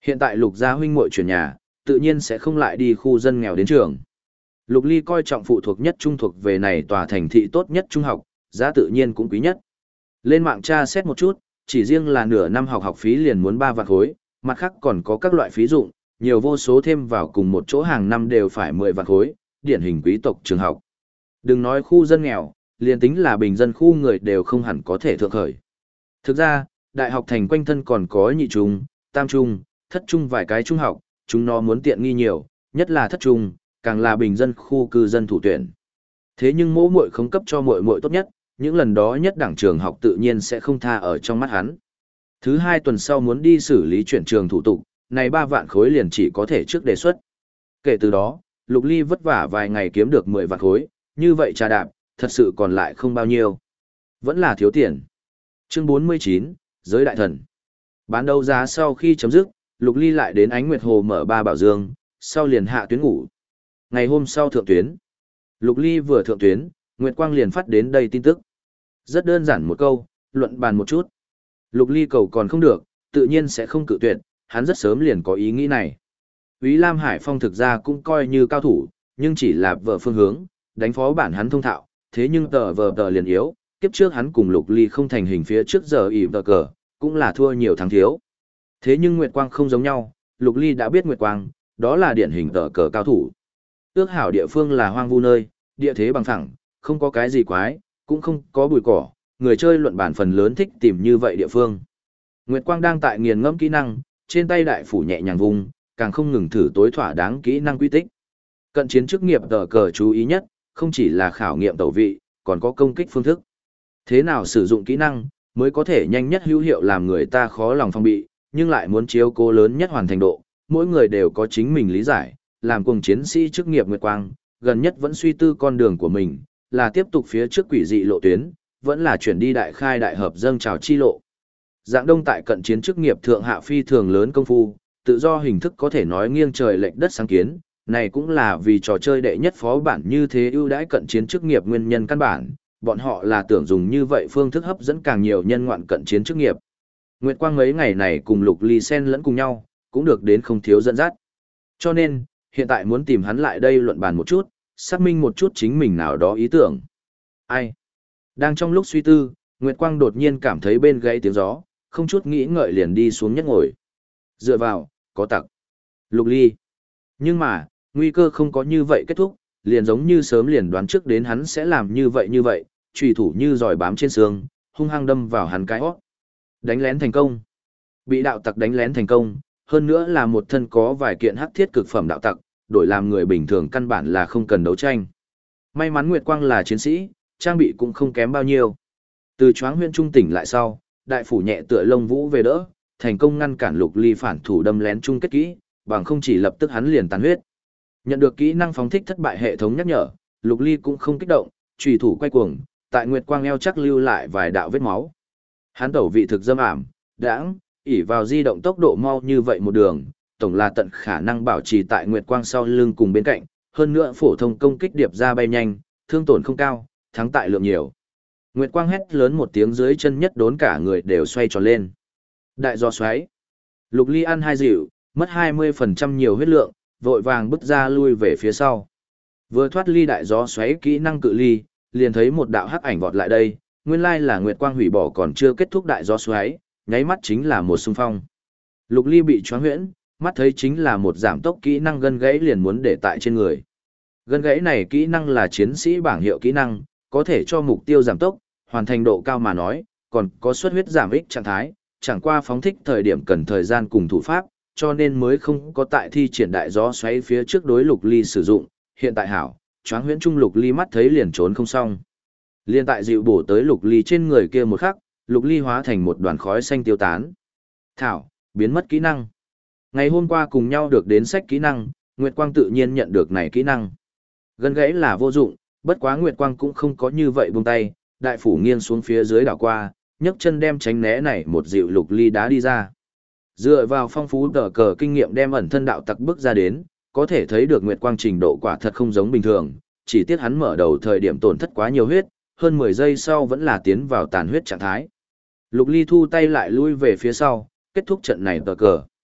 Hiện tại Lục gia huynh muội chuyển nhà, tự nhiên sẽ không lại đi khu dân nghèo đến trường. Lục Ly coi trọng phụ thuộc nhất trung thuộc về này tòa thành thị tốt nhất trung học, giá tự nhiên cũng quý nhất. Lên mạng tra xét một chút, chỉ riêng là nửa năm học phí liền muốn 3 vạn khối, mặt khác còn có các loại phí dụng, nhiều vô số thêm vào cùng một chỗ hàng năm đều phải 10 vạn khối, điển hình quý tộc trường học. Đừng nói khu dân nghèo, liền tính là bình dân khu người đều không hẳn có thể thượng khởi. Thực ra, đại học thành quanh thân còn có nhị trung, tam trung, thất trung vài cái trung học, chúng nó muốn tiện nghi nhiều, nhất là thất trung, càng là bình dân khu cư dân thủ tuyển. Thế nhưng mỗi muội không cấp cho muội muội tốt nhất, những lần đó nhất đẳng trường học tự nhiên sẽ không tha ở trong mắt hắn. Thứ 2 tuần sau muốn đi xử lý chuyển trường thủ tục, này 3 vạn khối liền chỉ có thể trước đề xuất. Kể từ đó, Lục Ly vất vả vài ngày kiếm được 10 vạn khối, như vậy trà đạp, thật sự còn lại không bao nhiêu. Vẫn là thiếu tiền. Chương 49, Giới Đại Thần. Bán đấu giá sau khi chấm dứt, Lục Ly lại đến Ánh Nguyệt Hồ mở ba bảo dương, sau liền hạ tuyến ngủ. Ngày hôm sau thượng tuyến. Lục Ly vừa thượng tuyến, Nguyệt Quang liền phát đến đây tin tức. Rất đơn giản một câu, luận bàn một chút. Lục Ly cầu còn không được, tự nhiên sẽ không cự tuyệt, hắn rất sớm liền có ý nghĩ này. Úy Lam Hải Phong thực ra cũng coi như cao thủ, nhưng chỉ là vợ phương hướng, đánh phó bản hắn thông thạo, thế nhưng tờ liền yếu, kiếp trước hắn cùng Lục Ly không thành hình phía trước giờ ỉ vờ cờ, cũng là thua nhiều thắng thiếu. Thế nhưng Nguyệt Quang không giống nhau, Lục Ly đã biết Nguyệt Quang, đó là điển hình tờ cờ cao thủ. Ước hảo địa phương là hoang vu nơi, địa thế bằng phẳng, không có cái gì quái, cũng không có bụi cỏ, người chơi luận bản phần lớn thích tìm như vậy địa phương. Nguyệt Quang đang tại nghiền ngẫm kỹ năng, trên tay đại phủ nhẹ nhàng vùng, càng không ngừng thử tối thỏa đáng kỹ năng quy tích. Cận chiến chức nghiệp tờ cờ chú ý nhất, không chỉ là khảo nghiệm tẩu vị, còn có công kích phương thức. Thế nào sử dụng kỹ năng, mới có thể nhanh nhất hữu hiệu làm người ta khó lòng phòng bị, nhưng lại muốn chiếu cố lớn nhất hoàn thành độ, mỗi người đều có chính mình lý giải, làm cùng chiến sĩ chức nghiệp Nguyệt Quang, gần nhất vẫn suy tư con đường của mình, là tiếp tục phía trước quỷ dị lộ tuyến, vẫn là chuyển đi đại khai đại hợp dâng trào chi lộ. Dạng đông tại cận chiến chức nghiệp thượng hạ phi thường lớn công phu, tự do hình thức có thể nói nghiêng trời lệch đất sáng kiến, này cũng là vì trò chơi đệ nhất phó bản như thế ưu đãi cận chiến chức nghiệp nguyên nhân căn bản, bọn họ là tưởng dùng như vậy phương thức hấp dẫn càng nhiều nhân ngoạn cận chiến chức nghiệp. Nguyệt Quang mấy ngày này cùng Lục Ly xen lẫn cùng nhau, cũng được đến không thiếu dẫn dắt. Cho nên, hiện tại muốn tìm hắn lại đây luận bàn một chút, xác minh một chút chính mình nào đó ý tưởng. Ai? Đang trong lúc suy tư, Nguyệt Quang đột nhiên cảm thấy bên gãy tiếng gió, không chút nghĩ ngợi liền đi xuống nhất ngồi. Dựa vào, có tặc. Lục Ly. Nhưng mà, nguy cơ không có như vậy kết thúc, liền giống như sớm liền đoán trước đến hắn sẽ làm như vậy, chủy thủ như giòi bám trên xương, hung hăng đâm vào hắn cái hót. Đánh lén thành công. Bị đạo tặc đánh lén thành công, hơn nữa là một thân có vài kiện hắc thiết cực phẩm đạo tặc, đổi làm người bình thường căn bản là không cần đấu tranh. May mắn Nguyệt Quang là chiến sĩ, trang bị cũng không kém bao nhiêu. Từ choáng huyện trung tỉnh lại sau, đại phủ nhẹ tựa lông vũ về đỡ, thành công ngăn cản Lục Ly phản thủ đâm lén chung kết kỹ, bằng không chỉ lập tức hắn liền tàn huyết. Nhận được kỹ năng phóng thích thất bại hệ thống nhắc nhở, Lục Ly cũng không kích động, chủy thủ quay cuồng, tại Nguyệt Quang eo chắc lưu lại vài đạo vết máu. Hắn tẩu vị thực dâm ảm, đãng, ỉ vào di động tốc độ mau như vậy một đường, tổng là tận khả năng bảo trì tại Nguyệt Quang sau lưng cùng bên cạnh, hơn nữa phổ thông công kích điệp ra bay nhanh, thương tổn không cao, thắng tại lượng nhiều. Nguyệt Quang hét lớn một tiếng dưới chân nhất đốn cả người đều xoay tròn lên. Đại gió xoáy. Lục Ly ăn hai dịu, mất 20% nhiều huyết lượng, vội vàng bứt ra lui về phía sau. Vừa thoát ly đại gió xoáy kỹ năng cự ly, liền thấy một đạo hắc ảnh vọt lại đây, nguyên lai là Nguyệt Quang hủy bỏ còn chưa kết thúc đại gió xoáy, nháy mắt chính là một xung phong. Lục Ly bị choáng huyễn, mắt thấy chính là một giảm tốc kỹ năng gân gãy liền muốn để tại trên người. Gân gãy này kỹ năng là chiến sĩ bảng hiệu kỹ năng, có thể cho mục tiêu giảm tốc, hoàn thành độ cao mà nói, còn có xuất huyết giảm ích trạng thái, chẳng qua phóng thích thời điểm cần thời gian cùng thủ pháp, cho nên mới không có tại thi triển đại gió xoáy phía trước đối Lục Ly sử dụng, hiện tại hảo, choáng huyễn trung Lục Ly mắt thấy liền trốn không xong. Liên tại dịu bổ tới Lục Ly trên người kia một khắc, Lục Ly hóa thành một đoàn khói xanh tiêu tán. Thảo, biến mất kỹ năng. Ngày hôm qua cùng nhau được đến sách kỹ năng, Nguyệt Quang tự nhiên nhận được này kỹ năng. Gân gãy là vô dụng, bất quá Nguyệt Quang cũng không có như vậy buông tay, đại phủ nghiêng xuống phía dưới đảo qua, nhấc chân đem tránh né này một dịu Lục Ly đá đi ra. Dựa vào phong phú tờ cờ kinh nghiệm đem ẩn thân đạo tặc bước ra đến, có thể thấy được Nguyệt Quang trình độ quả thật không giống bình thường, chỉ tiếc hắn mở đầu thời điểm tổn thất quá nhiều huyết, hơn 10 giây sau vẫn là tiến vào tàn huyết trạng thái. Lục Ly thu tay lại lui về phía sau, kết thúc trận này tờ cờ.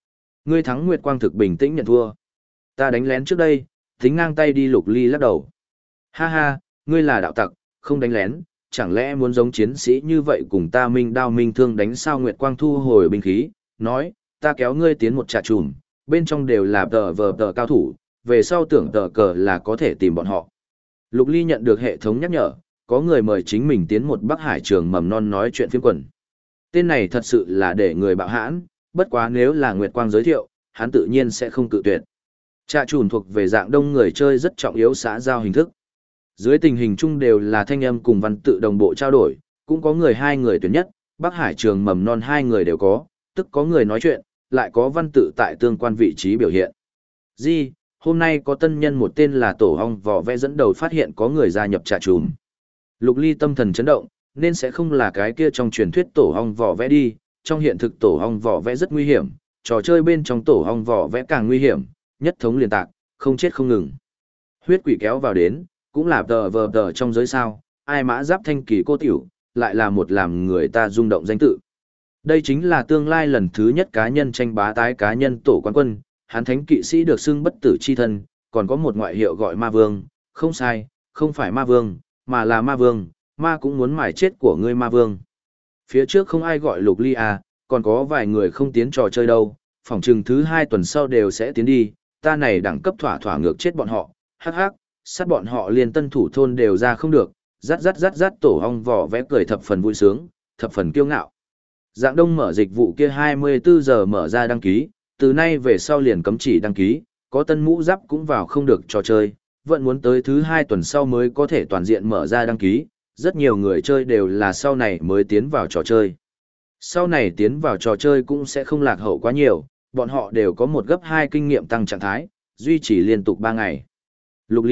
Ngươi thắng Nguyệt Quang thực bình tĩnh nhận thua. Ta đánh lén trước đây, tính ngang tay đi. Lục Ly lắc đầu. Ha ha, ngươi là đạo tặc, không đánh lén, chẳng lẽ muốn giống chiến sĩ như vậy cùng ta minh đao minh thương đánh sao? Nguyệt Quang thu hồi binh khí, nói, ta kéo ngươi tiến một trà trùm, bên trong đều là tờ cao thủ, về sau tưởng tờ cờ là có thể tìm bọn họ. Lục Ly nhận được hệ thống nhắc nhở, có người mời chính mình tiến một Bắc Hải trường mầm non nói chuyện phiếm quần. Tên này thật sự là để người bạo hãn, bất quá nếu là Nguyệt Quang giới thiệu, hắn tự nhiên sẽ không cự tuyệt. Trà trùm thuộc về dạng đông người chơi rất trọng yếu xã giao hình thức. Dưới tình hình chung đều là thanh âm cùng văn tự đồng bộ trao đổi, cũng có người hai người tuyển nhất, Bắc Hải trường mầm non hai người đều có, tức có người nói chuyện, lại có văn tự tại tương quan vị trí biểu hiện. Di, hôm nay có tân nhân một tên là Tổ Hong Vỏ Vẽ dẫn đầu phát hiện có người gia nhập trà trùm. Lục Ly tâm thần chấn động, nên sẽ không là cái kia trong truyền thuyết Tổ Hong Vỏ Vẽ đi, trong hiện thực Tổ Hong Vỏ Vẽ rất nguy hiểm, trò chơi bên trong Tổ Hong Vỏ Vẽ càng nguy hiểm, nhất thống liên tạc, không chết không ngừng. Huyết quỷ kéo vào đến, cũng là tờ trong giới sao, ai mã giáp thanh kỳ cô tiểu, lại là một làm người ta rung động danh tự. Đây chính là tương lai lần thứ nhất cá nhân tranh bá tái cá nhân tổ quán quân, hắn thánh kỵ sĩ được xưng bất tử chi thân, còn có một ngoại hiệu gọi ma vương, không sai, không phải ma vương, mà là ma vương, ma cũng muốn mải chết của ngươi ma vương. Phía trước không ai gọi Lục Ly à, còn có vài người không tiến trò chơi đâu, phỏng chừng thứ 2 tuần sau đều sẽ tiến đi, ta này đẳng cấp thỏa ngược chết bọn họ, hắc hắc, sát bọn họ liền tân thủ thôn đều ra không được, rát Tổ Hong Vỏ Vẽ cười thập phần vui sướng, thập phần kiêu ngạo. Dạng đông mở dịch vụ kia 24 giờ mở ra đăng ký, từ nay về sau liền cấm chỉ đăng ký, có tân mũ giáp cũng vào không được trò chơi, vẫn muốn tới thứ 2 tuần sau mới có thể toàn diện mở ra đăng ký, rất nhiều người chơi đều là sau này mới tiến vào trò chơi. Sau này tiến vào trò chơi cũng sẽ không lạc hậu quá nhiều, bọn họ đều có một gấp 2 kinh nghiệm tăng trạng thái, duy trì liên tục 3 ngày. Lục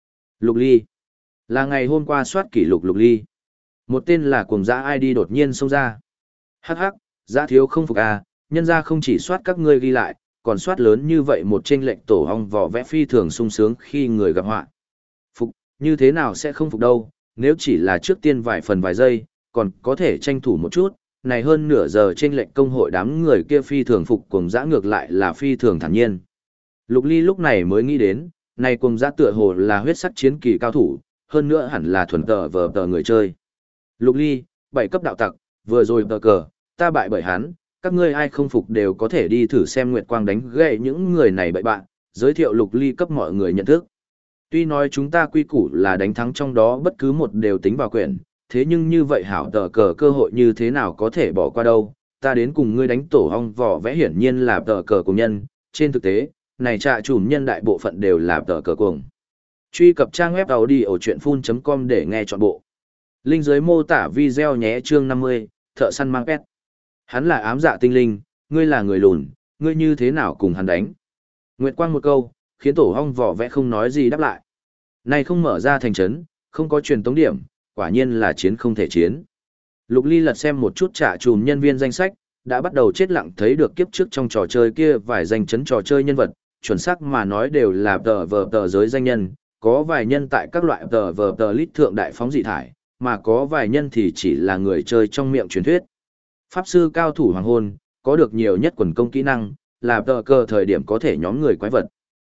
Ly. Là ngày hôm qua soát kỷ lục Lục Ly. Một tên là cuồng dã ID đột nhiên xông ra. Hắc hắc, dã thiếu không phục à, nhân ra không chỉ soát các ngươi ghi lại, còn soát lớn như vậy một chênh lệch Tổ Hong Vỏ Vẽ phi thường sung sướng khi người gặp họa. Phục, như thế nào sẽ không phục đâu, nếu chỉ là trước tiên vài giây, còn có thể tranh thủ một chút, này hơn nửa giờ chênh lệch công hội đám người kia phi thường phục cuồng dã ngược lại là phi thường thản nhiên. Lục Ly lúc này mới nghĩ đến, này cuồng dã tựa hồ là huyết sắc chiến kỳ cao thủ, hơn nữa hẳn là thuần tờ người chơi. Lục Ly, 7 cấp đạo tặc, vừa rồi tờ cờ, ta bại bởi hắn, các ngươi ai không phục đều có thể đi thử xem Nguyệt Quang đánh gậy những người này bậy bạn, giới thiệu Lục Ly cấp mọi người nhận thức. Tuy nói chúng ta quy củ là đánh thắng trong đó bất cứ một đều tính vào quyển, thế nhưng như vậy hảo tờ cờ cơ hội như thế nào có thể bỏ qua đâu, ta đến cùng ngươi đánh Tổ Hong Vỏ Vẽ hiển nhiên là tờ cờ cùng nhân, trên thực tế, này trạ chùm nhân đại bộ phận đều là tờ cờ cùng. Truy cập trang web audiochuyenphun.com để nghe trọn bộ. Link dưới mô tả video nhé. Chương 50, thợ săn mang pet. Hắn là ám dạ tinh linh, ngươi là người lùn, ngươi như thế nào cùng hắn đánh? Nguyệt Quang một câu, khiến Tổ Hong Vỏ Vẽ không nói gì đáp lại. Này không mở ra thành trấn, không có truyền tống điểm, quả nhiên là chiến không thể chiến. Lục Ly lật xem một chút trả chùm nhân viên danh sách, đã bắt đầu chết lặng thấy được kiếp trước trong trò chơi kia vài danh chấn trò chơi nhân vật, chuẩn xác mà nói đều là tờ giới danh nhân, có vài nhân tại các loại tờ lít thượng đại phóng dị thải, mà có vài nhân thì chỉ là người chơi trong miệng truyền thuyết. Pháp sư cao thủ hoàng hôn, có được nhiều nhất quần công kỹ năng, là tờ cờ thời điểm có thể nhóm người quái vật.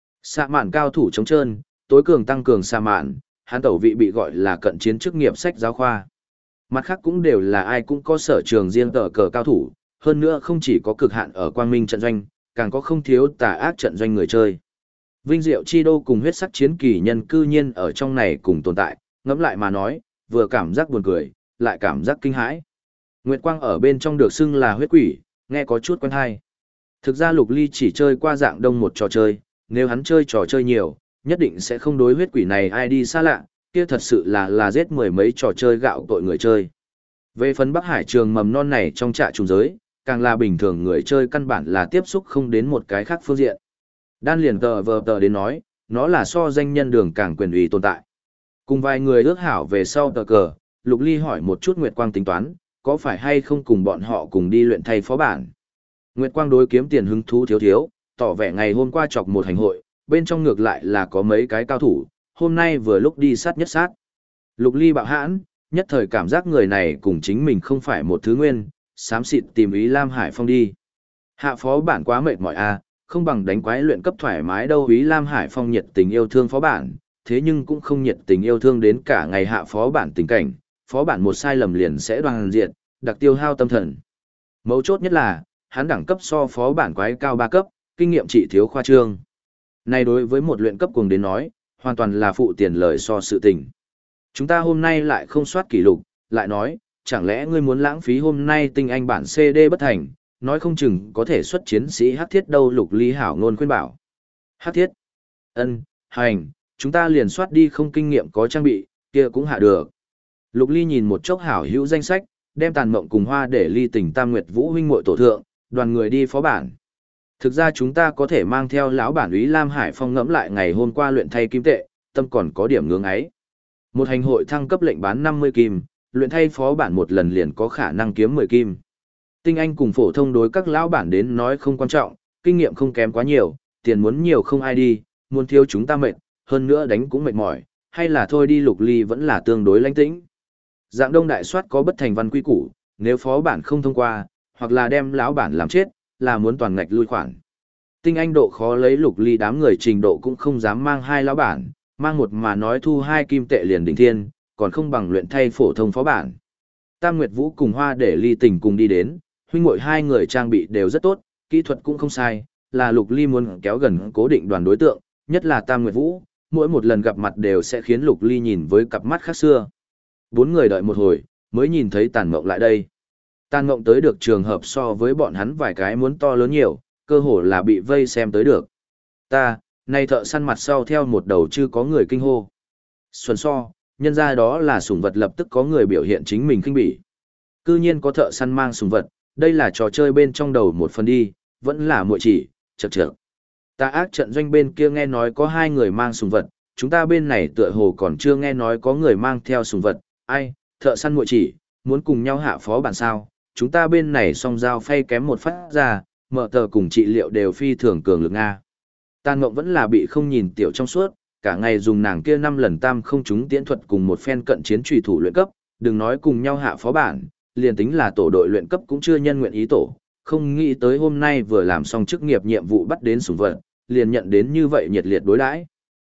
Xạ mạn cao thủ chống trơn, tối cường tăng cường xạ mạn, hắn tẩu vị bị gọi là cận chiến chức nghiệp sách giáo khoa. Mặt khác cũng đều là ai cũng có sở trường riêng tờ cờ cao thủ, hơn nữa không chỉ có cực hạn ở quang minh trận doanh, càng có không thiếu tà ác trận doanh người chơi. Vinh diệu chi đô cùng huyết sắc chiến kỳ nhân cư nhiên ở trong này cùng tồn tại, ngẫm lại mà nói, vừa cảm giác buồn cười, lại cảm giác kinh hãi. Nguyệt Quang ở bên trong được xưng là huyết quỷ, nghe có chút quen hay. Thực ra Lục Ly chỉ chơi qua dạng đông một trò chơi, nếu hắn chơi trò chơi nhiều, nhất định sẽ không đối huyết quỷ này ai đi xa lạ, kia thật sự là giết mười mấy trò chơi gạo tội người chơi. Về phần Bắc Hải trường mầm non này trong trạ trùng giới, càng là bình thường người chơi căn bản là tiếp xúc không đến một cái khác phương diện. Đan liền tờ đến nói, nó là so danh nhân đường càng quyền uy tồn tại. Cùng vài người ước hảo về sau tờ cờ, Lục Ly hỏi một chút Nguyệt Quang tính toán, có phải hay không cùng bọn họ cùng đi luyện thay phó bản. Nguyệt Quang đối kiếm tiền hứng thú thiếu, tỏ vẻ ngày hôm qua chọc một hành hội, bên trong ngược lại là có mấy cái cao thủ, hôm nay vừa lúc đi sát nhất sát. Lục Ly bạo hãn, nhất thời cảm giác người này cùng chính mình không phải một thứ nguyên, xám xịt tìm ý Lam Hải Phong đi. Hạ phó bản quá mệt mỏi à, Không bằng đánh quái luyện cấp thoải mái đâu. Úy Lam Hải Phong nhiệt tình yêu thương phó bản, thế nhưng cũng không nhiệt tình yêu thương đến cả ngày hạ phó bản tình cảnh, phó bản một sai lầm liền sẽ đoàn diệt, đặc tiêu hao tâm thần. Mấu chốt nhất là, hắn đẳng cấp so phó bản quái cao 3 cấp, kinh nghiệm trị thiếu khoa trương. Này đối với một luyện cấp cuồng đến nói, hoàn toàn là phụ tiền lời so sự tình. Chúng ta hôm nay lại không soát kỷ lục, lại nói, chẳng lẽ ngươi muốn lãng phí hôm nay tinh anh bản CD bất thành, nói không chừng có thể xuất chiến sĩ hắc thiết đâu. Lục Ly hảo ngôn khuyên bảo. Hắc thiết? Hành, chúng ta liền soát đi, không kinh nghiệm có trang bị, kia cũng hạ được. Lục Ly nhìn một chốc hảo hữu danh sách, đem Tàn Mộng cùng Hoa để Ly Tỉnh Tam Nguyệt Vũ huynh muội tổ thượng, đoàn người đi phó bản. Thực ra chúng ta có thể mang theo lão bản Úy Lam Hải Phong ngẫm lại ngày hôm qua luyện thay kim tệ, tâm còn có điểm ngưỡng ấy. Một hành hội thăng cấp lệnh bán 50 kim, luyện thay phó bản một lần liền có khả năng kiếm 10 kim. Tinh anh cùng phổ thông đối các lão bản đến nói không quan trọng, kinh nghiệm không kém quá nhiều, tiền muốn nhiều không ai đi, muốn thiếu chúng ta mệt, hơn nữa đánh cũng mệt mỏi, hay là thôi đi. Lục Ly vẫn là tương đối lãnh tĩnh. Dạng Đông đại soát có bất thành văn quy củ, nếu phó bản không thông qua, hoặc là đem lão bản làm chết, là muốn toàn ngạch lui khoản. Tinh anh độ khó lấy Lục Ly đám người trình độ cũng không dám mang 2 lão bản, mang một mà nói thu 2 kim tệ liền đỉnh thiên, còn không bằng luyện thay phổ thông phó bản. Tam Nguyệt Vũ cùng Hoa để Ly Tình cùng đi đến, huynh muội hai người trang bị đều rất tốt, kỹ thuật cũng không sai, là Lục Ly muốn kéo gần cố định đoàn đối tượng, nhất là Tam Nguyệt Vũ, mỗi một lần gặp mặt đều sẽ khiến Lục Ly nhìn với cặp mắt khác xưa. 4 người đợi một hồi, mới nhìn thấy Tàn Mộng lại đây. Tàn Mộng tới được trường hợp so với bọn hắn vài cái muốn to lớn nhiều, cơ hồ là bị vây xem tới được. Nay thợ săn mặt sau theo một đầu chưa có người kinh hô. Xuân so, nhân ra đó là sủng vật, lập tức có người biểu hiện chính mình khinh bỉ. Cư nhiên có thợ săn mang sủng vật, đây là trò chơi bên trong đầu một phần đi, vẫn là muội chỉ, chậc. Ta ác trận doanh bên kia nghe nói có 2 người mang sủng vật, chúng ta bên này tựa hồ còn chưa nghe nói có người mang theo sủng vật. Ai, thợ săn muội chỉ, muốn cùng nhau hạ phó bản sao? Chúng ta bên này song dao phay kém một phát ra, mở tờ cùng trị liệu đều phi thường cường lực Nga. Tàn Mộng vẫn là bị không nhìn tiểu trong suốt, cả ngày dùng nàng kia 5 lần tam không trúng tiễn thuật cùng một phen cận chiến trùy thủ luyện cấp, đừng nói cùng nhau hạ phó bản, liền tính là tổ đội luyện cấp cũng chưa nhân nguyện ý tổ, không nghĩ tới hôm nay vừa làm xong chức nghiệp nhiệm vụ bắt đến sủng vật, liền nhận đến như vậy nhiệt liệt đối đãi.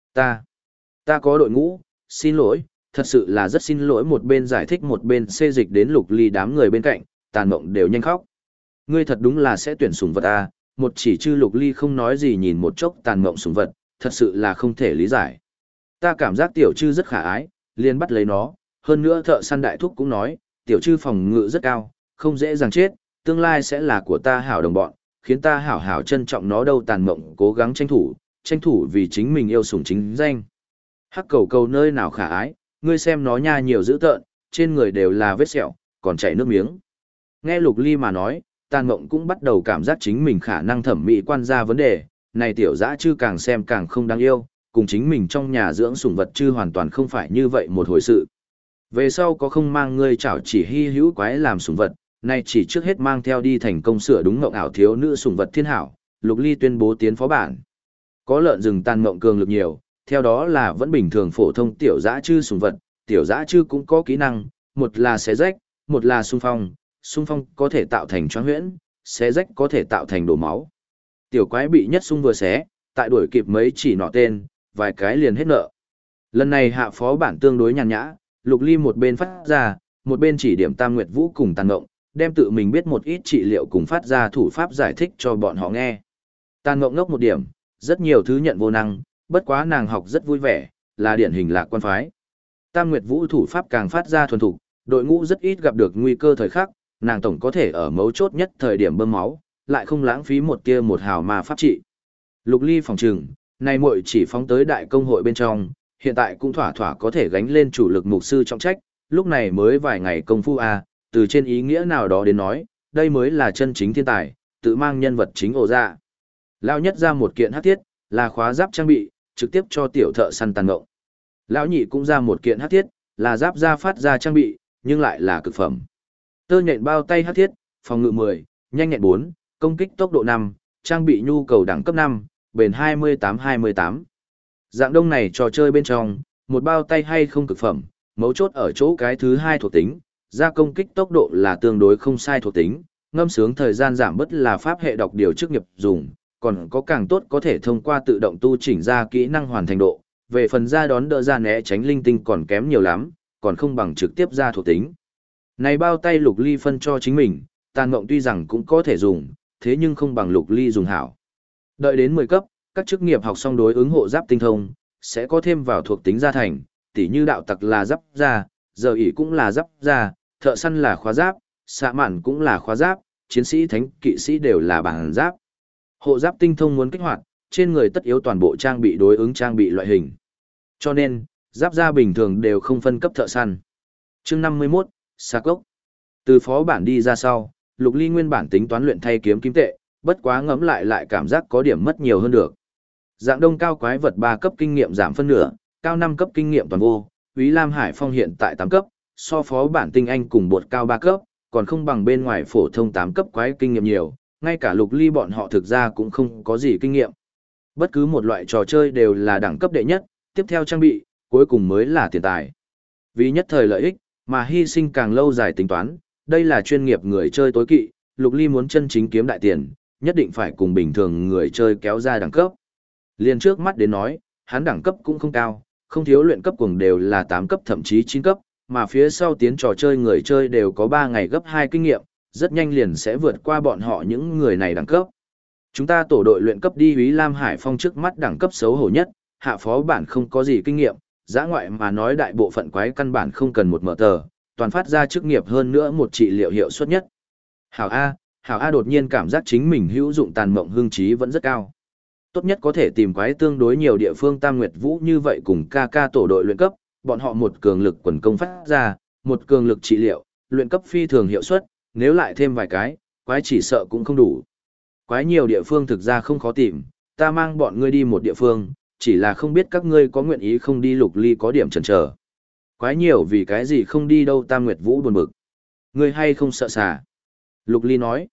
Ta có đội ngũ, xin lỗi, thật sự là rất xin lỗi. Một bên giải thích một bên xê dịch đến Lục Ly đám người bên cạnh, Tàn Mộng đều nhanh khóc. Ngươi thật đúng là sẽ tuyển sủng vật à, một chỉ chư. Lục Ly không nói gì nhìn một chốc Tàn Mộng sủng vật, thật sự là không thể lý giải. Ta cảm giác tiểu chư rất khả ái, liền bắt lấy nó, hơn nữa thợ săn đại thúc cũng nói, tiểu chư phòng ngự rất cao, không dễ dàng chết, tương lai sẽ là của ta hảo đồng bọn, khiến ta hảo hảo trân trọng nó đâu. Tàn Mộng cố gắng tranh thủ vì chính mình yêu sủng chính danh. Hắc cầu cầu nơi nào khả ái, ngươi xem nó nha, nhiều dữ tợn, trên người đều là vết sẹo, còn chảy nước miếng. Nghe Lục Ly mà nói, Tàn Mộng cũng bắt đầu cảm giác chính mình khả năng thẩm mỹ quan ra vấn đề, này tiểu dã chư càng xem càng không đáng yêu, cùng chính mình trong nhà dưỡng sủng vật chư hoàn toàn không phải như vậy một hồi sự. Về sau có không mang ngươi chảo chỉ hy hữu quái làm sủng vật, này chỉ trước hết mang theo đi thành công sửa đúng ngộng ảo thiếu nữ sủng vật thiên hảo. Lục Ly tuyên bố tiến phó bản. Có lợn rừng Tàn Mộng cường lực nhiều, theo đó là vẫn bình thường phổ thông tiểu dã chư sủng vật, tiểu dã chư cũng có kỹ năng, một là xé rách, một là xung phong có thể tạo thành choáng huyễn, xé rách có thể tạo thành đổ máu. Tiểu quái bị nhất xung vừa xé, tại đuổi kịp mấy chỉ nọ tên, vài cái liền hết nợ. Lần này hạ phó bản tương đối nhàn nhã, Lục Ly một bên phát ra, một bên chỉ điểm Tam Nguyệt Vũ cùng Tàn Mộng, đem tự mình biết một ít trị liệu cùng phát ra thủ pháp giải thích cho bọn họ nghe. Tàn Mộng ngốc một điểm, rất nhiều thứ nhận vô năng, bất quá nàng học rất vui vẻ, là điển hình lạc quan phái. Tam Nguyệt Vũ thủ pháp càng phát ra thuần thục, đội ngũ rất ít gặp được nguy cơ thời khắc, nàng tổng có thể ở mấu chốt nhất thời điểm bơm máu, lại không lãng phí một tia một hào ma pháp trị. Lục Ly phòng trừng, này muội chỉ phóng tới đại công hội bên trong, hiện tại cũng thỏa thỏa có thể gánh lên chủ lực mục sư trọng trách, lúc này mới vài ngày công phu từ trên ý nghĩa nào đó đến nói, đây mới là chân chính thiên tài, tự mang nhân vật chính ổ ra. Lão nhất ra một kiện hắc thiết, là khóa giáp trang bị, trực tiếp cho tiểu thợ săn Tàn Mộng. Lão nhị cũng ra một kiện hắc thiết, là giáp da phát ra trang bị, nhưng lại là cực phẩm. Tơ nhện bao tay hắc thiết, phòng ngự 10, nhanh nhẹn 4, công kích tốc độ 5, trang bị nhu cầu đẳng cấp 5, bền 28-28. Dạng Đông này trò chơi bên trong, một bao tay hay không cực phẩm, mấu chốt ở chỗ cái thứ hai thuộc tính, ra công kích tốc độ là tương đối không sai thuộc tính, ngâm sướng thời gian giảm bớt là pháp hệ đọc điều chức nghiệp dùng, còn có càng tốt có thể thông qua tự động tu chỉnh ra kỹ năng hoàn thành độ, về phần ra đón đỡ ra né tránh linh tinh còn kém nhiều lắm, còn không bằng trực tiếp ra thuộc tính. Này bao tay Lục Ly phân cho chính mình, tàn mộng tuy rằng cũng có thể dùng, thế nhưng không bằng Lục Ly dùng hảo. Đợi đến 10 cấp, các chức nghiệp học xong đối ứng hộ giáp tinh thông, sẽ có thêm vào thuộc tính gia thành, tỉ như đạo tặc là giáp da, giờ ỷ cũng là giáp da, thợ săn là khóa giáp, xạ mạn cũng là khóa giáp, chiến sĩ thánh kỵ sĩ đều là bản giáp. Hộ giáp tinh thông muốn kích hoạt, trên người tất yếu toàn bộ trang bị đối ứng trang bị loại hình. Cho nên, giáp da bình thường đều không phân cấp thợ săn. Chương 51, Sa Cốc. Từ phó bản đi ra sau, Lục Ly nguyên bản tính toán luyện thay kiếm kim tệ, bất quá ngẫm lại cảm giác có điểm mất nhiều hơn được. Dạng đông cao quái vật 3 cấp kinh nghiệm giảm phân nửa, cao 5 cấp kinh nghiệm toàn vô, Úy Lam Hải Phong hiện tại 8 cấp, so phó bản tinh anh cùng bột cao 3 cấp, còn không bằng bên ngoài phổ thông 8 cấp quái kinh nghiệm nhiều, ngay cả Lục Ly bọn họ thực ra cũng không có gì kinh nghiệm. Bất cứ một loại trò chơi đều là đẳng cấp đệ nhất, tiếp theo trang bị, cuối cùng mới là tiền tài. Vì nhất thời lợi ích, mà hy sinh càng lâu dài tính toán, đây là chuyên nghiệp người chơi tối kỵ, Lục Ly muốn chân chính kiếm đại tiền, nhất định phải cùng bình thường người chơi kéo ra đẳng cấp. Liên trước mắt đến nói, hắn đẳng cấp cũng không cao, không thiếu luyện cấp cùng đều là 8 cấp thậm chí 9 cấp, mà phía sau tiến trò chơi người chơi đều có 3 ngày gấp 2 kinh nghiệm, rất nhanh liền sẽ vượt qua bọn họ những người này đẳng cấp. Chúng ta tổ đội luyện cấp đi Úy Lam Hải Phong trước mắt đẳng cấp xấu hổ nhất, hạ phó bản không có gì kinh nghiệm, giã ngoại mà nói đại bộ phận quái căn bản không cần một mở tờ, toàn phát ra chức nghiệp hơn nữa một trị liệu hiệu suất nhất. Hảo A đột nhiên cảm giác chính mình hữu dụng tàn mộng hương trí vẫn rất cao. Tốt nhất có thể tìm quái tương đối nhiều địa phương Tam Nguyệt Vũ như vậy cùng ca tổ đội luyện cấp, bọn họ một cường lực quần công phát ra, một cường lực trị liệu, luyện cấp phi thường hiệu suất, nếu lại thêm vài cái, quái chỉ sợ cũng không đủ. Quái nhiều địa phương thực ra không khó tìm, ta mang bọn ngươi đi một địa phương, chỉ là không biết các ngươi có nguyện ý không đi. Lục Ly có điểm chần chờ. Quái nhiều vì cái gì không đi đâu? Tam Nguyệt Vũ buồn bực. Ngươi hay không sợ xà? Lục Ly nói.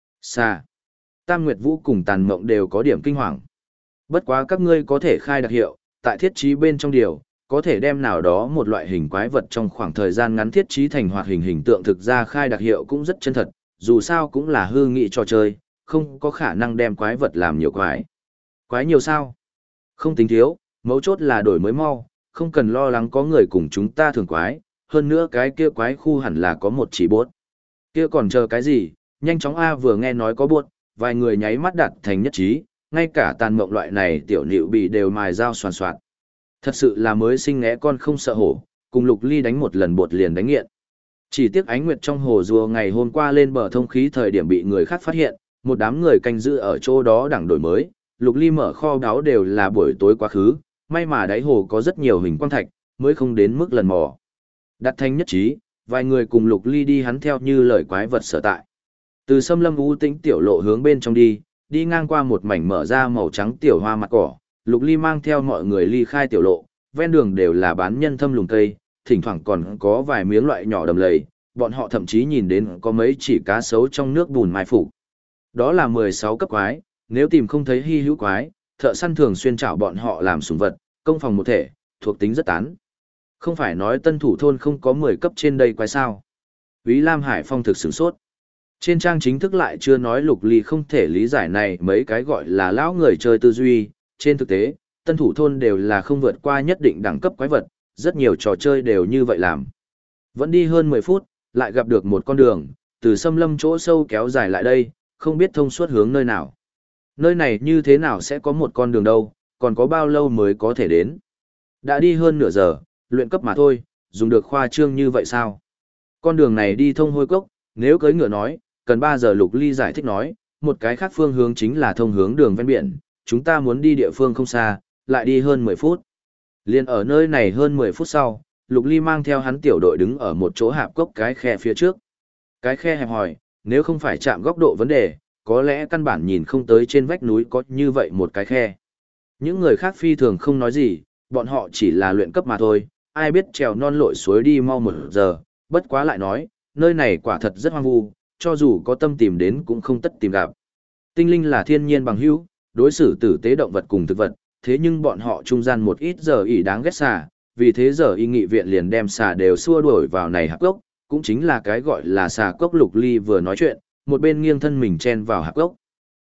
Xà. Tam Nguyệt Vũ cùng Tàn Mộng đều có điểm kinh hoàng. Bất quá các ngươi có thể khai đặc hiệu, tại thiết trí bên trong điều, có thể đem nào đó một loại hình quái vật trong khoảng thời gian ngắn thiết trí thành hoạt hình hình tượng, thực ra khai đặc hiệu cũng rất chân thật, dù sao cũng là hư nghị trò chơi, không có khả năng đem quái vật làm nhiều quái. Quái nhiều sao? Không tính thiếu, mấu chốt là đổi mới mau, không cần lo lắng có người cùng chúng ta thường quái, hơn nữa cái kia quái khu hẳn là có một chỉ bốt. Kia còn chờ cái gì, nhanh chóng A. Vừa nghe nói có bốt, vài người nháy mắt đạt thành nhất trí, ngay cả Tàn Mộng loại này tiểu nịu bị đều mài dao soàn soạt. Thật sự là mới sinh ngẽ con không sợ hổ, cùng Lục Ly đánh một lần bột liền đánh nghiện. Chỉ tiếc ánh nguyệt trong hồ rùa ngày hôm qua lên bờ thông khí thời điểm bị người khác phát hiện, một đám người canh giữ ở chỗ đó đẳng đổi mới, Lục Ly mở kho báu đều là buổi tối quá khứ, may mà đáy hồ có rất nhiều hình quang thạch, mới không đến mức lần mò. Đặt thành nhất trí, vài người cùng Lục Ly đi hắn theo như lời quái vật sở tại. Từ xâm lâm u tĩnh tiểu lộ hướng bên trong đi ngang qua một mảnh mở ra màu trắng tiểu hoa mặt cỏ, Lục Ly mang theo mọi người ly khai tiểu lộ, ven đường đều là bán nhân thâm lùng cây, thỉnh thoảng còn có vài miếng loại nhỏ đầm lầy, bọn họ thậm chí nhìn đến có mấy chỉ cá sấu trong nước bùn mai phục. Đó là 16 cấp quái, nếu tìm không thấy hy hữu quái, thợ săn thường xuyên chảo bọn họ làm sủng vật, công phòng một thể, thuộc tính rất tán. Không phải nói Tân Thủ thôn không có 10 cấp trên đây quái sao? Úy Lam Hải Phong thực sửng sốt. Trên trang chính thức lại chưa nói Lục Ly không thể lý giải này mấy cái gọi là lão người chơi tư duy, trên thực tế, Tân Thủ thôn đều là không vượt qua nhất định đẳng cấp quái vật, rất nhiều trò chơi đều như vậy làm. Vẫn đi hơn 10 phút, lại gặp được một con đường, từ xâm lâm chỗ sâu kéo dài lại đây, không biết thông suốt hướng nơi nào. Nơi này như thế nào sẽ có một con đường đâu, còn có bao lâu mới có thể đến. Đã đi hơn nửa giờ, luyện cấp mà thôi, dùng được khoa trương như vậy sao? Con đường này đi thông hôi cốc, nếu cưỡi ngựa nói, cần 3 giờ. Lục Ly giải thích nói, một cái khác phương hướng chính là thông hướng đường ven biển, chúng ta muốn đi địa phương không xa, lại đi hơn 10 phút. Liên ở nơi này hơn 10 phút sau, Lục Ly mang theo hắn tiểu đội đứng ở một chỗ hạp cốc cái khe phía trước. Cái khe hẹp hòi, nếu không phải chạm góc độ vấn đề, có lẽ căn bản nhìn không tới trên vách núi có như vậy một cái khe. Những người khác phi thường không nói gì, bọn họ chỉ là luyện cấp mà thôi, ai biết trèo non lội suối đi mau 1 giờ, bất quá lại nói, nơi này quả thật rất hoang vu, cho dù có tâm tìm đến cũng không tất tìm gặp. Tinh linh là thiên nhiên bằng hữu, đối xử tử tế động vật cùng thực vật, thế nhưng bọn họ trung gian một ít giờ ỉ đáng ghét xà, vì thế giờ y nghị viện liền đem xà đều xua đuổi vào này hạp cốc, cũng chính là cái gọi là xà cốc. Lục Ly vừa nói chuyện, một bên nghiêng thân mình chen vào hạp cốc.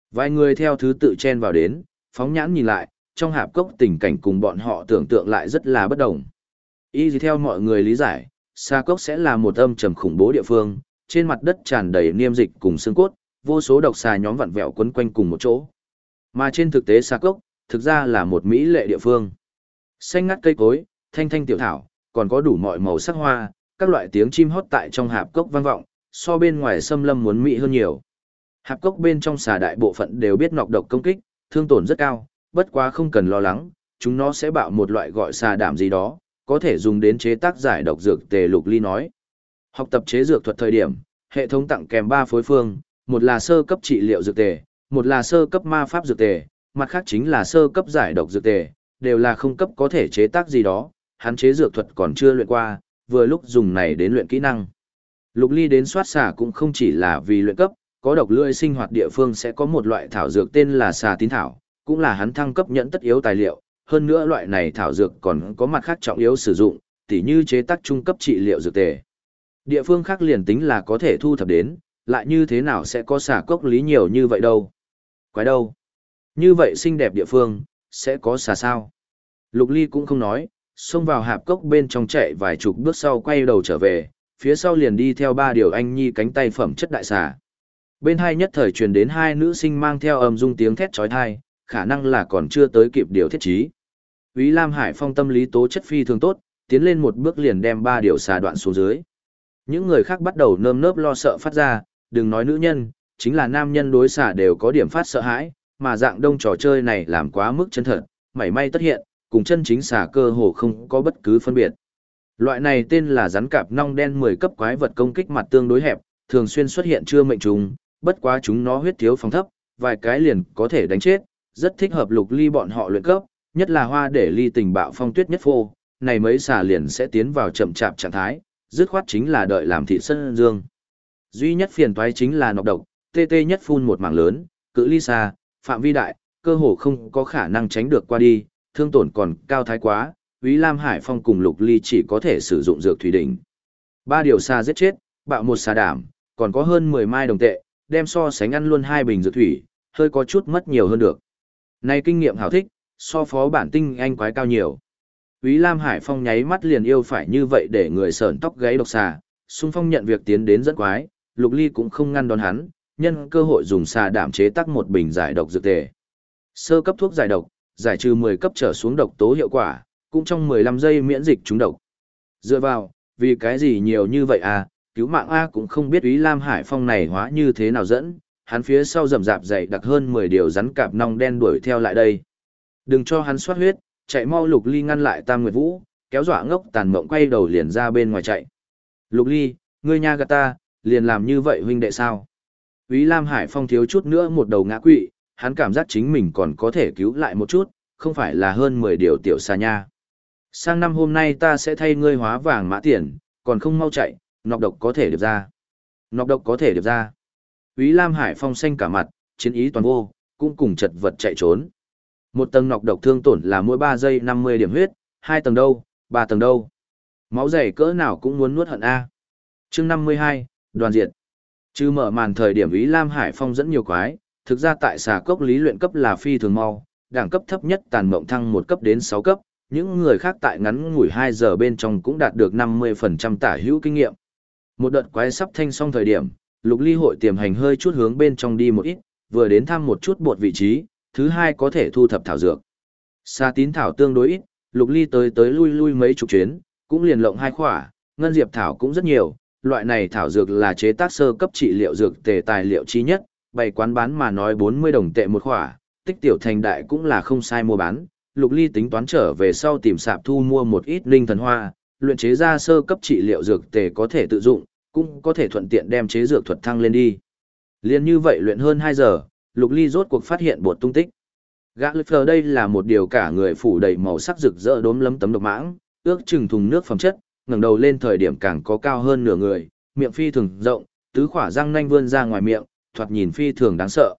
Vài người theo thứ tự chen vào đến, phóng nhãn nhìn lại, trong hạp cốc tình cảnh cùng bọn họ tưởng tượng lại rất là bất đồng. Y theo mọi người lý giải, xà cốc sẽ là một âm trầm khủng bố địa phương, trên mặt đất tràn đầy niêm dịch cùng xương cốt, vô số độc xà nhóm vặn vẹo quấn quanh cùng một chỗ. Mà trên thực tế xà cốc, thực ra là một mỹ lệ địa phương. Xanh ngắt cây cối, thanh thanh tiểu thảo, còn có đủ mọi màu sắc hoa, các loại tiếng chim hót tại trong hạp cốc vang vọng, so bên ngoài xâm lâm muốn mỹ hơn nhiều. Hạp cốc bên trong xà đại bộ phận đều biết nọc độc công kích, thương tổn rất cao, bất quá không cần lo lắng, chúng nó sẽ bạo một loại gọi xà đảm gì đó, có thể dùng đến chế tác giải độc dược tề. Lục Ly nói. Học tập chế dược thuật thời điểm, hệ thống tặng kèm 3 phối phương, một là sơ cấp trị liệu dược tề, một là sơ cấp ma pháp dược tề, mặt khác chính là sơ cấp giải độc dược tề, đều là không cấp có thể chế tác gì đó, hắn chế dược thuật còn chưa luyện qua, vừa lúc dùng này đến luyện kỹ năng. Lục Ly đến soát xà cũng không chỉ là vì luyện cấp, có độc lưỡi sinh hoạt địa phương sẽ có một loại thảo dược tên là xà tín thảo, cũng là hắn thăng cấp nhận tất yếu tài liệu, hơn nữa loại này thảo dược còn có mặt khác trọng yếu sử dụng, tỉ như chế tác trung cấp trị liệu dược tề. Địa phương khác liền tính là có thể thu thập đến, lại như thế nào sẽ có xà cốc lý nhiều như vậy đâu. Quái đâu? Như vậy xinh đẹp địa phương, sẽ có xà sao? Lục Ly cũng không nói, xông vào hạp cốc bên trong chạy vài chục bước sau quay đầu trở về, phía sau liền đi theo 3 điều anh nhi cánh tay phẩm chất đại xà. Bên hai nhất thời truyền đến 2 nữ sinh mang theo âm dung tiếng thét chói tai, khả năng là còn chưa tới kịp điều thiết trí. Úy Lam Hải Phong tâm lý tố chất phi thường tốt, tiến lên một bước liền đem 3 điều xà đoạn xuống dưới. Những người khác bắt đầu nơm nớp lo sợ phát ra, đừng nói nữ nhân, chính là nam nhân đối xà đều có điểm phát sợ hãi, mà dạng đông trò chơi này làm quá mức chân thật, mảy may tất hiện, cùng chân chính xà cơ hồ không có bất cứ phân biệt. Loại này tên là rắn cạp nong đen 10 cấp quái vật công kích mặt tương đối hẹp, thường xuyên xuất hiện chưa mệnh trùng, bất quá chúng nó huyết thiếu phòng thấp, vài cái liền có thể đánh chết, rất thích hợp Lục Ly bọn họ luyện cấp, nhất là hoa để ly tình bạo phong tuyết nhất phô, này mấy xà liền sẽ tiến vào chậm chạp trạng thái, dứt khoát chính là đợi làm thị sân dương. Duy nhất phiền toái chính là nọc độc, tê tê nhất phun một mảng lớn, cự ly xa, phạm vi đại, cơ hồ không có khả năng tránh được qua đi, thương tổn còn cao thái quá, Úy Lam Hải Phong cùng Lục Ly chỉ có thể sử dụng dược thủy đỉnh. 3 điều xà giết chết, bạo một xà đảm, còn có hơn 10 mai đồng tệ, đem so sánh ăn luôn 2 bình dược thủy, hơi có chút mất nhiều hơn được. Này kinh nghiệm hảo thích, so phó bản tinh anh quái cao nhiều. Úy Lam Hải Phong nháy mắt liền yêu phải như vậy để người sởn tóc gáy độc xà, xung phong nhận việc tiến đến dẫn quái, Lục Ly cũng không ngăn đón hắn, nhân cơ hội dùng xà đảm chế tác một bình giải độc dược tề. Sơ cấp thuốc giải độc, giải trừ 10 cấp trở xuống độc tố hiệu quả, cũng trong 15 giây miễn dịch trúng độc. Dựa vào, vì cái gì nhiều như vậy à, cứu mạng A cũng không biết Úy Lam Hải Phong này hóa như thế nào dẫn, hắn phía sau rầm rạp dày đặc hơn 10 điều rắn cạp nong đen đuổi theo lại đây. Đừng cho hắn soát huyết, chạy mau. Lục Ly ngăn lại Tam Nguyệt Vũ, kéo dọa ngốc tàn mộng quay đầu liền ra bên ngoài chạy. Lục Ly, ngươi nha gạt ta, liền làm như vậy huynh đệ sao? Úy Lam Hải Phong thiếu chút nữa một đầu ngã quỵ, hắn cảm giác chính mình còn có thể cứu lại một chút, không phải là hơn 10 điều tiểu xà nha. Sang năm hôm nay ta sẽ thay ngươi hóa vàng mã tiền, còn không mau chạy, nọc độc có thể điệp ra. Nọc độc có thể điệp ra. Úy Lam Hải Phong xanh cả mặt, chiến ý toàn vô, cũng cùng chật vật chạy trốn. Một tầng nọc độc thương tổn là mỗi 3 giây 50 điểm huyết, 2 tầng đâu, 3 tầng đâu. Máu dày cỡ nào cũng muốn nuốt hận A. Chương 52, đoàn diệt. Chứ mở màn thời điểm Úy Lam Hải Phong dẫn nhiều quái, thực ra tại xà cốc lý luyện cấp là phi thường mau, đẳng cấp thấp nhất tàn mộng thăng 1 cấp đến 6 cấp, những người khác tại ngắn ngủi 2 giờ bên trong cũng đạt được 50% tả hữu kinh nghiệm. Một đợt quái sắp thanh xong thời điểm, Lục Ly hội tiềm hành hơi chút hướng bên trong đi một ít, vừa đến thăm một chút bột vị trí, thứ hai có thể thu thập thảo dược. Xà tín thảo tương đối ít, Lục Ly tới lui lui mấy chục chuyến, cũng liền lộng 2 khỏa, ngân diệp thảo cũng rất nhiều, loại này thảo dược là chế tác sơ cấp trị liệu dược tề tài liệu chi nhất, bày quán bán mà nói 40 đồng tệ một khỏa, tích tiểu thành đại cũng là không sai mua bán. Lục Ly tính toán trở về sau tìm sạp thu mua một ít linh thần hoa, luyện chế ra sơ cấp trị liệu dược tề có thể tự dụng, cũng có thể thuận tiện đem chế dược thuật thăng lên đi. Liên như vậy luyện hơn 2 giờ, Lục Ly rốt cuộc phát hiện bột tung tích. Gã lực phờ đây là một điều cả người phủ đầy màu sắc rực rỡ đốm lấm tấm độc mãng, ước chừng thùng nước phẩm chất, ngẩng đầu lên thời điểm càng có cao hơn nửa người, miệng phi thường rộng, tứ khỏa răng nanh vươn ra ngoài miệng, thoạt nhìn phi thường đáng sợ.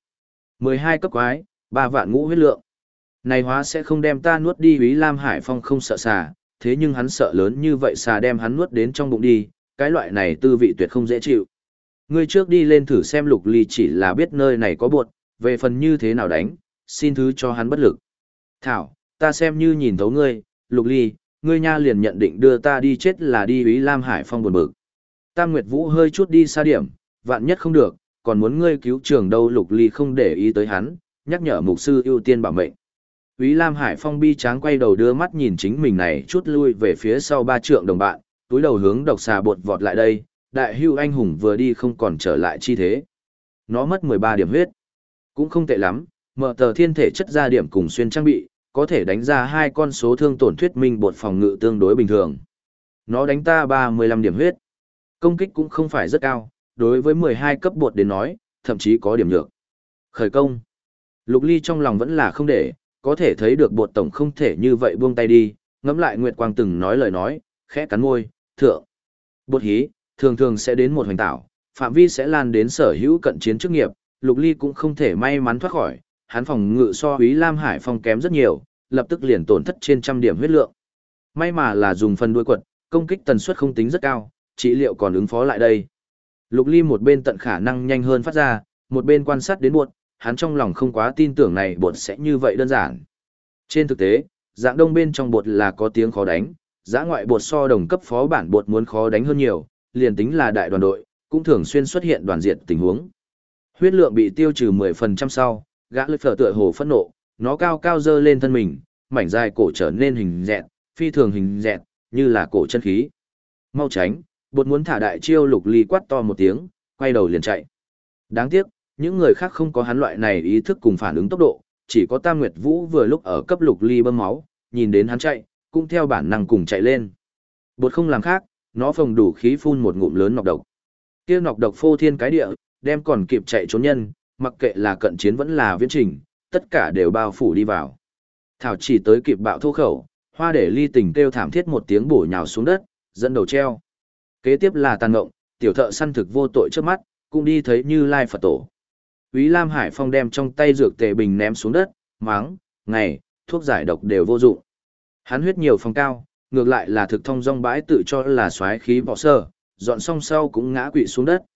12 cấp quái, 3 vạn ngũ huyết lượng. Này hóa sẽ không đem ta nuốt đi. Úy Lam Hải Phong không sợ xà, thế nhưng hắn sợ lớn như vậy xà đem hắn nuốt đến trong bụng đi, cái loại này tư vị tuyệt không dễ chịu. Ngươi trước đi lên thử xem. Lục Ly chỉ là biết nơi này có bột, về phần như thế nào đánh, xin thứ cho hắn bất lực. Thảo, ta xem như nhìn thấu ngươi, Lục Ly, ngươi nha liền nhận định đưa ta đi chết là đi Úy Lam Hải Phong buồn bực. Tam Nguyệt Vũ hơi chút đi xa điểm, vạn nhất không được, còn muốn ngươi cứu trường đâu. Lục Ly không để ý tới hắn, nhắc nhở mục sư ưu tiên bảo mệnh. Úy Lam Hải Phong bi tráng quay đầu đưa mắt nhìn chính mình này chút lui về phía sau 3 trượng đồng bạn, túi đầu hướng độc xà bột vọt lại đây, đại hưu anh hùng vừa đi không còn trở lại chi thế. Nó mất 13 điểm huyết. Cũng không tệ lắm, mở tờ thiên thể chất ra điểm cùng xuyên trang bị, có thể đánh ra 2 con số thương tổn thuyết minh bột phòng ngự tương đối bình thường. Nó đánh ta 35 điểm huyết. Công kích cũng không phải rất cao, đối với 12 cấp bột đến nói, thậm chí có điểm nhược. Khởi công. Lục Ly trong lòng vẫn là không để, có thể thấy được bột tổng không thể như vậy buông tay đi, ngẫm lại Nguyệt Quang từng nói lời nói, khẽ cắn môi, thượng. Bột hí, thường thường sẽ đến một hoành tảo, phạm vi sẽ lan đến sở hữu cận chiến chức nghiệp, Lục Ly cũng không thể may mắn thoát khỏi, hắn phòng ngự so Úy Lam Hải Phong kém rất nhiều, lập tức liền tổn thất trên 100 điểm huyết lượng. May mà là dùng phần đuôi quật, công kích tần suất không tính rất cao, trị liệu còn ứng phó lại đây. Lục Ly một bên tận khả năng nhanh hơn phát ra, một bên quan sát đến bột, hắn trong lòng không quá tin tưởng này bột sẽ như vậy đơn giản. Trên thực tế, dạng đông bên trong bột là có tiếng khó đánh, giã ngoại bột so đồng cấp phó bản bột muốn khó đánh hơn nhiều, liền tính là đại đoàn đội, cũng thường xuyên xuất hiện đoàn diệt tình huống. Huyết lượng bị tiêu trừ 10% sau, gã lưỡi phở tựa hồ phẫn nộ, nó cao cao dơ lên thân mình, mảnh dài cổ trở nên hình dẹt, phi thường hình dẹt, như là cổ chân khí. Mau tránh, bột muốn thả đại chiêu. Lục Ly quát to một tiếng, quay đầu liền chạy. Đáng tiếc, những người khác không có hắn loại này ý thức cùng phản ứng tốc độ, chỉ có Tam Nguyệt Vũ vừa lúc ở cấp Lục Ly bơm máu, nhìn đến hắn chạy, cũng theo bản năng cùng chạy lên. Bột không làm khác, nó phồng đủ khí phun một ngụm lớn nọc độc. Kia nọc độc phô thiên cái địa, đem còn kịp chạy trốn nhân, mặc kệ là cận chiến vẫn là viễn trình, tất cả đều bao phủ đi vào. Thảo chỉ tới kịp bạo thô khẩu, Hoa Để Ly tình kêu thảm thiết một tiếng bổ nhào xuống đất, dẫn đầu treo. Kế tiếp là Tàn Ngộng, tiểu thợ săn thực vô tội trước mắt, cũng đi thấy Như Lai Phật Tổ. Úy Lam Hải Phong đem trong tay dược tề bình ném xuống đất, máng, ngày, thuốc giải độc đều vô dụng. Hắn huyết nhiều phòng cao, ngược lại là thực thông dong bãi tự cho là xoáy khí bỏ sơ, dọn xong sau cũng ngã quỵ xuống đất.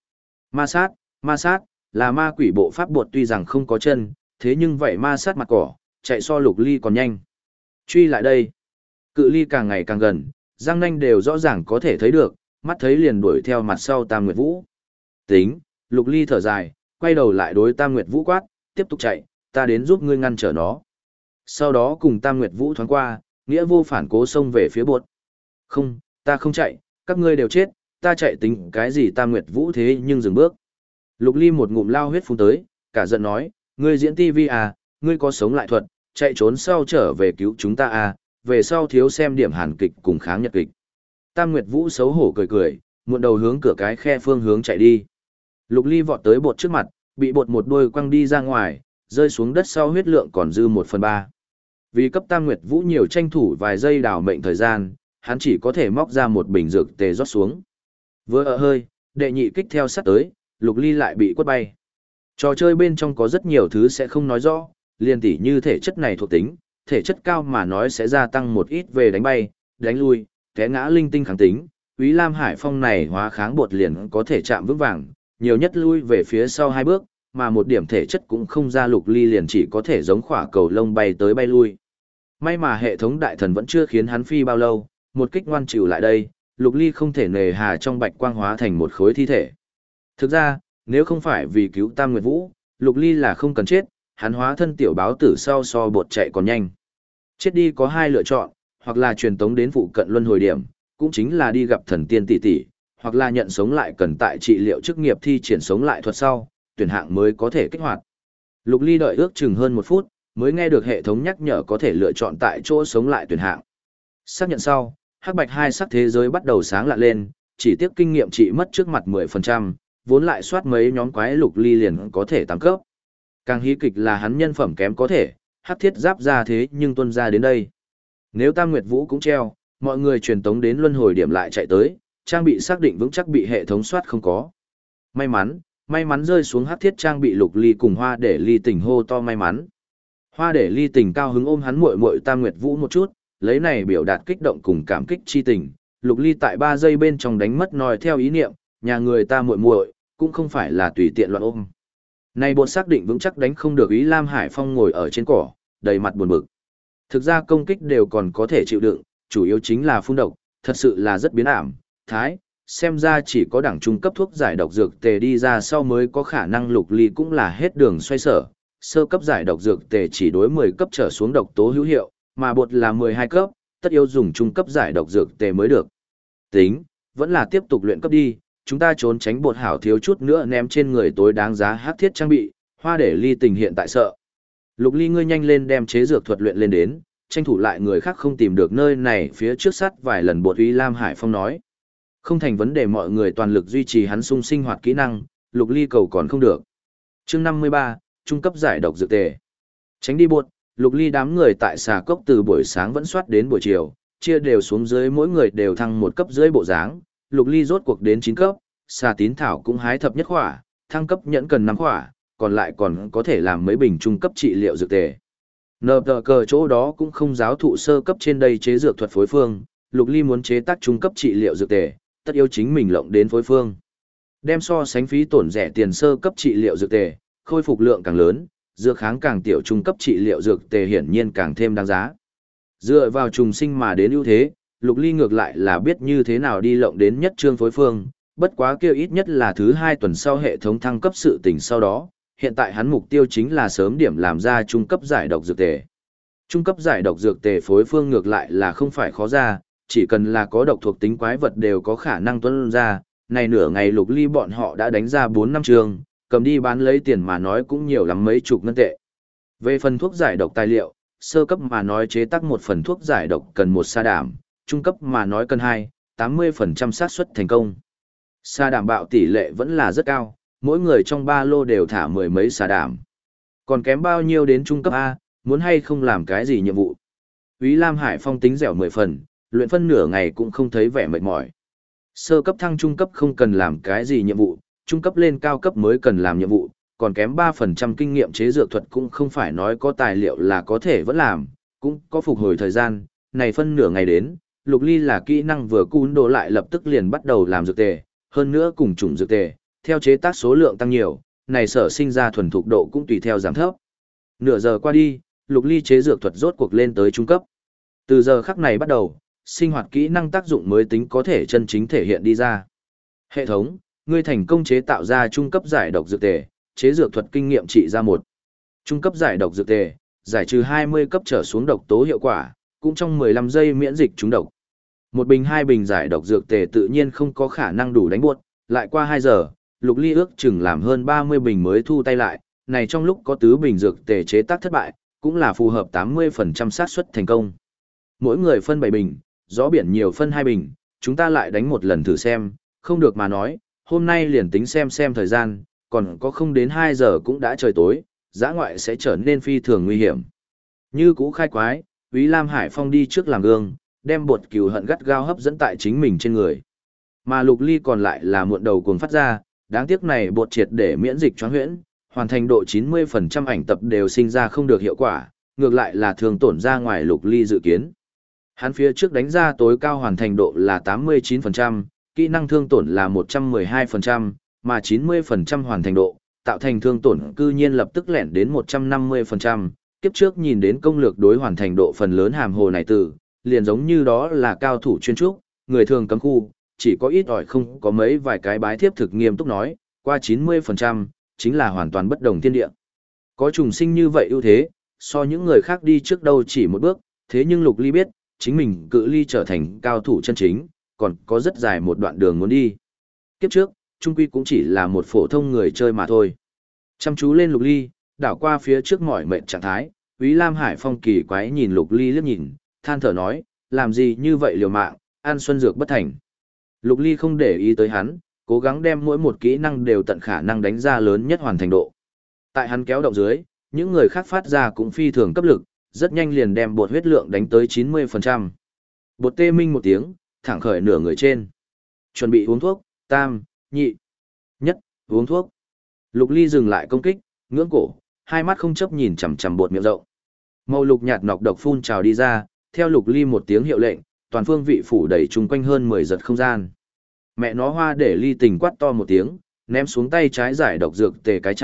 Ma sát, là ma quỷ bộ pháp bột tuy rằng không có chân, thế nhưng vậy ma sát mặt cỏ, chạy so Lục Ly còn nhanh. Truy lại đây. Cự ly càng ngày càng gần, răng nanh đều rõ ràng có thể thấy được, mắt thấy liền đuổi theo mặt sau Tam Nguyệt Vũ. Tính, Lục Ly thở dài, quay đầu lại đối Tam Nguyệt Vũ quát, tiếp tục chạy, ta đến giúp ngươi ngăn trở nó. Sau đó cùng Tam Nguyệt Vũ thoáng qua, nghĩa vô phản cố xông về phía bột. Không, ta không chạy, các ngươi đều chết, ta chạy tính cái gì? Tam Nguyệt Vũ thế nhưng dừng bước. Lục Ly một ngụm lao huyết phun tới, cả giận nói, ngươi diễn TV à, ngươi có sống lại thuật, chạy trốn sau trở về cứu chúng ta à, về sau thiếu xem điểm hàn kịch cùng kháng nhật kịch. Tam Nguyệt Vũ xấu hổ cười cười, muộn đầu hướng cửa cái khe phương hướng chạy đi. Lục Ly vọt tới bột trước mặt, bị bột một đuôi quăng đi ra ngoài, rơi xuống đất sau huyết lượng còn dư 1/3. Vì cấp Tam Nguyệt Vũ nhiều tranh thủ vài giây đảo mệnh thời gian, hắn chỉ có thể móc ra một bình dược tề rót xuống. Vừa ở hơi, đệ nhị kích theo sát tới, Lục Ly lại bị quất bay. Trò chơi bên trong có rất nhiều thứ sẽ không nói rõ, liền tỉ như thể chất này thuộc tính, thể chất cao mà nói sẽ gia tăng một ít về đánh bay, đánh lui, té ngã linh tinh kháng tính. Úy Lam Hải Phong này hóa kháng bột liền có thể chạm vững vàng, nhiều nhất lui về phía sau 2 bước, mà một điểm thể chất cũng không ra. Lục Ly liền chỉ có thể giống khỏa cầu lông bay tới bay lui. May mà hệ thống đại thần vẫn chưa khiến hắn phi bao lâu, một kích ngoan chịu lại đây, Lục Ly không thể nề hà trong bạch quang hóa thành một khối thi thể. Thực ra, nếu không phải vì cứu Tam Nguyệt Vũ, Lục Ly là không cần chết, hắn hóa thân tiểu báo tử sau so bột chạy còn nhanh. Chết đi có 2 lựa chọn, hoặc là truyền tống đến phụ cận luân hồi điểm, cũng chính là đi gặp thần tiên tỷ tỷ, hoặc là nhận sống lại cần tại trị liệu chức nghiệp thi triển sống lại thuật sau, tuyển hạng mới có thể kích hoạt. Lục Ly đợi ước chừng hơn 1 phút, mới nghe được hệ thống nhắc nhở có thể lựa chọn tại chỗ sống lại tuyển hạng. Xác nhận sau, hắc bạch 2 sắc thế giới bắt đầu sáng lạ lên, chỉ tiếc kinh nghiệm trị mất trước mặt 10%, vốn lại soát mấy nhóm quái Lục Ly liền có thể tăng cấp. Càng hí kịch là hắn nhân phẩm kém có thể, hắc thiết giáp ra thế nhưng tuân ra đến đây. Nếu Tam Nguyệt Vũ cũng treo, mọi người truyền tống đến luân hồi điểm lại chạy tới, trang bị xác định vững chắc bị hệ thống soát không có. May mắn rơi xuống hắc thiết trang bị. Lục Ly cùng Hoa Để Ly tình hô to may mắn. Hoa Để Ly tình cao hứng ôm hắn muội muội Tam Nguyệt Vũ một chút, lấy này biểu đạt kích động cùng cảm kích chi tình. Lục Ly tại 3 giây bên trong đánh mất nòi theo ý niệm, nhà người ta muội muội cũng không phải là tùy tiện loạn ôm. Này bột xác định vững chắc đánh không được Ý Lam Hải Phong ngồi ở trên cỏ, đầy mặt buồn bực. Thực ra công kích đều còn có thể chịu đựng, chủ yếu chính là phun độc, thật sự là rất biến ảm, thái, xem ra chỉ có đẳng trung cấp thuốc giải độc dược tề đi ra sau mới có khả năng Lục Ly cũng là hết đường xoay sở. Sơ cấp giải độc dược tề chỉ đối 10 cấp trở xuống độc tố hữu hiệu, mà bột là 12 cấp, tất yếu dùng trung cấp giải độc dược tề mới được. Tính, vẫn là tiếp tục luyện cấp đi, chúng ta trốn tránh bột hảo thiếu chút nữa ném trên người tối đáng giá hắc thiết trang bị, hoa để Ly tình hiện tại sợ. Lục Ly ngươi nhanh lên đem chế dược thuật luyện lên đến, tranh thủ lại người khác không tìm được nơi này phía trước sát vài lần bột Ý Lam Hải Phong nói. Không thành vấn đề mọi người toàn lực duy trì hắn sung sinh hoạt kỹ năng, Lục Ly cầu còn không được. Chương 53, trung cấp giải độc dược tề. Tránh đi bột, Lục Ly đám người tại xà cốc từ buổi sáng vẫn soát đến buổi chiều, chia đều xuống dưới mỗi người đều thăng một cấp dưới bộ dáng. Lục Ly rốt cuộc đến 9 cấp, xà tín thảo cũng hái thập nhất khỏa, thăng cấp nhẫn cần 5 khỏa, còn lại còn có thể làm mấy bình trung cấp trị liệu dược tề. Nờ tờ cờ chỗ đó cũng không giáo thụ sơ cấp trên đây chế dược thuật phối phương, Lục Ly muốn chế tác trung cấp trị liệu dược tề, tất yếu chính mình lộng đến phối phương. Đem so sánh phí tổn rẻ tiền sơ cấp trị liệu dược tề, khôi phục lượng càng lớn, dược kháng càng tiểu trung cấp trị liệu dược tề hiển nhiên càng thêm đáng giá. Dựa vào trùng sinh mà đến ưu thế, Lục Ly ngược lại là biết như thế nào đi lộng đến nhất trương phối phương, bất quá kêu ít nhất là thứ 2 tuần sau hệ thống thăng cấp sự tình sau đó, hiện tại hắn mục tiêu chính là sớm điểm làm ra trung cấp giải độc dược tề. Trung cấp giải độc dược tề phối phương ngược lại là không phải khó ra, chỉ cần là có độc thuộc tính quái vật đều có khả năng tuân ra, này nửa ngày Lục Ly bọn họ đã đánh ra 4 năm trường, cầm đi bán lấy tiền mà nói cũng nhiều lắm mấy chục ngân tệ. Về phần thuốc giải độc tài liệu, sơ cấp mà nói chế tác một phần thuốc giải độc cần 1 sa đảm, trung cấp mà nói cần 2, 80% xác suất thành công. Sa đảm bạo tỷ lệ vẫn là rất cao, mỗi người trong ba lô đều thả mười mấy sa đảm. Còn kém bao nhiêu đến trung cấp A, muốn hay không làm cái gì nhiệm vụ. Úy Lam Hải Phong tính dẻo 10 phần, luyện phân nửa ngày cũng không thấy vẻ mệt mỏi. Sơ cấp thăng trung cấp không cần làm cái gì nhiệm vụ, trung cấp lên cao cấp mới cần làm nhiệm vụ, còn kém 3% kinh nghiệm chế dược thuật cũng không phải nói có tài liệu là có thể vẫn làm, cũng có phục hồi thời gian, này phân nửa ngày đến, Lục Ly là kỹ năng vừa cún đồ lại lập tức liền bắt đầu làm dược tề, hơn nữa cùng chủng dược tề, theo chế tác số lượng tăng nhiều, này sở sinh ra thuần thục độ cũng tùy theo giảm thấp. Nửa giờ qua đi, Lục Ly chế dược thuật rốt cuộc lên tới trung cấp. Từ giờ khắc này bắt đầu, sinh hoạt kỹ năng tác dụng mới tính có thể chân chính thể hiện đi ra. Hệ thống, ngươi thành công chế tạo ra trung cấp giải độc dược tề, chế dược thuật kinh nghiệm trị ra 1. Trung cấp giải độc dược tề, giải trừ 20 cấp trở xuống độc tố hiệu quả, cũng trong 15 giây miễn dịch trúng độc. Một bình 2 bình giải độc dược tề tự nhiên không có khả năng đủ đánh buốt, lại qua 2 giờ, Lục Ly ước chừng làm hơn 30 bình mới thu tay lại, này trong lúc có tứ bình dược tề chế tác thất bại, cũng là phù hợp 80% xác suất thành công. Mỗi người phân 7 bình, gió biển nhiều phân 2 bình, chúng ta lại đánh một lần thử xem, không được mà nói, hôm nay liền tính xem thời gian, còn có không đến 2 giờ cũng đã trời tối, dã ngoại sẽ trở nên phi thường nguy hiểm. Như cũ khai quái, Úy Lam Hải Phong đi trước làm gương, đem bột cừu hận gắt gao hấp dẫn tại chính mình trên người. Mà Lục Ly còn lại là muộn đầu cuồng phát ra, đáng tiếc này bột triệt để miễn dịch choáng huyễn, hoàn thành độ 90% ảnh tập đều sinh ra không được hiệu quả, ngược lại là thường tổn ra ngoài Lục Ly dự kiến. Hắn phía trước đánh ra tối cao hoàn thành độ là 89%, kỹ năng thương tổn là 112%, mà 90% hoàn thành độ, tạo thành thương tổn cư nhiên lập tức lẻn đến 150%. Kiếp trước nhìn đến công lược đối hoàn thành độ phần lớn hàm hồ này từ, liền giống như đó là cao thủ chuyên trúc, người thường cấm khu, chỉ có ít ỏi không có mấy vài cái bái thiếp thực nghiêm túc nói, qua 90%, chính là hoàn toàn bất đồng thiên địa. Có trùng sinh như vậy ưu thế, so những người khác đi trước đâu chỉ một bước, thế nhưng Lục Ly biết, chính mình cự ly trở thành cao thủ chân chính, còn có rất dài một đoạn đường muốn đi. Kiếp trước, trung quy cũng chỉ là một phổ thông người chơi mà thôi. Chăm chú lên Lục Ly, đảo qua phía trước mỏi mệt trạng thái, Úy Lam Hải Phong kỳ quái nhìn Lục Ly liếc nhìn, than thở nói, làm gì như vậy liều mạng, ăn xuân dược bất thành. Lục Ly không để ý tới hắn, cố gắng đem mỗi một kỹ năng đều tận khả năng đánh ra lớn nhất hoàn thành độ. Tại hắn kéo động dưới, những người khác phát ra cũng phi thường cấp lực, rất nhanh liền đem bột huyết lượng đánh tới 90%. Bột tê minh một tiếng, thẳng khởi nửa người trên. Chuẩn bị uống thuốc, tam, nhị, nhất, uống thuốc. Lục Ly dừng lại công kích, ngưỡng cổ, hai mắt không chấp nhìn chằm chằm bột miệng rộng. Màu lục nhạt nọc độc phun trào đi ra, theo Lục Ly một tiếng hiệu lệnh, toàn phương vị phủ đầy chung quanh hơn 10 giật không gian. Mẹ nó hoa để Ly tình quát to một tiếng, ném xuống tay trái giải độc dược tề cái chai,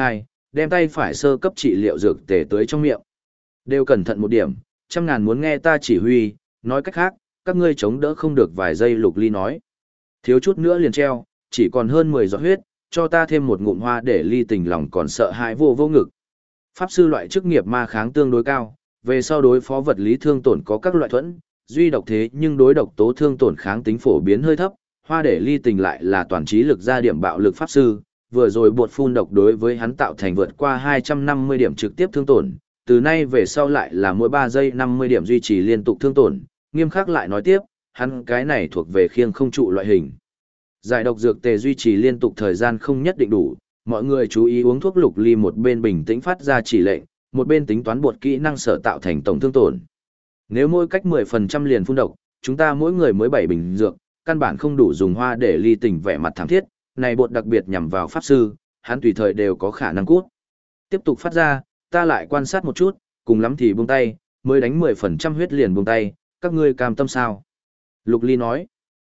đem tay phải sơ cấp trị liệu dược tề tới trong miệng. Đều cẩn thận một điểm, 100.000 muốn nghe ta chỉ huy, nói cách khác, các ngươi chống đỡ không được vài giây. Lục Ly nói. Thiếu chút nữa liền treo, chỉ còn hơn 10 giọt huyết, cho ta thêm một ngụm hoa để Ly tình lòng còn sợ hãi vô vô ngực. Pháp sư loại chức nghiệp ma kháng tương đối cao, về sau đối phó vật lý thương tổn có các loại thuẫn, duy độc thế nhưng đối độc tố thương tổn kháng tính phổ biến hơi thấp, hoa để Ly tình lại là toàn trí lực ra điểm bạo lực pháp sư, vừa rồi bột phun độc đối với hắn tạo thành vượt qua 250 điểm trực tiếp thương tổn, từ nay về sau lại là mỗi 3 giây 50 điểm duy trì liên tục thương tổn, nghiêm khắc lại nói tiếp, hắn cái này thuộc về khiêng không trụ loại hình. Giải độc dược tề duy trì liên tục thời gian không nhất định đủ, mọi người chú ý uống thuốc. Lục Ly một bên bình tĩnh phát ra chỉ lệnh, một bên tính toán bột kỹ năng sở tạo thành tổng thương tổn. Nếu mỗi cách 10% liền phun độc, chúng ta mỗi người mới 7 bình dược, căn bản không đủ dùng. Hoa để Ly tình vẻ mặt thảm thiết, này bột đặc biệt nhằm vào pháp sư, hắn tùy thời đều có khả năng cút. Tiếp tục phát ra, ta lại quan sát một chút, cùng lắm thì buông tay, mới đánh 10% huyết liền buông tay, các ngươi cam tâm sao? Lục Ly nói.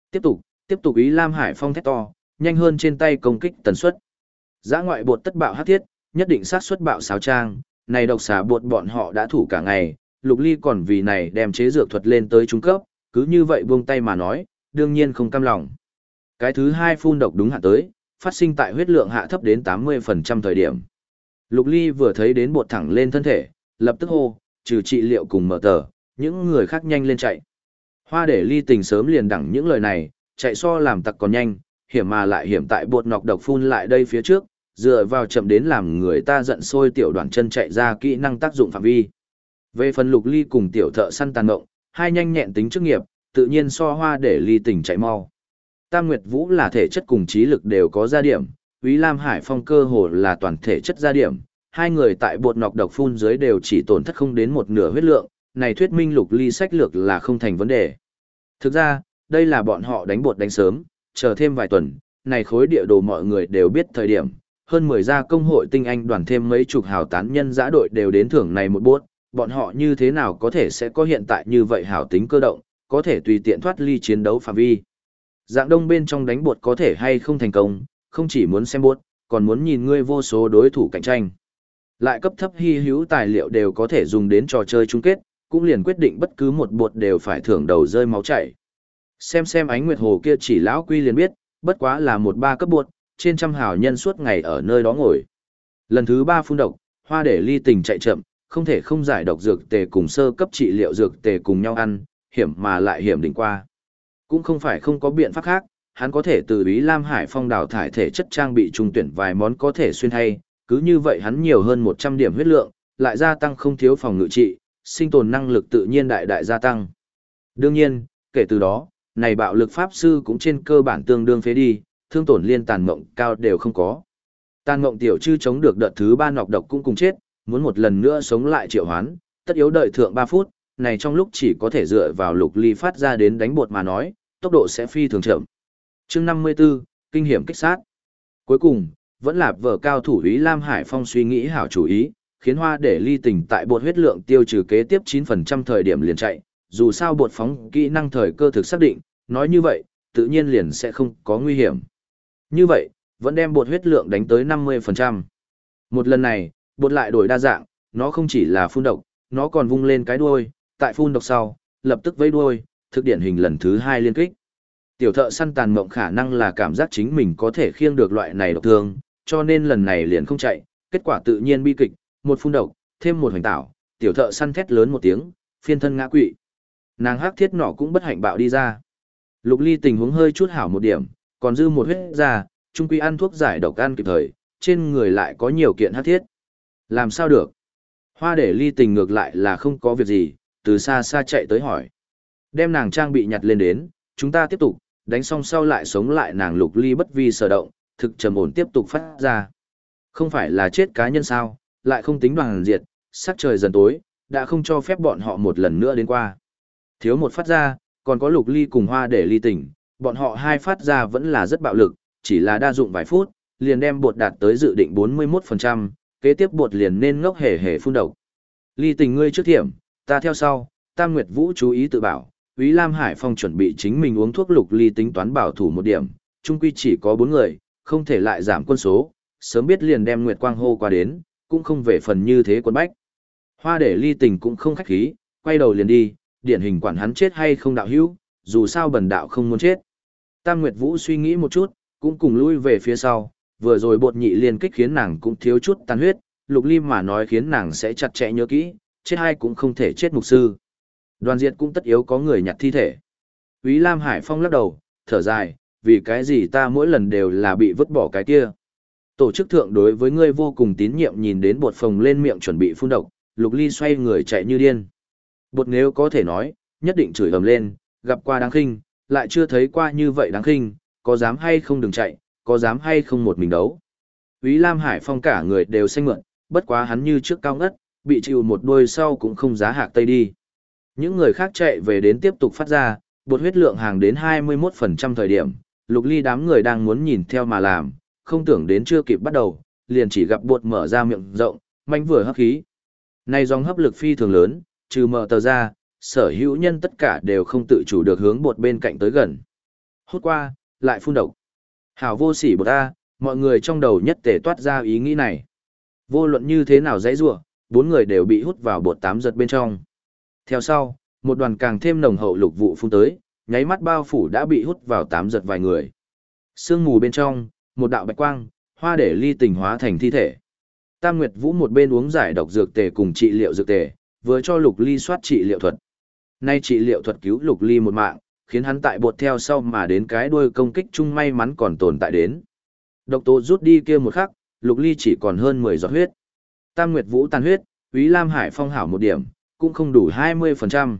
Tiếp tục. Ý Lam Hải Phong thét to, nhanh hơn trên tay công kích tần suất. Dã ngoại bột tất bạo hắc thiết, nhất định sát suất bạo sáo trang, này độc xà bột bọn họ đã thủ cả ngày, Lục Ly còn vì này đem chế dược thuật lên tới trung cấp, cứ như vậy buông tay mà nói, đương nhiên không cam lòng. Cái thứ hai phun độc đúng hạn tới, phát sinh tại huyết lượng hạ thấp đến 80% thời điểm. Lục Ly vừa thấy đến bột thẳng lên thân thể, lập tức hô, trừ trị liệu cùng mở tờ, những người khác nhanh lên chạy. Hoa để Ly tình sớm liền đẳng những lời này, chạy so làm tặc còn nhanh, hiểm mà lại hiểm tại bột nọc độc phun lại đây phía trước, dựa vào chậm đến làm người ta giận sôi tiểu đoàn chân chạy ra kỹ năng tác dụng phạm vi. Về phần Lục Ly cùng tiểu thợ săn tàn ngộng, hai nhanh nhẹn tính chức nghiệp, tự nhiên so hoa để Ly tình chạy mau. Tam Nguyệt Vũ là thể chất cùng trí lực đều có gia điểm, Úy Lam Hải Phong cơ hồ là toàn thể chất gia điểm, hai người tại bột nọc độc phun dưới đều chỉ tổn thất không đến một nửa huyết lượng, này thuyết minh Lục Ly sách lược là không thành vấn đề. Thực ra, đây là bọn họ đánh bột đánh sớm, chờ thêm vài tuần, này khối địa đồ mọi người đều biết thời điểm, hơn 10 gia công hội tinh anh đoàn thêm mấy chục hào tán nhân giã đội đều đến thưởng này một bốt, bọn họ như thế nào có thể sẽ có hiện tại như vậy hảo tính cơ động, có thể tùy tiện thoát ly chiến đấu phạm vi. Dạng đông bên trong đánh bột có thể hay không thành công, không chỉ muốn xem bột, còn muốn nhìn ngươi vô số đối thủ cạnh tranh. Lại cấp thấp hy hữu tài liệu đều có thể dùng đến trò chơi chung kết, cũng liền quyết định bất cứ một bột đều phải thưởng đầu rơi máu chảy. Xem ánh nguyệt hồ kia chỉ lão quy liền biết, bất quá là một ba cấp bột, trên trăm hào nhân suốt ngày ở nơi đó ngồi. Lần thứ 3 phun độc, hoa để Ly tình chạy chậm, không thể không giải độc dược tề cùng sơ cấp trị liệu dược tề cùng nhau ăn, hiểm mà lại hiểm đỉnh qua. Cũng không phải không có biện pháp khác, hắn có thể từ Úy Lam Hải Phong đào thải thể chất trang bị trung tuyển vài món có thể xuyên hay, cứ như vậy hắn nhiều hơn 100 điểm huyết lượng, lại gia tăng không thiếu phòng ngự trị, sinh tồn năng lực tự nhiên đại đại gia tăng. Đương nhiên, kể từ đó, này bạo lực pháp sư cũng trên cơ bản tương đương phế đi, thương tổn liên tàn mộng cao đều không có. Tàn mộng tiểu chư chống được đợt thứ 3 nọc độc cũng cùng chết, muốn một lần nữa sống lại triệu hoán, tất yếu đợi thượng 3 phút, này trong lúc chỉ có thể dựa vào Lục Ly phát ra đến đánh bột mà nói, tốc độ sẽ phi thường chậm. Chương 54, kinh hiểm kích sát. Cuối cùng, vẫn là vở cao thủ Úy Lam Hải Phong suy nghĩ hảo chủ ý, khiến hoa để Ly tình tại bột huyết lượng tiêu trừ kế tiếp 9% thời điểm liền chạy, dù sao bột phóng kỹ năng thời cơ thực xác định, nói như vậy, tự nhiên liền sẽ không có nguy hiểm. Như vậy, vẫn đem bột huyết lượng đánh tới 50%. Một lần này, bột lại đổi đa dạng, nó không chỉ là phun độc, nó còn vung lên cái đuôi, tại phun độc sau, lập tức vẫy đuôi, thực điển hình lần thứ 2 liên kích. Tiểu thợ săn tàn mộng khả năng là cảm giác chính mình có thể khiêng được loại này độc thương, cho nên lần này liền không chạy, kết quả tự nhiên bi kịch, một phun độc, thêm một hoành tảo, tiểu thợ săn thét lớn một tiếng, phiên thân ngã quỵ. Nàng hắc thiết nỏ cũng bất hạnh bạo đi ra. Lục Ly tình huống hơi chút hảo một điểm, còn dư một huyết ra, trung quy ăn thuốc giải độc ăn kịp thời, trên người lại có nhiều kiện hắc thiết. Làm sao được? Hoa để Ly tình ngược lại là không có việc gì, từ xa xa chạy tới hỏi. Đem nàng trang bị nhặt lên đến, chúng ta tiếp tục, đánh xong sau lại sống lại. Nàng Lục Ly bất vi sở động, thực trầm ổn tiếp tục phát ra. Không phải là chết cá nhân sao, lại không tính đoàn diệt, sắc trời dần tối, đã không cho phép bọn họ một lần nữa đến qua. Thiếu một phát ra, còn có Lục Ly cùng Hoa để Ly tình, bọn họ hai phát ra vẫn là rất bạo lực, chỉ là đa dụng vài phút, liền đem bột đạt tới dự định 41%, kế tiếp bột liền nên ngốc hề hề phun độc. Ly tình ngươi trước thiểm, ta theo sau, Tam Nguyệt Vũ chú ý tự bảo, Úy Lam Hải Phong chuẩn bị chính mình uống thuốc. Lục Ly tính toán bảo thủ một điểm, chung quy chỉ có 4 người, không thể lại giảm quân số, sớm biết liền đem Nguyệt Quang hô qua đến, cũng không về phần như thế quân bách. Hoa để ly tình cũng không khách khí, quay đầu liền đi, điển hình quản hắn chết hay không đạo hữu, dù sao bần đạo không muốn chết. Tam Nguyệt Vũ suy nghĩ một chút, cũng cùng lui về phía sau, vừa rồi bột nhị liên kích khiến nàng cũng thiếu chút tan huyết, Lục Ly mà nói khiến nàng sẽ chặt chẽ nhớ kỹ, chết hay cũng không thể chết mục sư. Đoàn diệt cũng tất yếu có người nhặt thi thể. Úy Lam Hải Phong lắc đầu, thở dài, vì cái gì ta mỗi lần đều là bị vứt bỏ cái kia. Tổ chức thượng đối với ngươi vô cùng tín nhiệm, nhìn đến bột phồng lên miệng chuẩn bị phun độc, Lục Ly xoay người chạy như điên. Bột nếu có thể nói, nhất định chửi ầm lên, gặp qua đáng khinh, lại chưa thấy qua như vậy đáng khinh, có dám hay không đừng chạy, có dám hay không một mình đấu. Úy Lam Hải Phong cả người đều xanh mượn, bất quá hắn như trước cao ngất, bị chịu một đôi sau cũng không giá hạc tây đi. Những người khác chạy về đến tiếp tục phát ra, bột huyết lượng hàng đến 21% thời điểm, Lục Ly đám người đang muốn nhìn theo mà làm, không tưởng đến chưa kịp bắt đầu, liền chỉ gặp bột mở ra miệng rộng, manh vừa hấp khí. Này dòng hấp lực phi thường lớn, trừ mở tờ ra, sở hữu nhân tất cả đều không tự chủ được hướng bột bên cạnh tới gần. Hút qua, lại phun độc. Hảo vô sỉ bột A, mọi người trong đầu nhất tề toát ra ý nghĩ này. Vô luận như thế nào dãy rủa, bốn người đều bị hút vào bột tám giật bên trong. Theo sau, một đoàn càng thêm nồng hậu lục vụ phun tới, nháy mắt bao phủ đã bị hút vào tám giật vài người. Sương mù bên trong, một đạo bạch quang, hoa để ly tình hóa thành thi thể. Tam Nguyệt Vũ một bên uống giải độc dược tề cùng trị liệu dược tề, vừa cho Lục Ly soát trị liệu thuật. Nay trị liệu thuật cứu Lục Ly một mạng, khiến hắn tại bột theo sau mà đến cái đuôi công kích chung may mắn còn tồn tại đến. Độc tố rút đi kia một khắc, Lục Ly chỉ còn hơn 10 giọt huyết. Tam Nguyệt Vũ tan huyết, Úy Lam Hải Phong hảo một điểm, cũng không đủ 20%.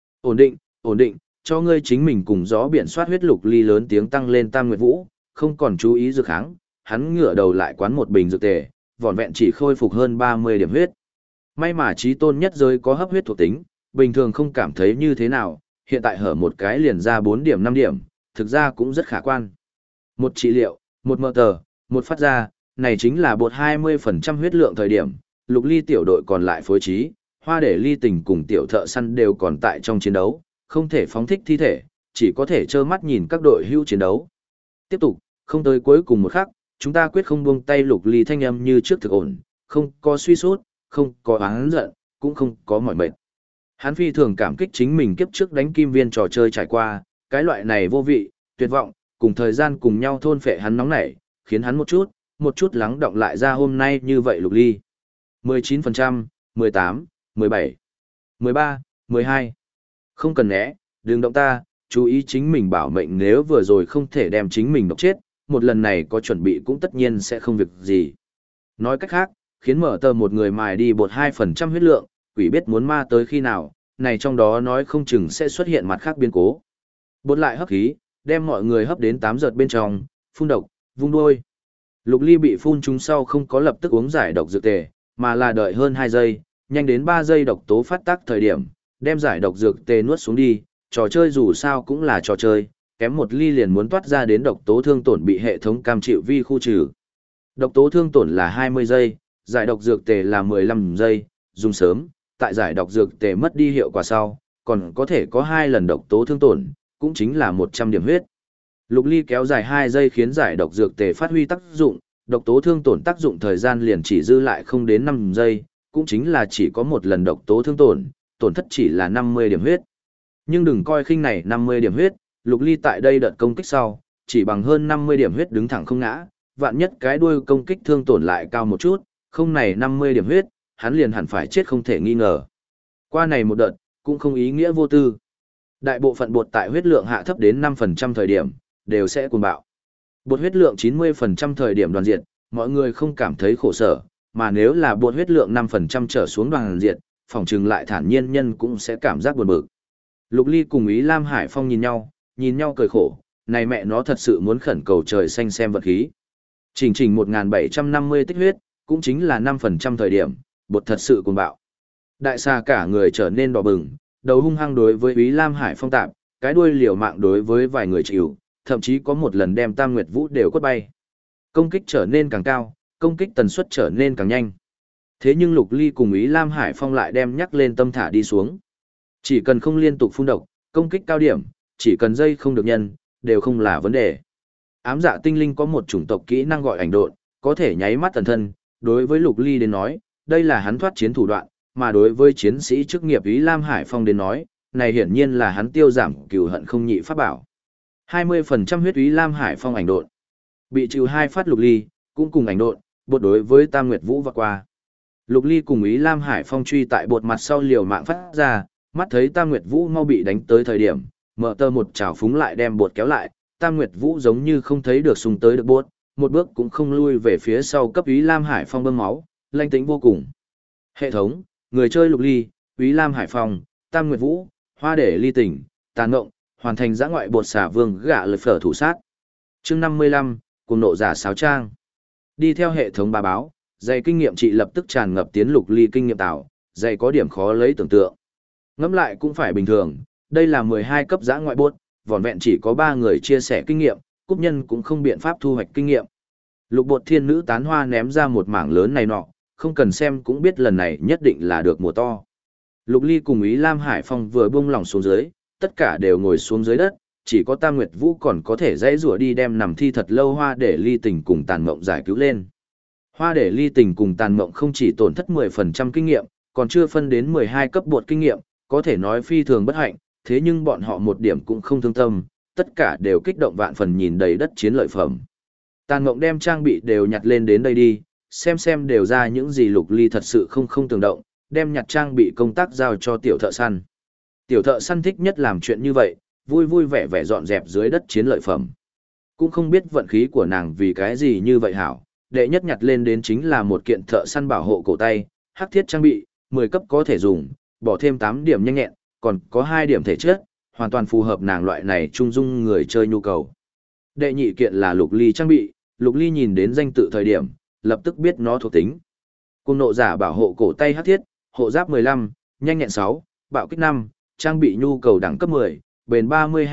Ổn định, cho ngươi chính mình cùng gió biển soát huyết. Lục Ly lớn tiếng tăng lên Tam Nguyệt Vũ, không còn chú ý dược kháng, hắn ngửa đầu lại quán một bình dược tề, vỏn vẹn chỉ khôi phục hơn 30 điểm huyết. May mà chí tôn nhất giới có hấp huyết thuộc tính, bình thường không cảm thấy như thế nào, hiện tại hở một cái liền ra 4 điểm 5 điểm, thực ra cũng rất khả quan. Một trị liệu, một mờ tờ, một phát ra, này chính là bột 20% huyết lượng thời điểm, Lục Ly tiểu đội còn lại phối trí, hoa để ly tình cùng tiểu thợ săn đều còn tại trong chiến đấu, không thể phóng thích thi thể, chỉ có thể trơ mắt nhìn các đội hữu chiến đấu. Tiếp tục, không tới cuối cùng một khắc, chúng ta quyết không buông tay. Lục Ly thanh âm như trước thực ổn, không có suy sút, không có oán giận, cũng không có mỏi mệt. Hắn phi thường cảm kích chính mình kiếp trước đánh kim viên trò chơi trải qua, cái loại này vô vị, tuyệt vọng, cùng thời gian cùng nhau thôn phệ hắn nóng nảy, khiến hắn một chút lắng động lại ra hôm nay như vậy. Lục Ly 19%, 18, 17, 13, 12. Không cần né, đừng động ta, chú ý chính mình bảo mệnh, nếu vừa rồi không thể đem chính mình độc chết, một lần này có chuẩn bị cũng tất nhiên sẽ không việc gì. Nói cách khác, khiến mở tờ một người mài đi bột 2% huyết lượng, quỷ biết muốn ma tới khi nào, này trong đó nói không chừng sẽ xuất hiện mặt khác biến cố. Bột lại hấp khí, đem mọi người hấp đến 8 giật bên trong, phun độc, vung đuôi. Lục Ly bị phun trúng sau không có lập tức uống giải độc dược tề, mà là đợi hơn 2 giây, nhanh đến 3 giây độc tố phát tác thời điểm, đem giải độc dược tề nuốt xuống đi. Trò chơi dù sao cũng là trò chơi, kém một ly liền muốn toát ra đến độc tố thương tổn bị hệ thống cam chịu vi khu trừ. Độc tố thương tổn là 20 giây, giải độc dược tề là 15 giây, dùng sớm, tại giải độc dược tề mất đi hiệu quả sau, còn có thể có 2 lần độc tố thương tổn, cũng chính là 100 điểm huyết. Lục Ly kéo dài 2 giây khiến giải độc dược tề phát huy tác dụng, độc tố thương tổn tác dụng thời gian liền chỉ dư lại không đến 5 giây, cũng chính là chỉ có một lần độc tố thương tổn, tổn thất chỉ là 50 điểm huyết. Nhưng đừng coi khinh này 50 điểm huyết, Lục Ly tại đây đợt công kích sau, chỉ bằng hơn 50 điểm huyết đứng thẳng không ngã, vạn nhất cái đuôi công kích thương tổn lại cao một chút, không này 50 điểm huyết, hắn liền hẳn phải chết không thể nghi ngờ. Qua này một đợt, cũng không ý nghĩa vô tư. Đại bộ phận bột tại huyết lượng hạ thấp đến 5% thời điểm, đều sẽ cuồng bạo. Bột huyết lượng 90% thời điểm đoàn diệt, mọi người không cảm thấy khổ sở, mà nếu là bột huyết lượng 5% trở xuống đoàn diệt, phòng trừng lại thản nhiên nhân cũng sẽ cảm giác buồn bực. Lục Ly cùng Ý Lam Hải Phong nhìn nhau cười khổ, này mẹ nó thật sự muốn khẩn cầu trời xanh xem vật khí. Chỉnh 1750 tích huyết, cũng chính là 5% thời điểm, bột thật sự cuồng bạo. Đại xà cả người trở nên đỏ bừng, đầu hung hăng đối với Ý Lam Hải Phong tạp, cái đuôi liều mạng đối với vài người chịu, thậm chí có một lần đem Tam Nguyệt Vũ đều quất bay. Công kích trở nên càng cao, công kích tần suất trở nên càng nhanh. Thế nhưng Lục Ly cùng Ý Lam Hải Phong lại đem nhắc lên tâm thả đi xuống. Chỉ cần không liên tục phun độc, công kích cao điểm, chỉ cần dây không được nhân, đều không là vấn đề. Ám dạ tinh linh có một chủng tộc kỹ năng gọi ảnh độn, có thể nháy mắt tần thân, đối với Lục Ly đến nói, đây là hắn thoát chiến thủ đoạn, mà đối với chiến sĩ chức nghiệp Ý Lam Hải Phong đến nói, này hiển nhiên là hắn tiêu giảm cừu hận không nhị pháp bảo. 20% huyết Ý Lam Hải Phong ảnh độn. Bị trừ 2 phát Lục Ly, cũng cùng ảnh độn, bột đối với Tam Nguyệt Vũ và qua. Lục Ly cùng Ý Lam Hải Phong truy tại bột mặt sau liều mạng phát ra, mắt thấy Tam Nguyệt Vũ mau bị đánh tới thời điểm, mở tơ một chảo phúng lại đem bột kéo lại, Tam Nguyệt Vũ giống như không thấy được xung tới được bột, một bước cũng không lui về phía sau cấp Ý Lam Hải Phong bơm máu, lanh tĩnh vô cùng. Hệ thống, người chơi Lục Ly, Ý Lam Hải Phong, Tam Nguyệt Vũ, Hoa Để Ly Tỉnh, Tàn Ngộng, hoàn thành dã ngoại bột xả vương gạ lời phở thủ sát. Chương 55, cùng nộ giả sáo trang. Đi theo hệ thống báo báo, dày kinh nghiệm trị lập tức tràn ngập tiến Lục Ly kinh nghiệm tạo, dày có điểm khó lấy tưởng tượng. Ngẫm lại cũng phải bình thường, đây là 12 cấp dã ngoại bột, vỏn vẹn chỉ có 3 người chia sẻ kinh nghiệm, cúp nhân cũng không biện pháp thu hoạch kinh nghiệm. Lục bột thiên nữ tán hoa ném ra một mảng lớn này nọ, không cần xem cũng biết lần này nhất định là được mùa to. Lục Ly cùng Ý Lam Hải Phong vừa buông lỏng xuống dưới, tất cả đều ngồi xuống dưới đất, chỉ có Tam Nguyệt Vũ còn có thể dãy rủa đi đem nằm thi thật lâu Hoa Để Ly Tình cùng Tàn Mộng giải cứu lên. Hoa Để Ly Tình cùng Tàn Mộng không chỉ tổn thất 10% kinh nghiệm, còn chưa phân đến 12 cấp bột kinh nghiệm, có thể nói phi thường bất hạnh, thế nhưng bọn họ một điểm cũng không thương tâm, tất cả đều kích động vạn phần nhìn đầy đất chiến lợi phẩm. Tàn Mộng đem trang bị đều nhặt lên đến đây đi, xem đều ra những gì Lục Ly thật sự không tưởng động, đem nhặt trang bị công tác giao cho tiểu thợ săn. Tiểu thợ săn thích nhất làm chuyện như vậy, vui vui vẻ vẻ dọn dẹp dưới đất chiến lợi phẩm. Cũng không biết vận khí của nàng vì cái gì như vậy hảo, đệ nhất nhặt lên đến chính là một kiện thợ săn bảo hộ cổ tay, hắc thiết trang bị, 10 cấp có thể dùng, bỏ thêm 8 điểm nhanh nhẹn, còn có 2 điểm thể chất, hoàn toàn phù hợp nàng loại này trung dung người chơi nhu cầu. Đệ nhị kiện là Lục Ly trang bị, Lục Ly nhìn đến danh tự thời điểm, lập tức biết nó thuộc tính. Cùng nộ giả bảo hộ cổ tay hắc thiết, hộ giáp 15, nhanh nhẹn 6, bạo kích 5, trang bị nhu cầu đẳng cấp 10, bền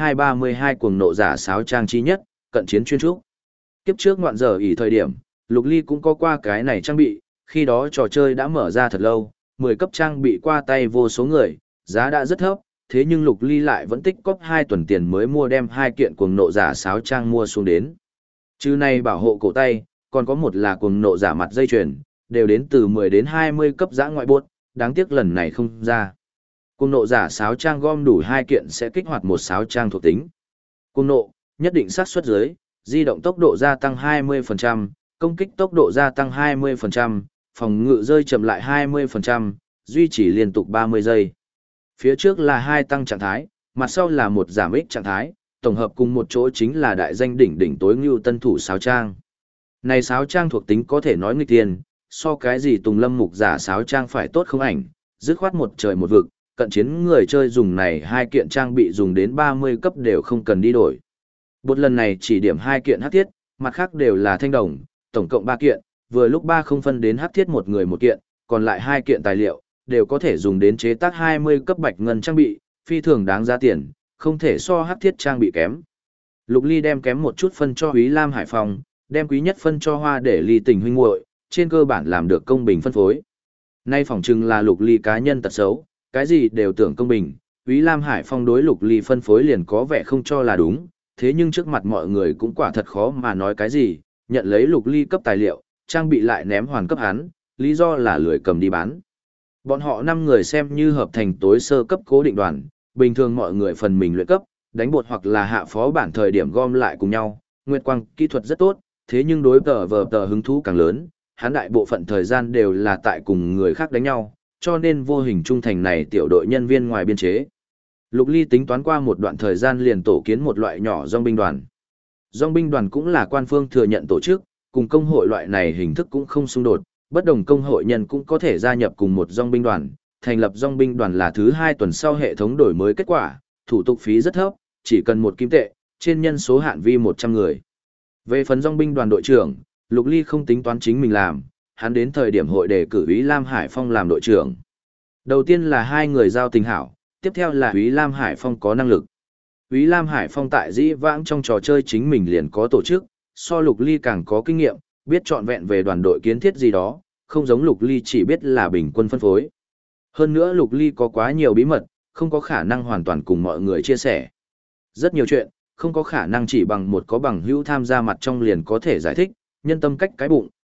32 cuồng nộ giả sáo trang trí nhất, cận chiến chuyên trúc. Kiếp trước ngoạn giờ ỉ thời điểm, Lục Ly cũng có qua cái này trang bị, khi đó trò chơi đã mở ra thật lâu, 10 cấp trang bị qua tay vô số người, giá đã rất thấp, thế nhưng Lục Ly lại vẫn tích cóp 2 tuần tiền mới mua đem 2 kiện cuồng nộ giả sáo trang mua xuống đến. Chứ này bảo hộ cổ tay, còn có một là cuồng nộ giả mặt dây chuyền, đều đến từ 10 đến 20 cấp giã ngoại bốt, đáng tiếc lần này không ra. Cuồng nộ giả sáo trang gom đủ 2 kiện sẽ kích hoạt một sáo trang thuộc tính. Cuồng nộ, nhất định xác suất dưới, di động tốc độ gia tăng 20%, công kích tốc độ gia tăng 20%, phòng ngự rơi chậm lại 20%, duy trì liên tục 30 giây. Phía trước là 2 tăng trạng thái, mặt sau là một giảm ích trạng thái, tổng hợp cùng một chỗ chính là đại danh đỉnh tối ngưu tân thủ sáo trang. Này sáo trang thuộc tính có thể nói nghịch tiền, so cái gì Tùng Lâm mục giả sáo trang phải tốt không ảnh, dứt khoát một trời một vực, cận chiến người chơi dùng này 2 kiện trang bị dùng đến 30 cấp đều không cần đi đổi. Bột lần này chỉ điểm 2 kiện hắc thiết, mặt khác đều là thanh đồng, tổng cộng 3 kiện, vừa lúc 3 không phân đến hắc thiết một người một kiện, còn lại 2 kiện tài liệu, đều có thể dùng đến chế tác 20 cấp bạch ngân trang bị, phi thường đáng giá tiền, không thể so hắc thiết trang bị kém. Lục Ly đem kém một chút phân cho Úy Lam Hải Phòng, đem quý nhất phân cho Hoa Để Ly Tình huynh muội, trên cơ bản làm được công bình phân phối. Nay phỏng chừng là Lục Ly cá nhân tật xấu, cái gì đều tưởng công bình, Úy Lam Hải Phong đối Lục Ly phân phối liền có vẻ không cho là đúng, thế nhưng trước mặt mọi người cũng quả thật khó mà nói cái gì, nhận lấy Lục Ly cấp tài liệu, trang bị lại ném hoàn cấp hắn, lý do là lười cầm đi bán. Bọn họ 5 người xem như hợp thành tối sơ cấp cố định đoàn, bình thường mọi người phần mình luyện cấp, đánh bột hoặc là hạ phó bản thời điểm gom lại cùng nhau, Nguyệt Quang kỹ thuật rất tốt, thế nhưng đối tờ hứng thú càng lớn, hắn đại bộ phận thời gian đều là tại cùng người khác đánh nhau, cho nên vô hình trung thành này tiểu đội nhân viên ngoài biên chế. Lục Ly tính toán qua một đoạn thời gian liền tổ kiến một loại nhỏ dòng binh đoàn. Dòng binh đoàn cũng là quan phương thừa nhận tổ chức, cùng công hội loại này hình thức cũng không xung đột, bất đồng công hội nhân cũng có thể gia nhập cùng một dòng binh đoàn. Thành lập dòng binh đoàn là thứ 2 tuần sau hệ thống đổi mới kết quả, thủ tục phí rất thấp, chỉ cần 1 kim tệ, trên nhân số hạn vi 100 người. Về phần dòng binh đoàn đội trưởng, Lục Ly không tính toán chính mình làm, hắn đến thời điểm hội đề cử Úy Lam Hải Phong làm đội trưởng. Đầu tiên là 2 người giao tình hảo, tiếp theo là Úy Lam Hải Phong có năng lực. Úy Lam Hải Phong tại dĩ vãng trong trò chơi chính mình liền có tổ chức, so Lục Ly càng có kinh nghiệm, biết trọn vẹn về đoàn đội kiến thiết gì đó, không giống Lục Ly chỉ biết là bình quân phân phối. Hơn nữa Lục Ly có quá nhiều bí mật, không có khả năng hoàn toàn cùng mọi người chia sẻ. Rất nhiều chuyện, không có khả năng chỉ bằng một có bằng hữu tham gia mặt trong liền có thể giải thích, nhân tâm cách cái bụng,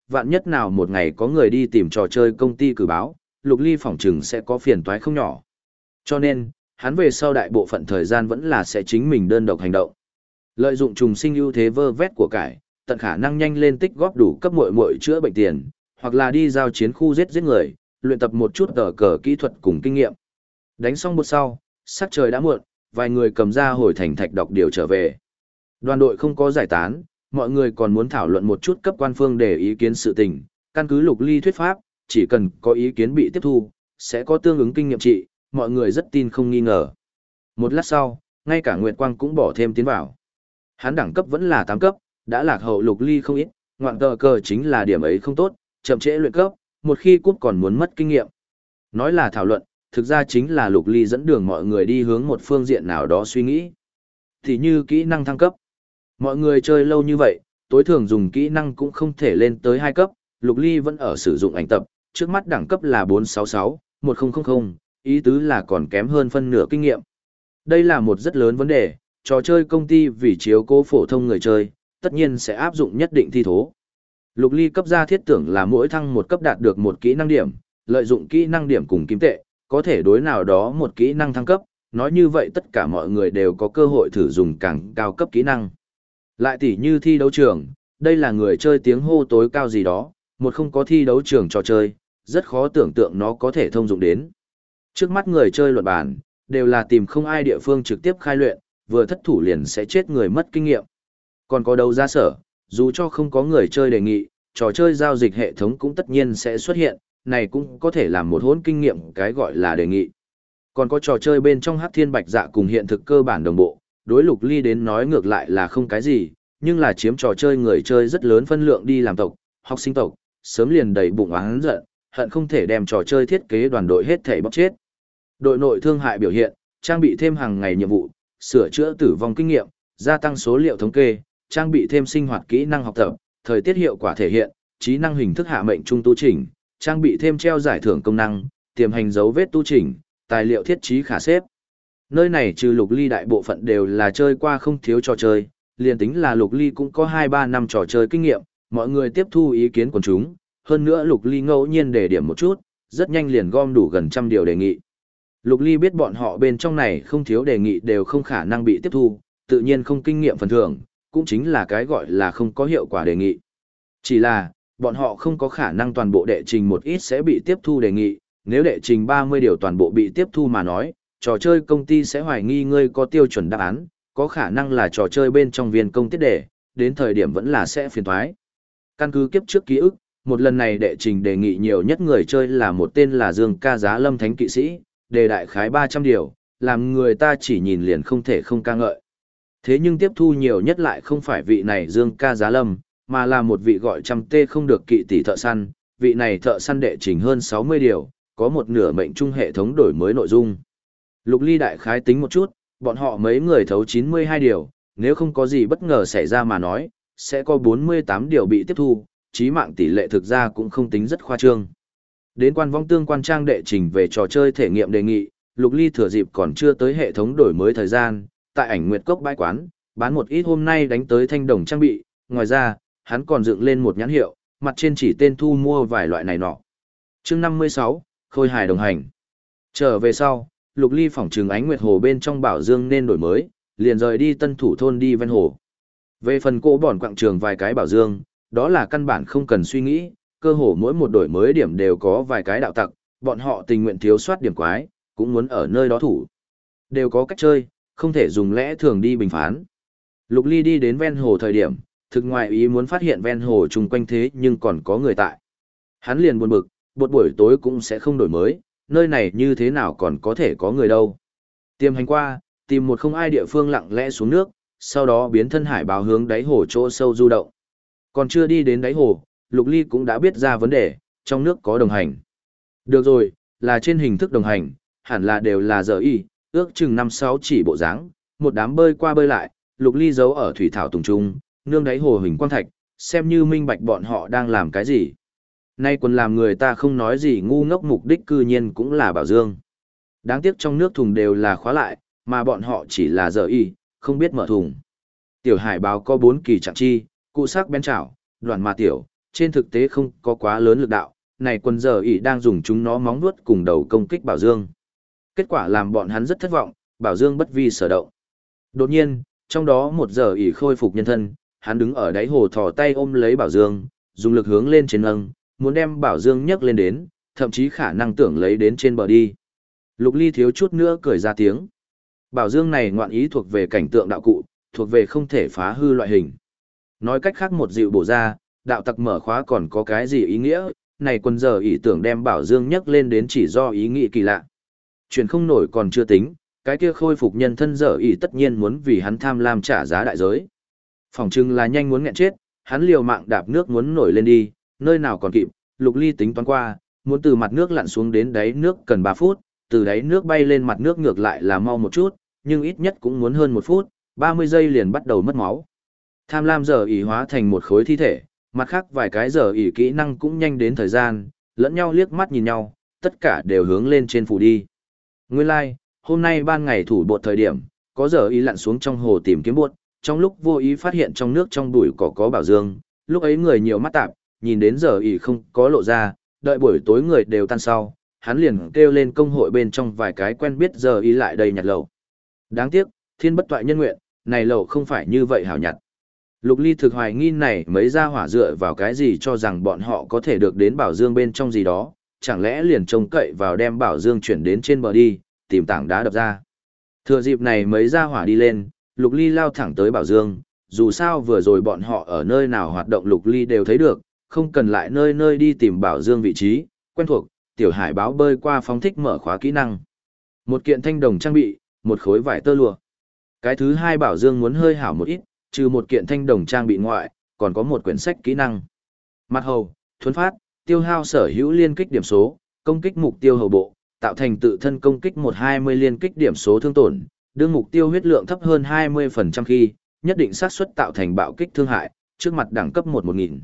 vạn nhất nào một ngày có người đi tìm trò chơi công ty cử báo, Lục Ly phỏng chừng sẽ có phiền toái không nhỏ. Cho nên, hắn về sau đại bộ phận thời gian vẫn là sẽ chính mình đơn độc hành động. Lợi dụng trùng sinh ưu thế vơ vét của cải, tận khả năng nhanh lên tích góp đủ cấp muội muội chữa bệnh tiền, hoặc là đi giao chiến khu giết người, luyện tập một chút tờ cờ kỹ thuật cùng kinh nghiệm. Đánh xong một sau, sắc trời đã muộn, vài người cầm ra hồi thành thạch đọc điều trở về. Đoàn đội không có giải tán, mọi người còn muốn thảo luận một chút cấp quan phương để ý kiến sự tình, căn cứ Lục Ly thuyết pháp, chỉ cần có ý kiến bị tiếp thu, sẽ có tương ứng kinh nghiệm trị, mọi người rất tin không nghi ngờ. Một lát sau, ngay cả Nguyệt Quang cũng bỏ thêm tiến vào. Hắn đẳng cấp vẫn là 8 cấp, đã lạc hậu Lục Ly không ít, ngoạn tờ cờ chính là điểm ấy không tốt, chậm trễ luyện cấp, một khi cút còn muốn mất kinh nghiệm. Nói là thảo luận, thực ra chính là Lục Ly dẫn đường mọi người đi hướng một phương diện nào đó suy nghĩ. Thì như kỹ năng thăng cấp. Mọi người chơi lâu như vậy, tối thường dùng kỹ năng cũng không thể lên tới 2 cấp, Lục Ly vẫn ở sử dụng ảnh tập, trước mắt đẳng cấp là 466, 1000, ý tứ là còn kém hơn phân nửa kinh nghiệm. Đây là một rất lớn vấn đề, trò chơi công ty vì chiếu cố phổ thông người chơi, tất nhiên sẽ áp dụng nhất định thi thố. Lục Ly cấp ra thiết tưởng là mỗi thăng một cấp đạt được một kỹ năng điểm, lợi dụng kỹ năng điểm cùng kim tệ, có thể đối nào đó một kỹ năng thăng cấp, nói như vậy tất cả mọi người đều có cơ hội thử dùng càng cao cấp kỹ năng. Lại tỉ như thi đấu trường, đây là người chơi tiếng hô tối cao gì đó, một không có thi đấu trường trò chơi, rất khó tưởng tượng nó có thể thông dụng đến. Trước mắt người chơi luận bàn, đều là tìm không ai địa phương trực tiếp khai luyện, vừa thất thủ liền sẽ chết người mất kinh nghiệm. Còn có đấu giá sở, dù cho không có người chơi đề nghị, trò chơi giao dịch hệ thống cũng tất nhiên sẽ xuất hiện, này cũng có thể làm một hỗn kinh nghiệm cái gọi là đề nghị. Còn có trò chơi bên trong Hắc Thiên Bạch Dạ cùng hiện thực cơ bản đồng bộ, đối Lục Ly đến nói ngược lại là không cái gì, nhưng là chiếm trò chơi người chơi rất lớn phân lượng đi làm tộc, học sinh tộc, sớm liền đầy bụng oán giận, hận không thể đem trò chơi thiết kế đoàn đội hết thảy bóc chết. Đội nội thương hại biểu hiện, trang bị thêm hàng ngày nhiệm vụ, sửa chữa tử vong kinh nghiệm, gia tăng số liệu thống kê, trang bị thêm sinh hoạt kỹ năng học tập, thời tiết hiệu quả thể hiện, trí năng hình thức hạ mệnh trung tu chỉnh, trang bị thêm treo giải thưởng công năng, tiềm hành dấu vết tu chỉnh, tài liệu thiết trí khả xếp. Nơi này trừ Lục Ly đại bộ phận đều là chơi qua không thiếu trò chơi, liền tính là Lục Ly cũng có 2-3 năm trò chơi kinh nghiệm, mọi người tiếp thu ý kiến của chúng, hơn nữa Lục Ly ngẫu nhiên đề điểm một chút, rất nhanh liền gom đủ gần trăm điều đề nghị. Lục Ly biết bọn họ bên trong này không thiếu đề nghị đều không khả năng bị tiếp thu, tự nhiên không kinh nghiệm phần thưởng, cũng chính là cái gọi là không có hiệu quả đề nghị. Chỉ là, bọn họ không có khả năng toàn bộ đệ trình một ít sẽ bị tiếp thu đề nghị, nếu đệ trình 30 điều toàn bộ bị tiếp thu mà nói, trò chơi công ty sẽ hoài nghi ngươi có tiêu chuẩn đáp án, có khả năng là trò chơi bên trong viên công tiết đề, đến thời điểm vẫn là sẽ phiền toái. Căn cứ kiếp trước ký ức, một lần này đệ trình đề nghị nhiều nhất người chơi là một tên là Dương Ca Giá Lâm Thánh Kỵ Sĩ, đề đại khái 300 điều, làm người ta chỉ nhìn liền không thể không ca ngợi. Thế nhưng tiếp thu nhiều nhất lại không phải vị này Dương Ca Giá Lâm, mà là một vị gọi trăm tê không được kỵ tỷ thợ săn, vị này thợ săn đệ trình hơn 60 điều, có một nửa mệnh trung hệ thống đổi mới nội dung. Lục Ly đại khái tính một chút, bọn họ mấy người thấu 92 điều, nếu không có gì bất ngờ xảy ra mà nói, sẽ có 48 điều bị tiếp thu, chí mạng tỷ lệ thực ra cũng không tính rất khoa trương. Đến quan vong tương quan trang đệ trình về trò chơi thể nghiệm đề nghị, Lục Ly thừa dịp còn chưa tới hệ thống đổi mới thời gian, tại ảnh Nguyệt Cốc bãi quán, bán một ít hôm nay đánh tới thanh đồng trang bị, ngoài ra, hắn còn dựng lên một nhãn hiệu, mặt trên chỉ tên thu mua vài loại này nọ. Chương 56, Khôi hài đồng hành. Trở về sau, Lục Ly phỏng trừng ánh Nguyệt Hồ bên trong bảo dương nên đổi mới, liền rời đi Tân Thủ thôn đi ven hồ. Về phần cỗ bỏn quặng trường vài cái bảo dương, đó là căn bản không cần suy nghĩ, cơ hồ mỗi một đổi mới điểm đều có vài cái đạo tặc, bọn họ tình nguyện thiếu soát điểm quái, cũng muốn ở nơi đó thủ. Đều có cách chơi, không thể dùng lẽ thường đi bình phán. Lục Ly đi đến ven hồ thời điểm, thực ngoại ý muốn phát hiện ven hồ chung quanh thế nhưng còn có người tại. Hắn liền buồn bực, một buổi tối cũng sẽ không đổi mới, nơi này như thế nào còn có thể có người đâu. Tiềm hành qua, tìm một không ai địa phương lặng lẽ xuống nước, sau đó biến thân hải báo hướng đáy hồ chỗ sâu du động. Còn chưa đi đến đáy hồ, Lục Ly cũng đã biết ra vấn đề, trong nước có đồng hành. Được rồi, là trên hình thức đồng hành, hẳn là đều là giờ y, ước chừng 5-6 chỉ bộ dáng, một đám bơi qua bơi lại, Lục Ly giấu ở thủy thảo tùng trung, nương đáy hồ hình quang thạch, xem như minh bạch bọn họ đang làm cái gì. Nay còn làm người ta không nói gì ngu ngốc, mục đích cư nhiên cũng là bảo dương. Đáng tiếc trong nước thùng đều là khóa lại, mà bọn họ chỉ là giờ y, không biết mở thùng. Tiểu hải báo có 4 kỳ trạng chi, cụ sắc bén chảo, đoàn mà tiểu, trên thực tế không có quá lớn lực đạo, này quân giờ ỉ đang dùng chúng nó móng vuốt cùng đầu công kích Bảo Dương. Kết quả làm bọn hắn rất thất vọng, Bảo Dương bất vi sở động. Đột nhiên, trong đó một giờ ỉ khôi phục nhân thân, hắn đứng ở đáy hồ thò tay ôm lấy Bảo Dương, dùng lực hướng lên trên nâng, muốn đem Bảo Dương nhấc lên đến, thậm chí khả năng tưởng lấy đến trên bờ đi. Lục Ly thiếu chút nữa cười ra tiếng. Bảo Dương này ngoạn ý thuộc về cảnh tượng đạo cụ, thuộc về không thể phá hư loại hình. Nói cách khác một dịu bổ ra, đạo tặc mở khóa còn có cái gì ý nghĩa, này quân giờ ý tưởng đem Bảo Dương nhấc lên đến chỉ do ý nghĩ kỳ lạ. Chuyện không nổi còn chưa tính, cái kia khôi phục nhân thân giờ ý tất nhiên muốn vì hắn tham lam trả giá đại giới. Phỏng chừng là nhanh muốn nghẹn chết, hắn liều mạng đạp nước muốn nổi lên đi, nơi nào còn kịp, Lục Ly tính toán qua, muốn từ mặt nước lặn xuống đến đáy nước cần 3 phút, từ đáy nước bay lên mặt nước ngược lại là mau một chút, nhưng ít nhất cũng muốn hơn 1 phút, 30 giây liền bắt đầu mất máu. Tham lam giờ ỉ hóa thành một khối thi thể, mặt khác vài cái giờ ỉ kỹ năng cũng nhanh đến thời gian, lẫn nhau liếc mắt nhìn nhau, tất cả đều hướng lên trên phủ đi. Nguyên lai, like, hôm nay ban ngày thủ bột thời điểm, có giờ ỉ lặn xuống trong hồ tìm kiếm bột, trong lúc vô ý phát hiện trong nước trong bụi cỏ có Bảo Dương, lúc ấy người nhiều mắt tạp, nhìn đến giờ ỉ không có lộ ra, đợi buổi tối người đều tan sau, hắn liền kêu lên công hội bên trong vài cái quen biết giờ ỉ lại đây nhặt lậu. Đáng tiếc, thiên bất toại nhân nguyện, này lậu không phải như vậy hảo nhặt. Lục Ly thực hoài nghi này mấy gia hỏa dựa vào cái gì cho rằng bọn họ có thể được đến Bảo Dương bên trong gì đó, chẳng lẽ liền trông cậy vào đem Bảo Dương chuyển đến trên bờ đi, tìm tảng đá đập ra. Thừa dịp này mấy gia hỏa đi lên, Lục Ly lao thẳng tới Bảo Dương, dù sao vừa rồi bọn họ ở nơi nào hoạt động Lục Ly đều thấy được, không cần lại nơi nơi đi tìm Bảo Dương vị trí, quen thuộc, tiểu hải báo bơi qua phóng thích mở khóa kỹ năng. Một kiện thanh đồng trang bị, một khối vải tơ lụa. Cái thứ hai Bảo Dương muốn hơi hảo một ít, trừ một kiện thanh đồng trang bị ngoại, còn có một quyển sách kỹ năng. Mặt hầu, thuấn phát, tiêu hao sở hữu liên kích điểm số, công kích mục tiêu hầu bộ, tạo thành tự thân công kích 120 liên kích điểm số thương tổn, đương mục tiêu huyết lượng thấp hơn 20% khi, nhất định xác suất tạo thành bạo kích thương hại, trước mặt đẳng cấp 1000.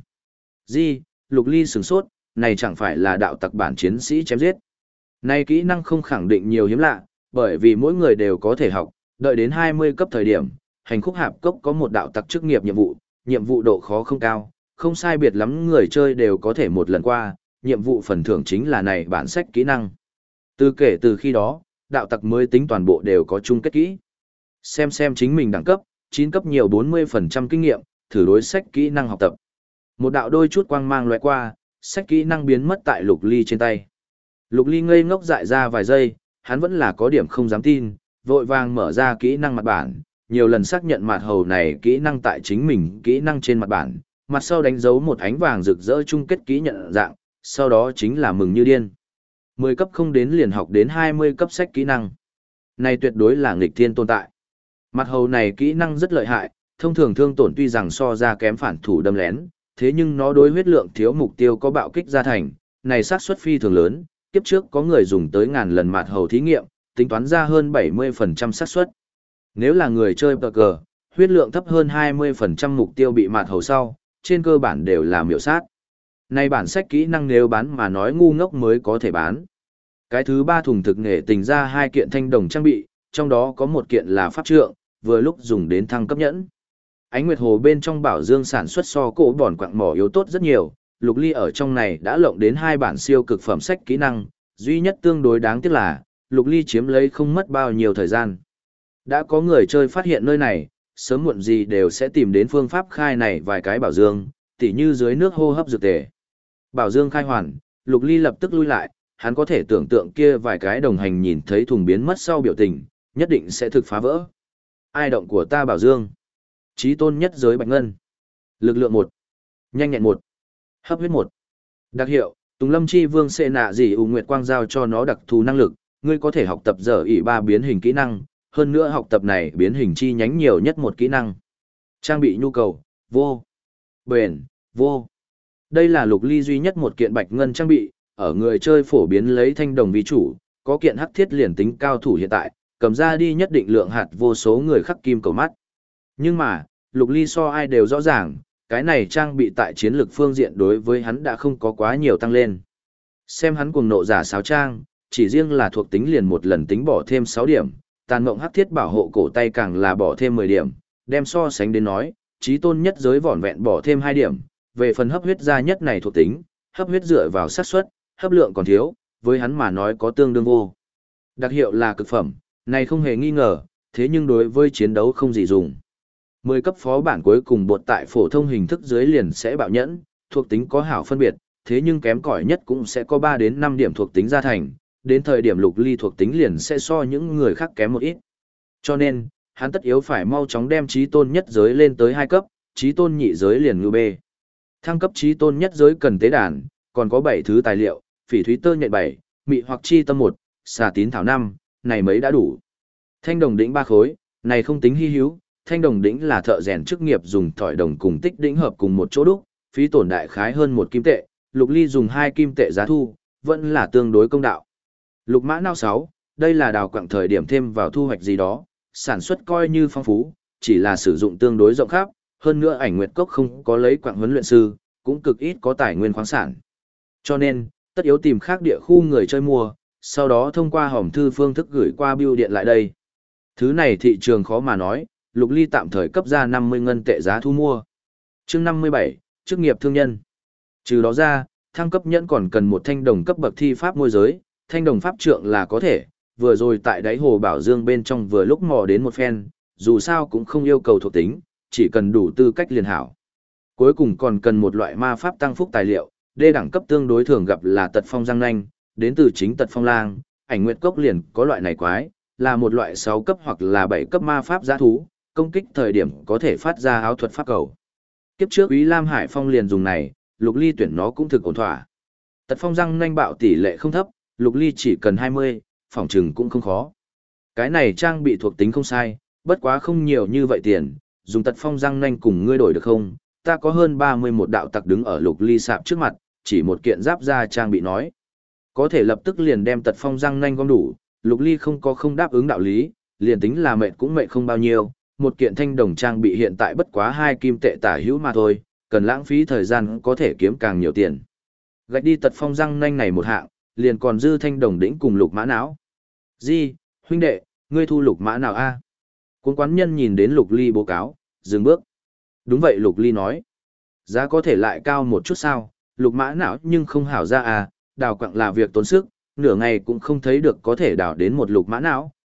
Lục Ly sửng sốt, này chẳng phải là đạo tặc bản chiến sĩ chém giết. Này kỹ năng không khẳng định nhiều hiếm lạ, bởi vì mỗi người đều có thể học, đợi đến 20 cấp thời điểm, hành khúc hạp cốc có một đạo tặc chức nghiệp nhiệm vụ độ khó không cao, không sai biệt lắm người chơi đều có thể một lần qua, nhiệm vụ phần thưởng chính là này bản sách kỹ năng. Kể từ khi đó, đạo tặc mới tính toàn bộ đều có chung kết kỹ. Xem chính mình đẳng cấp, 9 cấp nhiều 40% kinh nghiệm, thử đối sách kỹ năng học tập. Một đạo đôi chút quang mang lóe qua, sách kỹ năng biến mất tại Lục Ly trên tay. Lục Ly ngây ngốc dại ra vài giây, hắn vẫn là có điểm không dám tin, vội vàng mở ra kỹ năng mặt bản, nhiều lần xác nhận mặt hầu này kỹ năng tại chính mình kỹ năng trên mặt bản, mặt sau đánh dấu một ánh vàng rực rỡ chung kết kỹ nhận dạng, sau đó chính là mừng như điên. 10 cấp không đến liền học đến 20 cấp sách kỹ năng. Này tuyệt đối là nghịch thiên tồn tại. Mặt hầu này kỹ năng rất lợi hại, thông thường thương tổn tuy rằng so ra kém phản thủ đâm lén, thế nhưng nó đối huyết lượng thiếu mục tiêu có bạo kích ra thành, này xác suất phi thường lớn, kiếp trước có người dùng tới ngàn lần mặt hầu thí nghiệm, tính toán ra hơn 70% xác suất. Nếu là người chơi cờ, huyết lượng thấp hơn 20% mục tiêu bị mạt hầu sau, trên cơ bản đều là miểu sát. Này bản sách kỹ năng nếu bán mà nói ngu ngốc mới có thể bán. Cái thứ 3 thùng thực nghệ tình ra 2 kiện thanh đồng trang bị, trong đó có một kiện là pháp trượng, vừa lúc dùng đến thăng cấp nhẫn. Ánh nguyệt hồ bên trong Bảo Dương sản xuất so cổ bòn quặng mỏ yếu tốt rất nhiều, Lục Ly ở trong này đã lộng đến 2 bản siêu cực phẩm sách kỹ năng, duy nhất tương đối đáng tiếc là, Lục Ly chiếm lấy không mất bao nhiêu thời gian. Đã có người chơi phát hiện nơi này, sớm muộn gì đều sẽ tìm đến phương pháp khai này vài cái Bảo Dương, tỉ như dưới nước hô hấp dược tề. Bảo Dương khai hoàn, Lục Ly lập tức lui lại, hắn có thể tưởng tượng kia vài cái đồng hành nhìn thấy thùng biến mất sau biểu tình, nhất định sẽ thực phá vỡ. Ai động của ta Bảo Dương? Chí tôn nhất giới bạch ngân. Lực lượng 1. Nhanh nhẹn 1. Hấp huyết 1. Đặc hiệu, Tùng Lâm Chi Vương sẽ nạ gì ủ nguyệt quang giao cho nó đặc thù năng lực, ngươi có thể học tập giờ ỷ 3 biến hình kỹ năng, hơn nữa học tập này biến hình chi nhánh nhiều nhất một kỹ năng. Trang bị nhu cầu, vô. Bền, vô. Đây là Lục Ly duy nhất một kiện bạch ngân trang bị, ở người chơi phổ biến lấy thanh đồng vì chủ, có kiện hắc thiết liền tính cao thủ hiện tại, cầm ra đi nhất định lượng hạt vô số người khắc kim cầu mắt. Nhưng mà, Lục Ly so ai đều rõ ràng, cái này trang bị tại chiến lược phương diện đối với hắn đã không có quá nhiều tăng lên. Xem hắn cuồng nộ giả sáo trang, chỉ riêng là thuộc tính liền một lần tính bỏ thêm 6 điểm, tàn mộng hắc thiết bảo hộ cổ tay càng là bỏ thêm 10 điểm, đem so sánh đến nói, chí tôn nhất giới vỏn vẹn bỏ thêm 2 điểm, về phần hấp huyết gia nhất này thuộc tính, hấp huyết dựa vào xác suất, hấp lượng còn thiếu, với hắn mà nói có tương đương vô. Đặc hiệu là cực phẩm, này không hề nghi ngờ, thế nhưng đối với chiến đấu không gì dùng. 10 cấp phó bản cuối cùng bột tại phổ thông hình thức dưới liền sẽ bạo nhẫn, thuộc tính có hảo phân biệt, thế nhưng kém cỏi nhất cũng sẽ có 3 đến 5 điểm thuộc tính gia thành, đến thời điểm Lục Ly thuộc tính liền sẽ so những người khác kém một ít. Cho nên, hắn tất yếu phải mau chóng đem chí tôn nhất giới lên tới 2 cấp, chí tôn nhị giới liền ngư bê. Thăng cấp chí tôn nhất giới cần tế đàn, còn có 7 thứ tài liệu, phỉ thúy tơ nhện 7, mị hoặc chi tâm 1, xà tín thảo 5, này mấy đã đủ. Thanh đồng đỉnh 3 khối, này không tính hi hữu, thanh đồng đỉnh là thợ rèn chức nghiệp dùng thỏi đồng cùng tích đỉnh hợp cùng một chỗ đúc, phí tổn đại khái hơn 1 kim tệ, Lục Ly dùng 2 kim tệ giá thu, vẫn là tương đối công đạo. Lục mã não 6, đây là đào quặng thời điểm thêm vào thu hoạch gì đó, sản xuất coi như phong phú, chỉ là sử dụng tương đối rộng khắp, hơn nữa ảnh nguyệt cốc không có lấy quặng huấn luyện sư, cũng cực ít có tài nguyên khoáng sản. Cho nên, tất yếu tìm khác địa khu người chơi mua, sau đó thông qua hòm thư phương thức gửi qua bưu điện lại đây. Thứ này thị trường khó mà nói, Lục Ly tạm thời cấp ra 50 ngân tệ giá thu mua. Chương 57, chức nghiệp thương nhân. Trừ đó ra, thăng cấp nhẫn còn cần một thanh đồng cấp bậc thi pháp môi giới, thanh đồng pháp trượng là có thể, vừa rồi tại đáy hồ Bảo Dương bên trong vừa lúc mò đến một phen, dù sao cũng không yêu cầu thuộc tính, chỉ cần đủ tư cách liền hảo. Cuối cùng còn cần một loại ma pháp tăng phúc tài liệu, đê đẳng cấp tương đối thường gặp là tật phong răng nanh, đến từ chính tật phong lang, ảnh nguyệt cốc liền có loại này quái, là một loại 6 cấp hoặc là 7 cấp ma pháp giã thú, công kích thời điểm có thể phát ra áo thuật pháp cầu. Kiếp trước Úy Lam Hải Phong liền dùng này, Lục Ly tuyển nó cũng thực ổn thỏa. Tật phong răng nanh bạo tỷ lệ không thấp, Lục Ly chỉ cần 20, phòng trừng cũng không khó. Cái này trang bị thuộc tính không sai, bất quá không nhiều như vậy tiền, dùng tật phong răng nanh cùng ngươi đổi được không? Ta có hơn 31 đạo tặc đứng ở Lục Ly sạp trước mặt, chỉ một kiện giáp ra trang bị nói. Có thể lập tức liền đem tật phong răng nanh gom đủ, Lục Ly không có không đáp ứng đạo lý, liền tính là mệt cũng mệt không bao nhiêu, một kiện thanh đồng trang bị hiện tại bất quá 2 kim tệ tả hữu mà thôi, cần lãng phí thời gian có thể kiếm càng nhiều tiền. Gạch đi tật phong răng nanh này một hạng, liền còn dư thanh đồng đỉnh cùng lục mã não. Di, huynh đệ, ngươi thu lục mã nào a? Cuốn quán nhân nhìn đến Lục Ly báo cáo, dừng bước. Đúng vậy Lục Ly nói. Giá có thể lại cao một chút sao, lục mã não nhưng không hảo ra à, đào quặng là việc tốn sức, nửa ngày cũng không thấy được có thể đào đến một lục mã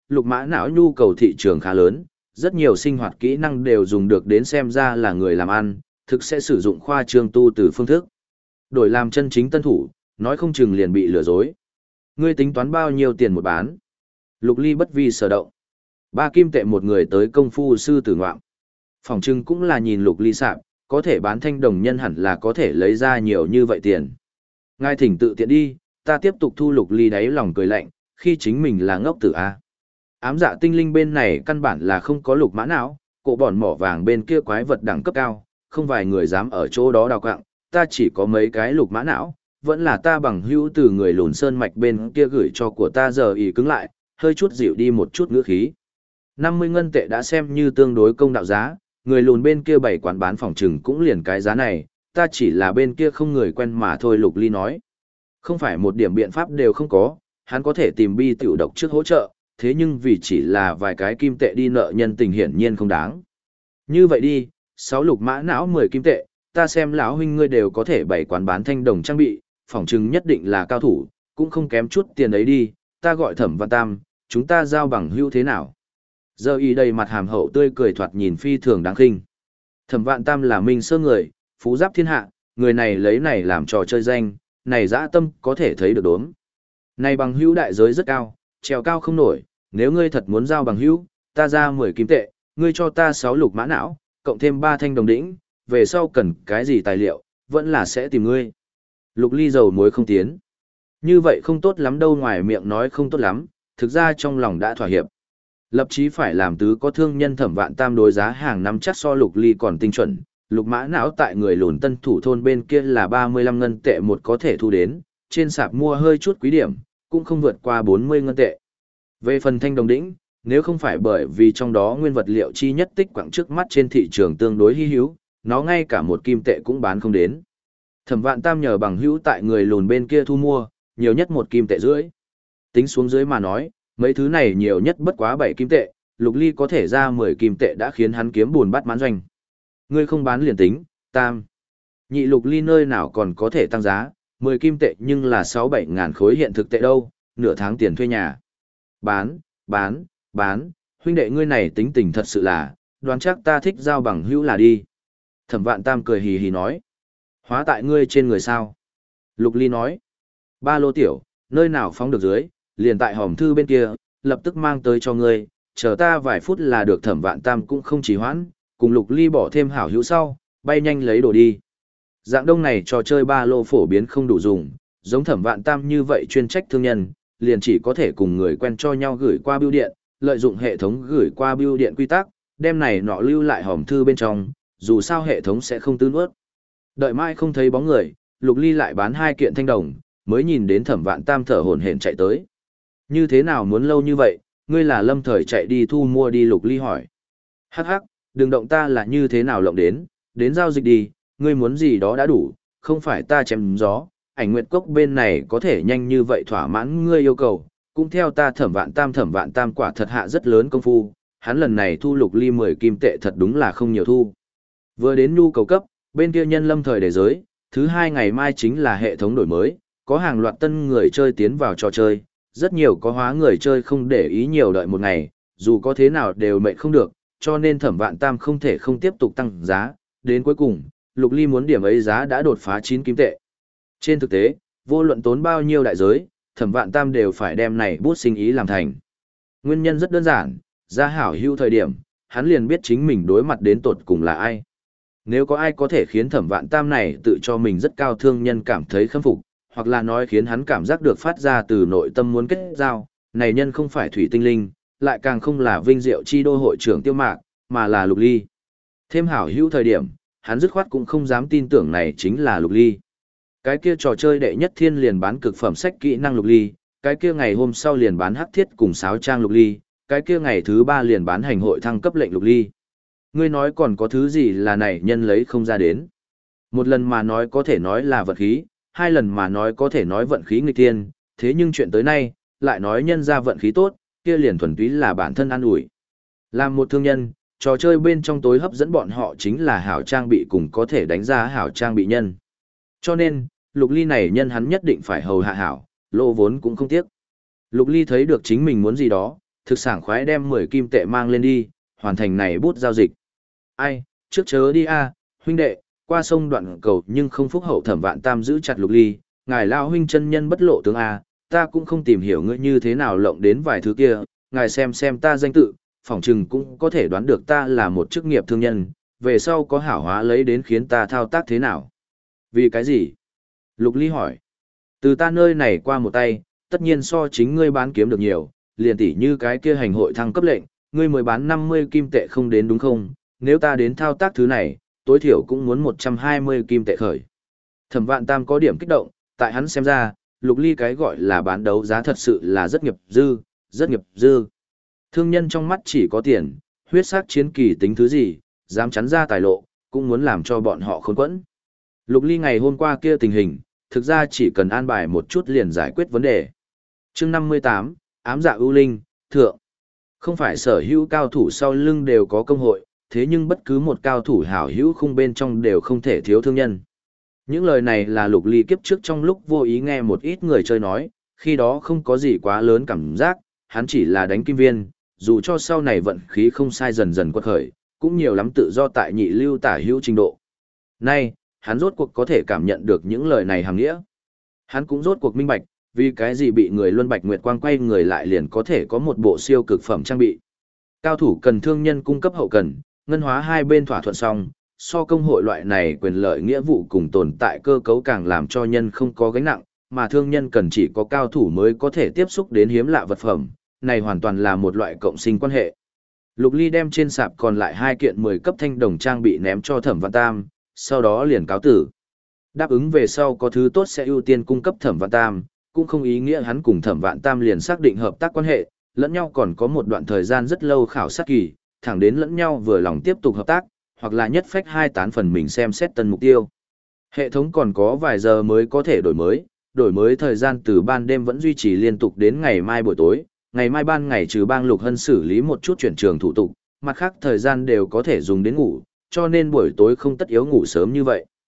não nhu cầu thị trường khá lớn, rất nhiều sinh hoạt kỹ năng đều dùng được đến xem ra là người làm ăn, thực sẽ sử dụng khoa trương tu từ phương thức. Đổi làm chân chính tân thủ, nói không chừng liền bị lừa dối. Ngươi tính toán bao nhiêu tiền một bán? Lục Ly bất vi sở động. 3 kim tệ một người tới công phu sư tử ngoạm. Phòng trưng cũng là nhìn Lục Ly sạp, có thể bán thanh đồng nhân hẳn là có thể lấy ra nhiều như vậy tiền. Ngài thỉnh tự tiện đi, ta tiếp tục thu Lục Ly đáy lòng cười lạnh, khi chính mình là ngốc tử A. Ám dạ tinh linh bên này căn bản là không có lục mã não, cổ bòn mỏ vàng bên kia quái vật đẳng cấp cao, không vài người dám ở chỗ đó đào quạng, ta chỉ có mấy cái lục mã não, vẫn là ta bằng hữu từ người lùn sơn mạch bên kia gửi cho của ta giờ ý cứng lại, hơi chút dịu đi một chút ngữ khí. 50 ngân tệ đã xem như tương đối công đạo giá, người lùn bên kia bày quán bán phòng trừng cũng liền cái giá này, ta chỉ là bên kia không người quen mà thôi. Lục Ly nói. Không phải một điểm biện pháp đều không có, hắn có thể tìm bi tiểu độc trước hỗ trợ, thế nhưng vì chỉ là vài cái kim tệ đi nợ nhân tình hiển nhiên không đáng. Như vậy đi, 6 lục mã não 10 kim tệ, ta xem lão huynh ngươi đều có thể bày quán bán thanh đồng trang bị, phỏng chừng nhất định là cao thủ, cũng không kém chút tiền ấy đi, ta gọi Thẩm Văn Tam, chúng ta giao bằng hữu thế nào? Giờ y đầy mặt hàm hậu tươi cười thoạt nhìn phi thường đáng khinh. Thẩm Vạn Tam là minh sơ người, phú giáp thiên hạ, người này lấy này làm trò chơi danh, này dã tâm có thể thấy được đốm. Này bằng hữu đại giới rất cao, trèo cao không nổi, nếu ngươi thật muốn giao bằng hữu, ta ra 10 kim tệ, ngươi cho ta 6 lục mã não, cộng thêm 3 thanh đồng đĩnh, về sau cần cái gì tài liệu, vẫn là sẽ tìm ngươi. Lục Ly dầu muối không tiến. Như vậy không tốt lắm đâu, ngoài miệng nói không tốt lắm, thực ra trong lòng đã thỏa hiệp. Lập chí phải làm tứ có thương nhân Thẩm Vạn Tam đối giá hàng năm chắc so Lục Ly còn tinh chuẩn, lục mã não tại người lùn tân thủ thôn bên kia là 35 ngân tệ một có thể thu đến, trên sạp mua hơi chút quý điểm, cũng không vượt qua 40 ngân tệ. Về phần thanh đồng đĩnh, nếu không phải bởi vì trong đó nguyên vật liệu chi nhất tích quặng trước mắt trên thị trường tương đối hy hữu, nó ngay cả một kim tệ cũng bán không đến. Thẩm Vạn Tam nhờ bằng hữu tại người lùn bên kia thu mua, nhiều nhất 1 kim tệ rưỡi. Tính xuống dưới mà nói, mấy thứ này nhiều nhất bất quá 7 kim tệ, Lục Ly có thể ra 10 kim tệ đã khiến hắn kiếm buồn bắt mãn doanh. Ngươi không bán liền tính, Tam. Nhị lục ly nơi nào còn có thể tăng giá, 10 kim tệ nhưng là 6-7 ngàn khối hiện thực tệ đâu, nửa tháng tiền thuê nhà. Bán, huynh đệ ngươi này tính tình thật sự là, đoán chắc ta thích giao bằng hữu là đi. Thẩm Vạn Tam cười hì hì nói. Hóa tại ngươi trên người sao? Lục ly nói. Ba lô tiểu, nơi nào phóng được dưới, liền tại hòm thư bên kia, lập tức mang tới cho ngươi, chờ ta vài phút là được. Thẩm Vạn Tam cũng không trì hoãn, cùng Lục ly bỏ thêm hảo hữu sau, bay nhanh lấy đồ đi. Dạng đông này trò chơi ba lô phổ biến không đủ dùng, giống Thẩm Vạn Tam như vậy chuyên trách thương nhân, liền chỉ có thể cùng người quen cho nhau gửi qua bưu điện, lợi dụng hệ thống gửi qua bưu điện quy tắc, đem này nọ lưu lại hòm thư bên trong, dù sao hệ thống sẽ không tư nuốt. Đợi mai không thấy bóng người, Lục ly lại bán 2 kiện thanh đồng, mới nhìn đến Thẩm Vạn Tam thở hổn hển chạy tới. Như thế nào muốn lâu như vậy, ngươi là lâm thời chạy đi thu mua đi? Lục ly hỏi. Hắc hắc, đừng động, ta là như thế nào lộng đến giao dịch đi, ngươi muốn gì đó đã đủ, không phải ta chém gió, Ảnh Nguyệt Cốc bên này có thể nhanh như vậy thỏa mãn ngươi yêu cầu, cũng theo ta. Thẩm Vạn Tam quả thật hạ rất lớn công phu, hắn lần này thu Lục ly 10 kim tệ thật đúng là không nhiều thu. Vừa đến nhu cầu cấp, bên kia nhân lâm thời để giới, thứ 2 ngày mai chính là hệ thống đổi mới, có hàng loạt tân người chơi tiến vào trò chơi, rất nhiều có hóa người chơi không để ý nhiều đợi một ngày, dù có thế nào đều mệnh không được, cho nên Thẩm Vạn Tam không thể không tiếp tục tăng giá, đến cuối cùng, Lục ly muốn điểm ấy giá đã đột phá 9 kim tệ. Trên thực tế, vô luận tốn bao nhiêu đại giới, Thẩm Vạn Tam đều phải đem này bút sinh ý làm thành. Nguyên nhân rất đơn giản, ra hảo hữu thời điểm, hắn liền biết chính mình đối mặt đến tột cùng là ai. Nếu có ai có thể khiến Thẩm Vạn Tam này tự cho mình rất cao thương nhân cảm thấy khâm phục, hoặc là nói khiến hắn cảm giác được phát ra từ nội tâm muốn kết giao, này nhân không phải thủy tinh linh, lại càng không là vinh diệu chi đô hội trưởng Tiêu Mạc, mà là Lục ly. Thêm hảo hữu thời điểm, hắn dứt khoát cũng không dám tin tưởng này chính là Lục ly. Cái kia trò chơi đệ nhất thiên liền bán cực phẩm sách kỹ năng Lục ly, cái kia ngày hôm sau liền bán hắc thiết cùng sáo trang Lục ly, cái kia ngày thứ 3 liền bán hành hội thăng cấp lệnh Lục ly. Ngươi nói còn có thứ gì là này nhân lấy không ra đến? Một lần mà nói có thể nói là vận khí, 2 lần mà nói có thể nói vận khí nghịch thiên, thế nhưng chuyện tới nay, lại nói nhân ra vận khí tốt, kia liền thuần túy là bản thân an ủi. Làm một thương nhân, trò chơi bên trong tối hấp dẫn bọn họ chính là hảo trang bị cùng có thể đánh ra hảo trang bị nhân. Cho nên, Lục ly này nhân hắn nhất định phải hầu hạ hảo, lỗ vốn cũng không tiếc. Lục ly thấy được chính mình muốn gì đó, thực sảng khoái đem 10 kim tệ mang lên đi, hoàn thành này bút giao dịch. Ai, trước chớ đi a, huynh đệ, qua sông đoạn cầu nhưng không phúc hậu. Thẩm Vạn Tam giữ chặt Lục ly, ngài lao huynh chân nhân bất lộ tướng a, ta cũng không tìm hiểu ngươi như thế nào lộng đến vài thứ kia, ngài xem ta danh tự, phỏng chừng cũng có thể đoán được ta là một chức nghiệp thương nhân, về sau có hảo hóa lấy đến khiến ta thao tác thế nào. Vì cái gì? Lục ly hỏi. Từ ta nơi này qua một tay, tất nhiên so chính ngươi bán kiếm được nhiều, liền tỉ như cái kia hành hội thăng cấp lệnh, ngươi mới bán 50 kim tệ không đến đúng không? Nếu ta đến thao tác thứ này, tối thiểu cũng muốn 120 kim tệ khởi. Thẩm Vạn Tam có điểm kích động, tại hắn xem ra, Lục ly cái gọi là bán đấu giá thật sự là rất nghiệp dư. Thương nhân trong mắt chỉ có tiền, huyết sắc chiến kỳ tính thứ gì, dám chắn ra tài lộ, cũng muốn làm cho bọn họ khốn quẫn. Lục ly ngày hôm qua kia tình hình, thực ra chỉ cần an bài một chút liền giải quyết vấn đề. Chương 58, ám dạ ưu linh, thượng. Không phải sở hữu cao thủ sau lưng đều có công hội, thế nhưng bất cứ một cao thủ hảo hữu khung bên trong đều không thể thiếu thương nhân. Những lời này là Lục ly kiếp trước trong lúc vô ý nghe một ít người chơi nói, khi đó không có gì quá lớn cảm giác, hắn chỉ là đánh kim viên, dù cho sau này vận khí không sai dần dần quật khởi, cũng nhiều lắm tự do tại nhị lưu tả hữu trình độ. Nay, hắn rốt cuộc có thể cảm nhận được những lời này hàm nghĩa. Hắn cũng rốt cuộc minh bạch, vì cái gì bị người Luân Bạch Nguyệt Quang quay người lại liền có thể có một bộ siêu cực phẩm trang bị. Cao thủ cần thương nhân cung cấp hậu cần, ngân hóa hai bên thỏa thuận xong, so công hội loại này quyền lợi nghĩa vụ cùng tồn tại cơ cấu càng làm cho nhân không có gánh nặng, mà thương nhân cần chỉ có cao thủ mới có thể tiếp xúc đến hiếm lạ vật phẩm, này hoàn toàn là một loại cộng sinh quan hệ. Lục ly đem trên sạp còn lại 2 kiện 10 cấp thanh đồng trang bị ném cho Thẩm Vạn Tam, sau đó liền cáo tử. Đáp ứng về sau có thứ tốt sẽ ưu tiên cung cấp Thẩm Vạn Tam, cũng không ý nghĩa hắn cùng Thẩm Vạn Tam liền xác định hợp tác quan hệ, lẫn nhau còn có một đoạn thời gian rất lâu khảo sát kỳ, thẳng đến lẫn nhau vừa lòng tiếp tục hợp tác, hoặc là nhất phách hai tán phần mình xem xét tân mục tiêu. Hệ thống còn có vài giờ mới có thể đổi mới thời gian từ ban đêm vẫn duy trì liên tục đến ngày mai buổi tối, ngày mai ban ngày trừ bang Lục Hân xử lý một chút chuyển trường thủ tục, mặt khác thời gian đều có thể dùng đến ngủ, cho nên buổi tối không tất yếu ngủ sớm như vậy.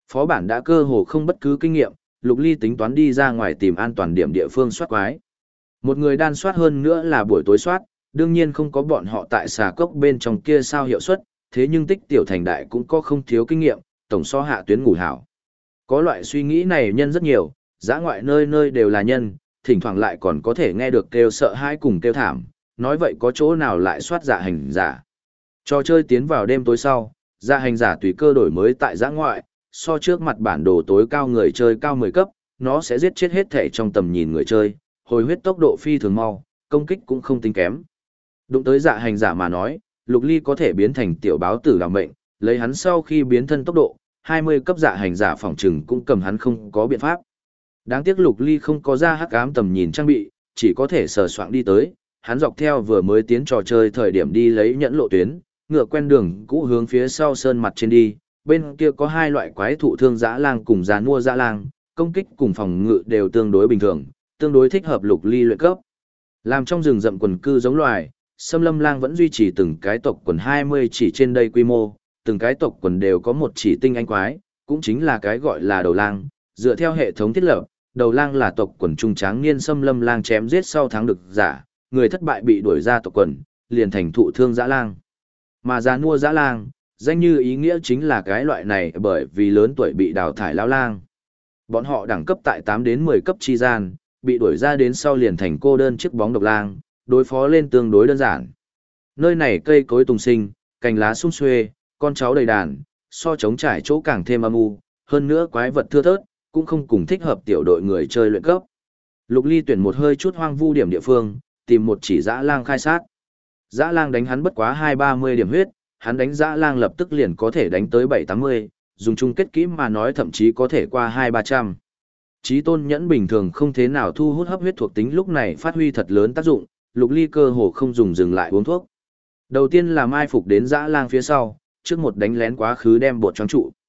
Phó bản đã cơ hồ không bất cứ kinh nghiệm, Lục Ly tính toán đi ra ngoài tìm an toàn điểm địa phương soát quái. Một người đan soát hơn nữa là buổi tối soát, đương nhiên không có bọn họ tại xà cốc bên trong kia sao hiệu suất, thế nhưng tích tiểu thành đại cũng có không thiếu kinh nghiệm, tổng so hạ tuyến ngủ hảo. Có loại suy nghĩ này nhân rất nhiều, dã ngoại nơi nơi đều là nhân, thỉnh thoảng lại còn có thể nghe được kêu sợ hãi cùng kêu thảm, nói vậy có chỗ nào lại soát dạ hành giả. Trò chơi tiến vào đêm tối sau, dạ hành giả tùy cơ đổi mới tại dã ngoại, so trước mặt bản đồ tối cao người chơi cao 10 cấp, nó sẽ giết chết hết thể trong tầm nhìn người chơi, hồi huyết tốc độ phi thường mau, công kích cũng không tính kém. Đụng tới dạ hành giả mà nói, Lục Ly có thể biến thành tiểu báo tử làm mệnh, lấy hắn sau khi biến thân tốc độ, 20 cấp dạ hành giả phòng trừng cũng cầm hắn không có biện pháp. Đáng tiếc Lục Ly không có ra hắc ám tầm nhìn trang bị, chỉ có thể sờ soạng đi tới, hắn dọc theo vừa mới tiến trò chơi thời điểm đi lấy nhẫn lộ tuyến, ngựa quen đường cũ hướng phía sau sơn mặt trên đi, bên kia có hai loại quái thụ thương dã lang cùng giàn mua dã lang, công kích cùng phòng ngự đều tương đối bình thường, tương đối thích hợp Lục Ly luyện cấp. Làm trong rừng rậm quần cư giống loài, Xâm Lâm Lang vẫn duy trì từng cái tộc quần 20 chỉ trên đây quy mô, từng cái tộc quần đều có một chỉ tinh anh quái, cũng chính là cái gọi là đầu lang, dựa theo hệ thống thiết lập, đầu lang là tộc quần trung tráng niên Xâm Lâm Lang chém giết sau thắng được giả, người thất bại bị đuổi ra tộc quần, liền thành thụ thương dã lang. Mà giàn mua dã lang, danh như ý nghĩa chính là cái loại này bởi vì lớn tuổi bị đào thải lão lang. Bọn họ đẳng cấp tại 8 đến 10 cấp chi gian, bị đuổi ra đến sau liền thành cô đơn chiếc bóng độc lang, đối phó lên tương đối đơn giản. Nơi này cây cối tùng sinh, cành lá sum xuê, con cháu đầy đàn, so trống trải chỗ càng thêm âm u, hơn nữa quái vật thưa thớt, cũng không cùng thích hợp tiểu đội người chơi luyện cấp. Lục Ly tuyển một hơi chút hoang vu điểm địa phương, tìm một chỉ dã lang khai sát. Dã lang đánh hắn bất quá 2-30 điểm huyết, hắn đánh dã lang lập tức liền có thể đánh tới 7-80, dùng chung kết kỹ mà nói thậm chí có thể qua 200-300. Chí tôn nhẫn bình thường không thế nào thu hút hấp huyết thuộc tính lúc này phát huy thật lớn tác dụng, Lục Ly cơ hồ không dùng dừng lại uống thuốc. Đầu tiên là mai phục đến dã lang phía sau, trước một đánh lén quá khứ đem bột choáng trụ.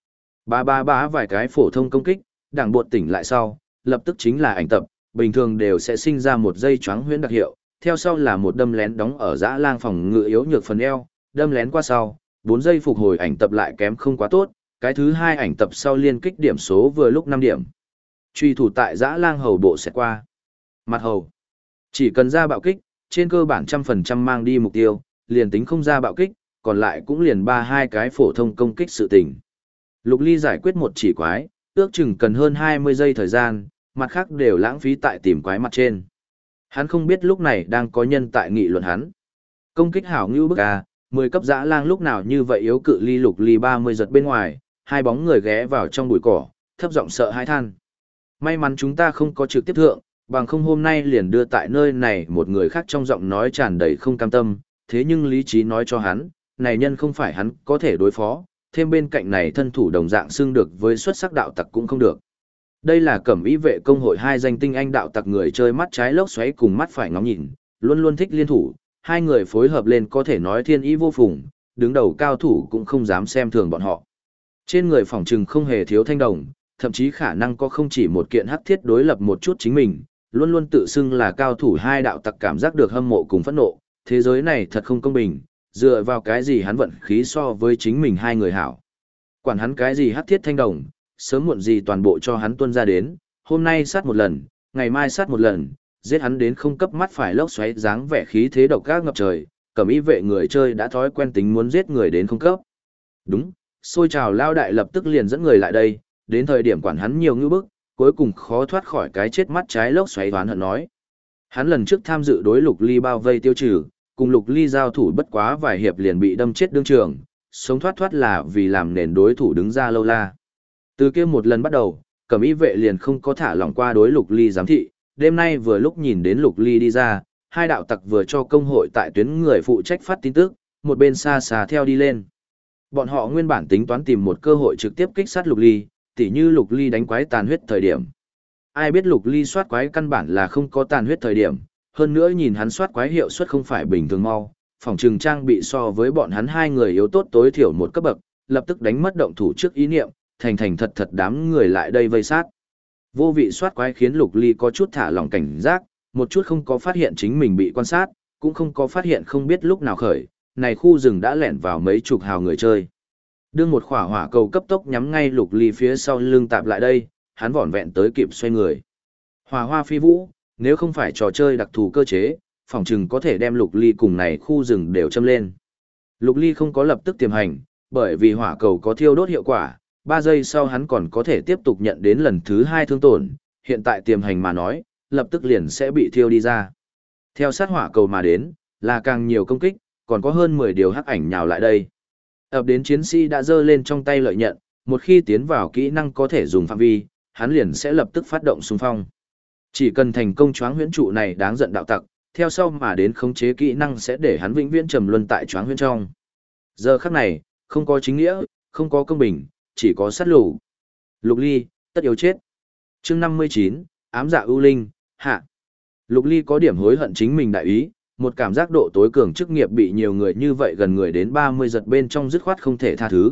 Bá vài cái phổ thông công kích, đảng bột tỉnh lại sau, lập tức chính là ảnh tập, bình thường đều sẽ sinh ra một dây choáng huyễn đặc hiệu, theo sau là một đâm lén đóng ở dã lang phòng ngự yếu nhược phần eo, đâm lén qua sau, 4 giây phục hồi ảnh tập lại kém không quá tốt, cái thứ hai ảnh tập sau liên kích điểm số vừa lúc 5 điểm. Truy thủ tại dã lang hầu bộ sẽ qua. Mặt hầu. Chỉ cần ra bạo kích, trên cơ bản 100% mang đi mục tiêu, liền tính không ra bạo kích, còn lại cũng liền 3-2 cái phổ thông công kích sự tình. Lục Ly giải quyết một chỉ quái, ước chừng cần hơn 20 giây thời gian, mặt khác đều lãng phí tại tìm quái mặt trên. Hắn không biết lúc này đang có nhân tại nghị luận hắn. Công kích hảo ngưu bức à, 10 cấp dã lang lúc nào như vậy yếu cự ly Lục Ly 30 giật bên ngoài, hai bóng người ghé vào trong bụi cỏ, thấp giọng sợ hãi than. May mắn chúng ta không có trực tiếp thượng, bằng không hôm nay liền đưa tại nơi này một người khác trong giọng nói tràn đầy không cam tâm, thế nhưng lý trí nói cho hắn, này nhân không phải hắn có thể đối phó, thêm bên cạnh này thân thủ đồng dạng xưng được với xuất sắc đạo tặc cũng không được. Đây là Cẩm Ý vệ công hội hai danh tinh anh đạo tặc người chơi mắt trái lốc xoáy cùng mắt phải ngóng nhìn, luôn luôn thích liên thủ, hai người phối hợp lên có thể nói thiên ý vô phùng, đứng đầu cao thủ cũng không dám xem thường bọn họ. Trên người phỏng trừng không hề thiếu thanh đồng, thậm chí khả năng có không chỉ một kiện hắc thiết đối lập một chút chính mình, luôn luôn tự xưng là cao thủ hai đạo tặc cảm giác được hâm mộ cùng phẫn nộ, thế giới này thật không công bình, dựa vào cái gì hắn vận khí so với chính mình hai người hảo. Quản hắn cái gì hắc thiết thanh đồng, sớm muộn gì toàn bộ cho hắn tuân ra đến, hôm nay sát một lần, ngày mai sát một lần, giết hắn đến không cấp mắt phải lốc xoáy dáng vẻ khí thế độc ác ngập trời, Cẩm Ý vệ người chơi đã thói quen tính muốn giết người đến không cấp. Đúng, xôi trào lao đại lập tức liền dẫn người lại đây, đến thời điểm quản hắn nhiều ngư bức, cuối cùng khó thoát khỏi cái chết mắt trái lốc xoáy đoán hận nói. Hắn lần trước tham dự đối Lục Ly bao vây tiêu trừ, cùng Lục Ly giao thủ bất quá vài hiệp liền bị đâm chết đương trường, sống thoát là vì làm nền đối thủ đứng ra lâu la. Từ kia một lần bắt đầu, Cẩm Ý vệ liền không có thả lỏng qua đối Lục Ly giám thị, đêm nay vừa lúc nhìn đến Lục Ly đi ra, hai đạo tặc vừa cho công hội tại tuyến người phụ trách phát tin tức, một bên xa xa theo đi lên. Bọn họ nguyên bản tính toán tìm một cơ hội trực tiếp kích sát Lục Ly, tỉ như Lục Ly đánh quái tàn huyết thời điểm. Ai biết Lục Ly soát quái căn bản là không có tàn huyết thời điểm, hơn nữa nhìn hắn soát quái hiệu suất không phải bình thường mau, phòng trừng trang bị so với bọn hắn hai người yếu tốt tối thiểu một cấp bậc, lập tức đánh mất động thủ trước ý niệm, thành thật đám người lại đây vây sát. Vô vị soát quái khiến Lục Ly có chút thả lỏng cảnh giác, một chút không có phát hiện chính mình bị quan sát, cũng không có phát hiện không biết lúc nào khởi, này khu rừng đã lẻn vào mấy chục hào người chơi. Đương một khỏa hỏa cầu cấp tốc nhắm ngay Lục Ly phía sau lưng tạp lại đây, hắn vỏn vẹn tới kịp xoay người. Hỏa hoa phi vũ, nếu không phải trò chơi đặc thù cơ chế, phỏng chừng có thể đem Lục Ly cùng này khu rừng đều châm lên. Lục Ly không có lập tức tiềm hành, bởi vì hỏa cầu có thiêu đốt hiệu quả, 3 giây sau hắn còn có thể tiếp tục nhận đến lần thứ 2 thương tổn, hiện tại tiềm hành mà nói, lập tức liền sẽ bị thiêu đi ra. Theo sát hỏa cầu mà đến, là càng nhiều công kích, còn có hơn 10 điều hắc ảnh nhào lại đây. Ập đến chiến sĩ đã giơ lên trong tay lợi nhận, một khi tiến vào kỹ năng có thể dùng phạm vi, hắn liền sẽ lập tức phát động xung phong. Chỉ cần thành công choáng huyễn trụ này đáng giận đạo tặc, theo sau mà đến khống chế kỹ năng sẽ để hắn vĩnh viễn trầm luân tại choáng huyễn trong. Giờ khắc này, không có chính nghĩa, không có công bình, chỉ có sát lù. Lục Ly, tất yếu chết. Chương 59, ám dạ ưu linh, hạ. Lục Ly có điểm hối hận chính mình đại ý, một cảm giác độ tối cường chức nghiệp bị nhiều người như vậy gần người đến 30 giật bên trong dứt khoát không thể tha thứ.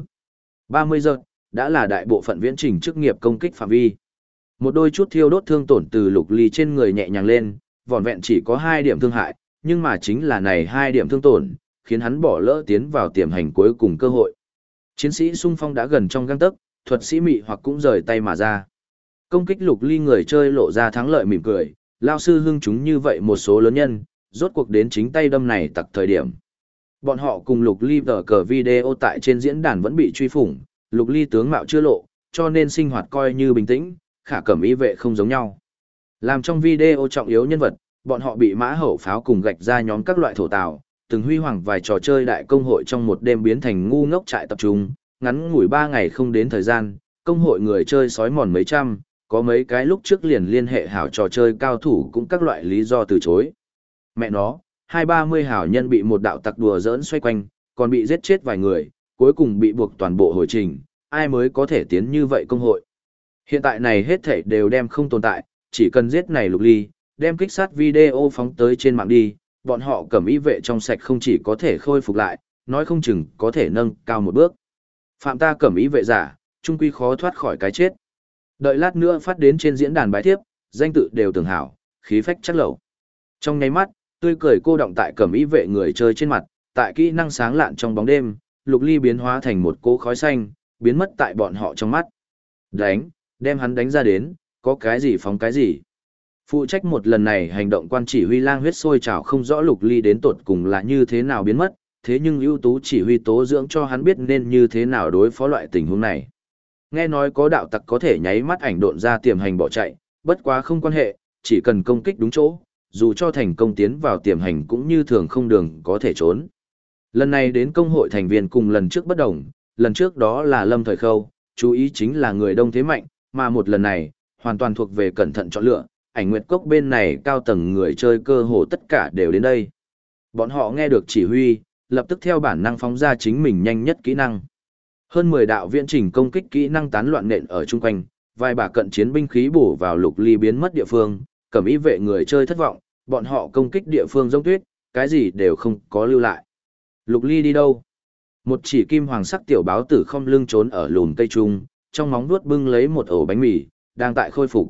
30 giật, đã là đại bộ phận viễn trình chức nghiệp công kích phạm vi. Một đôi chút thiêu đốt thương tổn từ Lục Ly trên người nhẹ nhàng lên, vỏn vẹn chỉ có 2 điểm thương hại, nhưng mà chính là này 2 điểm thương tổn, khiến hắn bỏ lỡ tiến vào tiềm hành cuối cùng cơ hội. Chiến sĩ xung phong đã gần trong gang tấc, thuật sĩ mị hoặc cũng rời tay mà ra. Công kích Lục Ly người chơi lộ ra thắng lợi mỉm cười, lao sư hưng chúng như vậy một số lớn nhân, rốt cuộc đến chính tay đâm này tặc thời điểm. Bọn họ cùng Lục Ly tờ cờ video tại trên diễn đàn vẫn bị truy phủng, Lục Ly tướng mạo chưa lộ, cho nên sinh hoạt coi như bình tĩnh, khả cẩm ý vệ không giống nhau. Làm trong video trọng yếu nhân vật, bọn họ bị mã hậu pháo cùng gạch ra nhóm các loại thổ tào, từng huy hoàng vài trò chơi đại công hội trong một đêm biến thành ngu ngốc trại tập trung, ngắn ngủi 3 ngày không đến thời gian, công hội người chơi sói mòn mấy trăm, có mấy cái lúc trước liền liên hệ hảo trò chơi cao thủ cũng các loại lý do từ chối. Mẹ nó, 20-30 hảo nhân bị một đạo tặc đùa giỡn xoay quanh, còn bị giết chết vài người, cuối cùng bị buộc toàn bộ hồi trình, ai mới có thể tiến như vậy công hội. Hiện tại này hết thảy đều đem không tồn tại, chỉ cần giết này Lục Ly, đem kích sát video phóng tới trên mạng đi, bọn họ cẩm y vệ trong sạch không chỉ có thể khôi phục lại, nói không chừng có thể nâng cao một bước. Phạm ta cẩm y vệ giả, trung quy khó thoát khỏi cái chết. Đợi lát nữa phát đến trên diễn đàn bài thiếp, danh tự đều tưởng hảo, khí phách chắc lẩu. Trong nháy mắt, tươi cười cô động tại cẩm y vệ người chơi trên mặt, tại kỹ năng sáng lạn trong bóng đêm, Lục Ly biến hóa thành một cỗ khói xanh, biến mất tại bọn họ trong mắt. Đánh, đem hắn đánh ra đến, có cái gì phóng cái gì. Phụ trách một lần này hành động quan chỉ huy lang huyết sôi trào không rõ Lục Ly đến tột cùng là như thế nào biến mất, thế nhưng ưu tú chỉ huy tố dưỡng cho hắn biết nên như thế nào đối phó loại tình huống này. Nghe nói có đạo tặc có thể nháy mắt ảnh độn ra tiềm hành bỏ chạy, bất quá không quan hệ, chỉ cần công kích đúng chỗ, dù cho thành công tiến vào tiềm hành cũng như thường không đường có thể trốn. Lần này đến công hội thành viên cùng lần trước bất đồng, lần trước đó là Lâm Thời Khâu, chú ý chính là người đông thế mạnh, mà một lần này, hoàn toàn thuộc về cẩn thận chọn lựa, ảnh nguyệt cốc bên này cao tầng người chơi cơ hồ tất cả đều đến đây. Bọn họ nghe được chỉ huy, lập tức theo bản năng phóng ra chính mình nhanh nhất kỹ năng. Hơn 10 đạo viễn trình công kích kỹ năng tán loạn nện ở chung quanh, vài bả cận chiến binh khí bổ vào Lục Ly biến mất địa phương, cẩm y vệ người chơi thất vọng, bọn họ công kích địa phương giống tuyết, cái gì đều không có lưu lại. Lục Ly đi đâu? Một chỉ kim hoàng sắc tiểu báo tử không lưng trốn ở lùm cây trung, trong móng vuốt bưng lấy một ổ bánh mì, đang tại khôi phục.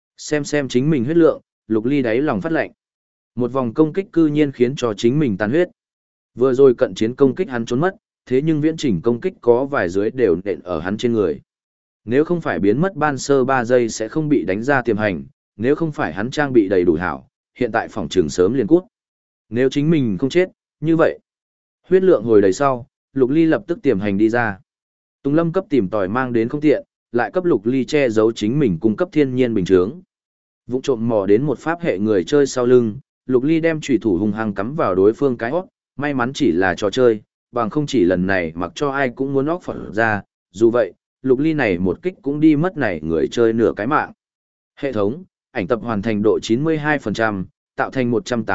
Xem chính mình huyết lượng, Lục Ly đáy lòng phát lạnh. Một vòng công kích cư nhiên khiến cho chính mình tàn huyết. Vừa rồi cận chiến công kích hắn trốn mất, thế nhưng viễn chỉnh công kích có vài dưới đều nện ở hắn trên người. Nếu không phải biến mất ban sơ 3 giây sẽ không bị đánh ra tiềm hành, nếu không phải hắn trang bị đầy đủ hảo, hiện tại phòng trường sớm liền cút. Nếu chính mình không chết, như vậy. Huyết lượng hồi đầy sau, Lục Ly lập tức tiềm hành đi ra. Tùng Lâm cấp tìm tòi mang đến không tiện, lại cấp Lục Ly che giấu chính mình cung cấp thiên nhiên bình chướng. Vụng trộm mò đến một pháp hệ người chơi sau lưng, Lục Ly đem chủy thủ hung hăng cắm vào đối phương cái hót, may mắn chỉ là trò chơi, bằng không chỉ lần này mặc cho ai cũng muốn óc phật ra, dù vậy, Lục Ly này một kích cũng đi mất này người chơi nửa cái mạng. Hệ thống, ảnh tập hoàn thành độ 92%, tạo thành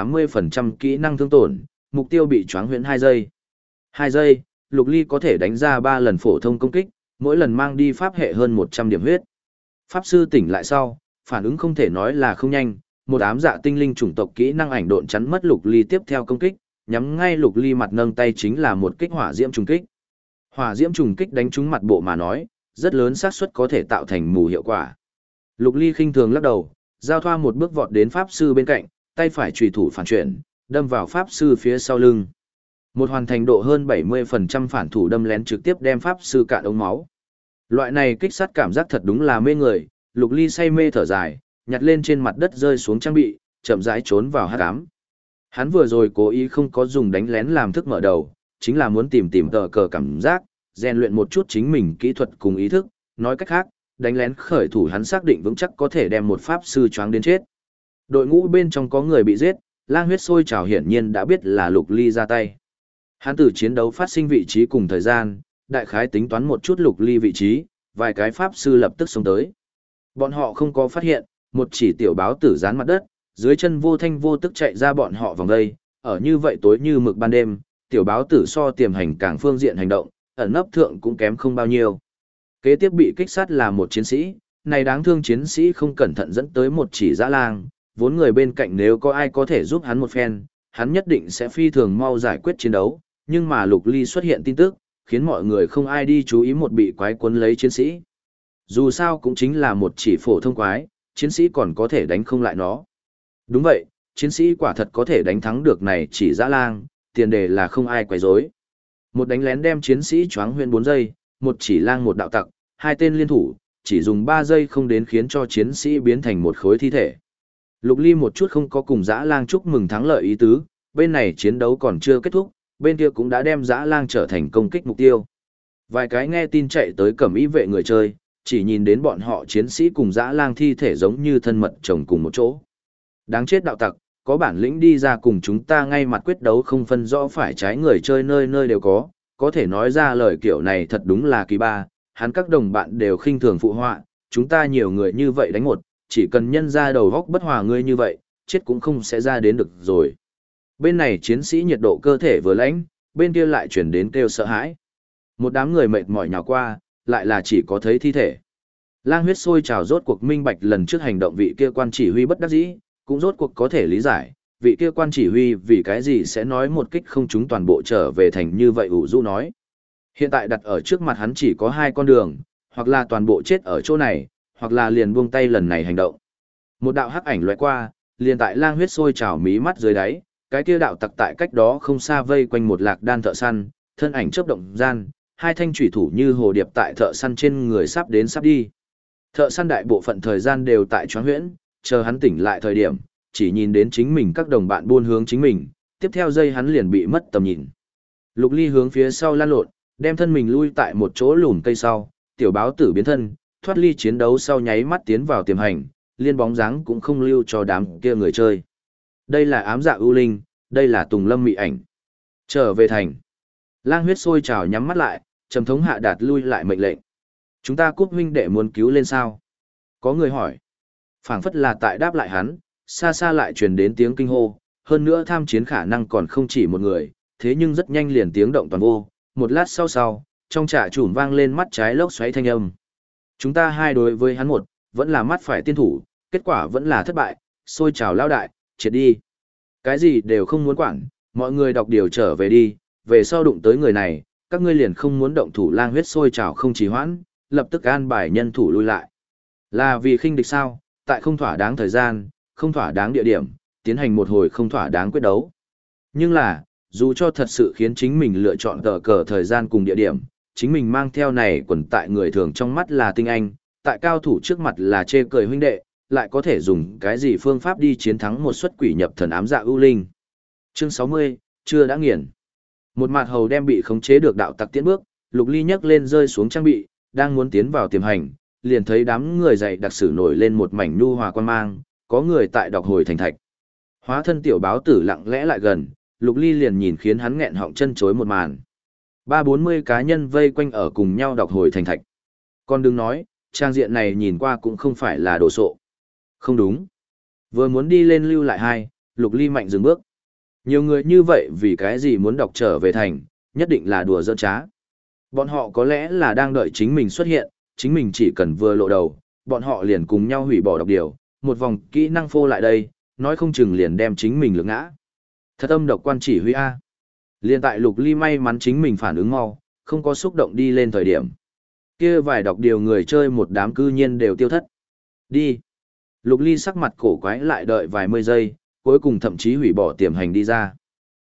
180% kỹ năng thương tổn, mục tiêu bị choáng huyễn 2 giây. 2 giây, Lục Ly có thể đánh ra 3 lần phổ thông công kích, mỗi lần mang đi pháp hệ hơn 100 điểm huyết. Pháp sư tỉnh lại sau, phản ứng không thể nói là không nhanh, một ám dạ tinh linh chủng tộc kỹ năng ảnh độn chắn mất Lục Ly tiếp theo công kích, nhắm ngay Lục Ly mặt nâng tay chính là một kích hỏa diễm trùng kích. Hỏa diễm trùng kích đánh trúng mặt bộ mà nói, rất lớn xác suất có thể tạo thành mù hiệu quả. Lục Ly khinh thường lắc đầu, giao thoa một bước vọt đến pháp sư bên cạnh, tay phải chùy thủ phản chuyển, đâm vào pháp sư phía sau lưng. Một hoàn thành độ hơn 70% phản thủ đâm lén trực tiếp đem pháp sư cạn ống máu. Loại này kích sát cảm giác thật đúng là mê người, Lục Ly say mê thở dài, nhặt lên trên mặt đất rơi xuống trang bị, chậm rãi trốn vào hắc ám. Hắn vừa rồi cố ý không có dùng đánh lén làm thức mở đầu, chính là muốn tìm tờ cờ cảm giác, rèn luyện một chút chính mình kỹ thuật cùng ý thức, nói cách khác, đánh lén khởi thủ hắn xác định vững chắc có thể đem một pháp sư choáng đến chết. Đội ngũ bên trong có người bị giết, lang huyết sôi trào hiển nhiên đã biết là Lục Ly ra tay. Hắn từ chiến đấu phát sinh vị trí cùng thời gian, đại khái tính toán một chút Lục Ly vị trí, vài cái pháp sư lập tức xông tới. Bọn họ không có phát hiện, một chỉ tiểu báo tử dán mặt đất, dưới chân vô thanh vô tức chạy ra bọn họ vòng đây, ở như vậy tối như mực ban đêm, tiểu báo tử so tiềm hành càng phương diện hành động, ẩn nấp thượng cũng kém không bao nhiêu. Kế tiếp bị kích sát là một chiến sĩ, này đáng thương chiến sĩ không cẩn thận dẫn tới một chỉ dã lang, vốn người bên cạnh nếu có ai có thể giúp hắn một phen, hắn nhất định sẽ phi thường mau giải quyết chiến đấu, nhưng mà Lục Ly xuất hiện tin tức, khiến mọi người không ai đi chú ý một bị quái cuốn lấy chiến sĩ. Dù sao cũng chính là một chỉ phổ thông quái, chiến sĩ còn có thể đánh không lại nó. Đúng vậy, chiến sĩ quả thật có thể đánh thắng được này chỉ dã lang, tiền đề là không ai quấy rối. Một đánh lén đem chiến sĩ choáng huyện 4 giây, một chỉ lang một đạo tặc, hai tên liên thủ, chỉ dùng 3 giây không đến khiến cho chiến sĩ biến thành một khối thi thể. Lục Ly một chút không có cùng dã lang chúc mừng thắng lợi ý tứ, bên này chiến đấu còn chưa kết thúc, bên kia cũng đã đem dã lang trở thành công kích mục tiêu. Vài cái nghe tin chạy tới cẩm y vệ người chơi, chỉ nhìn đến bọn họ chiến sĩ cùng dã lang thi thể giống như thân mật chồng cùng một chỗ. Đáng chết đạo tặc, có bản lĩnh đi ra cùng chúng ta ngay mặt quyết đấu không phân rõ phải trái, người chơi nơi nơi đều có thể nói ra lời kiểu này thật đúng là kỳ ba, hắn các đồng bạn đều khinh thường phụ họa, chúng ta nhiều người như vậy đánh một, chỉ cần nhân ra đầu góc bất hòa ngươi như vậy, chết cũng không sẽ ra đến được rồi. Bên này chiến sĩ nhiệt độ cơ thể vừa lãnh, bên kia lại chuyển đến kêu sợ hãi. Một đám người mệt mỏi nhào qua, lại là chỉ có thấy thi thể. Lang huyết sôi trào rốt cuộc minh bạch lần trước hành động vị kia quan chỉ huy bất đắc dĩ, cũng rốt cuộc có thể lý giải, vị kia quan chỉ huy vì cái gì sẽ nói một kích không chúng toàn bộ trở về thành như vậy ủ rũ nói. Hiện tại đặt ở trước mặt hắn chỉ có hai con đường, hoặc là toàn bộ chết ở chỗ này, hoặc là liền buông tay lần này hành động. Một đạo hắc ảnh lóe qua, liền tại lang huyết sôi trào mí mắt dưới đáy, cái kia đạo tặc tại cách đó không xa vây quanh một lạc đan thợ săn, thân ảnh chớp động gian, hai thanh chủy thủ như hồ điệp tại thợ săn trên người sắp đến sắp đi. Thợ săn đại bộ phận thời gian đều tại choáng huyễn, chờ hắn tỉnh lại thời điểm, chỉ nhìn đến chính mình các đồng bạn buôn hướng chính mình, tiếp theo giây hắn liền bị mất tầm nhìn. Lục Ly hướng phía sau lăn lộn, đem thân mình lui tại một chỗ lùm cây sau, tiểu báo tử biến thân, thoát ly chiến đấu sau nháy mắt tiến vào tiềm hành, liên bóng dáng cũng không lưu cho đám kia người chơi. Đây là ám dạ ưu linh, đây là Tùng Lâm mị ảnh. Trở về thành. Lang huyết sôi trào nhắm mắt lại, trầm thống hạ đạt lui lại mệnh lệnh. Chúng ta cúp huynh đệ muốn cứu lên sao? Có người hỏi. Phảng phất là tại đáp lại hắn, xa xa lại truyền đến tiếng kinh hô, hơn nữa tham chiến khả năng còn không chỉ một người, thế nhưng rất nhanh liền tiếng động toàn vô, một lát sau, trong trà trùm vang lên mắt trái lốc xoáy thanh âm. Chúng ta hai đối với hắn một, vẫn là mắt phải tiên thủ, kết quả vẫn là thất bại, sôi trào lao đại, triệt đi. Cái gì đều không muốn quản, mọi người đọc điều trở về đi, về sau đụng tới người này, các ngươi liền không muốn động thủ. Lang huyết sôi trào không trì hoãn, lập tức an bài nhân thủ lui lại. Là vì khinh địch sao, tại không thỏa đáng thời gian, không thỏa đáng địa điểm, tiến hành một hồi không thỏa đáng quyết đấu. Nhưng là, dù cho thật sự khiến chính mình lựa chọn tờ cờ thời gian cùng địa điểm, chính mình mang theo này quần tại người thường trong mắt là tinh anh, tại cao thủ trước mặt là chê cười huynh đệ, lại có thể dùng cái gì phương pháp đi chiến thắng một suất quỷ nhập thần ám dạ ưu linh. Chương 60, chưa đã nghiền. Một mặt hầu đem bị khống chế được đạo tặc tiến bước, Lục Ly nhấc lên rơi xuống trang bị, đang muốn tiến vào tiềm hành, liền thấy đám người dày đặc sử nổi lên một mảnh nhu hòa quan mang, có người tại đọc hồi thành thạch. Hóa thân tiểu báo tử lặng lẽ lại gần, Lục Ly liền nhìn khiến hắn nghẹn họng chân chối một màn. 30-40 cá nhân vây quanh ở cùng nhau đọc hồi thành thạch. Còn đừng nói, trang diện này nhìn qua cũng không phải là đồ sộ. Không đúng. Vừa muốn đi lên lưu lại hai, Lục Ly mạnh dừng bước. Nhiều người như vậy vì cái gì muốn đọc trở về thành, nhất định là đùa giỡn trá. Bọn họ có lẽ là đang đợi chính mình xuất hiện, chính mình chỉ cần vừa lộ đầu, bọn họ liền cùng nhau hủy bỏ đọc điều, một vòng kỹ năng phô lại đây, nói không chừng liền đem chính mình lược ngã. Thật âm độc quan chỉ huy A. Liên tại Lục Ly may mắn chính mình phản ứng mau, không có xúc động đi lên thời điểm. Kia vài đọc điều người chơi một đám cư nhiên đều tiêu thất. Đi. Lục Ly sắc mặt cổ quái lại đợi vài mươi giây, cuối cùng thậm chí hủy bỏ tiềm hành đi ra.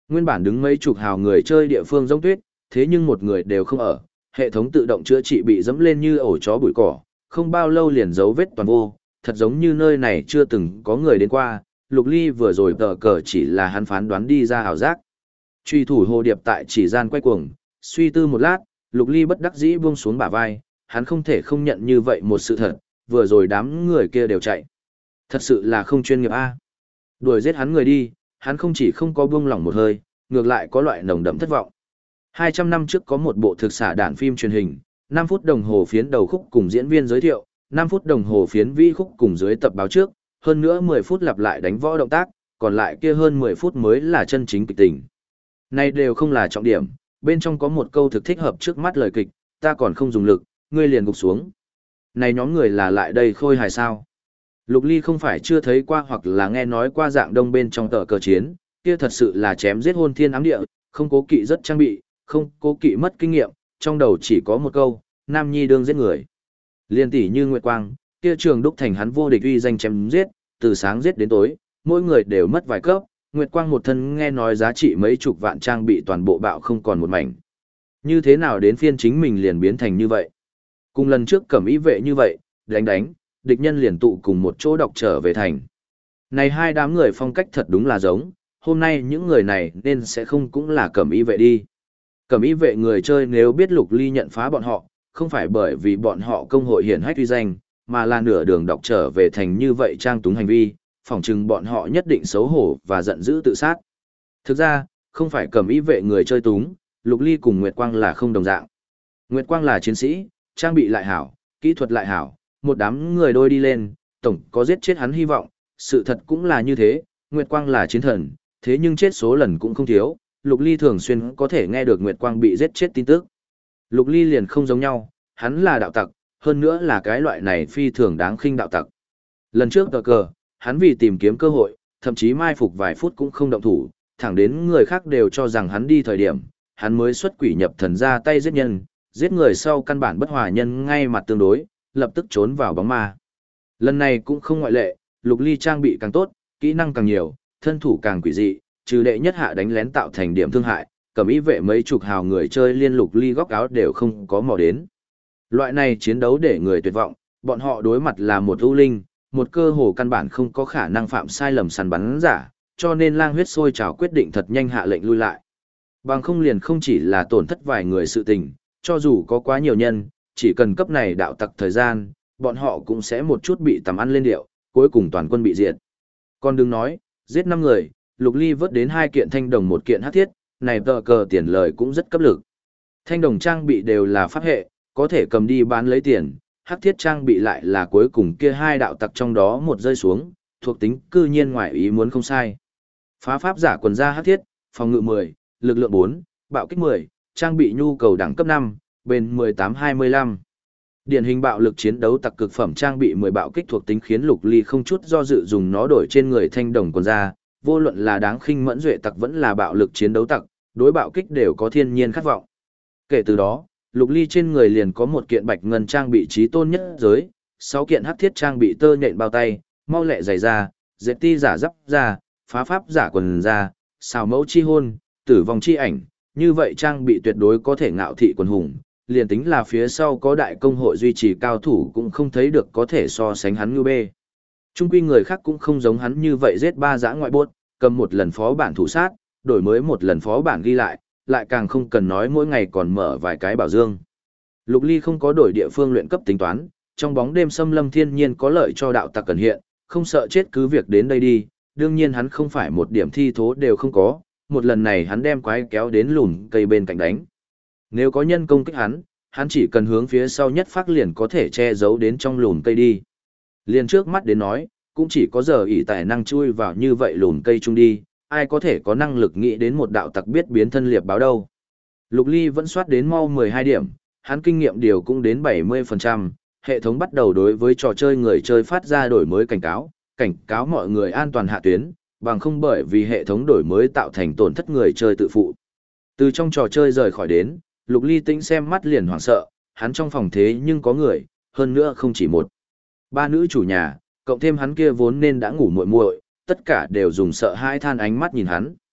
Nguyên bản đứng mấy chục hào người chơi địa phương giống tuyết, thế nhưng một người đều không ở, hệ thống tự động chữa trị bị dẫm lên như ổ chó bụi cỏ, không bao lâu liền dấu vết toàn vô, thật giống như nơi này chưa từng có người đến qua, Lục Ly vừa rồi tờ cờ chỉ là hắn phán đoán đi ra ảo giác. Truy thủ hồ điệp tại chỉ gian quay cuồng, suy tư một lát, Lục Ly bất đắc dĩ buông xuống bả vai, hắn không thể không nhận như vậy một sự thật, vừa rồi đám người kia đều chạy. Thật sự là không chuyên nghiệp a. Đuổi giết hắn người đi, hắn không chỉ không có buông lỏng một hơi, ngược lại có loại nồng đậm thất vọng. 200 năm trước có một bộ thực xả đạn phim truyền hình, 5 phút đồng hồ phiến đầu khúc cùng diễn viên giới thiệu, 5 phút đồng hồ phiến vi khúc cùng dưới tập báo trước, hơn nữa 10 phút lặp lại đánh võ động tác, còn lại kia hơn 10 phút mới là chân chính kịch tình. Này đều không là trọng điểm, bên trong có một câu thực thích hợp trước mắt lời kịch, ta còn không dùng lực, ngươi liền gục xuống. Này nhóm người là lại đây khôi hài sao? Lục Ly không phải chưa thấy qua hoặc là nghe nói qua dạng đông bên trong tờ cờ chiến, kia thật sự là chém giết hôn thiên ám địa, không cố kỵ rất trang bị, không cố kỵ mất kinh nghiệm, trong đầu chỉ có một câu, nam nhi đương giết người. Liên tỷ như Nguyệt Quang, kia trường đúc thành hắn vô địch uy danh chém giết, từ sáng giết đến tối, mỗi người đều mất vài cấp, Nguyệt Quang một thân nghe nói giá trị mấy chục vạn trang bị toàn bộ bạo không còn một mảnh. Như thế nào đến phiên chính mình liền biến thành như vậy? Cùng lần trước cẩm ý vệ như vậy, đánh, địch nhân liền tụ cùng một chỗ đọc trở về thành. Này hai đám người phong cách thật đúng là giống, hôm nay những người này nên sẽ không cũng là cẩm ý vệ đi. Cẩm ý vệ người chơi nếu biết Lục Ly nhận phá bọn họ, không phải bởi vì bọn họ công hội hiển hách uy danh, mà là nửa đường đọc trở về thành như vậy trang túng hành vi, phỏng chừng bọn họ nhất định xấu hổ và giận dữ tự sát. Thực ra, không phải cẩm ý vệ người chơi túng, Lục Ly cùng Nguyệt Quang là không đồng dạng. Nguyệt Quang là chiến sĩ, trang bị lại hảo, kỹ thuật lại hảo, một đám người đôi đi lên, tổng có giết chết hắn hy vọng, sự thật cũng là như thế, Nguyệt Quang là chiến thần, thế nhưng chết số lần cũng không thiếu, Lục Ly thường xuyên có thể nghe được Nguyệt Quang bị giết chết tin tức. Lục Ly liền không giống nhau, hắn là đạo tặc, hơn nữa là cái loại này phi thường đáng khinh đạo tặc. Lần trước tờ cờ, hắn vì tìm kiếm cơ hội, thậm chí mai phục vài phút cũng không động thủ, thẳng đến người khác đều cho rằng hắn đi thời điểm, hắn mới xuất quỷ nhập thần ra tay giết nhân, giết người sau căn bản bất hòa nhân ngay mặt tương đối, lập tức trốn vào bóng ma. Lần này cũng không ngoại lệ, Lục Ly trang bị càng tốt, kỹ năng càng nhiều, thân thủ càng quỷ dị, trừ đệ nhất hạ đánh lén tạo thành điểm thương hại, cẩm ý vệ mấy chục hào người chơi liên Lục Ly góc áo đều không có mò đến. Loại này chiến đấu để người tuyệt vọng, bọn họ đối mặt là một ưu linh, một cơ hồ căn bản không có khả năng phạm sai lầm săn bắn giả, cho nên lang huyết sôi trào quyết định thật nhanh hạ lệnh lui lại. Bằng không liền không chỉ là tổn thất vài người sự tình, cho dù có quá nhiều nhân, chỉ cần cấp này đạo tặc thời gian, bọn họ cũng sẽ một chút bị tầm ăn lên điệu, cuối cùng toàn quân bị diệt. Còn đừng nói, giết 5 người, Lục Ly vớt đến 2 kiện thanh đồng một kiện hắc thiết, này tờ cờ tiền lời cũng rất cấp lực. Thanh đồng trang bị đều là pháp hệ, có thể cầm đi bán lấy tiền, hắc thiết trang bị lại là cuối cùng kia 2 đạo tặc trong đó một rơi xuống, thuộc tính cư nhiên ngoài ý muốn không sai. Phá pháp giả quần da hắc thiết, phòng ngự 10, lực lượng 4, bạo kích 10, trang bị nhu cầu đẳng cấp 5, bền 18-25. Điển hình bạo lực chiến đấu tặc cực phẩm trang bị 10 bạo kích thuộc tính khiến Lục Ly không chút do dự dùng nó đổi trên người thanh đồng quần da, vô luận là đáng khinh mẫn duệ tặc vẫn là bạo lực chiến đấu tặc, đối bạo kích đều có thiên nhiên khát vọng. Kể từ đó, Lục Ly trên người liền có một kiện bạch ngân trang bị trí tôn nhất giới, 6 kiện hắc thiết trang bị tơ nhện bao tay, mau lẹ giày da, dệt ti giả giáp da, phá pháp giả quần da, xào mẫu chi hôn, tử vong chi ảnh, như vậy trang bị tuyệt đối có thể ngạo thị quần hùng, liền tính là phía sau có đại công hội duy trì cao thủ cũng không thấy được có thể so sánh hắn như bê. Trung quy người khác cũng không giống hắn như vậy giết 3 dã ngoại bốt, cầm một lần phó bản thủ sát, đổi mới một lần phó bản ghi lại càng không cần nói mỗi ngày còn mở vài cái bảo dương. Lục Ly không có đổi địa phương luyện cấp tính toán, trong bóng đêm xâm lâm thiên nhiên có lợi cho đạo tặc cần hiện, không sợ chết cứ việc đến đây đi, đương nhiên hắn không phải một điểm thi thố đều không có, một lần này hắn đem quái kéo đến lùm cây bên cạnh đánh. Nếu có nhân công kích hắn chỉ cần hướng phía sau nhất phát liền có thể che giấu đến trong lùm cây đi. Liền trước mắt đến nói, cũng chỉ có giờ ỷ tài năng chui vào như vậy lùm cây chung đi, ai có thể có năng lực nghĩ đến một đạo tặc biết biến thân liệp báo đâu. Lục Ly vẫn soát đến mau 12 điểm, hắn kinh nghiệm điều cũng đến 70%, hệ thống bắt đầu đối với trò chơi người chơi phát ra đổi mới cảnh cáo mọi người an toàn hạ tuyến, bằng không bởi vì hệ thống đổi mới tạo thành tổn thất người chơi tự phụ. Từ trong trò chơi rời khỏi đến, Lục Ly tĩnh xem mắt liền hoảng sợ, hắn trong phòng thế nhưng có người, hơn nữa không chỉ một. 3 nữ chủ nhà, cộng thêm hắn kia vốn nên đã ngủ muội muội, tất cả đều dùng sợ hãi than ánh mắt nhìn hắn.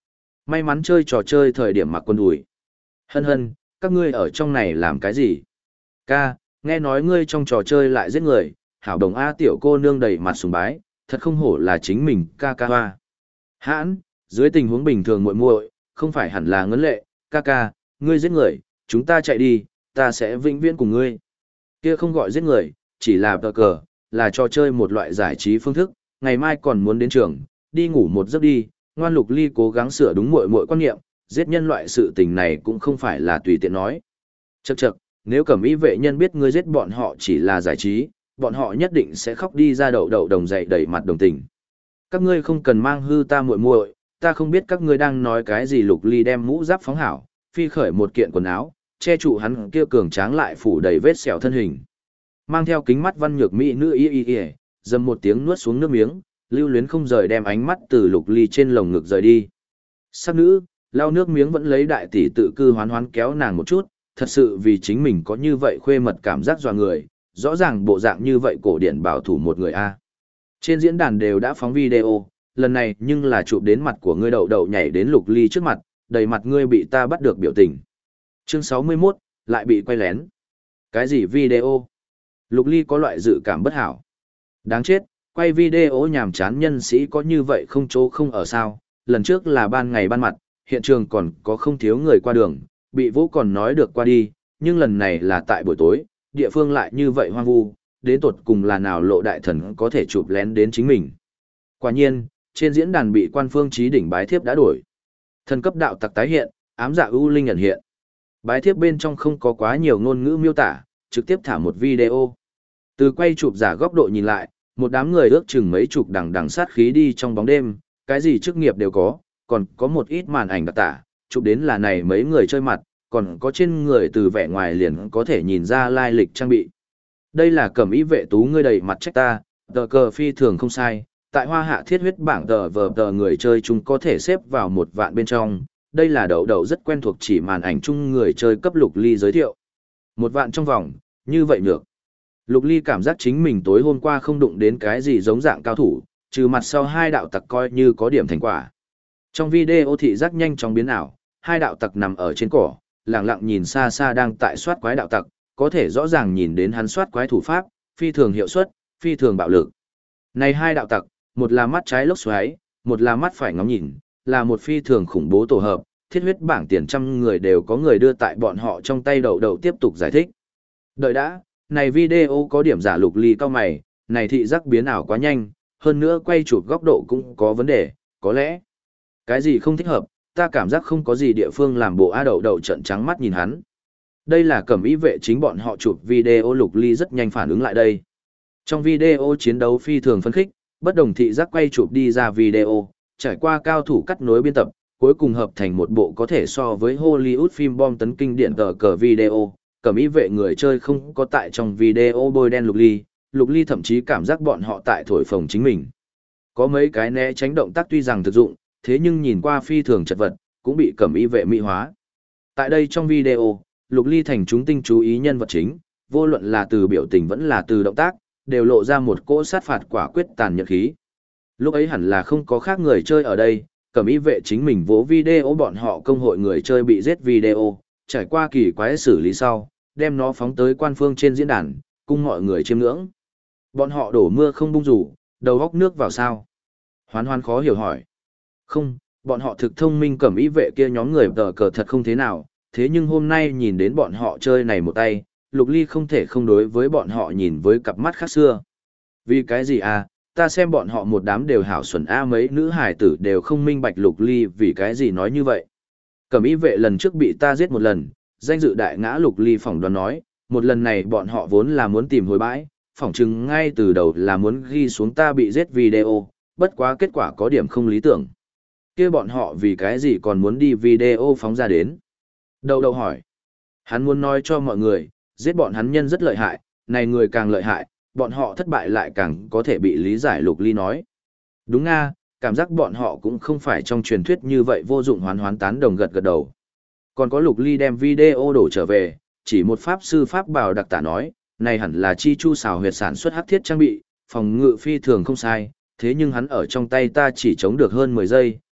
May mắn chơi trò chơi thời điểm mặc quần đùi. Hân hân, các ngươi ở trong này làm cái gì? Ca, nghe nói ngươi trong trò chơi lại giết người, hảo đồng A tiểu cô nương đầy mặt sùng bái, thật không hổ là chính mình ca ca hoa. Hãn, dưới tình huống bình thường muội muội, không phải hẳn là ngấn lệ, ca ca, ngươi giết người, chúng ta chạy đi, ta sẽ vĩnh viễn cùng ngươi. Kia không gọi giết người, chỉ là tờ cờ, là trò chơi một loại giải trí phương thức, ngày mai còn muốn đến trường, đi ngủ một giấc đi, ngoan Lục Ly cố gắng sửa đúng muội muội quan niệm, giết nhân loại sự tình này cũng không phải là tùy tiện nói. Chậc chậc, nếu Cẩm Y vệ nhân biết ngươi giết bọn họ chỉ là giải trí, bọn họ nhất định sẽ khóc đi ra đậu đậu đồng dậy đầy mặt đồng tình. Các ngươi không cần mang hư ta muội muội, ta không biết các ngươi đang nói cái gì. Lục Ly đem mũ giáp phóng hảo, phi khởi một kiện quần áo, che trụ hắn kia cường tráng lại phủ đầy vết sẹo thân hình. Mang theo kính mắt văn nhược mỹ nữ y, dầm một tiếng nuốt xuống nước miếng, lưu luyến không rời đem ánh mắt từ Lục Ly trên lồng ngực rời đi. Sắc nữ, lau nước miếng vẫn lấy đại tỷ tự cư hoán hoán kéo nàng một chút, thật sự vì chính mình có như vậy khuê mật cảm giác dọa người, rõ ràng bộ dạng như vậy cổ điển bảo thủ một người a. Trên diễn đàn đều đã phóng video, lần này nhưng là chụp đến mặt của ngươi đậu đậu nhảy đến Lục Ly trước mặt, đầy mặt ngươi bị ta bắt được biểu tình. Chương 61, lại bị quay lén. Cái gì video? Lục Ly có loại dự cảm bất hảo. Đáng chết, quay video nhàm chán nhân sĩ có như vậy không chỗ không ở sao, lần trước là ban ngày ban mặt, hiện trường còn có không thiếu người qua đường, bị vũ còn nói được qua đi, nhưng lần này là tại buổi tối, địa phương lại như vậy hoang vu, đến tột cùng là nào lộ đại thần có thể chụp lén đến chính mình. Quả nhiên, trên diễn đàn bị quan phương trí đỉnh bái thiếp đã đổi. Thần cấp đạo tặc tái hiện, ám dạ ưu linh ẩn hiện. Bái thiếp bên trong không có quá nhiều ngôn ngữ miêu tả, trực tiếp thả một video. Từ quay chụp giả góc độ nhìn lại, một đám người ước chừng mấy chục đằng sát khí đi trong bóng đêm, cái gì chức nghiệp đều có, còn có một ít màn ảnh đặc tả, chụp đến là này mấy người chơi mặt, còn có trên người từ vẻ ngoài liền có thể nhìn ra lai lịch trang bị. Đây là Cẩm Y vệ tú ngươi đầy mặt trách ta, tờ cờ phi thường không sai, tại Hoa Hạ thiết huyết bảng tờ người chơi chúng có thể xếp vào 1 vạn bên trong, đây là đậu đậu rất quen thuộc chỉ màn ảnh chung người chơi cấp Lục Ly giới thiệu. 1 vạn trong vòng, như vậy nhược. Lục Ly cảm giác chính mình tối hôm qua không đụng đến cái gì giống dạng cao thủ, trừ mặt sau 2 đạo tặc coi như có điểm thành quả. Trong video thị giác nhanh chóng biến ảo, 2 đạo tặc nằm ở trên cỏ, lặng lặng nhìn xa xa đang tại soát quái đạo tặc, có thể rõ ràng nhìn đến hắn soát quái thủ pháp, phi thường hiệu suất, phi thường bạo lực. Này 2 đạo tặc, một là mắt trái lốc xoáy, một là mắt phải ngắm nhìn, là một phi thường khủng bố tổ hợp, thiết huyết bảng tiền trăm người đều có người đưa tại bọn họ trong tay đậu đậu tiếp tục giải thích. Đợi đã, này video có điểm giả. Lục Ly cao mày, này thị giác biến ảo quá nhanh, hơn nữa quay chụp góc độ cũng có vấn đề, có lẽ. Cái gì không thích hợp, ta cảm giác không có gì địa phương làm bộ A đậu đậu trợn trắng mắt nhìn hắn. Đây là Cẩm Y vệ chính bọn họ chụp video. Lục Ly rất nhanh phản ứng lại đây. Trong video chiến đấu phi thường phấn khích, bất đồng thị giác quay chụp đi ra video, trải qua cao thủ cắt nối biên tập, cuối cùng hợp thành một bộ có thể so với Hollywood phim bom tấn kinh điển tờ cờ video. Cẩm Y vệ người chơi không có tại trong video bôi đen Lục Ly thậm chí cảm giác bọn họ tại thổi phồng chính mình. Có mấy cái né tránh động tác tuy rằng thực dụng, thế nhưng nhìn qua phi thường chật vật, cũng bị Cẩm Y vệ mỹ hóa. Tại đây trong video, Lục Ly thành chúng tinh chú ý nhân vật chính, vô luận là từ biểu tình vẫn là từ động tác, đều lộ ra một cỗ sát phạt quả quyết tàn nhẫn khí. Lúc ấy hẳn là không có khác người chơi ở đây, Cẩm Y vệ chính mình vỗ video bọn họ công hội người chơi bị giết video, trải qua kỳ quái xử lý sau, đem nó phóng tới quan phương trên diễn đàn, cung mọi người chiêm ngưỡng. Bọn họ đổ mưa không bung rủ, đầu góc nước vào sao? Hoán Hoán khó hiểu hỏi. Không, bọn họ thực thông minh. Cẩm Y vệ kia nhóm người tờ cờ thật không thế nào, thế nhưng hôm nay nhìn đến bọn họ chơi này một tay, Lục Ly không thể không đối với bọn họ nhìn với cặp mắt khác xưa. Vì cái gì à, ta xem bọn họ một đám đều hảo xuẩn a, mấy nữ hải tử đều không minh bạch Lục Ly vì cái gì nói như vậy. Cẩm Y vệ lần trước bị ta giết một lần, danh dự đại ngã. Lục Ly phỏng đoán nói, một lần này bọn họ vốn là muốn tìm hồi bãi, phỏng chừng ngay từ đầu là muốn ghi xuống ta bị giết video, bất quá kết quả có điểm không lý tưởng. Kia bọn họ vì cái gì còn muốn đi video phóng ra đến? Đầu hỏi. Hắn muốn nói cho mọi người, giết bọn hắn nhân rất lợi hại, này người càng lợi hại, bọn họ thất bại lại càng có thể bị lý giải. Lục Ly nói. Đúng nga, cảm giác bọn họ cũng không phải trong truyền thuyết như vậy vô dụng. Hoán Hoán tán đồng gật gật đầu. Còn có Lục Ly đem video đổ trở về, chỉ một pháp sư pháp bào đặc tả nói, này hẳn là chi chu xào huyệt sản xuất hắc thiết trang bị, phòng ngự phi thường không sai, thế nhưng hắn ở trong tay ta chỉ chống được hơn 10 giây,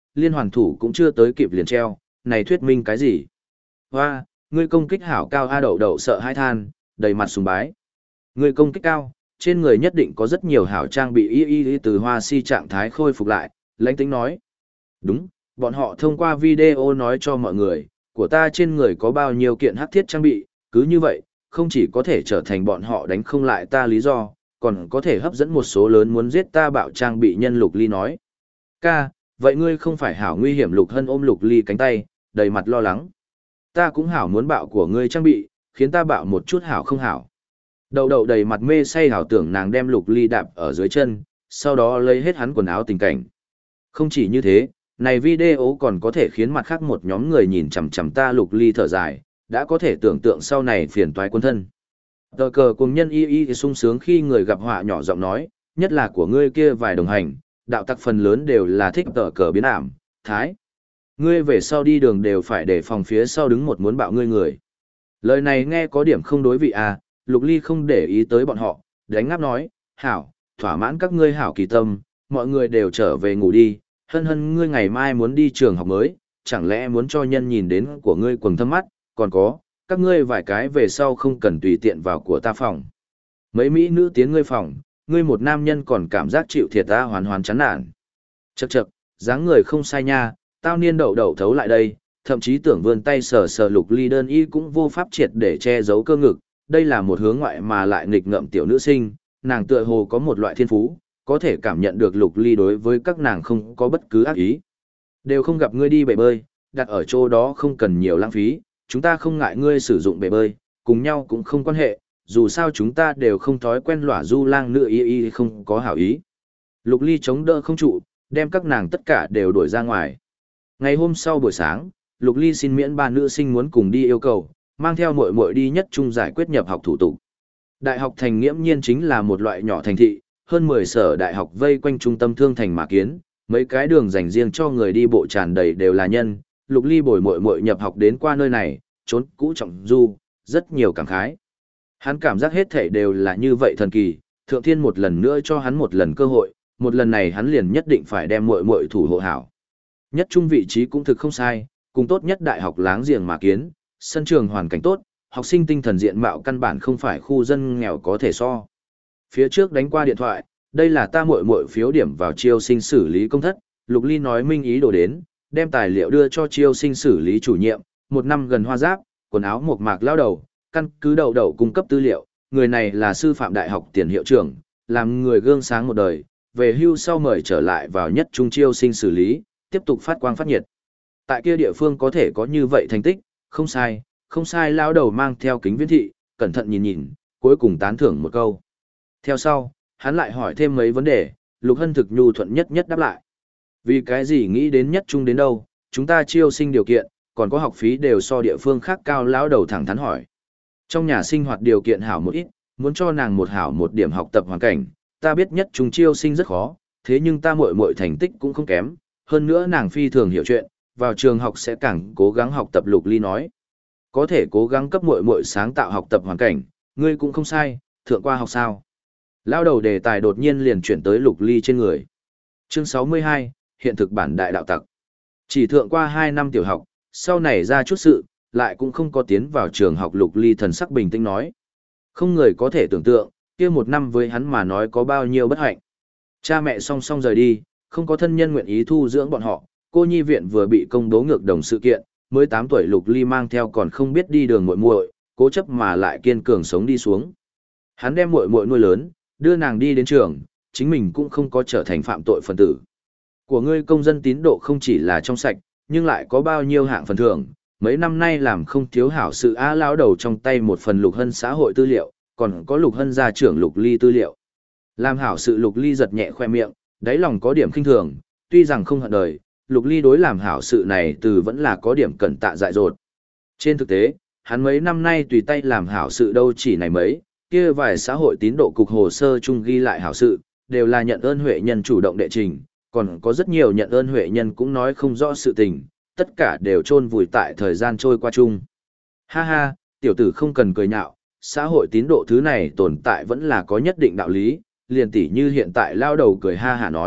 liên hoàn thủ cũng chưa tới kịp liền treo, này thuyết minh cái gì? Hoa, ngươi công kích hảo cao a đậu đậu sợ hãi than, đầy mặt sùng bái. Ngươi công kích cao, trên người nhất định có rất nhiều hảo trang bị y từ Hoa Si trạng thái khôi phục lại, lãnh tĩnh nói. Đúng, bọn họ thông qua video nói cho mọi người, của ta trên người có bao nhiêu kiện hắc thiết trang bị, cứ như vậy, không chỉ có thể trở thành bọn họ đánh không lại ta lý do, còn có thể hấp dẫn một số lớn muốn giết ta bạo trang bị nhân. Lục Ly nói. Ca, vậy ngươi không phải hảo nguy hiểm. Lục Hân ôm Lục Ly cánh tay, đầy mặt lo lắng. Ta cũng hảo muốn bạo của ngươi trang bị, khiến ta bạo một chút hảo không hảo. Đậu đậu đầy mặt mê say hảo tưởng nàng đem Lục Ly đạp ở dưới chân, sau đó lấy hết hắn quần áo tình cảnh. Không chỉ như thế, này video còn có thể khiến mặt khác một nhóm người nhìn chằm chằm ta. Lục Ly thở dài, đã có thể tưởng tượng sau này phiền toái quân thân. Tờ cờ cùng nhân y sung sướng khi người gặp họa nhỏ giọng nói, nhất là của ngươi kia vài đồng hành, đạo tặc phần lớn đều là thích tờ cờ biến ảm, thái. Ngươi về sau đi đường đều phải để phòng phía sau đứng một muốn bạo ngươi người. Lời này nghe có điểm không đối vị à, Lục Ly không để ý tới bọn họ, đánh ngáp nói, hảo, thỏa mãn các ngươi hảo kỳ tâm, mọi người đều trở về ngủ đi, hân hân ngươi ngày mai muốn đi trường học mới, chẳng lẽ muốn cho nhân nhìn đến của ngươi quầng thâm mắt, còn có, các ngươi vài cái về sau không cần tùy tiện vào của ta phòng. Mấy mỹ nữ tiến ngươi phòng, ngươi một nam nhân còn cảm giác chịu thiệt ta hoàn hoàn chán nản. Chậc chậc, dáng người không sai nha, tao niên đậu đậu thấu lại đây, thậm chí tưởng vươn tay sờ sờ Lục Ly đơn y cũng vô pháp triệt để che giấu cơ ngực, đây là một hướng ngoại mà lại nghịch ngợm tiểu nữ sinh, nàng tựa hồ có một loại thiên phú, có thể cảm nhận được Lục Ly đối với các nàng không có bất cứ ác ý. Đều không gặp ngươi đi bể bơi, đặt ở chỗ đó không cần nhiều lãng phí, chúng ta không ngại ngươi sử dụng bể bơi, cùng nhau cũng không quan hệ, dù sao chúng ta đều không thói quen lỏa du lang nữ y không có hảo ý. Lục Ly chống đỡ không trụ, đem các nàng tất cả đều đuổi ra ngoài. Ngày hôm sau buổi sáng, Lục Ly xin miễn ba nữ sinh muốn cùng đi yêu cầu, mang theo muội muội đi nhất trung giải quyết nhập học thủ tục. Đại học thành nghiễm nhiên chính là một loại nhỏ thành thị, hơn 10 sở đại học vây quanh trung tâm thương thành mà kiến, mấy cái đường dành riêng cho người đi bộ tràn đầy đều là nhân. Lục Ly bồi muội muội nhập học đến qua nơi này, trốn cũ trọng du, rất nhiều cảm khái. Hắn cảm giác hết thảy đều là như vậy thần kỳ, Thượng Thiên một lần nữa cho hắn một lần cơ hội, một lần này hắn liền nhất định phải đem muội muội thủ hộ hảo. Nhất trung vị trí cũng thực không sai, cùng tốt nhất đại học láng giềng mà kiến, sân trường hoàn cảnh tốt, học sinh tinh thần diện mạo căn bản không phải khu dân nghèo có thể so. Phía trước đánh qua điện thoại, đây là ta muội muội phiếu điểm vào chiêu sinh xử lý công thất, Lục Ly nói minh ý đồ đến, đem tài liệu đưa cho chiêu sinh xử lý chủ nhiệm, 1 năm gần hoa giáp, quần áo mộc mạc lao đầu, căn cứ đầu đầu cung cấp tư liệu, người này là sư phạm đại học tiền hiệu trưởng, làm người gương sáng một đời, về hưu sau mời trở lại vào nhất trung chiêu sinh xử lý, tiếp tục phát quang phát nhiệt. Tại kia địa phương có thể có như vậy thành tích, không sai, không sai. Lao đầu mang theo kính viễn thị, cẩn thận nhìn nhìn, cuối cùng tán thưởng một câu. Theo sau, hắn lại hỏi thêm mấy vấn đề, Lục Hân thực nhu thuận nhất đáp lại. Vì cái gì nghĩ đến nhất trung đến đâu, chúng ta chiêu sinh điều kiện, còn có học phí đều so địa phương khác cao. Lão đầu thẳng thắn hỏi. Trong nhà sinh hoạt điều kiện hảo một ít, muốn cho nàng một hảo một điểm học tập hoàn cảnh, ta biết nhất trung chiêu sinh rất khó, thế nhưng ta muội muội thành tích cũng không kém, hơn nữa nàng phi thường hiểu chuyện, vào trường học sẽ càng cố gắng học tập. Lục Ly nói. Có thể cố gắng cấp muội muội sáng tạo học tập hoàn cảnh, ngươi cũng không sai, thượng qua học sao? Lao đầu đề tài đột nhiên liền chuyển tới Lục Ly trên người. Chương 62, hiện thực bản đại đạo tặc. Chỉ thượng qua 2 năm tiểu học, sau này ra chút sự, lại cũng không có tiến vào trường học. Lục Ly thần sắc bình tĩnh nói. Không người có thể tưởng tượng, kia 1 năm với hắn mà nói có bao nhiêu bất hạnh. Cha mẹ song song rời đi, không có thân nhân nguyện ý thu dưỡng bọn họ, cô nhi viện vừa bị công bố ngược đồng sự kiện, mới 8 tuổi Lục Ly mang theo còn không biết đi đường muội muội, cố chấp mà lại kiên cường sống đi xuống. Hắn đem muội muội nuôi lớn, đưa nàng đi đến trường, chính mình cũng không có trở thành phạm tội phần tử. Của ngươi công dân tín độ không chỉ là trong sạch, nhưng lại có bao nhiêu hạng phần thưởng, mấy năm nay làm không thiếu hảo sự. Lão đầu trong tay một phần Lục Hân xã hội tư liệu, còn có Lục Hân gia trưởng Lục Ly tư liệu. Làm hảo sự. Lục Ly giật nhẹ khoe miệng, đáy lòng có điểm khinh thường, tuy rằng không hận đời, Lục Ly đối làm hảo sự này từ vẫn là có điểm cẩn tạ dại dột. Trên thực tế, hắn mấy năm nay tùy tay làm hảo sự đâu chỉ này mấy, kia vài xã hội tín độ cục hồ sơ chung ghi lại hảo sự, đều là nhận ơn huệ nhân chủ động đệ trình, còn có rất nhiều nhận ơn huệ nhân cũng nói không rõ sự tình, tất cả đều chôn vùi tại thời gian trôi qua chung. Ha ha, tiểu tử không cần cười nhạo, xã hội tín độ thứ này tồn tại vẫn là có nhất định đạo lý, liền tỉ như hiện tại lao đầu cười ha hả nói,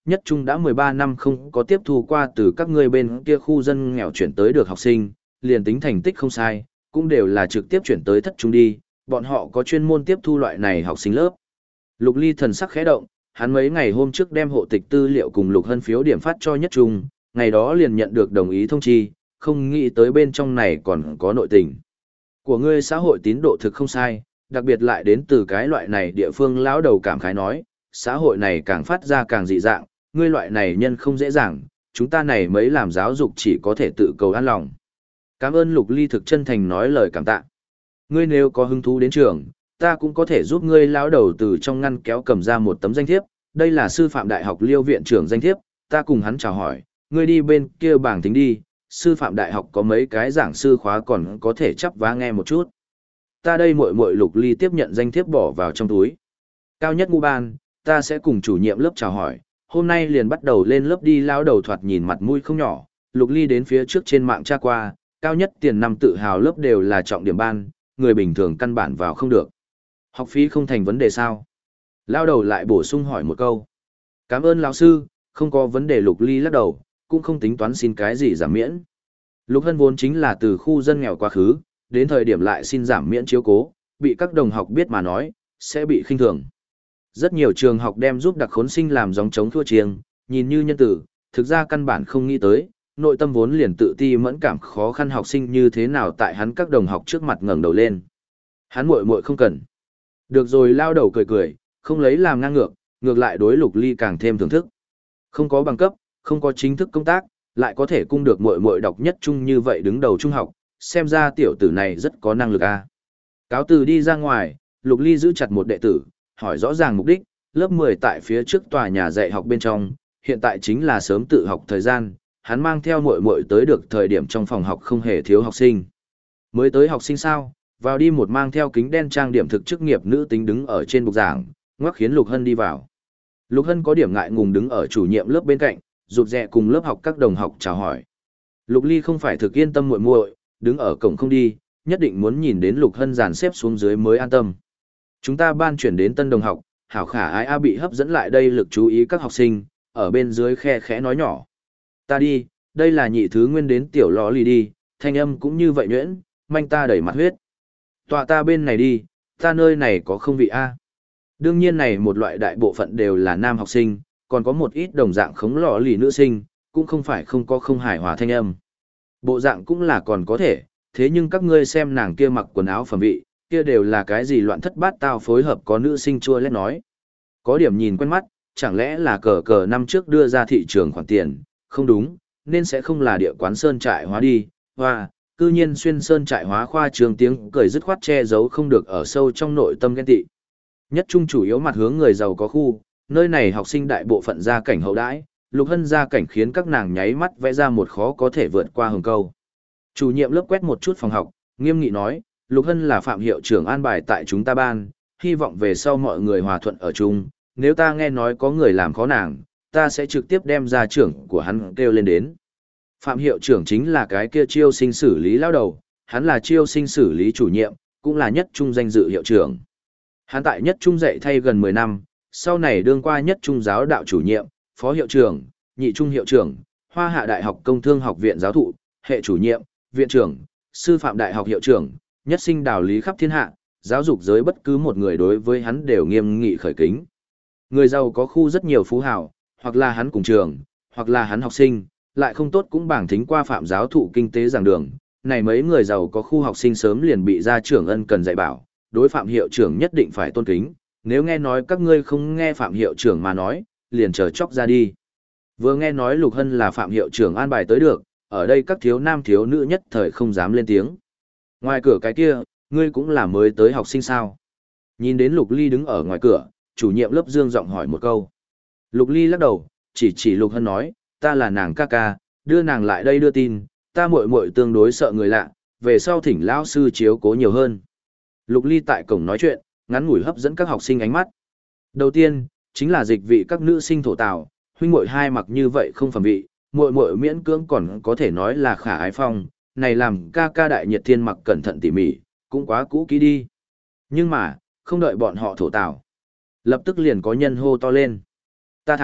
nhất trung đã 13 năm không có tiếp thu qua từ các ngươi bên kia khu dân nghèo chuyển tới được học sinh, liền tính thành tích không sai, cũng đều là trực tiếp chuyển tới thất trung đi, bọn họ có chuyên môn tiếp thu loại này học sinh lớp. Lục Ly thần sắc khẽ động, hắn mấy ngày hôm trước đem hộ tịch tư liệu cùng Lục Hân phiếu điểm phát cho nhất trung, ngày đó liền nhận được đồng ý thông chi, không nghĩ tới bên trong này còn có nội tình. Của ngươi xã hội tín độ thực không sai, đặc biệt lại đến từ cái loại này địa phương lão đầu cảm khái nói, xã hội này càng phát ra càng dị dạng, ngươi loại này nhân không dễ dàng, chúng ta này mấy làm giáo dục chỉ có thể tự cầu an lòng. Cảm ơn Lục Ly thực chân thành nói lời cảm tạ. Ngươi nếu có hứng thú đến trường, ta cũng có thể giúp ngươi lão đầu từ trong ngăn kéo cầm ra một tấm danh thiếp, đây là sư phạm đại học Liêu viện trưởng danh thiếp, ta cùng hắn chào hỏi, ngươi đi bên kia bảng tính đi, sư phạm đại học có mấy cái giảng sư khóa còn có thể chắp vá nghe một chút. Ta đây muội muội Lục Ly tiếp nhận danh thiếp bỏ vào trong túi. Cao nhất ngu ban, ta sẽ cùng chủ nhiệm lớp chào hỏi, hôm nay liền bắt đầu lên lớp đi. Lão đầu thoạt nhìn mặt mũi không nhỏ, Lục Ly đến phía trước trên mạng tra qua, cao nhất tiền năm tự hào lớp đều là trọng điểm ban, người bình thường căn bản vào không được. Học phí không thành vấn đề sao? Lão đầu lại bổ sung hỏi một câu. Cảm ơn lão sư, không có vấn đề. Lục Ly lắc đầu, cũng không tính toán xin cái gì giảm miễn. Lục Hân vốn chính là từ khu dân nghèo quá khứ, đến thời điểm lại xin giảm miễn chiếu cố, bị các đồng học biết mà nói, sẽ bị khinh thường. Rất nhiều trường học đem giúp đặc khốn sinh làm gióng chống thua chiêng, nhìn như nhân tử, thực ra căn bản không nghĩ tới, nội tâm vốn liền tự ti mẫn cảm khó khăn học sinh như thế nào tại hắn các đồng học trước mặt ngẩng đầu lên. Hắn muội muội không cần. Được rồi, lao đầu cười cười, không lấy làm ngang ngược, ngược lại đối Lục Ly càng thêm thưởng thức. Không có bằng cấp, không có chính thức công tác, lại có thể cung được muội muội đọc nhất trung như vậy đứng đầu trung học, xem ra tiểu tử này rất có năng lực a. Cáo từ đi ra ngoài, Lục Ly giữ chặt một đệ tử, hỏi rõ ràng mục đích, lớp 10 tại phía trước tòa nhà dạy học bên trong, hiện tại chính là sớm tự học thời gian, hắn mang theo muội muội tới được thời điểm trong phòng học không hề thiếu học sinh. Mới tới học sinh sao? Vào đi. Một mang theo kính đen trang điểm thực chức nghiệp nữ tính đứng ở trên bục giảng, ngoắc khiến Lục Hân đi vào. Lục Hân có điểm ngại ngùng đứng ở chủ nhiệm lớp bên cạnh, rụt rè cùng lớp học các đồng học chào hỏi. Lục Ly không phải thực yên tâm muội muội, đứng ở cổng không đi, nhất định muốn nhìn đến Lục Hân dàn xếp xuống dưới mới an tâm. Chúng ta ban chuyển đến tân đồng học, hảo khả ái a. Bị hấp dẫn lại đây lực chú ý các học sinh, ở bên dưới khe khẽ nói nhỏ. Ta đi, đây là nhị thứ nguyên đến tiểu lò lì đi, thanh âm cũng như vậy nhuyễn, manh ta đầy mặt huyết. Tọa ta bên này đi, ta nơi này có không vị a. Đương nhiên này một loại đại bộ phận đều là nam học sinh, còn có một ít đồng dạng khống lò lì nữ sinh, cũng không phải không có không hài hòa thanh âm. Bộ dạng cũng là còn có thể, thế nhưng các ngươi xem nàng kia mặc quần áo phẩm vị, kia đều là cái gì loạn thất bát tao phối hợp có nữ sinh chua lét nói. Có điểm nhìn quen mắt, chẳng lẽ là cờ năm trước đưa ra thị trường khoản tiền, không đúng, nên sẽ không là địa quán sơn trại hóa đi, hoa, cư nhiên xuyên sơn trại hóa khoa trường tiếng cười dứt khoát che giấu không được ở sâu trong nội tâm ghen tị. Nhất trung chủ yếu mặt hướng người giàu có khu, nơi này học sinh đại bộ phận gia cảnh hậu đãi, Lục Hân gia cảnh khiến các nàng nháy mắt vẽ ra một khó có thể vượt qua hừng câu. Chủ nhiệm lớp quét một chút phòng học, nghiêm nghị nói, Lục Hân là phạm hiệu trưởng an bài tại chúng ta ban, hy vọng về sau mọi người hòa thuận ở chung, nếu ta nghe nói có người làm khó nàng, ta sẽ trực tiếp đem gia trưởng của hắn kêu lên đến. Phạm hiệu trưởng chính là cái kia chiêu sinh xử lý lao đầu, hắn là chiêu sinh xử lý chủ nhiệm, cũng là nhất trung danh dự hiệu trưởng. Hắn tại nhất trung dạy thay gần 10 năm, sau này đương qua nhất trung giáo đạo chủ nhiệm, phó hiệu trưởng, nhị trung hiệu trưởng, Hoa Hạ Đại học Công Thương Học viện giáo thụ, hệ chủ nhiệm, viện trưởng, sư phạm đại học hiệu trưởng, nhất sinh đạo lý khắp thiên hạ, giáo dục giới bất cứ một người đối với hắn đều nghiêm nghị khởi kính. Người giàu có khu rất nhiều phú hào, hoặc là hắn cùng trường, hoặc là hắn học sinh, lại không tốt cũng bảng thính qua phạm giáo thụ kinh tế giảng đường. Này mấy người giàu có khu học sinh sớm liền bị gia trưởng ân cần dạy bảo, đối phạm hiệu trưởng nhất định phải tôn kính, nếu nghe nói các ngươi không nghe phạm hiệu trưởng mà nói, liền chờ chóc ra đi. Vừa nghe nói Lục Hân là phạm hiệu trưởng an bài tới được, ở đây các thiếu nam thiếu nữ nhất thời không dám lên tiếng. Ngoài cửa cái kia, ngươi cũng là mới tới học sinh sao? Nhìn đến Lục Ly đứng ở ngoài cửa, chủ nhiệm lớp dương giọng hỏi một câu. Lục Ly lắc đầu, chỉ Lục Hân nói, ta là nàng ca ca, đưa nàng lại đây đưa tin, ta muội muội tương đối sợ người lạ, về sau thỉnh lão sư chiếu cố nhiều hơn. Lục Ly tại cổng nói chuyện, ngắn ngủi hấp dẫn các học sinh ánh mắt. Đầu tiên, chính là dịch vị các nữ sinh thổ tào, huynh muội hai mặc như vậy không phẩm vị, muội muội miễn cưỡng còn có thể nói là khả ái phong, này làm ca ca đại nhiệt thiên mặc cẩn thận tỉ mỉ, cũng quá cũ kỹ đi. Nhưng mà, không đợi bọn họ thổ tào, lập tức liền có nhân hô to lên. Ta thảo,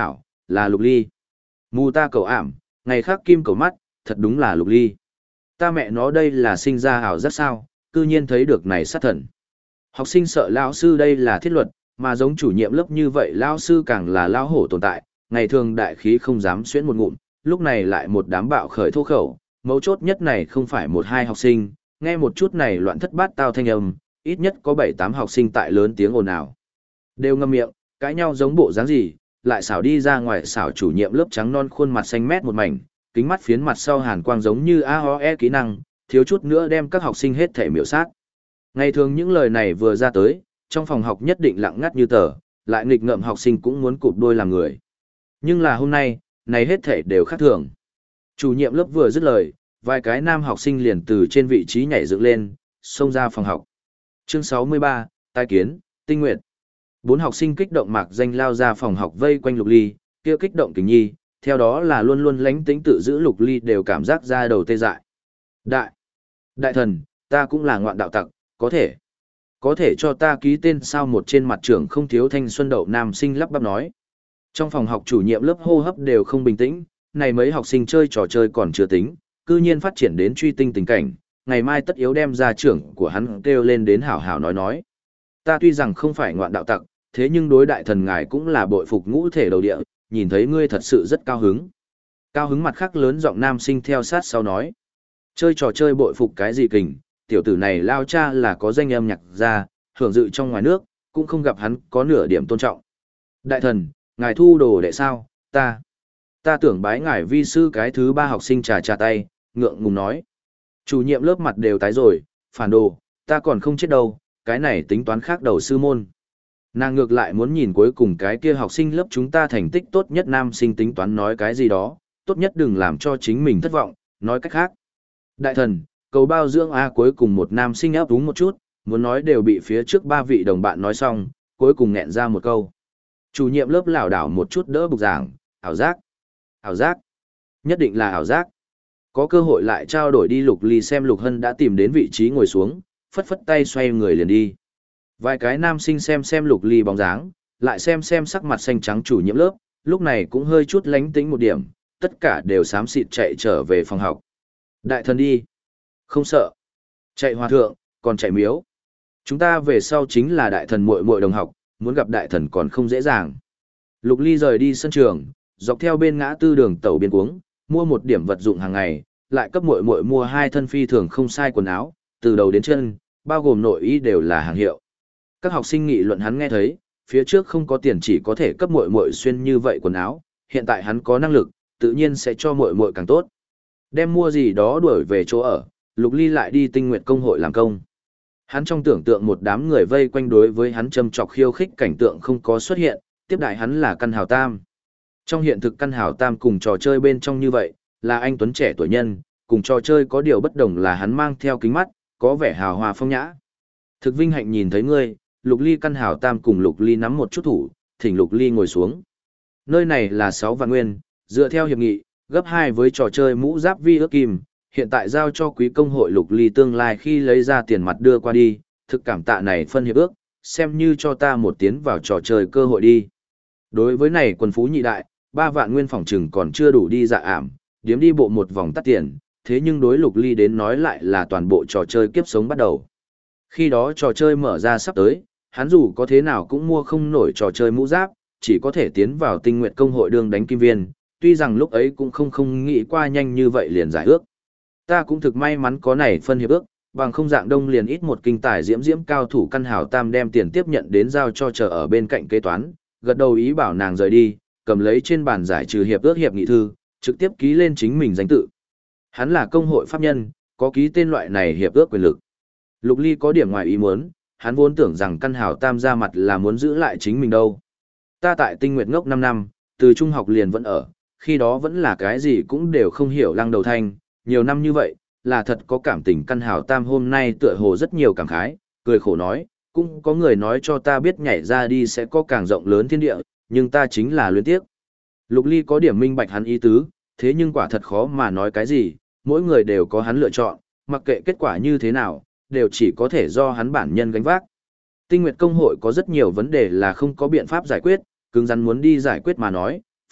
là Lục Ly. Mù ta cầu ảm, ngày khác kim cầu mắt, thật đúng là Lục Ly. Ta mẹ nó đây là sinh ra ảo giác sao, cư nhiên thấy được này sát thần. Học sinh sợ lão sư đây là thiết luật, mà giống chủ nhiệm lớp như vậy lão sư càng là lão hổ tồn tại, ngày thường đại khí không dám xuyễn một ngụm, lúc này lại một đám bạo khởi thô khẩu, mấu chốt nhất này không phải một hai học sinh, nghe một chút này loạn thất bát tao thanh âm, ít nhất có 7-8 học sinh tại lớn tiếng ồn ào. Đều ngậm miệng, cãi nhau giống bộ dáng gì, lại xảo đi ra ngoài xảo chủ nhiệm lớp trắng non khuôn mặt xanh mét một mảnh, kính mắt phiến mặt sau hàn quang giống như AOE kỹ năng, thiếu chút nữa đem các học sinh hết thể miểu sát. Ngày thường những lời này vừa ra tới, trong phòng học nhất định lặng ngắt như tờ, lại nghịch ngợm học sinh cũng muốn cụp đôi làm người. Nhưng là hôm nay, này hết thể đều khác thường. Chủ nhiệm lớp vừa dứt lời, vài cái nam học sinh liền từ trên vị trí nhảy dựng lên, xông ra phòng học. Chương 63, tai kiến, tinh nguyện. 4 học sinh kích động mạc danh lao ra phòng học vây quanh Lục Ly, kia kích động kính nhi, theo đó là luôn luôn lánh tĩnh tự giữ Lục Ly đều cảm giác ra đầu tê dại. Đại thần, ta cũng là ngoạn đạo tặc, có thể cho ta ký tên sao? Một trên mặt trưởng không thiếu thanh xuân đậu nam sinh lắp bắp nói. Trong phòng học chủ nhiệm lớp hô hấp đều không bình tĩnh, này mấy học sinh chơi trò chơi còn chưa tính, cư nhiên phát triển đến truy tinh tình cảnh, ngày mai tất yếu đem ra trưởng của hắn kêu lên đến hảo hảo nói. Ta tuy rằng không phải ngoạn đạo tặc, thế nhưng đối đại thần ngài cũng là bội phục ngũ thể đầu địa, nhìn thấy ngươi thật sự rất cao hứng. Cao hứng mặt khác lớn giọng nam sinh theo sát sau nói. Chơi trò chơi bội phục cái gì kình, tiểu tử này lao cha là có danh âm nhạc ra, hưởng dự trong ngoài nước, cũng không gặp hắn có nửa điểm tôn trọng. Đại thần, ngài thu đồ đệ sao, ta tưởng bái ngài vi sư. Cái thứ 3 học sinh trà tay, ngượng ngùng nói. Chủ nhiệm lớp mặt đều tái rồi, phản đồ, ta còn không chết đâu, cái này tính toán khác đầu sư môn. Nàng ngược lại muốn nhìn cuối cùng cái kia học sinh lớp chúng ta thành tích tốt nhất nam sinh tính toán nói cái gì đó, tốt nhất đừng làm cho chính mình thất vọng, nói cách khác. Đại thần, cầu bao dưỡng A. Cuối cùng một nam sinh áp đúng một chút, muốn nói đều bị phía trước 3 vị đồng bạn nói xong, cuối cùng nghẹn ra một câu. Chủ nhiệm lớp lảo đảo một chút đỡ bục giảng, ảo giác, nhất định là ảo giác. Có cơ hội lại trao đổi đi. Lục Ly xem Lục Hân đã tìm đến vị trí ngồi xuống, phất phất tay xoay người liền đi. Vài cái nam sinh xem Lục Ly bóng dáng, lại xem sắc mặt xanh trắng chủ nhiệm lớp, lúc này cũng hơi chút lánh tĩnh một điểm, tất cả đều xám xịt chạy trở về phòng học. Đại thần đi. Không sợ. Chạy hòa thượng, còn chạy miếu. Chúng ta về sau chính là đại thần muội muội đồng học, muốn gặp đại thần còn không dễ dàng. Lục Ly rời đi sân trường, dọc theo bên ngã tư đường tàu biên cuống, mua một điểm vật dụng hàng ngày, lại cấp muội muội mua 2 thân phi thường không sai quần áo, từ đầu đến chân, bao gồm nội y đều là hàng hiệu. Các học sinh nghị luận hắn nghe thấy, phía trước không có tiền chỉ có thể cấp muội muội xuyên như vậy quần áo, hiện tại hắn có năng lực, tự nhiên sẽ cho muội muội càng tốt. Đem mua gì đó đuổi về chỗ ở, Lục Ly lại đi Tinh Nguyệt công hội làm công. Hắn trong tưởng tượng một đám người vây quanh đối với hắn châm chọc khiêu khích cảnh tượng không có xuất hiện, tiếp đại hắn là Căn Hào Tam. Trong hiện thực Căn Hào Tam cùng trò chơi bên trong như vậy, là anh tuấn trẻ tuổi nhân, cùng trò chơi có điều bất đồng là hắn mang theo kính mắt, có vẻ hào hoa phong nhã. Thực vinh hạnh nhìn thấy ngươi. Lục Ly. Căn Hào Tam cùng Lục Ly nắm một chút thủ, thỉnh Lục Ly ngồi xuống. Nơi này là 6 vạn nguyên, dựa theo hiệp nghị, gấp 2 với trò chơi mũ giáp vi ước kim, hiện tại giao cho quý công hội Lục Ly tương lai khi lấy ra tiền mặt đưa qua đi, thực cảm tạ này phân hiệp ước, xem như cho ta một tiến vào trò chơi cơ hội đi. Đối với này quần phú nhị đại, 3 vạn nguyên phòng trừng còn chưa đủ đi dạ ảm, điếm đi bộ một vòng tắt tiền, thế nhưng đối Lục Ly đến nói lại là toàn bộ trò chơi kiếp sống bắt đầu. Khi đó trò chơi mở ra sắp tới, hắn dù có thế nào cũng mua không nổi trò chơi mũ giáp, chỉ có thể tiến vào Tinh Nguyệt công hội đương đánh kim viên, tuy rằng lúc ấy cũng không nghĩ qua nhanh như vậy liền giải ước. Ta cũng thực may mắn có này phân hiệp ước, bằng không dạng đông liền ít một kinh tài diễm cao thủ Căn Hào Tam đem tiền tiếp nhận đến giao cho chờ ở bên cạnh kế toán, gật đầu ý bảo nàng rời đi, cầm lấy trên bàn giải trừ hiệp ước hiệp nghị thư, trực tiếp ký lên chính mình danh tự. Hắn là công hội pháp nhân, có ký tên loại này hiệp ước quyền lực. Lục Ly có điểm ngoài ý muốn, hắn vốn tưởng rằng Căn Hào Tam ra mặt là muốn giữ lại chính mình đâu. Ta tại Tinh Nguyệt ngốc 5 năm, từ trung học liền vẫn ở, khi đó vẫn là cái gì cũng đều không hiểu lăng đầu thanh, nhiều năm như vậy, là thật có cảm tình. Căn Hào Tam hôm nay tựa hồ rất nhiều cảm khái, cười khổ nói, cũng có người nói cho ta biết nhảy ra đi sẽ có càng rộng lớn thiên địa, nhưng ta chính là luyến tiếc. Lục Ly có điểm minh bạch hắn ý tứ, thế nhưng quả thật khó mà nói cái gì, mỗi người đều có hắn lựa chọn, mặc kệ kết quả như thế nào, đều chỉ có thể do hắn bản nhân gánh vác. Tinh Nguyệt công hội có rất nhiều vấn đề là không có biện pháp giải quyết, cứng rắn muốn đi giải quyết mà nói,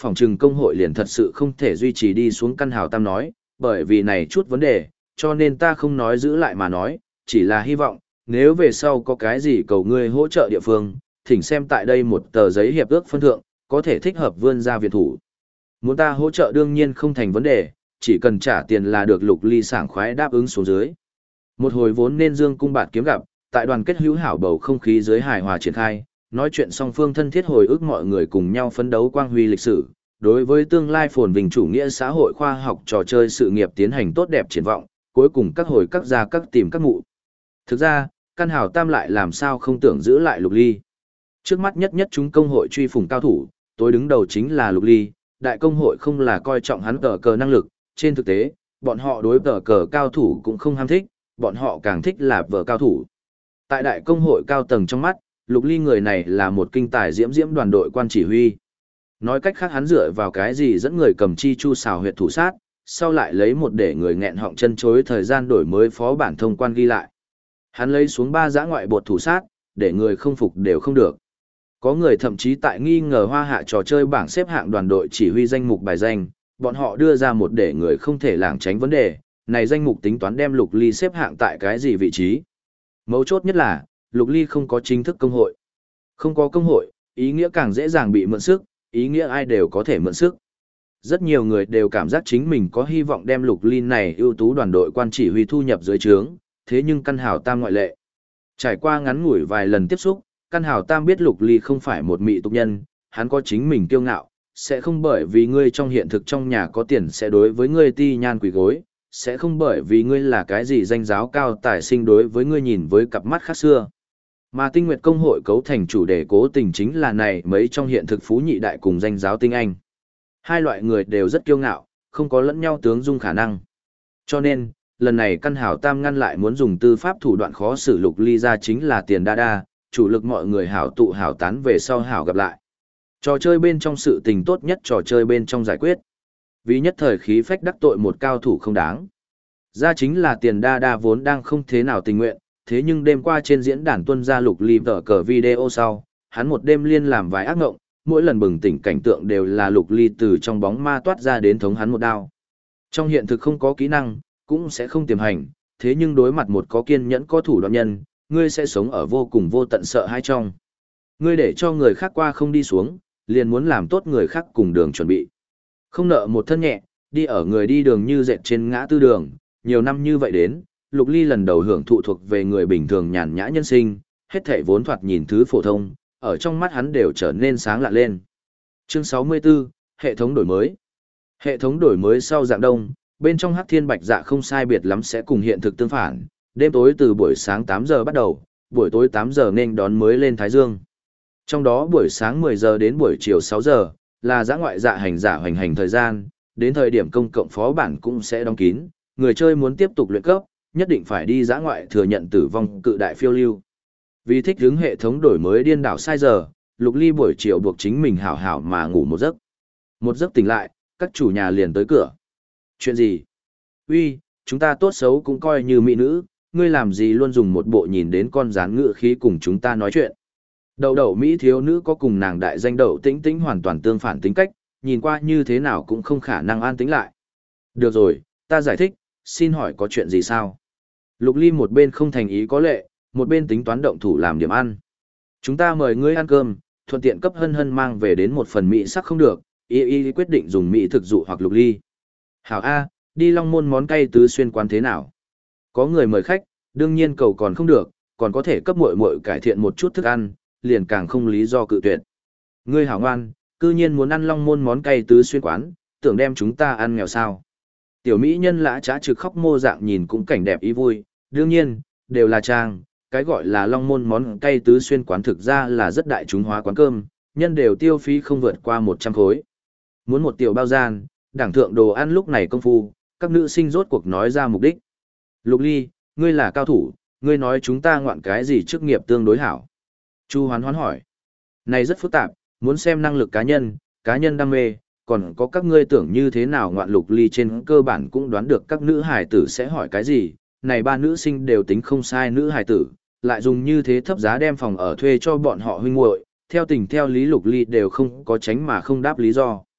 phòng trừng công hội liền thật sự không thể duy trì đi xuống. Căn hào tam nói, bởi vì này chút vấn đề, cho nên ta không nói giữ lại mà nói, chỉ là hy vọng, nếu về sau có cái gì cầu ngươi hỗ trợ địa phương, thỉnh xem tại đây một tờ giấy hiệp ước phân thượng, có thể thích hợp vươn ra viện thủ. Muốn ta hỗ trợ đương nhiên không thành vấn đề, chỉ cần trả tiền là được. Lục Ly sảng khoái đáp ứng xuống dưới. Một hồi vốn nên dương cung bạt kiếm gặp, tại đoàn kết hữu hảo bầu không khí dưới hài hòa triển khai, nói chuyện song phương thân thiết hồi ức mọi người cùng nhau phấn đấu quang huy lịch sử, đối với tương lai phồn vinh chủ nghĩa xã hội khoa học trò chơi sự nghiệp tiến hành tốt đẹp triển vọng, cuối cùng các hồi các gia các tìm các mụ. Thực ra, Căn Hào Tam lại làm sao không tưởng giữ lại Lục Ly. Trước mắt nhất chúng công hội truy phủng cao thủ, tối đứng đầu chính là Lục Ly, đại công hội không là coi trọng hắn tờ cờ năng lực, trên thực tế, bọn họ đối tờ cờ cao thủ cũng không ham thích, bọn họ càng thích là vợ cao thủ. Tại đại công hội cao tầng trong mắt, Lục Ly người này là một kinh tài diễm đoàn đội quan chỉ huy. Nói cách khác hắn dựa vào cái gì dẫn người cầm chi chu xào huyệt thủ sát, sau lại lấy một để người nghẹn họng chân chối thời gian đổi mới phó bản thông quan ghi lại. Hắn lấy xuống 3 dã ngoại bột thủ sát, để người không phục đều không được. Có người thậm chí tại nghi ngờ hoa hạ trò chơi bảng xếp hạng đoàn đội chỉ huy danh mục bài danh, bọn họ đưa ra một để người không thể lảng tránh vấn đề, này danh mục tính toán đem Lục Ly xếp hạng tại cái gì vị trí. Mấu chốt nhất là, Lục Ly không có chính thức công hội. Không có công hội, ý nghĩa càng dễ dàng bị mượn sức, ý nghĩa ai đều có thể mượn sức. Rất nhiều người đều cảm giác chính mình có hy vọng đem Lục Ly này ưu tú đoàn đội quan chỉ huy thu nhập dưới trướng, thế nhưng Căn Hào Tam ngoại lệ. Trải qua ngắn ngủi vài lần tiếp xúc, Căn Hào Tam biết Lục Ly không phải một mị tục nhân, hắn có chính mình kiêu ngạo, sẽ không bởi vì ngươi trong hiện thực trong nhà có tiền sẽ đối với ngươi ti nhan quỳ gối, sẽ không bởi vì ngươi là cái gì danh giáo cao tài sinh đối với ngươi nhìn với cặp mắt khác xưa. Mà Tinh Nguyệt công hội cấu thành chủ đề cố tình chính là này mấy trong hiện thực phú nhị đại cùng danh giáo tinh anh. Hai loại người đều rất kiêu ngạo, không có lẫn nhau tướng dung khả năng. Cho nên, lần này Căn Hào Tam ngăn lại muốn dùng tư pháp thủ đoạn khó xử Lục Ly ra chính là tiền đa đa, chủ lực mọi người hảo tụ hảo tán về sau hảo gặp lại. Trò chơi bên trong sự tình tốt nhất trò chơi bên trong giải quyết. Vì nhất thời khí phách đắc tội một cao thủ không đáng. Ra chính là tiền đa đa vốn đang không thế nào tình nguyện, thế nhưng đêm qua trên diễn đàn tuân ra Lục Ly tờ cờ video sau, hắn một đêm liên làm vài ác ngộng, mỗi lần bừng tỉnh cảnh tượng đều là Lục Ly từ trong bóng ma toát ra đến thống hắn một đao. Trong hiện thực không có kỹ năng, cũng sẽ không tiềm hành, thế nhưng đối mặt một có kiên nhẫn có thủ đoạn nhân, ngươi sẽ sống ở vô cùng vô tận sợ hãi trong. Ngươi để cho người khác qua không đi xuống, liền muốn làm tốt người khác cùng đường chuẩn bị. Không nợ một thân nhẹ, đi ở người đi đường như dệt trên ngã tư đường, nhiều năm như vậy đến, Lục Ly lần đầu hưởng thụ thuộc về người bình thường nhàn nhã nhân sinh, hết thảy vốn thoạt nhìn thứ phổ thông, ở trong mắt hắn đều trở nên sáng lạ lên. Chương 64, hệ thống đổi mới. Hệ thống đổi mới sau dạng đông, bên trong Hắc Thiên Bạch Dạ không sai biệt lắm sẽ cùng hiện thực tương phản, đêm tối từ buổi sáng 8 giờ bắt đầu, buổi tối 8 giờ nên đón mới lên Thái Dương. Trong đó buổi sáng 10 giờ đến buổi chiều 6 giờ, là dã ngoại dạ hành giả hoành hành thời gian, đến thời điểm công cộng phó bản cũng sẽ đóng kín, người chơi muốn tiếp tục luyện cấp, nhất định phải đi dã ngoại thừa nhận tử vong cự đại phiêu lưu. Vì thích ứng hệ thống đổi mới điên đảo sai giờ, Lục Ly buổi chiều buộc chính mình hảo hảo mà ngủ một giấc. Một giấc tỉnh lại, các chủ nhà liền tới cửa. Chuyện gì? Uy, chúng ta tốt xấu cũng coi như mỹ nữ, ngươi làm gì luôn dùng một bộ nhìn đến con rán ngựa khí cùng chúng ta nói chuyện. Đậu đậu Mỹ thiếu nữ có cùng nàng đại danh Đậu Tĩnh Tĩnh hoàn toàn tương phản tính cách, nhìn qua như thế nào cũng không khả năng an tĩnh lại. Được rồi, ta giải thích, xin hỏi có chuyện gì sao? Lục Ly một bên không thành ý có lệ, một bên tính toán động thủ làm điểm ăn. Chúng ta mời ngươi ăn cơm, thuận tiện cấp hân hân mang về đến một phần mỹ sắc không được, y quyết định dùng mỹ thực dụ hoặc Lục Ly. Hảo A, đi Long Môn món cay tứ xuyên quán thế nào? Có người mời khách, đương nhiên cầu còn không được, còn có thể cấp muội muội cải thiện một chút thức ăn, liền càng không lý do cự tuyệt. Ngươi hảo ngoan, cư nhiên muốn ăn Long Môn món cay tứ xuyên quán, tưởng đem chúng ta ăn nghèo sao? Tiểu mỹ nhân lã trá trực khóc mô dạng nhìn cũng cảnh đẹp ý vui, đương nhiên, đều là trang, cái gọi là Long Môn món cay tứ xuyên quán thực ra là rất đại chúng hóa quán cơm, nhân đều tiêu phí không vượt qua 100 khối. Muốn một tiểu bao gian, đẳng thượng đồ ăn lúc này công phu, các nữ sinh rốt cuộc nói ra mục đích. Lục Ly, ngươi là cao thủ, ngươi nói chúng ta ngoạn cái gì chức nghiệp tương đối hảo? Chu Hoán Hoán hỏi. Này rất phức tạp, muốn xem năng lực cá nhân đam mê, còn có các ngươi tưởng như thế nào ngoạn. Lục Ly trên cơ bản cũng đoán được các nữ hài tử sẽ hỏi cái gì, này ba nữ sinh đều tính không sai nữ hài tử, lại dùng như thế thấp giá đem phòng ở thuê cho bọn họ huynh muội, theo tình theo lý Lục Ly đều không có tránh mà không đáp lý do.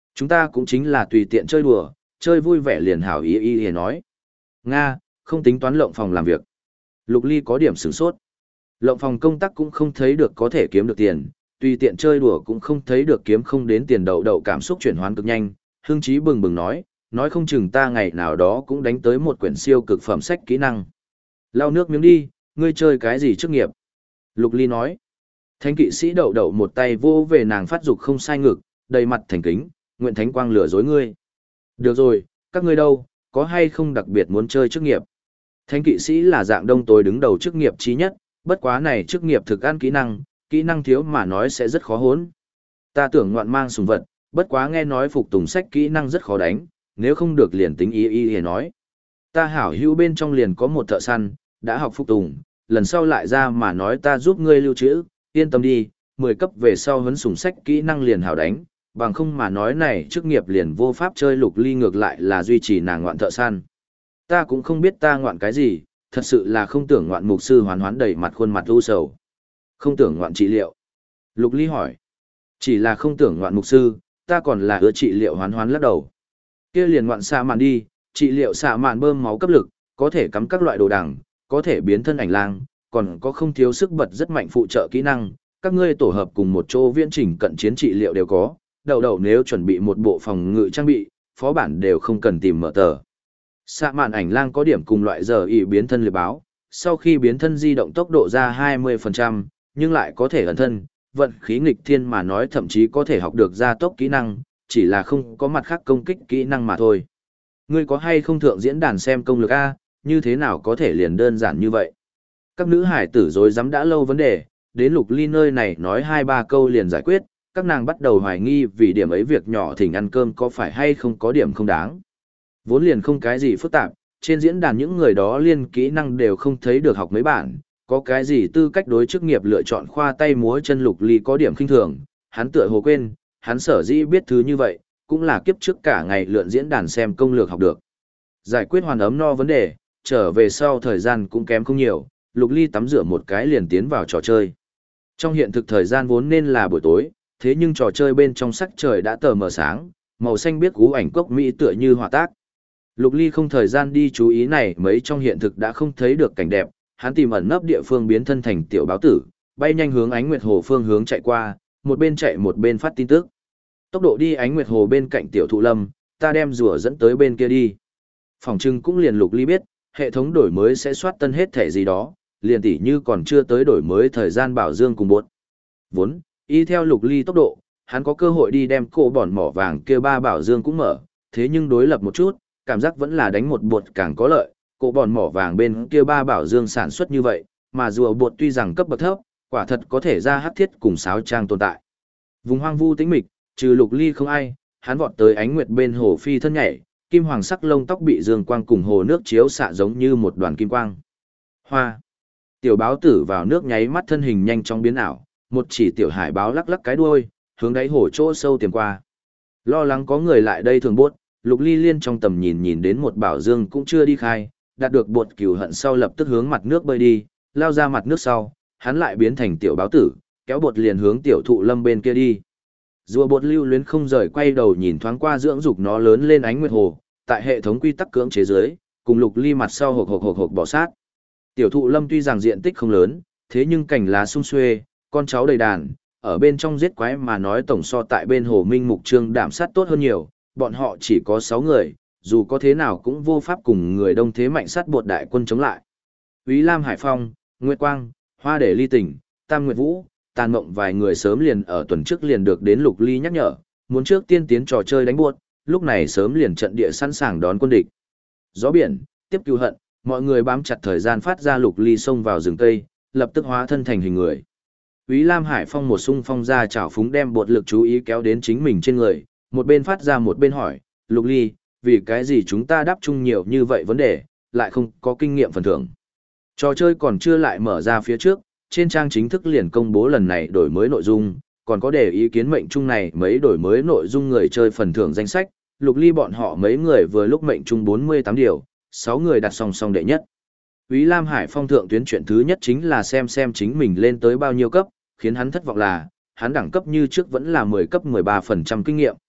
Chúng ta cũng chính là tùy tiện chơi đùa, chơi vui vẻ liền hảo ý ý ý nói. Nga, không tính toán lộng phòng làm việc. Lục Ly có điểm sửng sốt. Lộng phòng công tác cũng không thấy được có thể kiếm được tiền, tùy tiện chơi đùa cũng không thấy được kiếm không đến tiền đậu đậu cảm xúc chuyển hoán cực nhanh. Hưng Chí bừng bừng nói không chừng ta ngày nào đó cũng đánh tới một quyển siêu cực phẩm sách kỹ năng. Lau nước miếng đi, ngươi chơi cái gì chức nghiệp? Lục Ly nói. Thánh kỵ sĩ đậu đậu một tay vô về nàng phát dục không sai ngực, đầy mặt thành kính, nguyện thánh quang lừa dối ngươi. Được rồi, các ngươi đâu, có hay không đặc biệt muốn chơi chức nghiệp? Thánh kỵ sĩ là dạng đông tối đứng đầu chức nghiệp chí nhất, bất quá này chức nghiệp thực ăn kỹ năng thiếu mà nói sẽ rất khó hốn. Ta tưởng ngoạn mang sùng vật, bất quá nghe nói phục tùng sách kỹ năng rất khó đánh, nếu không được liền tính ý nói. Ta hảo hữu bên trong liền có một thợ săn, đã học phục tùng, lần sau lại ra mà nói ta giúp ngươi lưu trữ, yên tâm đi, 10 cấp về sau huấn sùng sách kỹ năng liền hảo đánh, bằng không mà nói này chức nghiệp liền vô pháp chơi. Lục Ly ngược lại là duy trì nàng ngoạn thợ săn. Ta cũng không biết ta ngoạn cái gì, thật sự là không tưởng ngoạn mục sư hoán hoán đầy mặt khuôn mặt u sầu. Không tưởng ngoạn trị liệu. Lục Ly hỏi. Chỉ là không tưởng ngoạn mục sư, ta còn là ưa trị liệu hoán hoán lắc đầu. Kia liền ngoạn xạ mạn đi, trị liệu xạ mạn bơm máu cấp lực, có thể cắm các loại đồ đằng, có thể biến thân ảnh lang, còn có không thiếu sức bật rất mạnh phụ trợ kỹ năng, các ngươi tổ hợp cùng một chỗ viễn trình cận chiến trị liệu đều có, đầu đầu nếu chuẩn bị một bộ phòng ngự trang bị, phó bản đều không cần tìm mở tờ. Xạ mạn ảnh lang có điểm cùng loại giờ ý biến thân liệt báo, sau khi biến thân di động tốc độ ra 20%, nhưng lại có thể ẩn thân, vận khí nghịch thiên mà nói thậm chí có thể học được gia tốc kỹ năng, chỉ là không có mặt khác công kích kỹ năng mà thôi. Ngươi có hay không thượng diễn đàn xem công lực A, như thế nào có thể liền đơn giản như vậy? Các nữ hải tử dối dám đã lâu vấn đề, đến Lục Ly nơi này nói 2-3 câu liền giải quyết, các nàng bắt đầu hoài nghi vì điểm ấy việc nhỏ thỉnh ăn cơm có phải hay không có điểm không đáng. Vốn liền không cái gì phức tạp, trên diễn đàn những người đó liên kỹ năng đều không thấy được học mấy bản, có cái gì tư cách đối chức nghiệp lựa chọn khoa tay múa chân. Lục Ly có điểm khinh thường, hắn tựa hồ quên, hắn sở dĩ biết thứ như vậy, cũng là kiếp trước cả ngày lượn diễn đàn xem công lược học được. Giải quyết hoàn ấm no vấn đề, trở về sau thời gian cũng kém không nhiều, Lục Ly tắm rửa một cái liền tiến vào trò chơi. Trong hiện thực thời gian vốn nên là buổi tối, thế nhưng trò chơi bên trong sắc trời đã tờ mờ sáng, màu xanh biếc cú ảnh cốc Mỹ tựa như họa tác. Lục Ly không thời gian đi chú ý này mấy trong hiện thực đã không thấy được cảnh đẹp, hắn tìm ẩn nấp địa phương biến thân thành tiểu báo tử, bay nhanh hướng Ánh Nguyệt Hồ phương hướng chạy qua, một bên chạy một bên phát tin tức. Tốc độ đi Ánh Nguyệt Hồ bên cạnh tiểu thụ lâm, ta đem rùa dẫn tới bên kia đi. Phòng trưng cũng liền Lục Ly biết, hệ thống đổi mới sẽ soát tân hết thể gì đó, liền tỉ như còn chưa tới đổi mới thời gian bảo dương cùng bột. Vốn, y theo Lục Ly tốc độ, hắn có cơ hội đi đem cổ bòn mỏ vàng kia 3 bảo dương cũng mở, thế nhưng đối lập một chút, cảm giác vẫn là đánh một bột càng có lợi, cổ bòn mỏ vàng bên kia 3 bảo dương sản xuất như vậy, mà rùa bột tuy rằng cấp bậc thấp, quả thật có thể ra hắc thiết cùng sáo trang tồn tại. Vùng hoang vu tĩnh mịch, trừ Lục Ly không ai, hắn vọt tới Ánh Nguyệt bên hồ phi thân nhảy, kim hoàng sắc lông tóc bị dương quang cùng hồ nước chiếu xạ giống như một đoàn kim quang. Hoa. Tiểu báo tử vào nước nháy mắt thân hình nhanh chóng biến ảo, một chỉ tiểu hải báo lắc lắc cái đuôi, hướng đáy hồ chỗ sâu tiềm qua. Lo lắng có người lại đây thường bốt, Lục Ly liên trong tầm nhìn đến một bảo dương cũng chưa đi khai, đạt được bột cừu hận sau lập tức hướng mặt nước bơi đi, lao ra mặt nước sau, hắn lại biến thành tiểu báo tử, kéo bột liền hướng tiểu thụ lâm bên kia đi. Rùa bột lưu luyến không rời quay đầu nhìn thoáng qua dưỡng dục nó lớn lên Ánh Nguyệt Hồ, tại hệ thống quy tắc cưỡng chế dưới, cùng Lục Ly mặt sau hộc bỏ sát. Tiểu thụ lâm tuy rằng diện tích không lớn, thế nhưng cành lá sum xuê, con cháu đầy đàn, ở bên trong giết quái mà nói tổng so tại bên hồ Minh Mục Trương đảm sát tốt hơn nhiều, bọn họ chỉ có 6 người, dù có thế nào cũng vô pháp cùng người đông thế mạnh sát bột đại quân chống lại. Úy Lam Hải Phong, Nguyệt Quang, Hoa Để Ly Tỉnh, Tam Nguyệt Vũ, Tàn Mộng vài người sớm liền ở tuần trước liền được đến Lục Ly nhắc nhở, muốn trước tiên tiến trò chơi đánh buốt, lúc này sớm liền trận địa sẵn sàng đón quân địch. Gió biển, tiếp cứu hận, mọi người bám chặt thời gian phát ra Lục Ly xông vào rừng cây, lập tức hóa thân thành hình người. Úy Lam Hải Phong một xung phong ra chảo phúng đem bột lực chú ý kéo đến chính mình trên người, một bên phát ra một bên hỏi, Lục Ly, vì cái gì chúng ta đáp chung nhiều như vậy vấn đề, lại không có kinh nghiệm phần thưởng. Trò chơi còn chưa lại mở ra phía trước, trên trang chính thức liền công bố lần này đổi mới nội dung, còn có để ý kiến mệnh chung này mấy đổi mới nội dung người chơi phần thưởng danh sách, Lục Ly bọn họ mấy người vừa lúc mệnh chung 48 điều, 6 người đặt song song đệ nhất. Úy Lam Hải Phong thượng tuyến chuyện thứ nhất chính là xem chính mình lên tới bao nhiêu cấp, khiến hắn thất vọng là, hắn đẳng cấp như trước vẫn là 10 cấp 13% kinh nghiệm.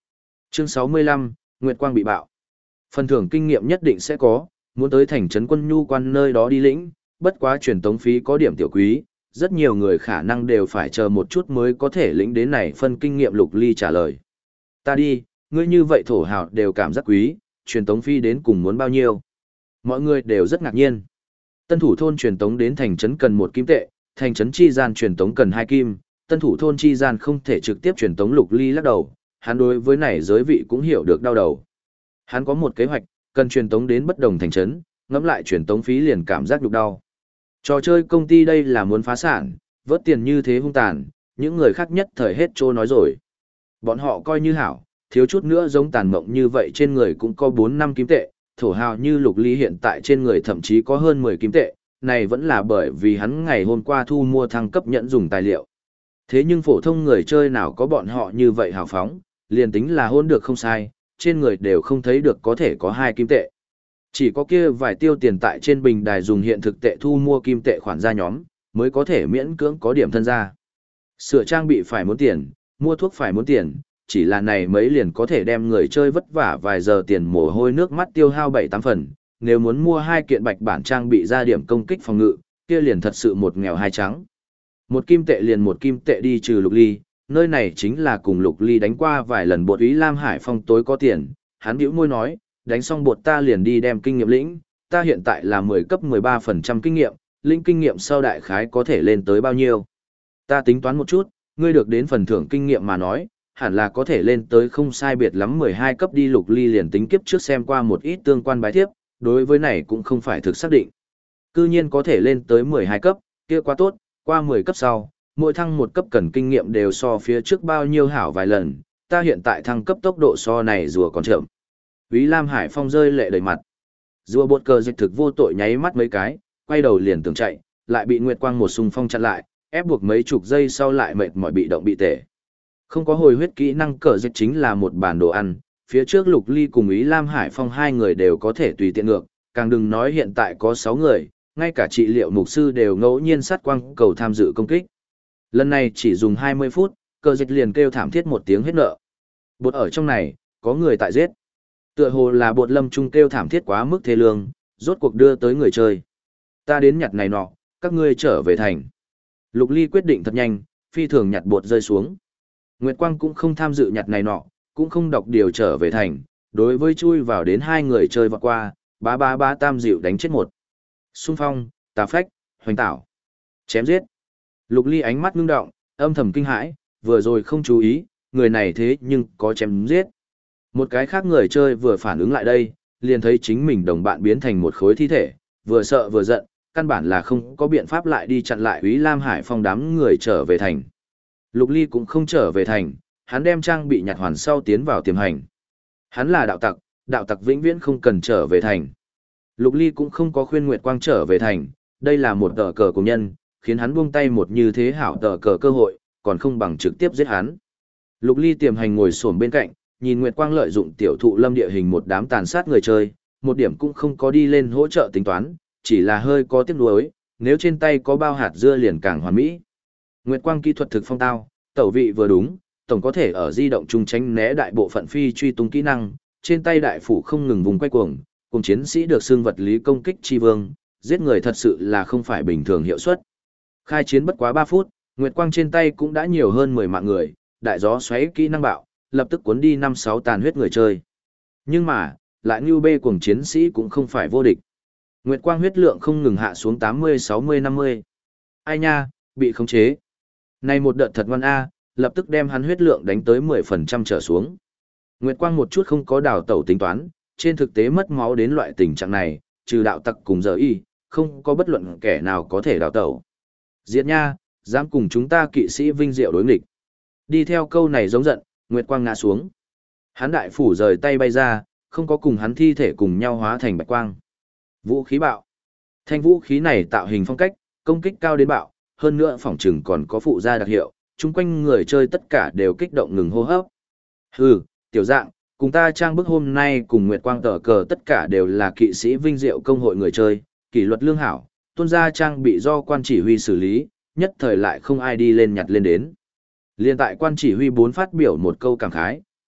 Chương 65, Nguyệt Quang bị bạo. Phần thưởng kinh nghiệm nhất định sẽ có, muốn tới thành trấn quân nhu quan nơi đó đi lĩnh, bất quá truyền tống phí có điểm tiểu quý, rất nhiều người khả năng đều phải chờ một chút mới có thể lĩnh đến này phân kinh nghiệm. Lục Ly trả lời. Ta đi, ngươi như vậy thổ hào đều cảm giác quý, truyền tống phí đến cùng muốn bao nhiêu? Mọi người đều rất ngạc nhiên. Tân thủ thôn truyền tống đến thành trấn cần 1 kim tệ, thành trấn chi gian truyền tống cần 2 kim, tân thủ thôn chi gian không thể trực tiếp truyền tống. Lục Ly lắc đầu, hắn đối với này giới vị cũng hiểu được đau đầu. Hắn có một kế hoạch, cần truyền tống đến bất đồng thành trấn, ngẫm lại truyền tống phí liền cảm giác nhục đau. Trò chơi công ty đây là muốn phá sản, vớt tiền như thế hung tàn, những người khác nhất thời hết trô nói rồi. Bọn họ coi như hảo, thiếu chút nữa giống tàn mộng như vậy trên người cũng có 4-5 kim tệ, thổ hào như Lục Ly hiện tại trên người thậm chí có hơn 10 kim tệ, này vẫn là bởi vì hắn ngày hôm qua thu mua thăng cấp nhẫn dùng tài liệu. Thế nhưng phổ thông người chơi nào có bọn họ như vậy hào phóng, liền tính là hôn được không sai, trên người đều không thấy được có thể có 2 kim tệ. Chỉ có kia vài tiêu tiền tại trên bình đài dùng hiện thực tệ thu mua kim tệ khoản ra nhóm, mới có thể miễn cưỡng có điểm thân ra. Sửa trang bị phải muốn tiền, mua thuốc phải muốn tiền, chỉ là này mấy liền có thể đem người chơi vất vả vài giờ tiền mồ hôi nước mắt tiêu hao 7-8 phần. Nếu muốn mua 2 kiện bạch bản trang bị ra điểm công kích phòng ngự, kia liền thật sự một nghèo hai trắng. 1 kim tệ liền 1 kim tệ đi trừ Lục Ly, nơi này chính là cùng Lục Ly đánh qua vài lần bột Úy Lam Hải Phong tối có tiền, hắn bĩu môi nói, đánh xong bột ta liền đi đem kinh nghiệm lĩnh, ta hiện tại là 10 cấp 13% kinh nghiệm, lĩnh kinh nghiệm sau đại khái có thể lên tới bao nhiêu. Ta tính toán một chút, ngươi được đến phần thưởng kinh nghiệm mà nói, hẳn là có thể lên tới không sai biệt lắm 12 cấp đi. Lục Ly liền tính kiếp trước xem qua một ít tương quan bài thiếp, đối với này cũng không phải thực xác định. Cư nhiên có thể lên tới 12 cấp, kia quá tốt, qua 10 cấp sau, mỗi thăng 1 cấp cần kinh nghiệm đều so phía trước bao nhiêu hảo vài lần, ta hiện tại thăng cấp tốc độ so này rùa còn chậm. Úy Lam Hải Phong rơi lệ đầy mặt. Rùa bột cờ dịch thực vô tội nháy mắt mấy cái, quay đầu liền tưởng chạy, lại bị Nguyệt Quang một xung phong chặn lại, ép buộc mấy chục giây sau lại mệt mỏi bị động bị tể. Không có hồi huyết kỹ năng cờ dịch chính là một bản đồ ăn, phía trước Lục Ly cùng Úy Lam Hải Phong 2 người đều có thể tùy tiện ngược, càng đừng nói hiện tại có 6 người, ngay cả trị liệu mục sư đều ngẫu nhiên sát quang cầu tham dự công kích. Lần này chỉ dùng 20 phút, cờ dịch liền kêu thảm thiết một tiếng hết nợ. Bột ở trong này, có người tại giết. Tựa hồ là bột lâm trung kêu thảm thiết quá mức thê lương, rốt cuộc đưa tới người chơi. Ta đến nhặt này nọ, các ngươi trở về thành. Lục Ly quyết định thật nhanh, phi thường nhặt bột rơi xuống. Nguyệt Quang cũng không tham dự nhặt này nọ, cũng không đọc điều trở về thành. Đối với chui vào đến 2 người chơi vọt qua, bá tam dịu đánh chết một. Xung phong, tà phách, hoành tảo. Chém giết. Lục Ly ánh mắt ngưng động, âm thầm kinh hãi, vừa rồi không chú ý, người này thế nhưng có chém giết. Một cái khác người chơi vừa phản ứng lại đây, liền thấy chính mình đồng bạn biến thành một khối thi thể, vừa sợ vừa giận, căn bản là không có biện pháp lại đi chặn lại Úy Lam Hải Phong đám người trở về thành. Lục Ly cũng không trở về thành, hắn đem trang bị nhặt hoàn sau tiến vào tiềm hành. Hắn là đạo tặc vĩnh viễn không cần trở về thành. Lục Ly cũng không có khuyên Nguyệt Quang trở về thành, đây là một tờ cờ của nhân, khiến hắn buông tay một như thế hảo tờ cờ cơ hội, còn không bằng trực tiếp giết hắn. Lục Ly tiềm hành ngồi xổm bên cạnh, nhìn Nguyệt Quang lợi dụng tiểu thụ lâm địa hình một đám tàn sát người chơi, một điểm cũng không có đi lên hỗ trợ tính toán, chỉ là hơi có tiếc nuối, nếu trên tay có bao hạt dưa liền càng hoàn mỹ. Nguyệt Quang kỹ thuật thực phong tao, tẩu vị vừa đúng, tổng có thể ở di động trung tránh né đại bộ phận phi truy tung kỹ năng, trên tay đại phủ không ngừng vùng quay cuồng, cùng chiến sĩ được xưng vật lý công kích chi vương, giết người thật sự là không phải bình thường hiệu suất. Khai chiến bất quá 3 phút, Nguyệt Quang trên tay cũng đã nhiều hơn 10 mạng người, đại gió xoáy kỹ năng bạo, lập tức cuốn đi 5-6 tàn huyết người chơi. Nhưng mà, lại như bê cuồng chiến sĩ cũng không phải vô địch. Nguyệt Quang huyết lượng không ngừng hạ xuống 80, 60, 50. Ai nha, bị khống chế. Này một đợt thật ngoan A, lập tức đem hắn huyết lượng đánh tới 10% trở xuống. Nguyệt Quang một chút không có đào tẩu tính toán, trên thực tế mất máu đến loại tình trạng này, trừ đạo tặc cùng giờ y, không có bất luận kẻ nào có thể đào tẩu. Diệt nha, dám cùng chúng ta kỵ sĩ vinh diệu đối nghịch. Đi theo câu này giống giận, Nguyệt Quang ngã xuống. Hắn đại phủ rời tay bay ra, không có cùng hắn thi thể cùng nhau hóa thành bạch quang. Vũ khí bạo. Thanh vũ khí này tạo hình phong cách, công kích cao đến bạo, hơn nữa phỏng chừng còn có phụ gia đặc hiệu, chung quanh người chơi tất cả đều kích động ngừng hô hấp. Hừ, tiểu dạng, cùng ta trang bức hôm nay cùng Nguyệt Quang tờ cờ tất cả đều là kỵ sĩ vinh diệu công hội người chơi, kỷ luật lương hảo, tuân gia trang bị do quan chỉ huy xử lý, nhất thời lại không ai đi lên nhặt lên đến. Liên tại quan chỉ huy 4 phát biểu một câu cảm khái,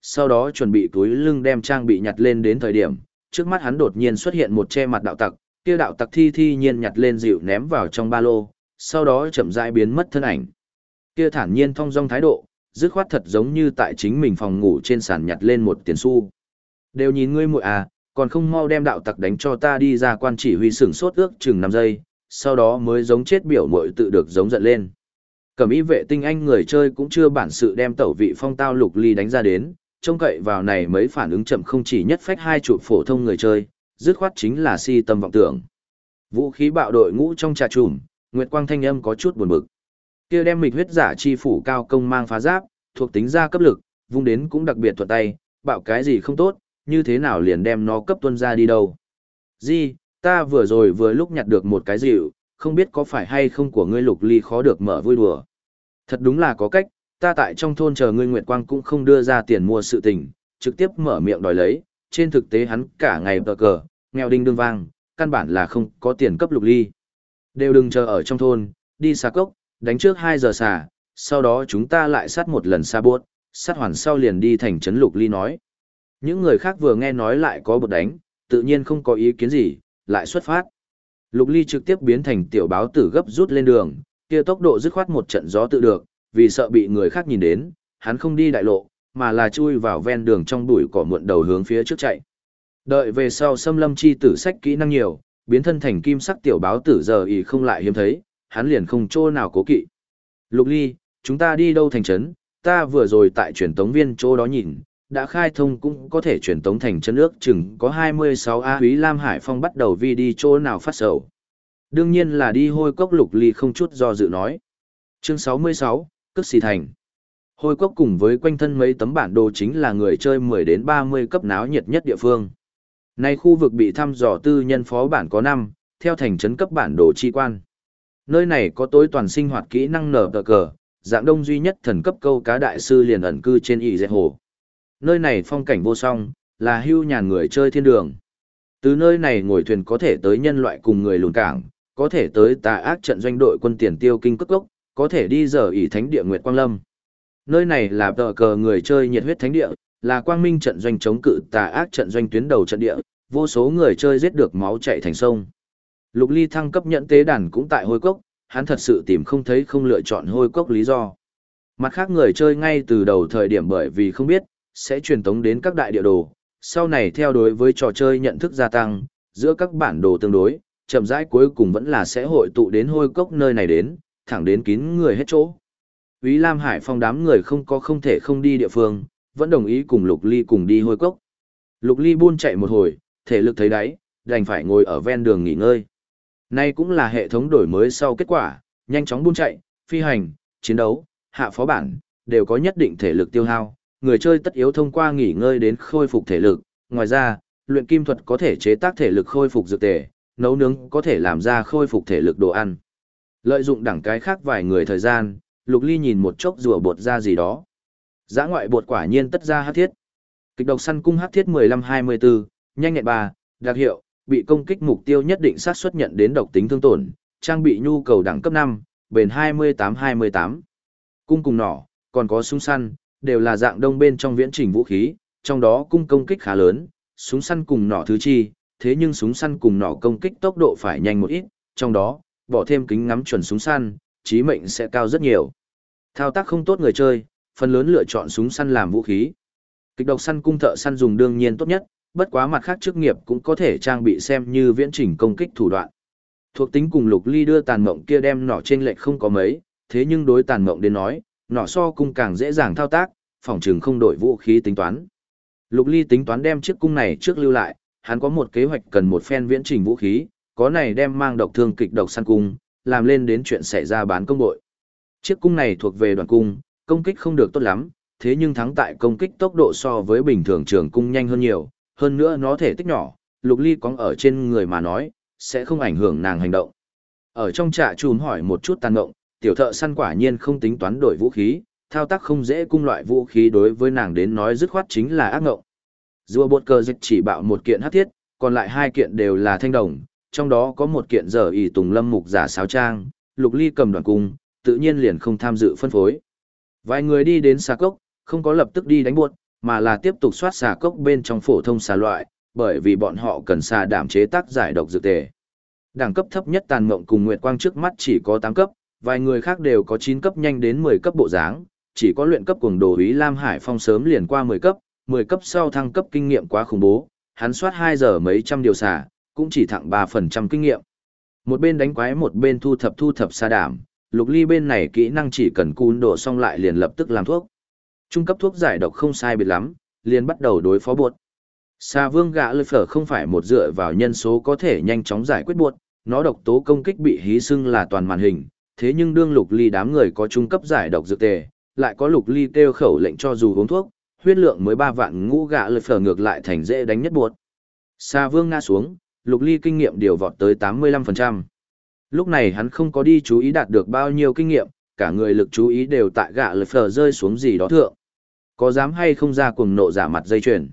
sau đó chuẩn bị túi lưng đem trang bị nhặt lên đến thời điểm, trước mắt hắn đột nhiên xuất hiện một che mặt đạo tặc, kia đạo tặc thi nhiên nhặt lên dịu ném vào trong ba lô, sau đó chậm rãi biến mất thân ảnh. Kia thản nhiên thong dong thái độ, dứt khoát thật giống như tại chính mình phòng ngủ trên sàn nhặt lên một tiền xu. Đều nhìn ngươi muội à, còn không mau đem đạo tặc đánh cho ta đi ra. Quan chỉ huy sửng sốt ước chừng 5 giây, sau đó mới giống chết biểu muội tự được giống giận lên. Cẩm y vệ tinh anh người chơi cũng chưa bản sự đem tẩu vị phong tao Lục Ly đánh ra đến, trông cậy vào này mấy phản ứng chậm không chỉ nhất phách hai chụp phổ thông người chơi, dứt khoát chính là si tâm vọng tưởng. Vũ khí bạo đội ngũ trong trà trùm, Nguyệt Quang thanh âm có chút buồn bực. Kia đem mịch huyết giả chi phủ cao công mang phá giáp, thuộc tính ra cấp lực, vung đến cũng đặc biệt thuận tay, bạo cái gì không tốt, như thế nào liền đem nó cấp tuân ra đi đâu. Di, ta vừa rồi vừa lúc nhặt được một cái dịu, không biết có phải hay không của ngươi Lục Ly khó được mở vui đùa. Thật đúng là có cách, ta tại trong thôn chờ ngươi Nguyệt Quang cũng không đưa ra tiền mua sự tình, trực tiếp mở miệng đòi lấy, trên thực tế hắn cả ngày tờ cờ, nghèo đinh đương vang, căn bản là không có tiền cấp Lục Ly. Đều đừng chờ ở trong thôn, đi xà cốc, đánh trước 2 giờ xà, sau đó chúng ta lại sát một lần xa buốt, sát hoàn sau liền đi thành trấn. Lục Ly nói. Những người khác vừa nghe nói lại có bột đánh, tự nhiên không có ý kiến gì, lại xuất phát. Lục Ly trực tiếp biến thành tiểu báo tử gấp rút lên đường, kia tốc độ dứt khoát một trận gió tự được, vì sợ bị người khác nhìn đến, hắn không đi đại lộ, mà là chui vào ven đường trong bụi cỏ muộn đầu hướng phía trước chạy. Đợi về sau xâm lâm chi tử sách kỹ năng nhiều, biến thân thành kim sắc tiểu báo tử giờ ý không lại hiếm thấy, hắn liền không chỗ nào cố kỵ. Lục Ly, chúng ta đi đâu thành trấn? Ta vừa rồi tại truyền tống viên chỗ đó nhìn, đã khai thông cũng có thể truyền tống thành trấn ước chừng có 26 A. Úy Lam Hải Phong bắt đầu vi đi chỗ nào phát sầu. Đương nhiên là đi hôi cốc. Lục Ly không chút do dự nói. Chương 66, Cước Xì Thành. Hôi cốc cùng với quanh thân mấy tấm bản đồ chính là người chơi 10 đến 30 cấp náo nhiệt nhất địa phương. Nay khu vực bị thăm dò tư nhân phó bản có 5, theo thành trấn cấp bản đồ chi quan. Nơi này có tối toàn sinh hoạt kỹ năng nở tờ cờ, dạng đông duy nhất thần cấp câu cá đại sư liền ẩn cư trên ỷ dẹt hồ. Nơi này phong cảnh vô song, là hưu nhàn người chơi thiên đường. Từ nơi này ngồi thuyền có thể tới nhân loại cùng người lùn cảng, có thể tới tà ác trận doanh đội quân tiền tiêu kinh cất gốc, có thể đi giờ ỷ thánh địa Nguyệt Quang Lâm. Nơi này là tờ cờ người chơi nhiệt huyết thánh địa, là quang minh trận doanh chống cự tà ác trận doanh tuyến đầu trận địa, vô số người chơi giết được máu chảy thành sông. Lục Ly thăng cấp nhẫn tế đàn cũng tại hôi cốc, hắn thật sự tìm không thấy không lựa chọn hôi cốc lý do. Mặt khác người chơi ngay từ đầu thời điểm bởi vì không biết, sẽ truyền tống đến các đại địa đồ, sau này theo đối với trò chơi nhận thức gia tăng, giữa các bản đồ tương đối, chậm rãi cuối cùng vẫn là sẽ hội tụ đến hôi cốc nơi này đến, thẳng đến kín người hết chỗ. Úy Lam Hải Phong đám người không thể không đi địa phương, vẫn đồng ý cùng Lục Ly cùng đi hôi cốc. Lục Ly buôn chạy một hồi, thể lực thấy đáy, đành phải ngồi ở ven đường nghỉ ngơi. Nay cũng là hệ thống đổi mới sau kết quả, nhanh chóng buôn chạy, phi hành, chiến đấu, hạ phó bản, đều có nhất định thể lực tiêu hao, người chơi tất yếu thông qua nghỉ ngơi đến khôi phục thể lực. Ngoài ra, luyện kim thuật có thể chế tác thể lực khôi phục dược tề, nấu nướng có thể làm ra khôi phục thể lực đồ ăn. Lợi dụng đẳng cái khác vài người thời gian, Lục Ly nhìn một chốc rùa bột ra gì đó. Dã ngoại bột quả nhiên tất ra hắc thiết. Kịch độc săn cung hắc thiết 15-24, nhanh nhẹn 3, đặc hiệu, bị công kích mục tiêu nhất định sát suất nhận đến độc tính thương tổn, trang bị nhu cầu đẳng cấp 5, bền 28-28. Cung cùng nỏ, còn có súng săn, đều là dạng đông bên trong viễn trình vũ khí, trong đó cung công kích khá lớn, súng săn cùng nỏ thứ chi, thế nhưng súng săn cùng nỏ công kích tốc độ phải nhanh một ít, trong đó, bỏ thêm kính ngắm chuẩn súng săn, chí mệnh sẽ cao rất nhiều. Thao tác không tốt người chơi, phần lớn lựa chọn súng săn làm vũ khí. Kịch độc săn cung thợ săn dùng đương nhiên tốt nhất, bất quá mặt khác chức nghiệp cũng có thể trang bị xem như viễn trình công kích thủ đoạn. Thuộc tính cùng Lục Ly đưa tàn mộng kia đem nỏ trên lệch không có mấy, thế nhưng đối tàn mộng đến nói, nỏ so cung càng dễ dàng thao tác, phòng trường không đổi vũ khí tính toán. Lục Ly tính toán đem chiếc cung này trước lưu lại, hắn có một kế hoạch cần một phen viễn trình vũ khí, có này đem mang độc thương kịch độc săn cung, làm lên đến chuyện xảy ra bán công bội. Chiếc cung này thuộc về đoàn cung, công kích không được tốt lắm, thế nhưng thắng tại công kích tốc độ so với bình thường trường cung nhanh hơn nhiều, hơn nữa nó thể tích nhỏ, Lục Ly có ở trên người mà nói, sẽ không ảnh hưởng nàng hành động. Ở trong trạ chùm hỏi một chút tàn ngộng, tiểu thợ săn quả nhiên không tính toán đổi vũ khí, thao tác không dễ cung loại vũ khí đối với nàng đến nói dứt khoát chính là ác ngộng. Rùa bột cờ dịch chỉ bạo một kiện hắc thiết, còn lại 2 kiện đều là thanh đồng, trong đó có một kiện giờ ỷ tùng lâm mục giả sáo trang, Lục Ly cầm đoàn cung, tự nhiên liền không tham dự phân phối. Vài người đi đến xà cốc, không có lập tức đi đánh buột, mà là tiếp tục soát xà cốc bên trong phổ thông xà loại, bởi vì bọn họ cần xà đảm chế tác giải độc dược tề. Đẳng cấp thấp nhất Tàn Mộng cùng Nguyệt Quang trước mắt chỉ có 8 cấp, vài người khác đều có 9 cấp nhanh đến 10 cấp bộ dáng, chỉ có luyện cấp cuồng đồ Úy Lam Hải Phong sớm liền qua 10 cấp sau thăng cấp kinh nghiệm quá khủng bố, hắn soát 2 giờ mấy trăm điều xà, cũng chỉ thẳng 3% kinh nghiệm. Một bên đánh quái một bên thu thập xà đảm, Lục Ly bên này kỹ năng chỉ cần cún đổ xong lại liền lập tức làm thuốc. Trung cấp thuốc giải độc không sai biệt lắm, liền bắt đầu đối phó buột. Xà vương gã lơi phở không phải một dựa vào nhân số có thể nhanh chóng giải quyết buột, nó độc tố công kích bị hí xưng là toàn màn hình, thế nhưng đương Lục Ly đám người có trung cấp giải độc dược tề, lại có Lục Ly kêu khẩu lệnh cho dù uống thuốc, huyết lượng mới 3 vạn ngũ gã lơi phở ngược lại thành dễ đánh nhất buột. Xà vương ngã xuống, Lục Ly kinh nghiệm điều vọt tới 85%. Lúc này hắn không có đi chú ý đạt được bao nhiêu kinh nghiệm, cả người lực chú ý đều tại gã lơi phở rơi xuống gì đó thượng. Có dám hay không ra cuồng nộ giả mặt dây chuyền?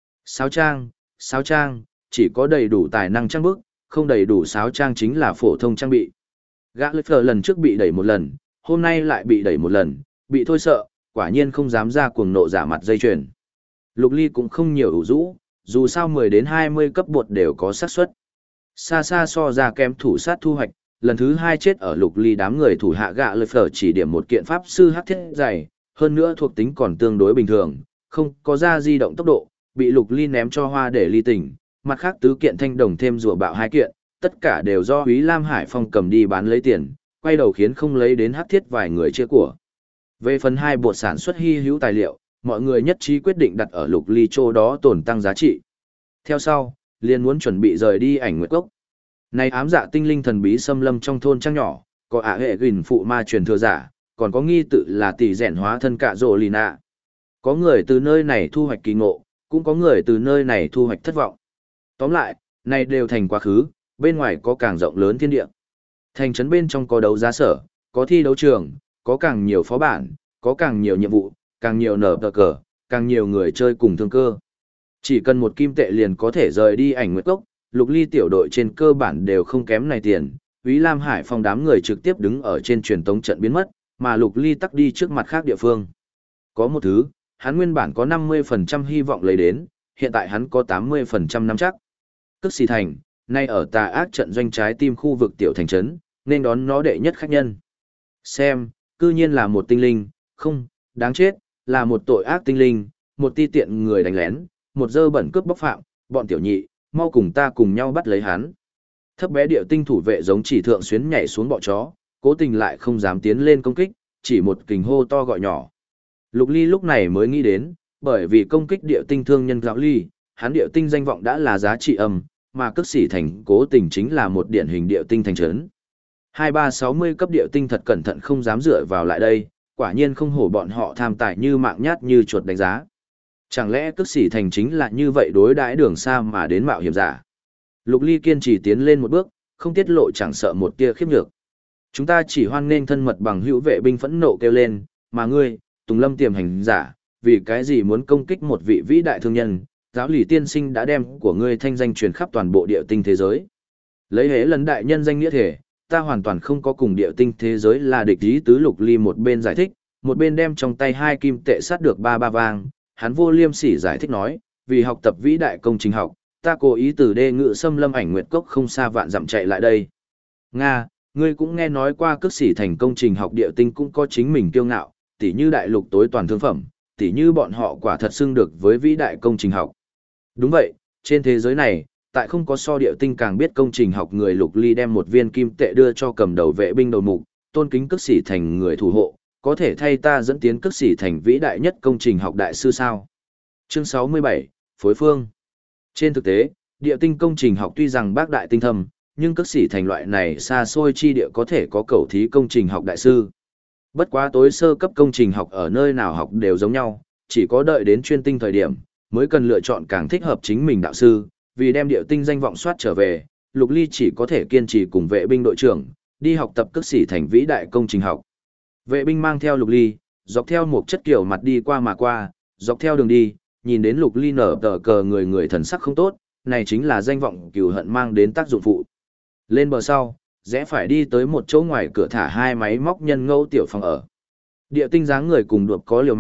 Sáo trang, chỉ có đầy đủ tài năng trang bức, không đầy đủ sáo trang chính là phổ thông trang bị. Gã lơi phở lần trước bị đẩy một lần, hôm nay lại bị đẩy một lần, bị thôi sợ, quả nhiên không dám ra cuồng nộ giả mặt dây chuyền. Lục Ly cũng không nhiều ủ rũ, dù sao 10 đến 20 cấp bột đều có xác suất. Xa xa so ra kém thủ sát thu hoạch, lần thứ 2 chết ở Lục Ly đám người thủ hạ gã lơi phở chỉ điểm một kiện pháp sư hắc thiết dày, hơn nữa thuộc tính còn tương đối bình thường, không có ra di động tốc độ, bị Lục Ly ném cho hoa để ly tỉnh, mặt khác tứ kiện thanh đồng thêm rùa bạo 2 kiện, tất cả đều do Úy Lam Hải Phong cầm đi bán lấy tiền, quay đầu khiến không lấy đến hắc thiết vài người chia của. Về phần 2 bột sản xuất hy hữu tài liệu, mọi người nhất trí quyết định đặt ở Lục Ly chỗ đó tổn tăng giá trị. Theo sau, liền muốn chuẩn bị rời đi Ảnh Nguyệt Cốc. Này ám dạ tinh linh thần bí xâm lâm trong thôn trang nhỏ, có ả hệ gìn phụ ma truyền thừa giả, còn có nghi tự là tỷ rèn hóa thân cạ rồ lì nạ. Có người từ nơi này thu hoạch kỳ ngộ, cũng có người từ nơi này thu hoạch thất vọng. Tóm lại, này đều thành quá khứ, bên ngoài có càng rộng lớn thiên địa. Thành trấn bên trong có đấu giá sở, có thi đấu trường, có càng nhiều phó bản, có càng nhiều nhiệm vụ, càng nhiều nở tờ cờ, càng nhiều người chơi cùng thương cơ. Chỉ cần một kim tệ liền có thể rời đi Ảnh Nguyệt Cốc, Lục Ly tiểu đội trên cơ bản đều không kém này tiền. Úy Lam Hải Phong đám người trực tiếp đứng ở trên truyền tống trận biến mất, mà Lục Ly tắc đi trước mặt khác địa phương. Có một thứ, hắn nguyên bản có 50% hy vọng lấy đến, hiện tại hắn có 80% nắm chắc. Cức Xì Thành, nay ở tà ác trận doanh trái tim khu vực tiểu thành trấn, nên đón nó đệ nhất khách nhân. Xem, cư nhiên là một tinh linh, không, đáng chết, là một tội ác tinh linh, một ti tiện người đánh lén, một dơ bẩn cướp bóc phạm, bọn tiểu nhị, mau cùng ta cùng nhau bắt lấy hắn. Thấp bé điệu tinh thủ vệ giống chỉ thượng xuyến nhảy xuống bọ chó, cố tình lại không dám tiến lên công kích, chỉ một kình hô to gọi nhỏ. Lục Ly lúc này mới nghĩ đến, bởi vì công kích điệu tinh thương nhân gạo ly, hắn điệu tinh danh vọng đã là giá trị âm, mà Cức Xỉ Thành cố tình chính là một điển hình điệu tinh thành trấn. 2360 cấp điệu tinh thật cẩn thận không dám dựa vào lại đây, quả nhiên không hổ bọn họ tham tài như mạng nhát như chuột đánh giá. Chẳng lẽ Cức Xỉ Thành chính là như vậy đối đãi đường xa mà đến mạo hiểm giả? Lục Ly kiên trì tiến lên một bước, không tiết lộ chẳng sợ một tia khiếp nhược. Chúng ta chỉ hoan nghênh thân mật bằng hữu vệ binh phẫn nộ kêu lên, mà ngươi, Tùng Lâm tiềm hành giả, vì cái gì muốn công kích một vị vĩ đại thương nhân, giáo lý tiên sinh đã đem của ngươi thanh danh truyền khắp toàn bộ địa tinh thế giới. Lấy hễ lần đại nhân danh nghĩa thể, ta hoàn toàn không có cùng địa tinh thế giới là địch ý tứ. Lục Ly một bên giải thích, một bên đem trong tay 2 kim tệ sát được 3 vang, hắn vô liêm sỉ giải thích nói, vì học tập vĩ đại công trình học, ta cố ý từ đê ngự xâm lâm Ảnh Nguyệt Cốc không xa vạn dặm chạy lại đây. Nga, ngươi cũng nghe nói qua Cức Xỉ Thành công trình học địa tinh cũng có chính mình kiêu ngạo, tỉ như đại lục tối toàn thương phẩm, tỉ như bọn họ quả thật xưng được với vĩ đại công trình học. Đúng vậy, trên thế giới này, tại không có so địa tinh càng biết công trình học người. Lục Ly đem một viên kim tệ đưa cho cầm đầu vệ binh đầu mục, tôn kính Cức Xỉ Thành người thủ hộ, có thể thay ta dẫn tiến Cức Xỉ Thành vĩ đại nhất công trình học đại sư sao? Chương 67, Phối phương. Trên thực tế, địa tinh công trình học tuy rằng bác đại tinh thâm, nhưng Cức Xỉ Thành loại này xa xôi chi địa có thể có cầu thí công trình học đại sư. Bất quá tối sơ cấp công trình học ở nơi nào học đều giống nhau, chỉ có đợi đến chuyên tinh thời điểm, mới cần lựa chọn càng thích hợp chính mình đạo sư, vì đem địa tinh danh vọng soát trở về, Lục Ly chỉ có thể kiên trì cùng vệ binh đội trưởng, đi học tập Cức Xỉ Thành vĩ đại công trình học. Vệ binh mang theo Lục Ly, dọc theo một chất kiểu mặt đi qua mà qua, dọc theo đường đi, nhìn đến Lục Ly nở tờ cờ người người thần sắc không tốt, này chính là danh vọng cừu hận mang đến tác dụng phụ. Lên bờ sau, rẽ phải đi tới một chỗ ngoài cửa thả 2 máy móc nhân ngẫu tiểu phòng ở. Địa tinh dáng người cùng đuộc có liều mạng,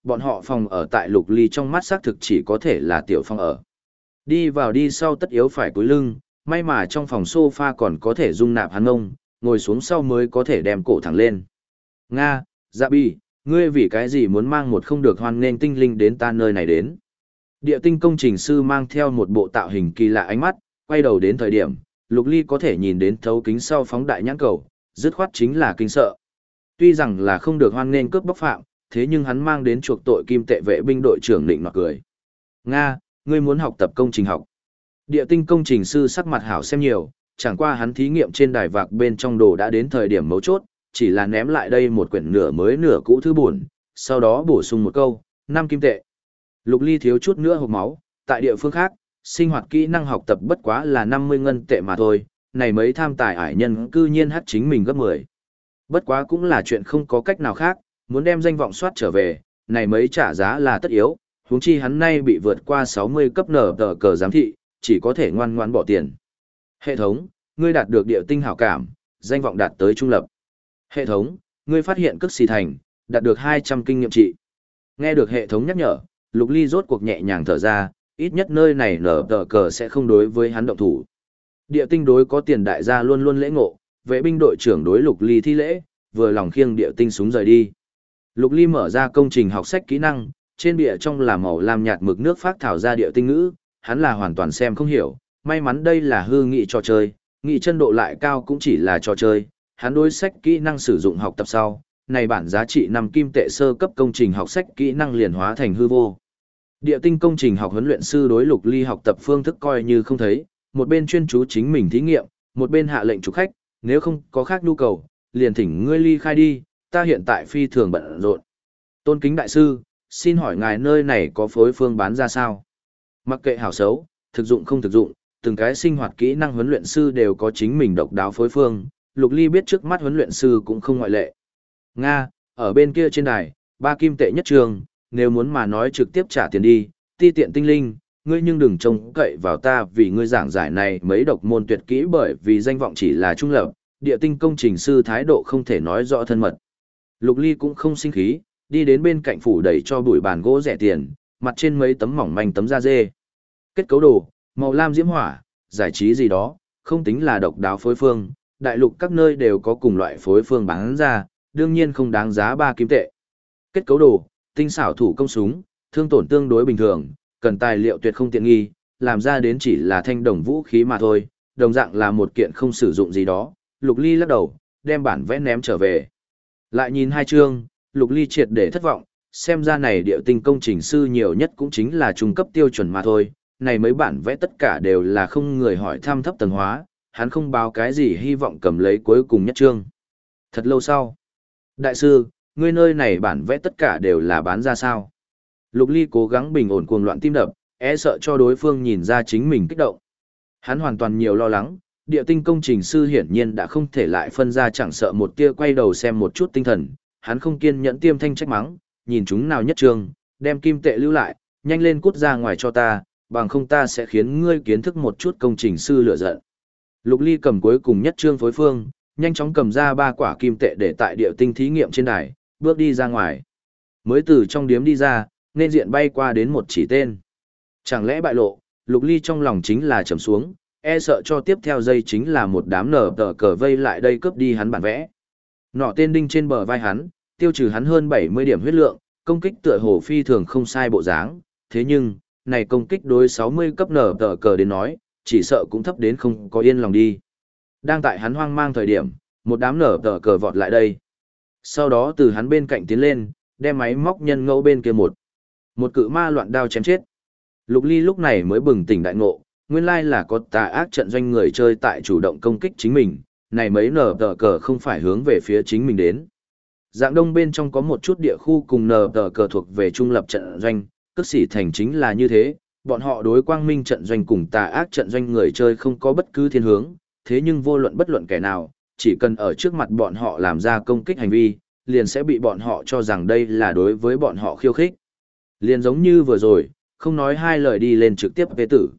bọn họ phòng ở tại Lục Ly trong mắt xác thực chỉ có thể là tiểu phòng ở. Đi vào đi sau tất yếu phải cúi lưng, may mà trong phòng sofa còn có thể dung nạp hắn ngông, ngồi xuống sau mới có thể đem cổ thẳng lên. Nga, Dạ Bi, ngươi vì cái gì muốn mang một không được hoan nghênh tinh linh đến ta nơi này đến? Địa tinh công trình sư mang theo một bộ tạo hình kỳ lạ ánh mắt, quay đầu đến thời điểm, Lục Ly có thể nhìn đến thấu kính sau phóng đại nhãn cầu, dứt khoát chính là kinh sợ. Tuy rằng là không được hoan nghênh cướp bóc phạm, thế nhưng hắn mang đến chuộc tội kim tệ vệ binh đội trưởng định nọt cười. Nga, ngươi muốn học tập công trình học. Địa tinh công trình sư sắc mặt hảo xem nhiều, chẳng qua hắn thí nghiệm trên đài vạc bên trong đồ đã đến thời điểm mấu chốt, chỉ là ném lại đây một quyển nửa mới nửa cũ thư buồn, sau đó bổ sung một câu, 5 kim tệ. Lục Ly thiếu chút nữa hộc máu, tại địa phương khác, sinh hoạt kỹ năng học tập bất quá là 50 ngân tệ mà thôi, này mấy tham tài ải nhân cư nhiên hát chính mình gấp 10. Bất quá cũng là chuyện không có cách nào khác, muốn đem danh vọng soát trở về, này mấy trả giá là tất yếu, huống chi hắn nay bị vượt qua 60 cấp nở tờ cờ giám thị, chỉ có thể ngoan ngoãn bỏ tiền. Hệ thống, ngươi đạt được địa tinh hảo cảm, danh vọng đạt tới trung lập. Hệ thống, ngươi phát hiện cước xì thành, đạt được 200 kinh nghiệm trị. Nghe được hệ thống nhắc nhở, Lục Ly rốt cuộc nhẹ nhàng thở ra, ít nhất nơi này nở tờ cờ sẽ không đối với hắn động thủ. Địa tinh đối có tiền đại gia luôn luôn lễ ngộ, vệ binh đội trưởng đối Lục Ly thi lễ, vừa lòng khiêng địa tinh súng rời đi. Lục Ly mở ra công trình học sách kỹ năng, trên bìa trong là màu lam nhạt mực nước phác thảo ra địa tinh ngữ, hắn là hoàn toàn xem không hiểu, may mắn đây là hư nghị trò chơi, nghị chân độ lại cao cũng chỉ là trò chơi, hắn đối sách kỹ năng sử dụng học tập sau, này bản giá trị 5 kim tệ sơ cấp công trình học sách kỹ năng liền hóa thành hư vô. Địa tinh công trình học huấn luyện sư đối Lục Ly học tập phương thức coi như không thấy, một bên chuyên chú chính mình thí nghiệm, một bên hạ lệnh chủ khách, nếu không có khác nhu cầu, liền thỉnh ngươi ly khai đi, ta hiện tại phi thường bận rộn. Tôn kính đại sư, xin hỏi ngài nơi này có phối phương bán ra sao? Mặc kệ hảo xấu, thực dụng không thực dụng, từng cái sinh hoạt kỹ năng huấn luyện sư đều có chính mình độc đáo phối phương, Lục Ly biết trước mắt huấn luyện sư cũng không ngoại lệ. Nga, ở bên kia trên đài, 3 kim tệ nhất trường, nếu muốn mà nói trực tiếp trả tiền đi, ti tiện tinh linh, ngươi nhưng đừng trông cậy vào ta vì ngươi giảng giải này mấy độc môn tuyệt kỹ bởi vì danh vọng chỉ là trung lập, địa tinh công trình sư thái độ không thể nói rõ thân mật. Lục Ly cũng không sinh khí, đi đến bên cạnh phủ đẩy cho bụi bàn gỗ rẻ tiền, mặt trên mấy tấm mỏng manh tấm da dê. Kết cấu đồ, màu lam diễm hỏa, giải trí gì đó, không tính là độc đáo phối phương, đại lục các nơi đều có cùng loại phối phương bán ra, đương nhiên không đáng giá 3 kim tệ. Kết cấu đồ, tinh xảo thủ công súng, thương tổn tương đối bình thường, cần tài liệu tuyệt không tiện nghi, làm ra đến chỉ là thanh đồng vũ khí mà thôi, đồng dạng là một kiện không sử dụng gì đó. Lục Ly lắc đầu, đem bản vẽ ném trở về. Lại nhìn hai chương, Lục Ly triệt để thất vọng, xem ra này địa tinh công trình sư nhiều nhất cũng chính là trung cấp tiêu chuẩn mà thôi, này mấy bản vẽ tất cả đều là không người hỏi thăm thấp tầng hóa, hắn không báo cái gì hy vọng cầm lấy cuối cùng nhất chương. Thật lâu sau, đại sư, ngươi nơi này bản vẽ tất cả đều là bán ra sao? Lục Ly cố gắng bình ổn cuồng loạn tim đập, e sợ cho đối phương nhìn ra chính mình kích động. Hắn hoàn toàn nhiều lo lắng, địa tinh công trình sư hiển nhiên đã không thể lại phân ra chẳng sợ một tia quay đầu xem một chút tinh thần, hắn không kiên nhẫn tiêm thanh trách mắng, nhìn chúng nào nhất trường, đem kim tệ lưu lại, nhanh lên cút ra ngoài cho ta, bằng không ta sẽ khiến ngươi kiến thức một chút công trình sư lửa giận. Lục Ly cầm cuối cùng nhất trương phối phương, nhanh chóng cầm ra 3 quả kim tệ để tại địa tinh thí nghiệm trên đài, bước đi ra ngoài. Mới từ trong điếm đi ra, nên diện bay qua đến một chỉ tên. Chẳng lẽ bại lộ, Lục Ly trong lòng chính là trầm xuống, e sợ cho tiếp theo dây chính là một đám nở tờ cờ vây lại đây cướp đi hắn bản vẽ. Nọ tên đinh trên bờ vai hắn, tiêu trừ hắn hơn 70 điểm huyết lượng, công kích tựa hồ phi thường không sai bộ dáng, thế nhưng, này công kích đối 60 cấp nở tờ cờ đến nói, chỉ sợ cũng thấp đến không có yên lòng đi. Đang tại hắn hoang mang thời điểm, một đám nở tờ cờ vọt lại đây. Sau đó từ hắn bên cạnh tiến lên, đem máy móc nhân ngẫu bên kia một cự ma loạn đao chém chết. Lục Ly lúc này mới bừng tỉnh đại ngộ, nguyên lai là có tà ác trận doanh người chơi tại chủ động công kích chính mình, này mấy nở tờ cờ không phải hướng về phía chính mình đến. Dạng đông bên trong có một chút địa khu cùng nở tờ cờ thuộc về trung lập trận doanh, cước sĩ thành chính là như thế, bọn họ đối quang minh trận doanh cùng tà ác trận doanh người chơi không có bất cứ thiên hướng, thế nhưng vô luận bất luận kẻ nào, chỉ cần ở trước mặt bọn họ làm ra công kích hành vi, liền sẽ bị bọn họ cho rằng đây là đối với bọn họ khiêu khích. Liền giống như vừa rồi, không nói hai lời đi lên trực tiếp về tử.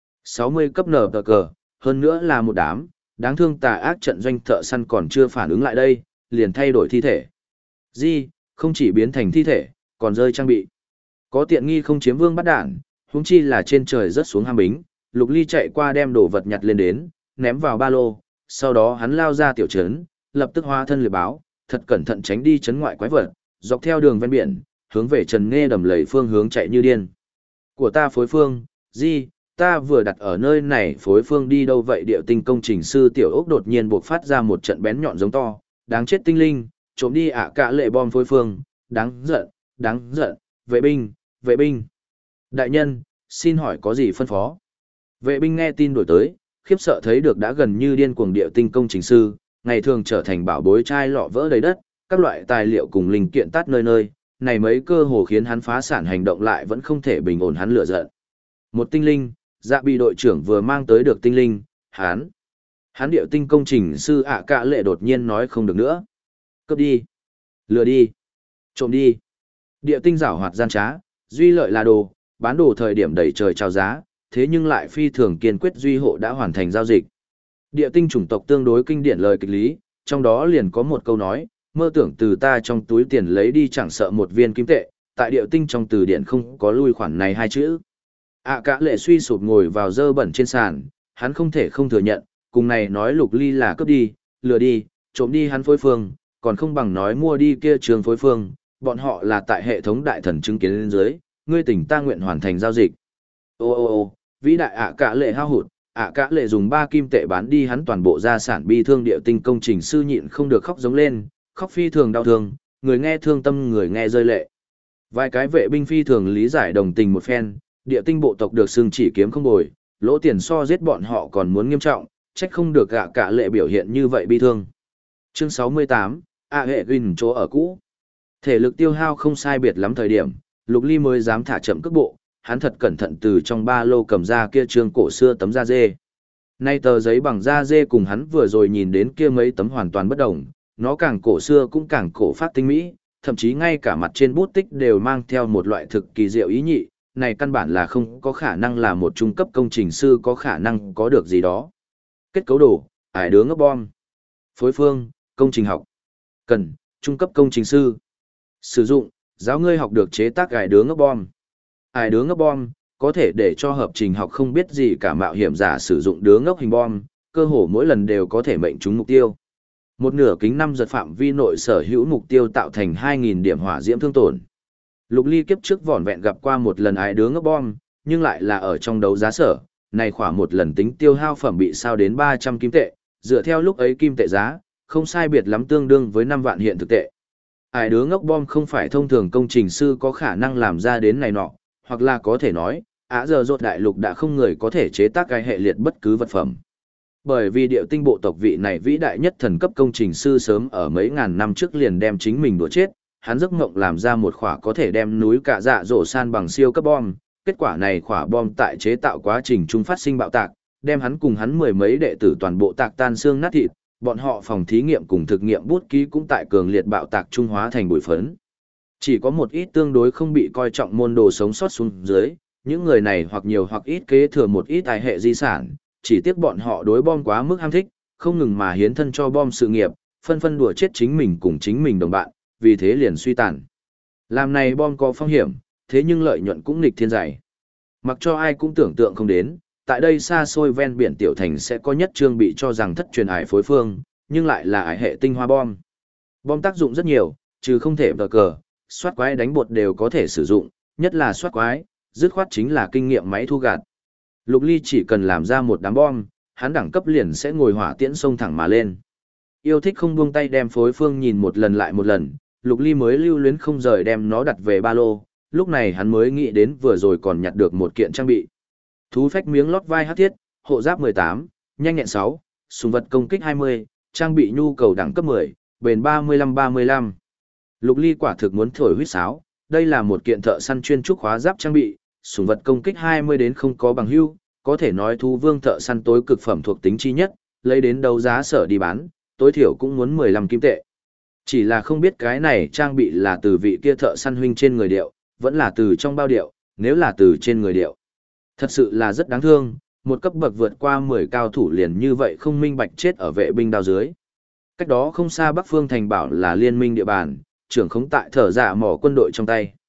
60 cấp nở tờ cờ, hơn nữa là một đám, đáng thương tà ác trận doanh thợ săn còn chưa phản ứng lại đây, liền thay đổi thi thể. Không chỉ biến thành thi thể, còn rơi trang bị. Có tiện nghi không chiếm vương bắt đạn, huống chi là trên trời rớt xuống ham bính, Lục Ly chạy qua đem đồ vật nhặt lên đến, ném vào ba lô, sau đó hắn lao ra tiểu trấn, lập tức hóa thân liệp báo, thật cẩn thận tránh đi trấn ngoại quái vật, dọc theo đường ven biển, hướng về Trần Nghe đầm lầy phương hướng chạy như điên. Của ta phối phương, gì, ta vừa đặt ở nơi này phối phương đi đâu vậy? Điệu tinh công trình sư tiểu ốc đột nhiên buộc phát ra một trận bén nhọn giống to, đáng chết tinh linh, trộm đi ạ cả lệ bom phối phương, đáng giận, vệ binh, vệ binh. Đại nhân, xin hỏi có gì phân phó? Vệ binh nghe tin đổi tới, khiếp sợ thấy được đã gần như điên cuồng điệu tinh công trình sư, ngày thường trở thành bảo bối chai lọ vỡ đầy đất, các loại tài liệu cùng linh kiện tát nơi nơi, này mấy cơ hồ khiến hắn phá sản hành động lại vẫn không thể bình ổn hắn lửa giận. Một tinh linh, dạ bị đội trưởng vừa mang tới được tinh linh, hắn điệu tinh công trình sư ạ cả lệ đột nhiên nói không được nữa. Cướp đi, lừa đi, trộm đi. Điệu tinh giảo hoạt gian trá, duy lợi là đồ, bán đồ thời điểm đẩy trời chào giá, thế nhưng lại phi thường kiên quyết duy hộ đã hoàn thành giao dịch. Địa tinh chủng tộc tương đối kinh điển lời kịch lý, trong đó liền có một câu nói, mơ tưởng từ ta trong túi tiền lấy đi chẳng sợ một viên kim tệ, tại địa tinh trong từ điển không có lui khoản này hai chữ. ạ cả lệ suy sụp ngồi vào dơ bẩn trên sàn, hắn không thể không thừa nhận, cùng này nói Lục Ly là cướp đi, lừa đi, trộm đi hắn phối phương, còn không bằng nói mua đi kia trường phối phương, bọn họ là tại hệ thống đại thần chứng kiến lên dưới, ngươi tỉnh ta nguyện hoàn thành giao dịch. Ô, vĩ đại ạ cả lệ hao hụt, ạ cả lệ dùng 3 kim tệ bán đi hắn toàn bộ gia sản, bi thương điệu tinh công trình sư nhịn không được khóc giống lên, khóc phi thường đau thương, người nghe thương tâm người nghe rơi lệ. Vài cái vệ binh phi thường lý giải đồng tình một phen, địa tinh bộ tộc được xưng chỉ kiếm không bồi, lỗ tiền so giết bọn họ còn muốn nghiêm trọng, trách không được ạ cả lệ biểu hiện như vậy bi thương. Chương 68, ạ hệ gìn chỗ ở cũ. Thể lực tiêu hao không sai biệt lắm thời điểm, Lục Ly mới dám thả chậm cước bộ, hắn thật cẩn thận từ trong ba lô cầm ra kia trương cổ xưa tấm da dê. Nay tờ giấy bằng da dê cùng hắn vừa rồi nhìn đến kia mấy tấm hoàn toàn bất đồng, nó càng cổ xưa cũng càng cổ phát tinh mỹ, thậm chí ngay cả mặt trên bút tích đều mang theo một loại thực kỳ diệu ý nhị, này căn bản là không có khả năng là một trung cấp công trình sư có khả năng có được gì đó. Kết cấu đồ, ải đứa ngấp bom. Phối phương, công trình học. Cần, trung cấp công trình sư. Sử dụng, giáo ngươi học được chế tác ải đứa ngấp bom. Ải đứa ngấp bom, có thể để cho hợp trình học không biết gì cả mạo hiểm giả sử dụng đứa ngốc hình bom, cơ hồ mỗi lần đều có thể mệnh trúng mục tiêu. Một nửa kính 5 giật phạm vi nội sở hữu mục tiêu tạo thành 2.000 điểm hỏa diễm thương tổn. Lục Ly kiếp trước vỏn vẹn gặp qua một lần ải đứa ngốc bom, nhưng lại là ở trong đấu giá sở, này khoảng một lần tính tiêu hao phẩm bị sao đến 300 kim tệ, dựa theo lúc ấy kim tệ giá, không sai biệt lắm tương đương với 5 vạn hiện thực tệ. Ải đứa ngốc bom không phải thông thường công trình sư có khả năng làm ra đến này nọ, hoặc là có thể nói, giờ rốt đại lục đã không người có thể chế tác cái hệ liệt bất cứ vật phẩm. Bởi vì điệu tinh bộ tộc vị này vĩ đại nhất thần cấp công trình sư sớm ở mấy ngàn năm trước liền đem chính mình đùa chết, hắn giấc mộng làm ra một khỏa có thể đem núi cả dạ rổ san bằng siêu cấp bom, kết quả này khỏa bom tại chế tạo quá trình trung phát sinh bạo tạc, đem hắn cùng hắn mười mấy đệ tử toàn bộ tạc tan xương nát thịt, bọn họ phòng thí nghiệm cùng thực nghiệm bút ký cũng tại cường liệt bạo tạc trung hóa thành bụi phấn. Chỉ có một ít tương đối không bị coi trọng môn đồ sống sót xuống dưới, những người này hoặc nhiều hoặc ít kế thừa một ít tài hệ di sản, chỉ tiếc bọn họ đối bom quá mức ham thích, không ngừng mà hiến thân cho bom sự nghiệp, phân phân đùa chết chính mình cùng chính mình đồng bạn, vì thế liền suy tàn. Làm này bom có phong hiểm, thế nhưng lợi nhuận cũng nghịch thiên dày. Mặc cho ai cũng tưởng tượng không đến, tại đây xa xôi ven biển tiểu thành sẽ có nhất trương bị cho rằng thất truyền ải phối phương, nhưng lại là ải hệ tinh hoa bom. Bom tác dụng rất nhiều, trừ không thể vờ cờ, soát quái đánh bột đều có thể sử dụng, nhất là soát quái, dứt khoát chính là kinh nghiệm máy thu gạt. Lục Ly chỉ cần làm ra một đám bom, hắn đẳng cấp liền sẽ ngồi hỏa tiễn xông thẳng mà lên. Yêu thích không buông tay đem phối phương nhìn một lần lại một lần, Lục Ly mới lưu luyến không rời đem nó đặt về ba lô, lúc này hắn mới nghĩ đến vừa rồi còn nhặt được một kiện trang bị. Thú phách miếng lót vai hắc thiết, hộ giáp 18, nhanh nhẹn 6, súng vật công kích 20, trang bị nhu cầu đẳng cấp 10, bền 35-35. Lục Ly quả thực muốn thổi huýt sáo, đây là một kiện thợ săn chuyên trúc hóa giáp trang bị, súng vật công kích 20 đến không có bằng hưu, có thể nói thú vương thợ săn tối cực phẩm thuộc tính chi nhất, lấy đến đấu giá sở đi bán, tối thiểu cũng muốn 15 kim tệ. Chỉ là không biết cái này trang bị là từ vị kia thợ săn huynh trên người điệu, vẫn là từ trong bao điệu, nếu là từ trên người điệu. Thật sự là rất đáng thương, một cấp bậc vượt qua 10 cao thủ liền như vậy không minh bạch chết ở vệ binh đao dưới. Cách đó không xa Bắc Phương thành bảo là liên minh địa bàn, trưởng khống tại thở dạ mỏ quân đội trong tay.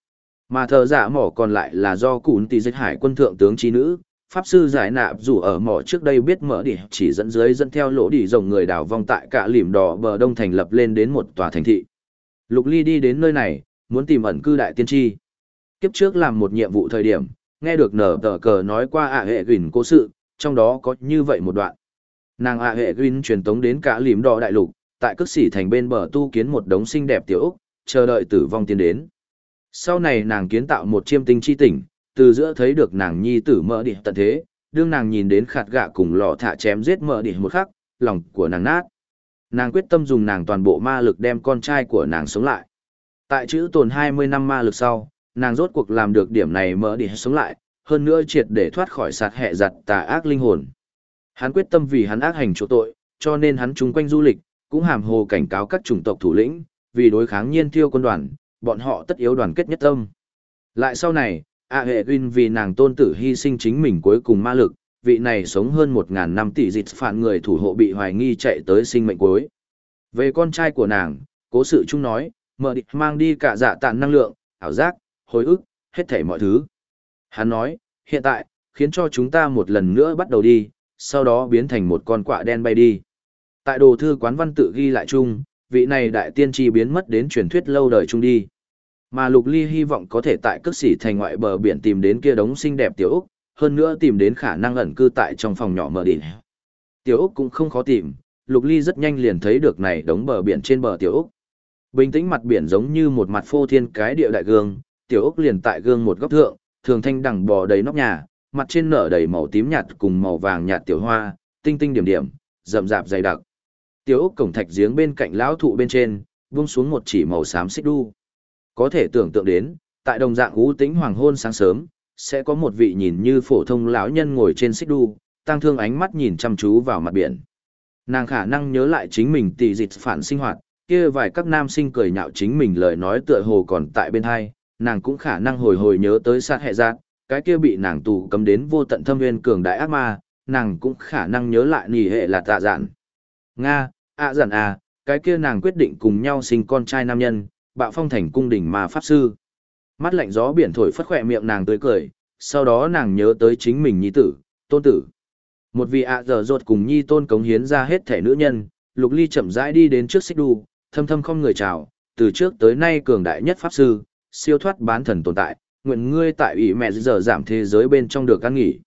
Mà thợ giả mỏ còn lại là do cún tỷ dịch hải quân thượng tướng trí nữ, pháp sư giải nạp dù ở mỏ trước đây biết mở đi chỉ dẫn theo lỗ đi rồng người đào vong tại cả lìm đỏ bờ đông thành lập lên đến một tòa thành thị. Lục Ly đi đến nơi này, muốn tìm ẩn cư đại tiên tri. Kiếp trước làm một nhiệm vụ thời điểm, nghe được nở tờ cờ nói qua hệ gìn cố sự, trong đó có như vậy một đoạn. Nàng hệ gìn truyền tống đến cả lìm đỏ đại lục, tại cước xỉ thành bên bờ tu kiến một đống xinh đẹp tiểu ốc, chờ đợi tử vong tiến đến. Sau này nàng kiến tạo một chiêm tinh chi tỉnh, từ giữa thấy được nàng nhi tử mở đi tận thế, đương nàng nhìn đến khạt gạ cùng lọ thả chém giết mở đi một khắc, lòng của nàng nát. Nàng quyết tâm dùng nàng toàn bộ ma lực đem con trai của nàng sống lại. Tại chữ tồn 20 năm ma lực sau, nàng rốt cuộc làm được điểm này mở đi sống lại, hơn nữa triệt để thoát khỏi sạt hẹ giặt tà ác linh hồn. Hắn quyết tâm vì hắn ác hành chỗ tội, cho nên hắn chung quanh du lịch, cũng hàm hồ cảnh cáo các chủng tộc thủ lĩnh, vì đối kháng nhiên tiêu quân đoàn, bọn họ tất yếu đoàn kết nhất tâm. Lại sau này, hệ Win vì nàng tôn tử hy sinh chính mình cuối cùng ma lực, vị này sống hơn 1.000 năm tỷ dịch phản người thủ hộ bị hoài nghi chạy tới sinh mệnh cuối. Về con trai của nàng, cố sự chung nói, mở địch mang đi cả dạ tạn năng lượng, ảo giác, hồi ức, hết thảy mọi thứ. Hắn nói, hiện tại, khiến cho chúng ta một lần nữa bắt đầu đi, sau đó biến thành một con quạ đen bay đi. Tại đồ thư quán văn tự ghi lại chung, vị này đại tiên tri biến mất đến truyền thuyết lâu đời chung đi. Mà Lục Ly hy vọng có thể tại cước xỉ thành ngoại bờ biển tìm đến kia đống xinh đẹp tiểu Úc, hơn nữa tìm đến khả năng ẩn cư tại trong phòng nhỏ mở đỉnh. Tiểu Úc cũng không khó tìm, Lục Ly rất nhanh liền thấy được này đống bờ biển trên bờ tiểu Úc. Bình tĩnh mặt biển giống như một mặt phô thiên cái địa đại gương, tiểu Úc liền tại gương một góc thượng, thường thanh đằng bò đầy nóc nhà, mặt trên nở đầy màu tím nhạt cùng màu vàng nhạt tiểu hoa, tinh tinh điểm điểm, rậm rạp dày đặc. Tiểu Úc cổng thạch giếng bên cạnh lão thụ bên trên, buông xuống một chỉ màu xám xích đu. Có thể tưởng tượng đến, tại đồng dạng u tĩnh hoàng hôn sáng sớm, sẽ có một vị nhìn như phổ thông lão nhân ngồi trên xích đu, tăng thương ánh mắt nhìn chăm chú vào mặt biển. Nàng khả năng nhớ lại chính mình tỷ dịch phản sinh hoạt, kia vài các nam sinh cười nhạo chính mình lời nói tựa hồ còn tại bên hai, nàng cũng khả năng hồi nhớ tới sát hệ giác, cái kia bị nàng tù cấm đến vô tận thâm nguyên cường đại ác ma, nàng cũng khả năng nhớ lại nỉ hệ là tạ dạn. Nga, dạn à, cái kia nàng quyết định cùng nhau sinh con trai nam nhân, bạo phong thành cung đình ma pháp sư. Mắt lạnh gió biển thổi phất khỏe miệng nàng tươi cười, sau đó nàng nhớ tới chính mình nhi tử, tôn tử. Một vị giờ rột cùng nhi tôn cống hiến ra hết thể nữ nhân, Lục Ly chậm rãi đi đến trước xích đu, thâm thâm không người chào, từ trước tới nay cường đại nhất pháp sư, siêu thoát bán thần tồn tại, nguyện ngươi tại ủy mẹ giờ giảm thế giới bên trong được ăn nghỉ.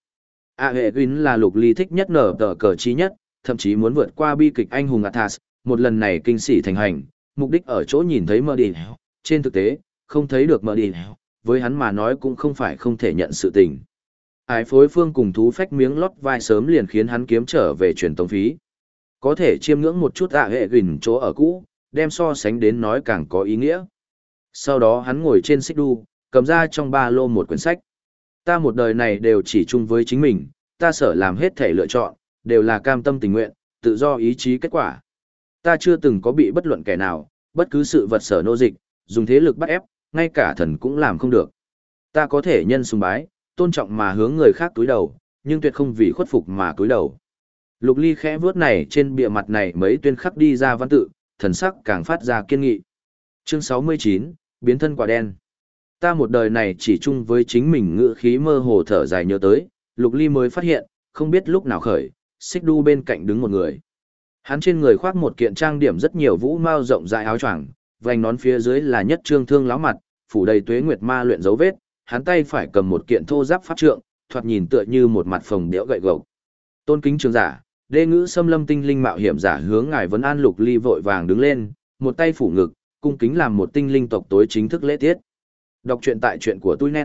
Hệ Gwyn là Lục Ly thích nhất nở tờ cờ trí nhất, thậm chí muốn vượt qua bi kịch anh hùng Athas, một lần này kinh sĩ thành hành, mục đích ở chỗ nhìn thấy mơ đi, trên thực tế, không thấy được mơ đi, với hắn mà nói cũng không phải không thể nhận sự tình. Ái phối phương cùng thú phách miếng lót vai sớm liền khiến hắn kiếm trở về truyền tống phí. Có thể chiêm ngưỡng một chút hệ Gwyn chỗ ở cũ, đem so sánh đến nói càng có ý nghĩa. Sau đó hắn ngồi trên xích đu, cầm ra trong ba lô một quyển sách. Ta một đời này đều chỉ chung với chính mình, ta sở làm hết thể lựa chọn, đều là cam tâm tình nguyện, tự do ý chí kết quả. Ta chưa từng có bị bất luận kẻ nào, bất cứ sự vật sở nô dịch, dùng thế lực bắt ép, ngay cả thần cũng làm không được. Ta có thể nhân sùng bái, tôn trọng mà hướng người khác túi đầu, nhưng tuyệt không vì khuất phục mà túi đầu. Lục Ly khẽ vuốt này trên bìa mặt này mấy tuyên khắc đi ra văn tự, thần sắc càng phát ra kiên nghị. Chương 69, biến thân quả đen. Ta một đời này chỉ chung với chính mình ngữ khí mơ hồ thở dài nhớ tới, Lục Ly mới phát hiện, không biết lúc nào khởi, xích đu bên cạnh đứng một người. Hắn trên người khoác một kiện trang điểm rất nhiều vũ mao rộng rãi áo choàng, vành nón phía dưới là nhất trương thương láo mặt, phủ đầy tuế nguyệt ma luyện dấu vết, hắn tay phải cầm một kiện thô giáp pháp trượng, thoạt nhìn tựa như một mặt phồng đẽo gậy gộc. Tôn kính trường giả, đê ngữ xâm lâm tinh linh mạo hiểm giả hướng ngài vấn an. Lục Ly vội vàng đứng lên, một tay phủ ngực, cung kính làm một tinh linh tộc tối chính thức lễ tiết. Đọc truyện tại truyện của tôi nét.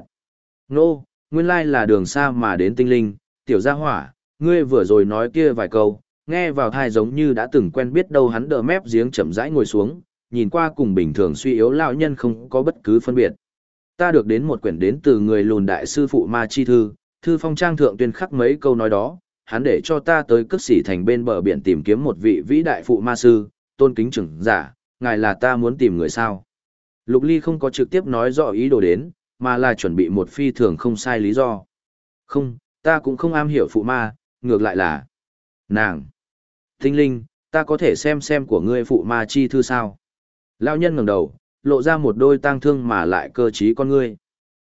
Nô, nguyên lai là đường xa mà đến tinh linh, tiểu gia hỏa, ngươi vừa rồi nói kia vài câu, nghe vào thai giống như đã từng quen biết đâu. Hắn đỡ mép giếng chậm rãi ngồi xuống, nhìn qua cùng bình thường suy yếu lão nhân không có bất cứ phân biệt. Ta được đến một quyển đến từ người lùn đại sư phụ ma chi thư, thư phong trang thượng tuyên khắc mấy câu nói đó, hắn để cho ta tới cất xỉ thành bên bờ biển tìm kiếm một vị vĩ đại phụ ma sư, tôn kính trưởng giả, ngài là ta muốn tìm người sao. Lục Ly không có trực tiếp nói rõ ý đồ đến, mà là chuẩn bị một phi thường không sai lý do. Không, ta cũng không am hiểu phụ ma, ngược lại là nàng. Tinh linh, ta có thể xem của ngươi phụ ma chi thư sao? Lão nhân ngẩng đầu, lộ ra một đôi tang thương mà lại cơ trí con ngươi.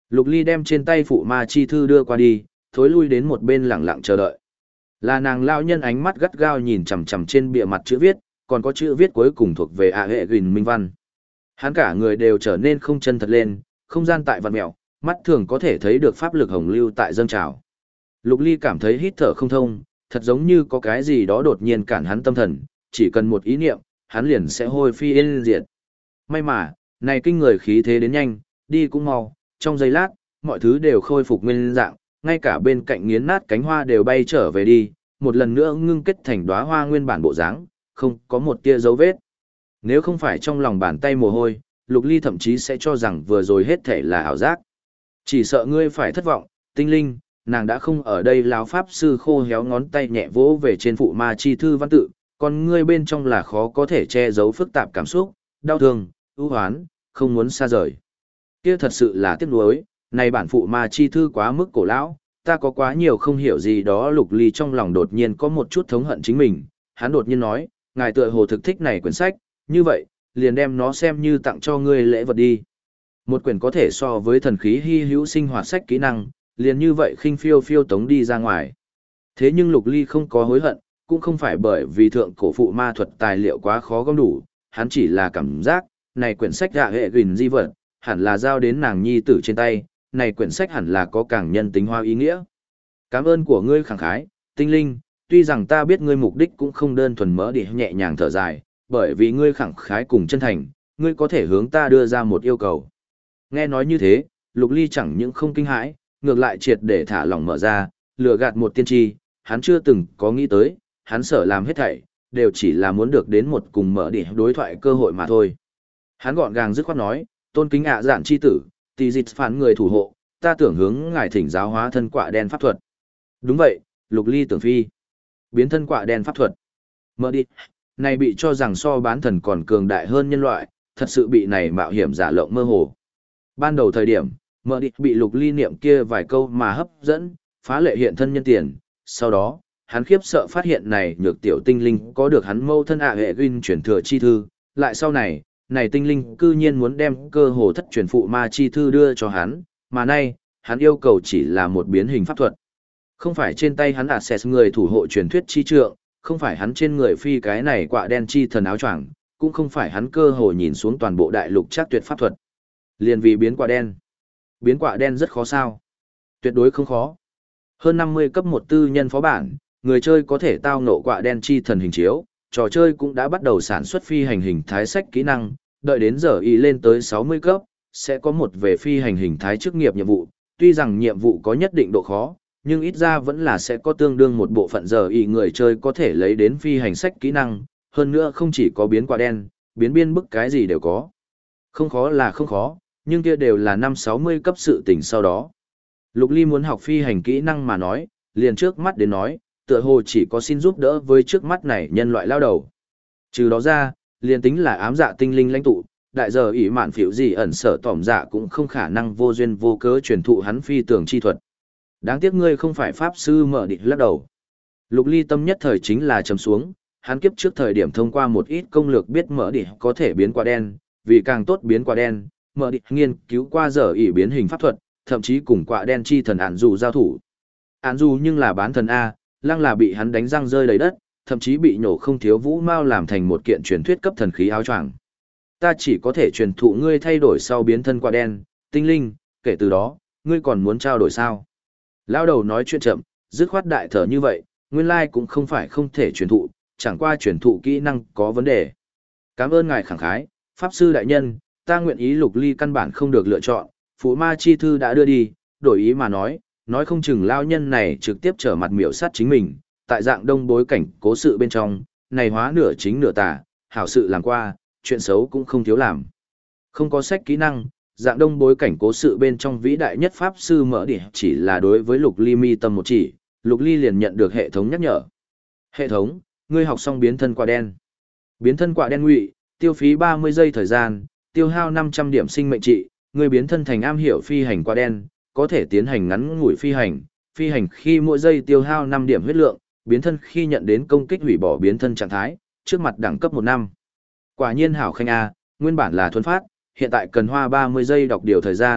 Lục Ly đem trên tay phụ ma chi thư đưa qua đi, thối lui đến một bên lặng lặng chờ đợi. Là nàng lão nhân ánh mắt gắt gao nhìn chằm chằm trên bìa mặt chữ viết, còn có chữ viết cuối cùng thuộc về ạ hệ gìn minh văn. Hắn cả người đều trở nên không chân thật lên, không gian tại vặn mèo, mắt thường có thể thấy được pháp lực hồng lưu tại dâng trào. Lục Ly cảm thấy hít thở không thông, thật giống như có cái gì đó đột nhiên cản hắn tâm thần, chỉ cần một ý niệm, hắn liền sẽ hôi phi yên diệt. May mà, này kinh người khí thế đến nhanh, đi cũng mau, trong giây lát, mọi thứ đều khôi phục nguyên dạng, ngay cả bên cạnh nghiến nát cánh hoa đều bay trở về đi, một lần nữa ngưng kết thành đóa hoa nguyên bản bộ dáng, không có một tia dấu vết. Nếu không phải trong lòng bàn tay mồ hôi, Lục Ly thậm chí sẽ cho rằng vừa rồi hết thể là ảo giác. Chỉ sợ ngươi phải thất vọng, tinh linh, nàng đã không ở đây. Lão pháp sư khô héo ngón tay nhẹ vỗ về trên phụ ma chi thư văn tự, còn ngươi bên trong là khó có thể che giấu phức tạp cảm xúc, đau thương, ưu hoán, không muốn xa rời. Kia thật sự là tiếc nuối, này bản phụ ma chi thư quá mức cổ lão, ta có quá nhiều không hiểu gì đó. Lục Ly trong lòng đột nhiên có một chút thống hận chính mình, hắn đột nhiên nói, ngài tựa hồ thực thích này quyển sách, như vậy, liền đem nó xem như tặng cho ngươi lễ vật đi. Một quyển có thể so với thần khí hy hữu sinh hoạt sách kỹ năng, liền như vậy khinh phiêu phiêu tống đi ra ngoài. Thế nhưng Lục Ly không có hối hận, cũng không phải bởi vì thượng cổ phụ ma thuật tài liệu quá khó gom đủ, hắn chỉ là cảm giác, này quyển sách dạ hệ gìn di vật, hẳn là giao đến nàng nhi tử trên tay, này quyển sách hẳn là có càng nhân tính hóa ý nghĩa. Cảm ơn của ngươi khẳng khái, tinh linh, tuy rằng ta biết ngươi mục đích cũng không đơn thuần mỡ đi nhẹ nhàng thở dài, bởi vì ngươi khẳng khái cùng chân thành, ngươi có thể hướng ta đưa ra một yêu cầu. Nghe nói như thế, Lục Ly chẳng những không kinh hãi, ngược lại triệt để thả lỏng mở ra, lừa gạt một tiên tri, hắn chưa từng có nghĩ tới, hắn sợ làm hết thảy, đều chỉ là muốn được đến một cùng mở đi đối thoại cơ hội mà thôi. Hắn gọn gàng dứt khoát nói, tôn kính ạ dạn chi tử, tỷ dịch phản người thủ hộ, ta tưởng hướng ngài thỉnh giáo hóa thân quạ đen pháp thuật. Đúng vậy, Lục Ly tưởng phi. Biến thân quạ đen pháp thuật. Mở đi, này bị cho rằng so bán thần còn cường đại hơn nhân loại, thật sự bị này mạo hiểm giả lộng mơ hồ. Ban đầu thời điểm, mở đi bị Lục Ly niệm kia vài câu mà hấp dẫn, phá lệ hiện thân nhân tiền, sau đó, hắn khiếp sợ phát hiện này nhược tiểu tinh linh có được hắn mâu thân ạ hệ gin chuyển thừa chi thư, lại sau này, này tinh linh cư nhiên muốn đem cơ hồ thất truyền phụ ma chi thư đưa cho hắn, mà nay, hắn yêu cầu chỉ là một biến hình pháp thuật. Không phải trên tay hắn access người thủ hộ truyền thuyết chi trượng, không phải hắn trên người phi cái này quạ đen chi thần áo choàng, cũng không phải hắn cơ hồ nhìn xuống toàn bộ đại lục chắc tuyệt pháp thuật. Liền vì biến quạ đen. Biến quạ đen rất khó sao? Tuyệt đối không khó. Hơn 50 cấp 1 tư nhân phó bản, người chơi có thể tao ngộ quạ đen chi thần hình chiếu, trò chơi cũng đã bắt đầu sản xuất phi hành hình thái sách kỹ năng, đợi đến giờ y lên tới 60 cấp, sẽ có một về phi hành hình thái chức nghiệp nhiệm vụ, tuy rằng nhiệm vụ có nhất định độ khó, nhưng ít ra vẫn là sẽ có tương đương một bộ phận giờ y người chơi có thể lấy đến phi hành sách kỹ năng, hơn nữa không chỉ có biến quạ đen, biến biên bức cái gì đều có. Không khó là không khó, nhưng kia đều là 5-60 cấp sự tình sau đó. Lục Ly muốn học phi hành kỹ năng mà nói, liền trước mắt đến nói, tựa hồ chỉ có xin giúp đỡ với trước mắt này nhân loại lao đầu. Trừ đó ra, liền tính là ám dạ tinh linh lãnh tụ, đại giờ ỷ mạn phiểu gì ẩn sở tỏm dạ cũng không khả năng vô duyên vô cớ truyền thụ hắn phi tưởng chi thuật. Đáng tiếc ngươi không phải pháp sư mở định lắc đầu. Lục Ly tâm nhất thời chính là trầm xuống, hắn kiếp trước thời điểm thông qua một ít công lược biết mở định có thể biến quả đen, vì càng tốt biến quả đen, mở định nghiên cứu qua giờ ỷ biến hình pháp thuật, thậm chí cùng quả đen chi thần ản dù giao thủ. Ản dù nhưng là bán thần A, lăng là bị hắn đánh răng rơi đầy đất, thậm chí bị nhổ không thiếu vũ mao làm thành một kiện truyền thuyết cấp thần khí áo choàng. Ta chỉ có thể truyền thụ ngươi thay đổi sau biến thân quả đen, tinh linh, kể từ đó, ngươi còn muốn trao đổi sao? Lao đầu nói chuyện chậm, dứt khoát đại thở như vậy, nguyên lai cũng không phải không thể truyền thụ, chẳng qua truyền thụ kỹ năng có vấn đề. Cảm ơn ngài khẳng khái, pháp sư đại nhân, ta nguyện ý. Lục Ly căn bản không được lựa chọn, phụ ma chi thư đã đưa đi, đổi ý mà nói không chừng lao nhân này trực tiếp trở mặt miểu sát chính mình, tại dạng đông bối cảnh cố sự bên trong, này hóa nửa chính nửa tà, hảo sự làm qua, chuyện xấu cũng không thiếu làm. Không có sách kỹ năng, dạng đông bối cảnh cố sự bên trong vĩ đại nhất pháp sư mở đỉ chỉ là đối với Lục Ly mi tâm một chỉ, Lục Ly liền nhận được hệ thống nhắc nhở. Hệ thống, ngươi học xong biến thân quả đen. Biến thân quả đen ngụy, tiêu phí 30 giây thời gian, tiêu hao 500 điểm sinh mệnh trị, ngươi biến thân thành am hiểu phi hành quả đen, có thể tiến hành ngắn ngủi phi hành khi mỗi giây tiêu hao 5 điểm huyết lượng, biến thân khi nhận đến công kích hủy bỏ biến thân trạng thái, trước mặt đẳng cấp 1 năm. Quả nhiên hảo khanh A, nguyên bản là thuần phát, hiện tại cần hoa 30 giây đọc điều thời gian,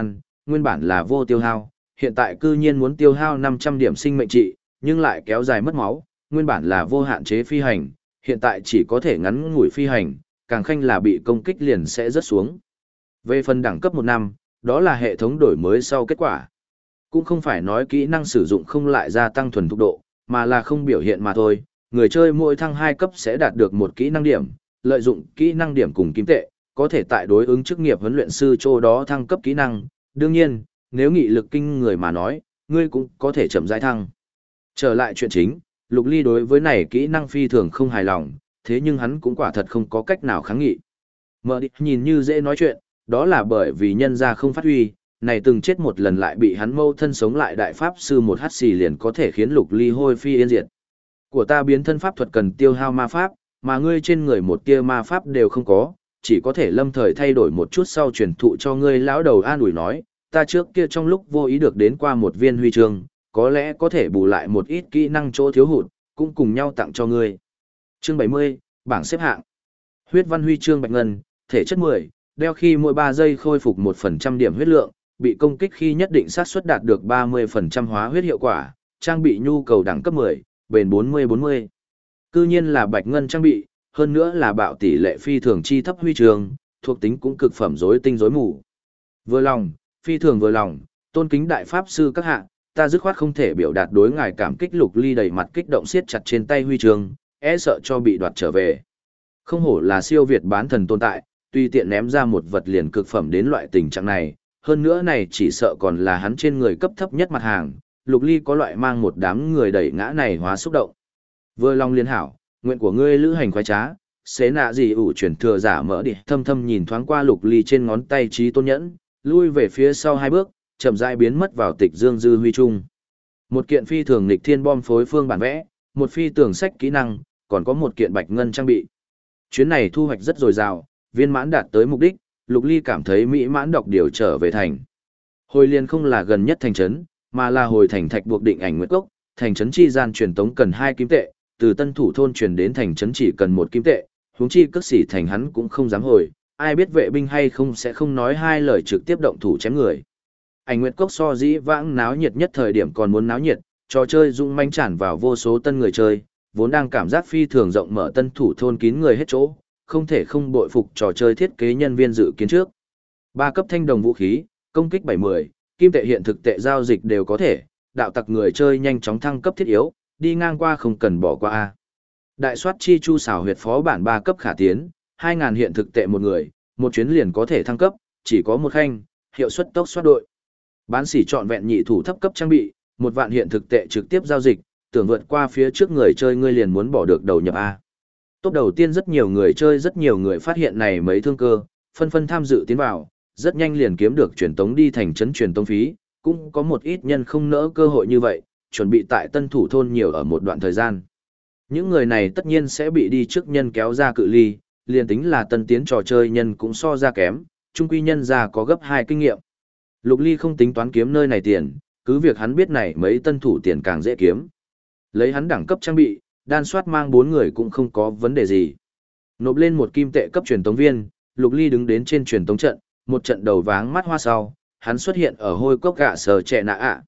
nguyên bản là vô tiêu hao, hiện tại cư nhiên muốn tiêu hao 500 điểm sinh mệnh trị, nhưng lại kéo dài mất máu, nguyên bản là vô hạn chế phi hành, hiện tại chỉ có thể ngắn ngủi phi hành, càng khanh là bị công kích liền sẽ rớt xuống. Về phần đẳng cấp 1 năm, đó là hệ thống đổi mới sau kết quả. Cũng không phải nói kỹ năng sử dụng không lại gia tăng thuần thục độ, mà là không biểu hiện mà thôi. Người chơi mỗi thăng 2 cấp sẽ đạt được một kỹ năng điểm, lợi dụng kỹ năng điểm cùng kim tệ, có thể tại đối ứng chức nghiệp huấn luyện sư chỗ đó thăng cấp kỹ năng. Đương nhiên, nếu nghị lực kinh người mà nói, ngươi cũng có thể chậm rãi thăng. Trở lại chuyện chính, Lục Ly đối với này kỹ năng phi thường không hài lòng, thế nhưng hắn cũng quả thật không có cách nào kháng nghị. Mở đi nhìn như dễ nói chuyện, đó là bởi vì nhân gia không phát huy, này từng chết một lần lại bị hắn mâu thân sống lại đại pháp sư một hắt xì liền có thể khiến Lục Ly hôi phi yên diệt. Của ta biến thân pháp thuật cần tiêu hao ma pháp, mà ngươi trên người một tia ma pháp đều không có, chỉ có thể lâm thời thay đổi một chút sau truyền thụ cho ngươi. Lão đầu an ủi nói, ta trước kia trong lúc vô ý được đến qua một viên huy chương, có lẽ có thể bù lại một ít kỹ năng chỗ thiếu hụt, cũng cùng nhau tặng cho ngươi. Chương 70, bảng xếp hạng. Huyết văn huy chương bạch ngân, thể chất 10, đeo khi mỗi 3 giây khôi phục 1% điểm huyết lượng, bị công kích khi nhất định xác suất đạt được 30% hóa huyết hiệu quả, trang bị nhu cầu đẳng cấp 10, bền 40-40. Cư nhiên là bạch ngân trang bị, hơn nữa là bạo tỷ lệ phi thường chi thấp huy chương, thuộc tính cũng cực phẩm rối tinh rối mù. Vừa lòng, phi thường vừa lòng, tôn kính đại pháp sư các hạ, ta dứt khoát không thể biểu đạt đối ngài cảm kích. Lục Ly đầy mặt kích động siết chặt trên tay huy chương, e sợ cho bị đoạt trở về. Không hổ là siêu việt bán thần tồn tại, tuy tiện ném ra một vật liền cực phẩm đến loại tình trạng này, hơn nữa này chỉ sợ còn là hắn trên người cấp thấp nhất mặt hàng. Lục Ly có loại mang một đám người đẩy ngã này hóa xúc động. Vừa lòng liên hảo, nguyện của ngươi lữ hành khoái trá, xế nạ gì ủ chuyển thừa giả mở đi. Thâm thâm nhìn thoáng qua Lục Ly trên ngón tay trí tôn nhẫn, lui về phía sau 2 bước, chậm rãi biến mất vào tịch dương dư huy trung. Một kiện phi thường nghịch thiên bom phối phương bản vẽ, một phi tường sách kỹ năng, còn có một kiện bạch ngân trang bị. Chuyến này thu hoạch rất dồi dào, viên mãn đạt tới mục đích, Lục Ly cảm thấy mỹ mãn đọc điều trở về thành. Hồi liền không là gần nhất thành trấn, mà là hồi thành thạch buộc định ảnh nguyệt cốc, thành trấn chi gian truyền tống cần 2 kim tệ, từ tân thủ thôn truyền đến thành trấn chỉ cần 1 kim tệ, huống chi cất sĩ thành hắn cũng không dám hồi, ai biết vệ binh hay không sẽ không nói 2 lời trực tiếp động thủ chém người. Ảnh nguyệt cốc so dĩ vãng náo nhiệt nhất thời điểm còn muốn náo nhiệt, trò chơi dũng mãnh tràn vào vô số tân người chơi, vốn đang cảm giác phi thường rộng mở tân thủ thôn kín người hết chỗ, không thể không bội phục trò chơi thiết kế nhân viên dự kiến trước. 3 cấp thanh đồng vũ khí, công kích 70, kim tệ hiện thực tệ giao dịch đều có thể, đạo tặc người chơi nhanh chóng thăng cấp thiết yếu, đi ngang qua không cần bỏ qua a. Đại soát chi chu xảo huyệt phó bản 3 cấp khả tiến, 2000 hiện thực tệ một người, một chuyến liền có thể thăng cấp, chỉ có một khanh, hiệu suất tốc soát đội. Bán sỉ trọn vẹn nhị thủ thấp cấp trang bị, 1 vạn hiện thực tệ trực tiếp giao dịch, tưởng vượt qua phía trước người chơi ngươi liền muốn bỏ được đầu nhập a. Top đầu tiên rất nhiều người chơi rất nhiều người phát hiện này mấy thương cơ, phân phân tham dự tiến vào, rất nhanh liền kiếm được truyền tống đi thành trấn truyền tống phí, cũng có một ít nhân không nỡ cơ hội như vậy, chuẩn bị tại tân thủ thôn nhiều ở một đoạn thời gian. Những người này tất nhiên sẽ bị đi trước nhân kéo ra cự ly, liền tính là tân tiến trò chơi nhân cũng so ra kém, chung quy nhân ra có gấp 2 kinh nghiệm. Lục Ly không tính toán kiếm nơi này tiền, cứ việc hắn biết này mấy tân thủ tiền càng dễ kiếm. Lấy hắn đẳng cấp trang bị, đan soát mang 4 người cũng không có vấn đề gì. Nộp lên 1 kim tệ cấp truyền tống viên, Lục Ly đứng đến trên truyền tống trận, một trận đầu váng mắt hoa sau, hắn xuất hiện ở hôi cốc gạ sở trẻ nạ ạ.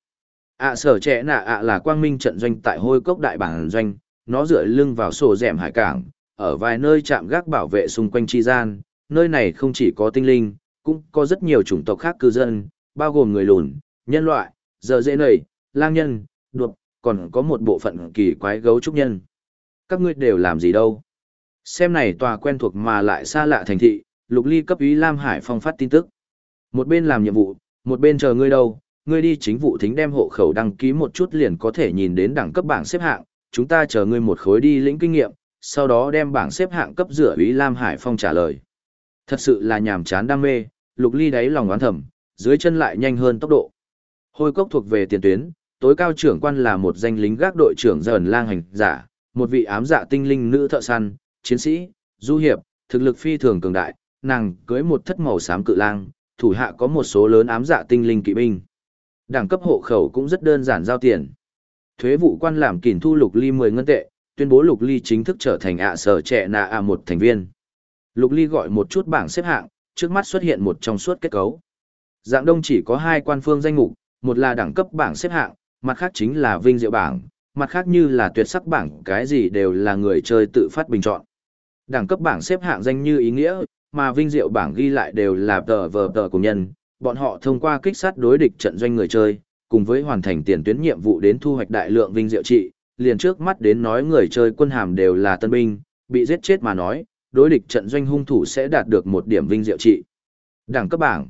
Sở trẻ nạ ạ là quang minh trận doanh tại hôi cốc đại bản doanh, nó dựa lưng vào sổ rèm hải cảng, ở vài nơi chạm gác bảo vệ xung quanh chi gian, nơi này không chỉ có tinh linh, cũng có rất nhiều chủng tộc khác cư dân, bao gồm người lùn, nhân loại, giờ dễ nầy, lang nhân, đuộc, còn có một bộ phận kỳ quái gấu trúc nhân. Các ngươi đều làm gì đâu? Xem này tòa quen thuộc mà lại xa lạ thành thị, Lục Ly cấp úy Lam Hải Phong phát tin tức. Một bên làm nhiệm vụ, một bên chờ ngươi đâu, ngươi đi chính vụ thính đem hộ khẩu đăng ký một chút liền có thể nhìn đến đẳng cấp bảng xếp hạng, chúng ta chờ ngươi một khối đi lĩnh kinh nghiệm, sau đó đem bảng xếp hạng cấp rửa úy Lam Hải Phong trả lời. Thật sự là nhàm chán đam mê, Lục Ly đáy lòng oán thầm, dưới chân lại nhanh hơn tốc độ. Hôi cốc thuộc về tiền tuyến, tối cao trưởng quan là một danh lính gác đội trưởng dần lang hành giả, một vị ám dạ tinh linh nữ thợ săn, chiến sĩ, du hiệp, thực lực phi thường cường đại, nàng cưới một thất màu xám cự lang, thủ hạ có một số lớn ám dạ tinh linh kỵ binh. Đẳng cấp hộ khẩu cũng rất đơn giản giao tiền. Thuế vụ quan làm kỷ thu Lục Ly 10 ngân tệ, tuyên bố Lục Ly chính thức trở thành sở trẻ nạ một thành viên. Lục Ly gọi một chút bảng xếp hạng, trước mắt xuất hiện một trong suốt kết cấu. Dạng đông chỉ có hai quan phương danh mục, một là đẳng cấp bảng xếp hạng, mặt khác chính là vinh diệu bảng, mặt khác như là tuyệt sắc bảng, cái gì đều là người chơi tự phát bình chọn. Đẳng cấp bảng xếp hạng danh như ý nghĩa, mà vinh diệu bảng ghi lại đều là tờ của nhân, bọn họ thông qua kích sát đối địch trận doanh người chơi, cùng với hoàn thành tiền tuyến nhiệm vụ đến thu hoạch đại lượng vinh diệu trị, liền trước mắt đến nói người chơi quân hàm đều là tân binh, bị giết chết mà nói, đối địch trận doanh hung thủ sẽ đạt được 1 điểm vinh diệu trị. Đẳng cấp bảng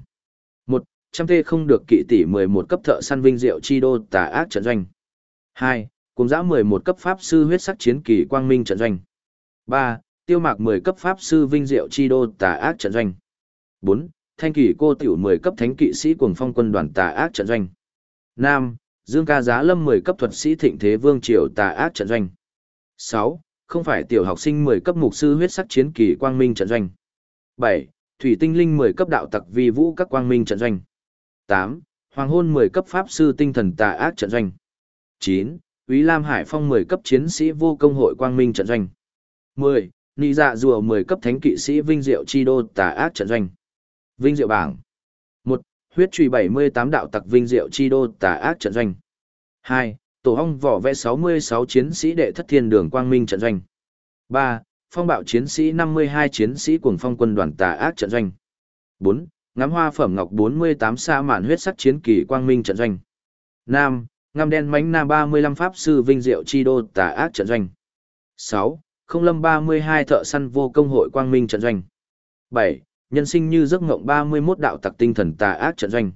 100 t không được kỵ tỷ 11 cấp thợ săn vinh diệu chi đô tà ác trận doanh. 2. Cùng giã 11 cấp pháp sư huyết sắc chiến kỳ quang minh trận doanh. 3. Tiêu mạc 10 cấp pháp sư vinh diệu chi đô tà ác trận doanh. 4. Thanh kỳ cô tiểu 10 cấp thánh kỵ sĩ cuồng phong quân đoàn tà ác trận doanh. 5. Dương ca giá lâm 10 cấp thuật sĩ thịnh thế vương triều tà ác trận doanh. 6. Không phải tiểu học sinh 10 cấp mục sư huyết sắc chiến kỳ quang minh trận doanh. 7. Thủy tinh linh 10 cấp đạo tặc vi vũ các quang minh trận doanh. 8. Hoàng hôn 10 cấp pháp sư tinh thần tà ác trận doanh. 9. Úy Lam Hải Phong 10 cấp chiến sĩ vô công hội quang minh trận doanh. 10. Nị dạ rùa 10 cấp thánh kỵ sĩ vinh diệu chi đô tà ác trận doanh. Vinh diệu bảng 1. Huyết truy 78 đạo tặc vinh diệu chi đô tà ác trận doanh. 2. Tổ hong vỏ vẽ 66 chiến sĩ đệ thất thiên đường quang minh trận doanh. 3. Phong bạo chiến sĩ 52 chiến sĩ cuồng phong quân đoàn tà ác trận doanh. 4. Ngắm hoa phẩm ngọc 48 sa mạn huyết sắc chiến kỳ quang minh trận doanh. 5. Ngăm đen mánh nam 35 pháp sư vinh diệu chi đô tà ác trận doanh. 6. Không lâm 32 thợ săn vô công hội quang minh trận doanh. 7. Nhân sinh như giấc ngộng 31 đạo tặc tinh thần tà ác trận doanh.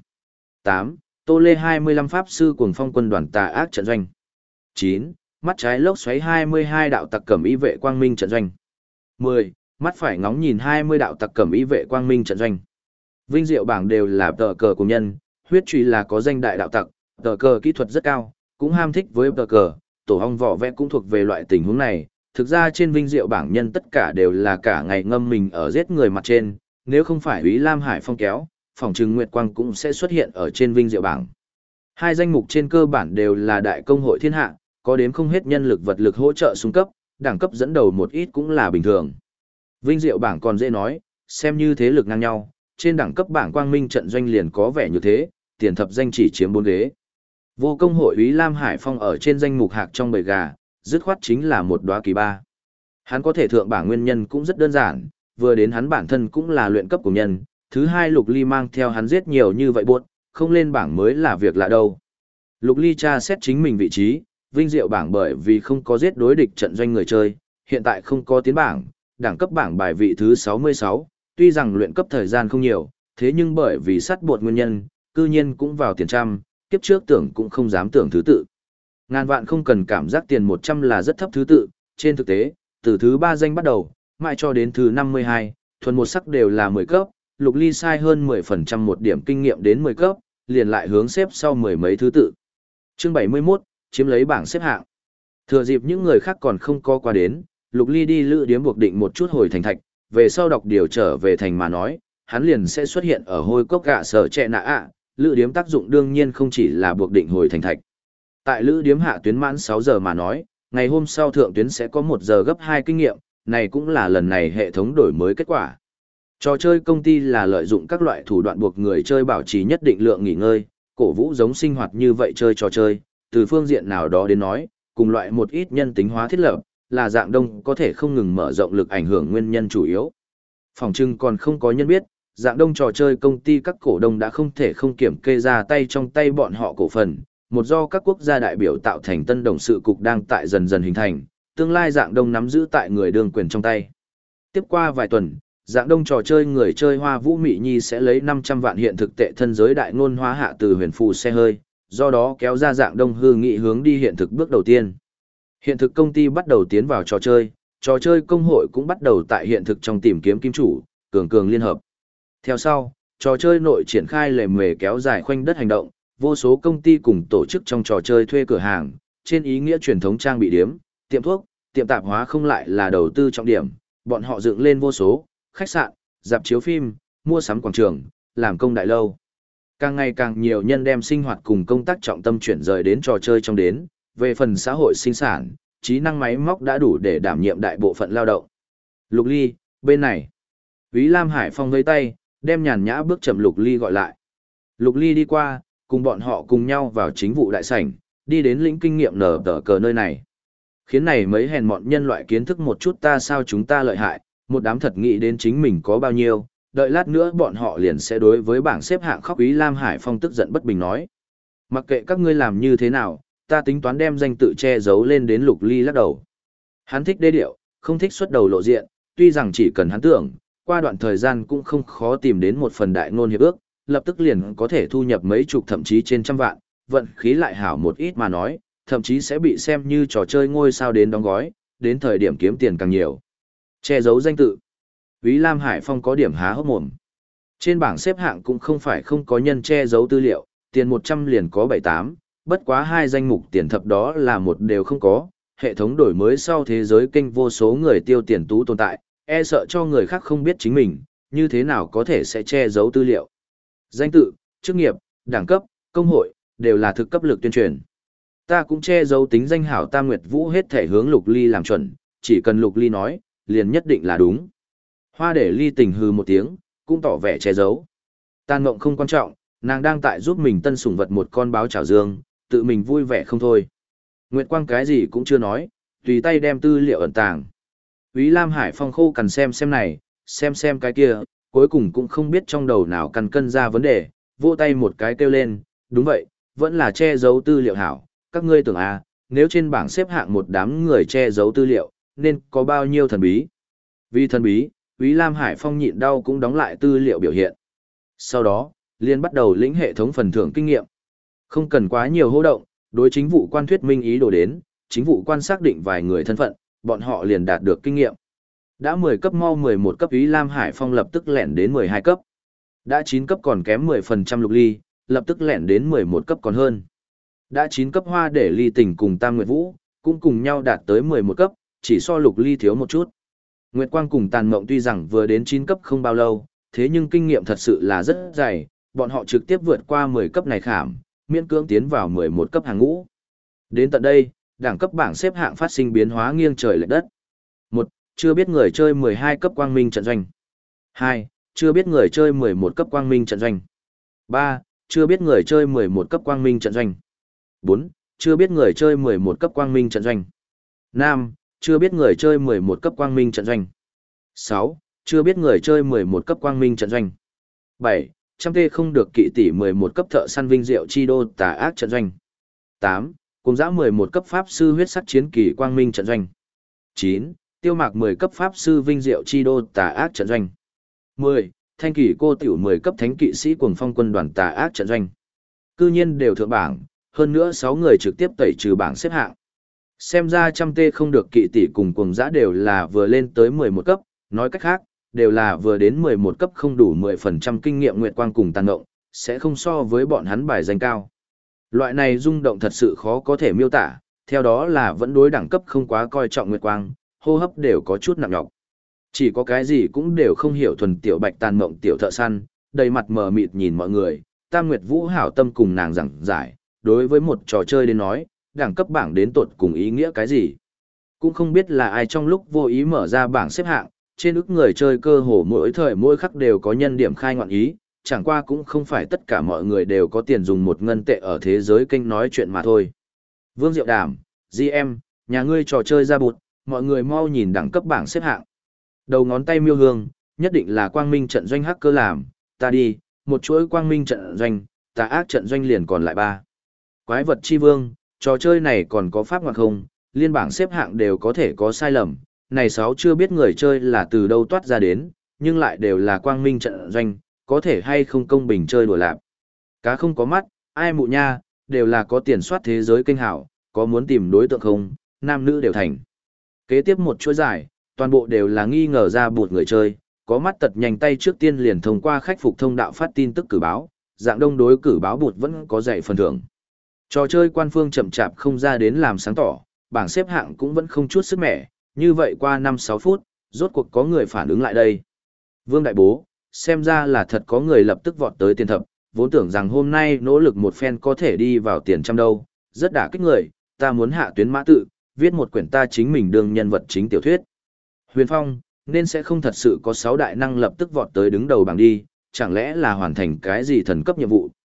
8. Tô Lê 25 pháp sư cuồng phong quân đoàn tà ác trận doanh. 9. Mắt trái lốc xoáy 22 đạo tặc cẩm y vệ quang minh trận doanh. 10. Mắt phải ngóng nhìn 20 đạo tặc cẩm y vệ quang minh trận doanh. Vinh diệu bảng đều là tờ cờ của nhân, huyết truy là có danh đại đạo tặc, tờ cờ kỹ thuật rất cao, cũng ham thích với tờ cờ, tổ hong vỏ vẽ cũng thuộc về loại tình huống này. Thực ra trên vinh diệu bảng nhân tất cả đều là cả ngày ngâm mình ở giết người mặt trên, nếu không phải Úy Lam Hải Phong kéo, phòng trừng Nguyệt Quang cũng sẽ xuất hiện ở trên vinh diệu bảng. Hai danh mục trên cơ bản đều là đại công hội thiên hạ, có đếm không hết nhân lực vật lực hỗ trợ xung cấp, đẳng cấp dẫn đầu một ít cũng là bình thường. Vinh diệu bảng còn dễ nói, xem như thế lực ngang nhau, trên đẳng cấp bảng quang minh trận doanh liền có vẻ như thế, tiền thập danh chỉ chiếm 4 ghế. Vô công hội Úy Lam Hải Phong ở trên danh mục hạc trong bầy gà, dứt khoát chính là một đóa kỳ ba. Hắn có thể thượng bảng nguyên nhân cũng rất đơn giản, vừa đến hắn bản thân cũng là luyện cấp của nhân, thứ hai Lục Ly mang theo hắn giết nhiều như vậy buốt, không lên bảng mới là việc lạ đâu. Lục Ly tra xét chính mình vị trí, vinh diệu bảng bởi vì không có giết đối địch trận doanh người chơi, hiện tại không có tiến bảng, đẳng cấp bảng bài vị thứ 66, tuy rằng luyện cấp thời gian không nhiều, thế nhưng bởi vì sát buột nguyên nhân, cư nhiên cũng vào tiền trăm, kiếp trước tưởng cũng không dám tưởng thứ tự. Ngàn vạn không cần cảm giác tiền 100 là rất thấp thứ tự, trên thực tế, từ thứ 3 danh bắt đầu, mãi cho đến thứ 52, thuần một sắc đều là 10 cấp, Lục Ly sai hơn 10% một điểm kinh nghiệm đến 10 cấp, liền lại hướng xếp sau mười mấy thứ tự. Chương 71, chiếm lấy bảng xếp hạng. Thừa dịp những người khác còn không có qua đến, Lục Ly đi lữ điếm buộc định một chút hồi thành thạch, về sau đọc điều trở về thành mà nói, hắn liền sẽ xuất hiện ở hôi cốc gạ sở trẻ nạ ạ, lữ điếm tác dụng đương nhiên không chỉ là buộc định hồi thành thạch. Tại lữ điếm hạ tuyến mãn 6 giờ mà nói, ngày hôm sau thượng tuyến sẽ có 1 giờ gấp 2 kinh nghiệm, này cũng là lần này hệ thống đổi mới kết quả. Trò chơi công ty là lợi dụng các loại thủ đoạn buộc người chơi bảo trì nhất định lượng nghỉ ngơi, cổ vũ giống sinh hoạt như vậy chơi trò chơi, từ phương diện nào đó đến nói, cùng loại một ít nhân tính hóa thiết lập, là dạng đông có thể không ngừng mở rộng lực ảnh hưởng nguyên nhân chủ yếu. Phòng trưng còn không có nhân biết, dạng đông trò chơi công ty các cổ đông đã không thể không kiểm kê ra tay trong tay bọn họ cổ phần, một do các quốc gia đại biểu tạo thành tân đồng sự cục đang tại dần dần hình thành, tương lai dạng đông nắm giữ tại người đương quyền trong tay. Tiếp qua vài tuần, dạng đông trò chơi người chơi Hoa Vũ Mị Nhi sẽ lấy 500 vạn hiện thực tệ thân giới đại ngôn hóa hạ từ huyền phù xe hơi, do đó kéo ra dạng đông hư nghị hướng đi hiện thực bước đầu tiên. Hiện thực công ty bắt đầu tiến vào trò chơi công hội cũng bắt đầu tại hiện thực trong tìm kiếm kim chủ, cường cường liên hợp. Theo sau, trò chơi nội triển khai lề mề kéo dài khoanh đất hành động, vô số công ty cùng tổ chức trong trò chơi thuê cửa hàng, trên ý nghĩa truyền thống trang bị điếm, tiệm thuốc, tiệm tạp hóa không lại là đầu tư trọng điểm, bọn họ dựng lên vô số khách sạn, dạp chiếu phim, mua sắm quảng trường, làm công đại lâu. Càng ngày càng nhiều nhân đem sinh hoạt cùng công tác trọng tâm chuyển rời đến trò chơi trong đến, về phần xã hội sinh sản, trí năng máy móc đã đủ để đảm nhiệm đại bộ phận lao động. Lục Ly, bên này. Úy Lam Hải Phong vẫy tay, đem nhàn nhã bước chậm Lục Ly gọi lại. Lục Ly đi qua, cùng bọn họ cùng nhau vào chính vụ đại sảnh, đi đến lĩnh kinh nghiệm nở tờ cờ nơi này. Khiến này mấy hèn mọn nhân loại kiến thức một chút ta sao chúng ta lợi hại, một đám thật nghĩ đến chính mình có bao nhiêu, đợi lát nữa bọn họ liền sẽ đối với bảng xếp hạng khóc Ý Lam Hải Phong tức giận bất bình nói. Mặc kệ các ngươi làm như thế nào, ta tính toán đem danh tự che giấu lên đến Lục Ly lắc đầu. Hắn thích đê điệu, không thích xuất đầu lộ diện, tuy rằng chỉ cần hắn tưởng, qua đoạn thời gian cũng không khó tìm đến một phần đại ngôn hiệp ước, lập tức liền có thể thu nhập mấy chục thậm chí trên trăm vạn, vận khí lại hảo một ít mà nói, thậm chí sẽ bị xem như trò chơi ngôi sao đến đóng gói, đến thời điểm kiếm tiền càng nhiều. Che giấu danh tự. Úy Lam Hải Phong có điểm há hốc mồm. Trên bảng xếp hạng cũng không phải không có nhân che giấu tư liệu, tiền 100 liền có 7-8, bất quá hai danh mục tiền thập đó là một đều không có. Hệ thống đổi mới sau thế giới kênh vô số người tiêu tiền tú tồn tại, e sợ cho người khác không biết chính mình, như thế nào có thể sẽ che giấu tư liệu. Danh tự, chức nghiệp, đẳng cấp, công hội, đều là thực cấp lực tuyên truyền. Ta cũng che giấu tính danh hảo Tam Nguyệt Vũ hết thể hướng Lục Ly làm chuẩn, chỉ cần Lục Ly nói, liền nhất định là đúng. Hoa để Ly tình hừ một tiếng, cũng tỏ vẻ che giấu. Tàn Ngộng không quan trọng, nàng đang tại giúp mình tân sủng vật một con báo chảo dương, tự mình vui vẻ không thôi. Nguyệt Quang cái gì cũng chưa nói, tùy tay đem tư liệu ẩn tàng. Úy Lam Hải Phong khô cần xem này, xem cái kia, cuối cùng cũng không biết trong đầu nào cần cân ra vấn đề, vỗ tay một cái kêu lên, đúng vậy, vẫn là che giấu tư liệu hảo, các ngươi tưởng à, nếu trên bảng xếp hạng một đám người che giấu tư liệu, nên có bao nhiêu thần bí. Vì thần bí, Úy Lam Hải Phong nhịn đau cũng đóng lại tư liệu biểu hiện. Sau đó, liên bắt đầu lĩnh hệ thống phần thưởng kinh nghiệm. Không cần quá nhiều hô động, đối chính vụ quan thuyết minh ý đồ đến, chính vụ quan xác định vài người thân phận, bọn họ liền đạt được kinh nghiệm. Đã 10 cấp mau 11 cấp Úy Lam Hải Phong lập tức lẻn đến 12 cấp. Đã 9 cấp còn kém 10% Lục Ly, lập tức lẻn đến 11 cấp còn hơn. Đã 9 cấp Hoa để Ly Tình cùng Tam Nguyệt Vũ, cũng cùng nhau đạt tới 11 cấp, chỉ so Lục Ly thiếu một chút. Nguyệt Quang cùng Tàn Mộng tuy rằng vừa đến 9 cấp không bao lâu, thế nhưng kinh nghiệm thật sự là rất dày, bọn họ trực tiếp vượt qua 10 cấp này khảm, miễn cưỡng tiến vào 11 cấp hàng ngũ. Đến tận đây, đẳng cấp bảng xếp hạng phát sinh biến hóa nghiêng trời lệch đất. 1. Chưa biết người chơi 12 cấp quang minh trận doanh. 2. Chưa biết người chơi 11 cấp quang minh trận doanh. 3. Chưa biết người chơi 11 cấp quang minh trận doanh. 4. Chưa biết người chơi 11 cấp quang minh trận doanh. 5. Chưa biết người chơi 11 cấp quang minh trận doanh. 6. Chưa biết người chơi 11 cấp quang minh trận doanh. 7. Trăm tê không được kỵ tỷ 11 cấp thợ săn vinh diệu chi đô tà ác trận doanh. 8. Cùng giã 11 cấp pháp sư huyết sắc chiến kỳ quang minh trận doanh. 9. Tiêu mạc 10 cấp pháp sư vinh diệu chi đô tà ác trận doanh. 10. Thanh kỷ cô tiểu 10 cấp thánh kỵ sĩ cuồng phong quân đoàn tà ác trận doanh. Cư nhiên đều thượng bảng, hơn nữa 6 người trực tiếp tẩy trừ bảng xếp hạng. Xem ra trăm tê không được kỵ tỷ cùng cuồng giã đều là vừa lên tới 11 cấp, nói cách khác, đều là vừa đến 11 cấp không đủ 10% kinh nghiệm Nguyệt Quang cùng Tàn Ngộng, sẽ không so với bọn hắn bài danh cao. Loại này rung động thật sự khó có thể miêu tả, theo đó là vẫn đối đẳng cấp không quá coi trọng Nguyệt Quang, hô hấp đều có chút nặng nhọc. Chỉ có cái gì cũng đều không hiểu thuần tiểu bạch Tàn Ngộng tiểu thợ săn, đầy mặt mờ mịt nhìn mọi người, Tam Nguyệt Vũ hảo tâm cùng nàng giảng giải, đối với một trò chơi đến nói, đẳng cấp bảng đến tột cùng ý nghĩa cái gì. Cũng không biết là ai trong lúc vô ý mở ra bảng xếp hạng, trên ức người chơi cơ hồ mỗi thời mỗi khắc đều có nhân điểm khai ngọn ý, chẳng qua cũng không phải tất cả mọi người đều có tiền dùng một ngân tệ ở thế giới kênh nói chuyện mà thôi. Vương Diệu Đàm, GM, nhà ngươi trò chơi ra bụt, mọi người mau nhìn đẳng cấp bảng xếp hạng. Đầu ngón tay miêu hương, nhất định là quang minh trận doanh hacker làm, ta đi, một chuỗi quang minh trận doanh, tà ác trận doanh liền còn lại 3. Quái vật chi vương, trò chơi này còn có pháp ngoại không, liên bảng xếp hạng đều có thể có sai lầm, này 6 chưa biết người chơi là từ đâu toát ra đến, nhưng lại đều là quang minh trận doanh, có thể hay không công bình chơi đùa lạp. Cá không có mắt, ai mụ nha, đều là có tiền soát thế giới kênh hảo, có muốn tìm đối tượng không, nam nữ đều thành. Kế tiếp một chuỗi giải, toàn bộ đều là nghi ngờ ra bụt người chơi, có mắt tật nhanh tay trước tiên liền thông qua khách phục thông đạo phát tin tức cử báo, dạng đông đối cử báo bụt vẫn có dạy phần thưởng. Trò chơi quan phương chậm chạp không ra đến làm sáng tỏ, bảng xếp hạng cũng vẫn không chút sức mẻ, như vậy qua 5-6 phút, rốt cuộc có người phản ứng lại đây. Vương Đại Bố, xem ra là thật có người lập tức vọt tới tiền thập, vốn tưởng rằng hôm nay nỗ lực một phen có thể đi vào tiền trăm đâu, rất đả kích người, ta muốn hạ tuyến mã tự, viết một quyển ta chính mình đương nhân vật chính tiểu thuyết. Huyền Phong, nên sẽ không thật sự có 6 đại năng lập tức vọt tới đứng đầu bảng đi, chẳng lẽ là hoàn thành cái gì thần cấp nhiệm vụ,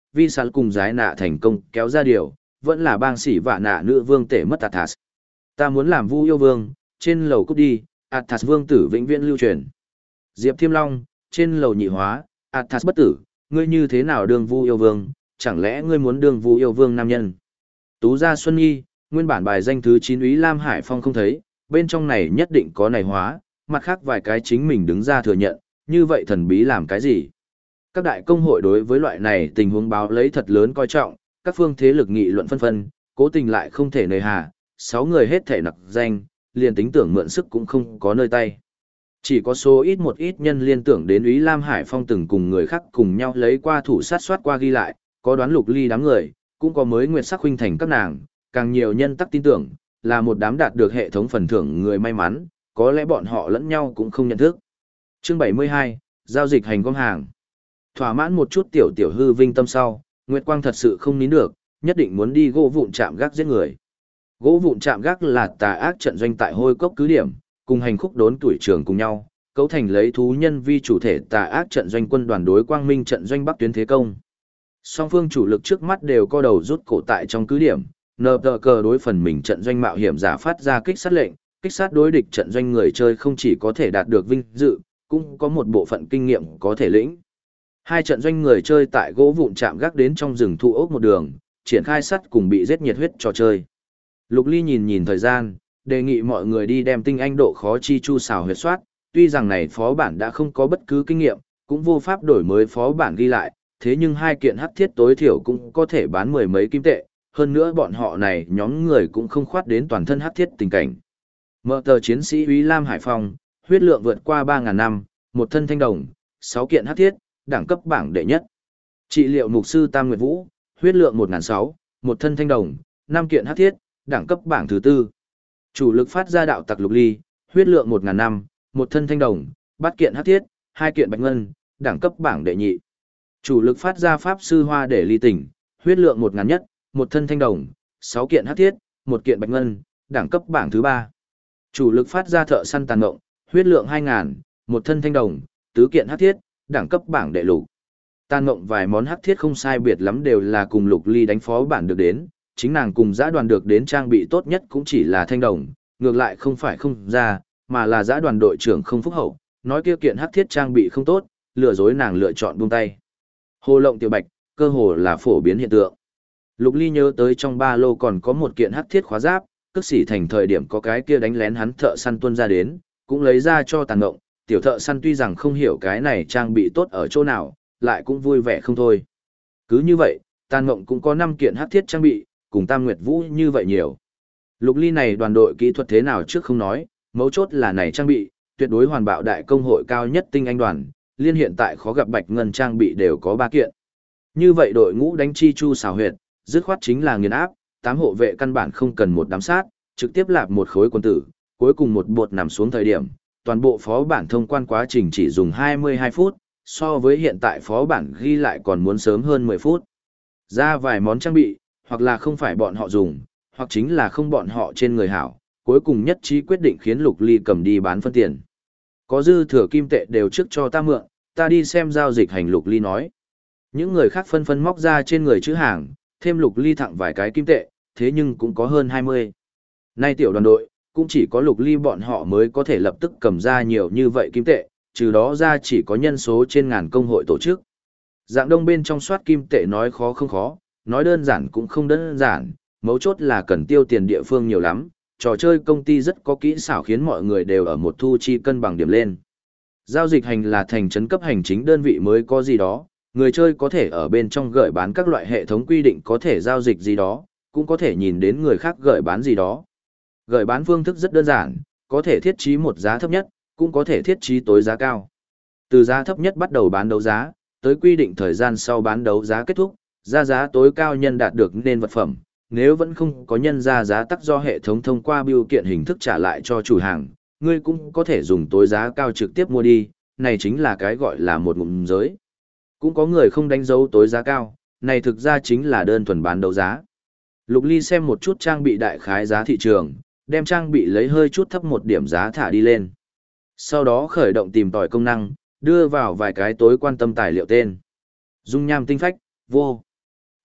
vi sẵn cùng giái nạ thành công kéo ra điều, vẫn là bang sĩ vạ nạ nữ vương tể mất Athas. Ta muốn làm Vu yêu vương, trên lầu cút đi, Athas vương tử vĩnh viễn lưu truyền. Diệp Thiêm Long, trên lầu nhị hóa, Athas bất tử, ngươi như thế nào đương Vu yêu vương, chẳng lẽ ngươi muốn đương Vu yêu vương nam nhân? Tú gia Xuân Nhi, nguyên bản bài danh thứ 9 úy Lam Hải Phong không thấy, bên trong này nhất định có này hóa, mặt khác vài cái chính mình đứng ra thừa nhận, như vậy thần bí làm cái gì? Các đại công hội đối với loại này tình huống báo lấy thật lớn coi trọng, các phương thế lực nghị luận phân phân, cố tình lại không thể nơi hà, 6 người hết thể nặc danh, liền tính tưởng mượn sức cũng không có nơi tay. Chỉ có số ít một ít nhân liên tưởng đến úy Lam Hải Phong từng cùng người khác cùng nhau lấy qua thủ sát soát qua ghi lại, có đoán Lục Ly đám người, cũng có mới nguyệt sắc huynh thành các nàng, càng nhiều nhân tắc tin tưởng, là một đám đạt được hệ thống phần thưởng người may mắn, có lẽ bọn họ lẫn nhau cũng không nhận thức. Chương 72, giao dịch hành gom hàng. Thỏa mãn một chút tiểu tiểu hư vinh tâm sau, Nguyệt Quang thật sự không nín được, nhất định muốn đi gỗ vụn chạm gác giết người. Gỗ vụn chạm gác là tà ác trận doanh tại Hôi Cốc cứ điểm, cùng hành khúc đốn tuổi trường cùng nhau, cấu thành lấy thú nhân vi chủ thể tà ác trận doanh quân đoàn đối quang minh trận doanh Bắc tuyến thế công. Song phương chủ lực trước mắt đều co đầu rút cổ tại trong cứ điểm, nờ tờ cờ đối phần mình trận doanh mạo hiểm giả phát ra kích sát lệnh, kích sát đối địch trận doanh người chơi không chỉ có thể đạt được vinh dự, cũng có một bộ phận kinh nghiệm có thể lĩnh. Hai trận doanh người chơi tại gỗ vụn chạm gác đến trong rừng thụ ốc một đường, triển khai sắt cùng bị giết nhiệt huyết trò chơi. Lục Ly nhìn thời gian, đề nghị mọi người đi đem tinh anh độ khó chi chu xào huyệt soát, tuy rằng này phó bản đã không có bất cứ kinh nghiệm, cũng vô pháp đổi mới phó bản ghi lại, thế nhưng hai kiện hắc thiết tối thiểu cũng có thể bán mười mấy kim tệ, hơn nữa bọn họ này nhóm người cũng không khoát đến toàn thân hắc thiết tình cảnh. Mở tờ chiến sĩ úy Lam Hải Phong, huyết lượng vượt qua 3.000 năm, một thân thanh đồng, 6 kiện hắc thiết, đẳng cấp bảng đệ nhất. Trị liệu mục sư Tam Nguyệt Vũ, huyết lượng 1.600, một thân thanh đồng, 5 kiện hắc thiết, đẳng cấp bảng thứ tư. Chủ lực phát ra đạo tặc Lục Ly, huyết lượng 1.000 năm, một thân thanh đồng, 8 kiện hắc thiết, 2 kiện bạch ngân, đẳng cấp bảng đệ nhị. Chủ lực phát ra pháp sư Hoa để ly tỉnh, huyết lượng 1.000 nhất, một thân thanh đồng, 6 kiện hắc thiết, 1 kiện bạch ngân, đẳng cấp bảng thứ ba. Chủ lực phát ra thợ săn tàn ngộng, huyết lượng 2.000, một thân thanh đồng, 4 kiện hắc thiết, đẳng cấp bảng đệ lục. Tàn ngộng vài món hắc thiết không sai biệt lắm đều là cùng Lục Ly đánh phó bản được đến, chính nàng cùng giã đoàn được đến trang bị tốt nhất cũng chỉ là thanh đồng, ngược lại không phải không ra, mà là giã đoàn đội trưởng không phúc hậu, nói kia kiện hắc thiết trang bị không tốt, lừa dối nàng lựa chọn buông tay. Hồ lộng tiểu bạch, cơ hồ là phổ biến hiện tượng. Lục Ly nhớ tới trong ba lô còn có một kiện hắc thiết khóa giáp, tức sĩ thành thời điểm có cái kia đánh lén hắn thợ săn tuân ra đến, cũng lấy ra cho tàn ngộng, tiểu thợ săn tuy rằng không hiểu cái này trang bị tốt ở chỗ nào, lại cũng vui vẻ không thôi. Cứ như vậy, tàn ngộng cũng có 5 kiện hắc thiết trang bị, cùng Tam Nguyệt Vũ như vậy nhiều. Lục Ly này đoàn đội kỹ thuật thế nào trước không nói, mấu chốt là này trang bị, tuyệt đối hoàn bạo đại công hội cao nhất tinh anh đoàn, liên hiện tại khó gặp bạch ngân trang bị đều có 3 kiện. Như vậy đội ngũ đánh chi chu xào huyệt, dứt khoát chính là nghiền áp, 8 hộ vệ căn bản không cần một đám sát, trực tiếp lạp một khối quân tử, cuối cùng một bột nằm xuống thời điểm, toàn bộ phó bản thông quan quá trình chỉ dùng 22 phút, so với hiện tại phó bản ghi lại còn muốn sớm hơn 10 phút. Ra vài món trang bị, hoặc là không phải bọn họ dùng, hoặc chính là không bọn họ trên người hảo, cuối cùng nhất trí quyết định khiến Lục Ly cầm đi bán phân tiền. Có dư thừa kim tệ đều trước cho ta mượn, ta đi xem giao dịch hành. Lục Ly nói. Những người khác phân phân móc ra trên người chữ hàng, thêm Lục Ly thẳng vài cái kim tệ, thế nhưng cũng có hơn 20. Nay tiểu đoàn đội, cũng chỉ có Lục Ly bọn họ mới có thể lập tức cầm ra nhiều như vậy kim tệ, trừ đó ra chỉ có nhân số trên ngàn công hội tổ chức. Dạng đông bên trong soát kim tệ nói khó không khó, nói đơn giản cũng không đơn giản, mấu chốt là cần tiêu tiền địa phương nhiều lắm, trò chơi công ty rất có kỹ xảo khiến mọi người đều ở một thu chi cân bằng điểm lên. Giao dịch hành là thành trấn cấp hành chính đơn vị mới có gì đó, người chơi có thể ở bên trong gửi bán các loại hệ thống quy định có thể giao dịch gì đó, cũng có thể nhìn đến người khác gửi bán gì đó. Gửi bán phương thức rất đơn giản, có thể thiết trí một giá thấp nhất, cũng có thể thiết trí tối giá cao. Từ giá thấp nhất bắt đầu bán đấu giá, tới quy định thời gian sau bán đấu giá kết thúc, ra giá tối cao nhân đạt được nên vật phẩm. Nếu vẫn không có nhân ra giá tắc do hệ thống thông qua bưu kiện hình thức trả lại cho chủ hàng, ngươi cũng có thể dùng tối giá cao trực tiếp mua đi, này chính là cái gọi là một ngụm giới. Cũng có người không đánh dấu tối giá cao, này thực ra chính là đơn thuần bán đấu giá. Lục Ly xem một chút trang bị đại khái giá thị trường, đem trang bị lấy hơi chút thấp một điểm giá thả đi lên. Sau đó khởi động tìm tòi công năng, đưa vào vài cái tối quan tâm tài liệu tên. Dung nham tinh phách, vô.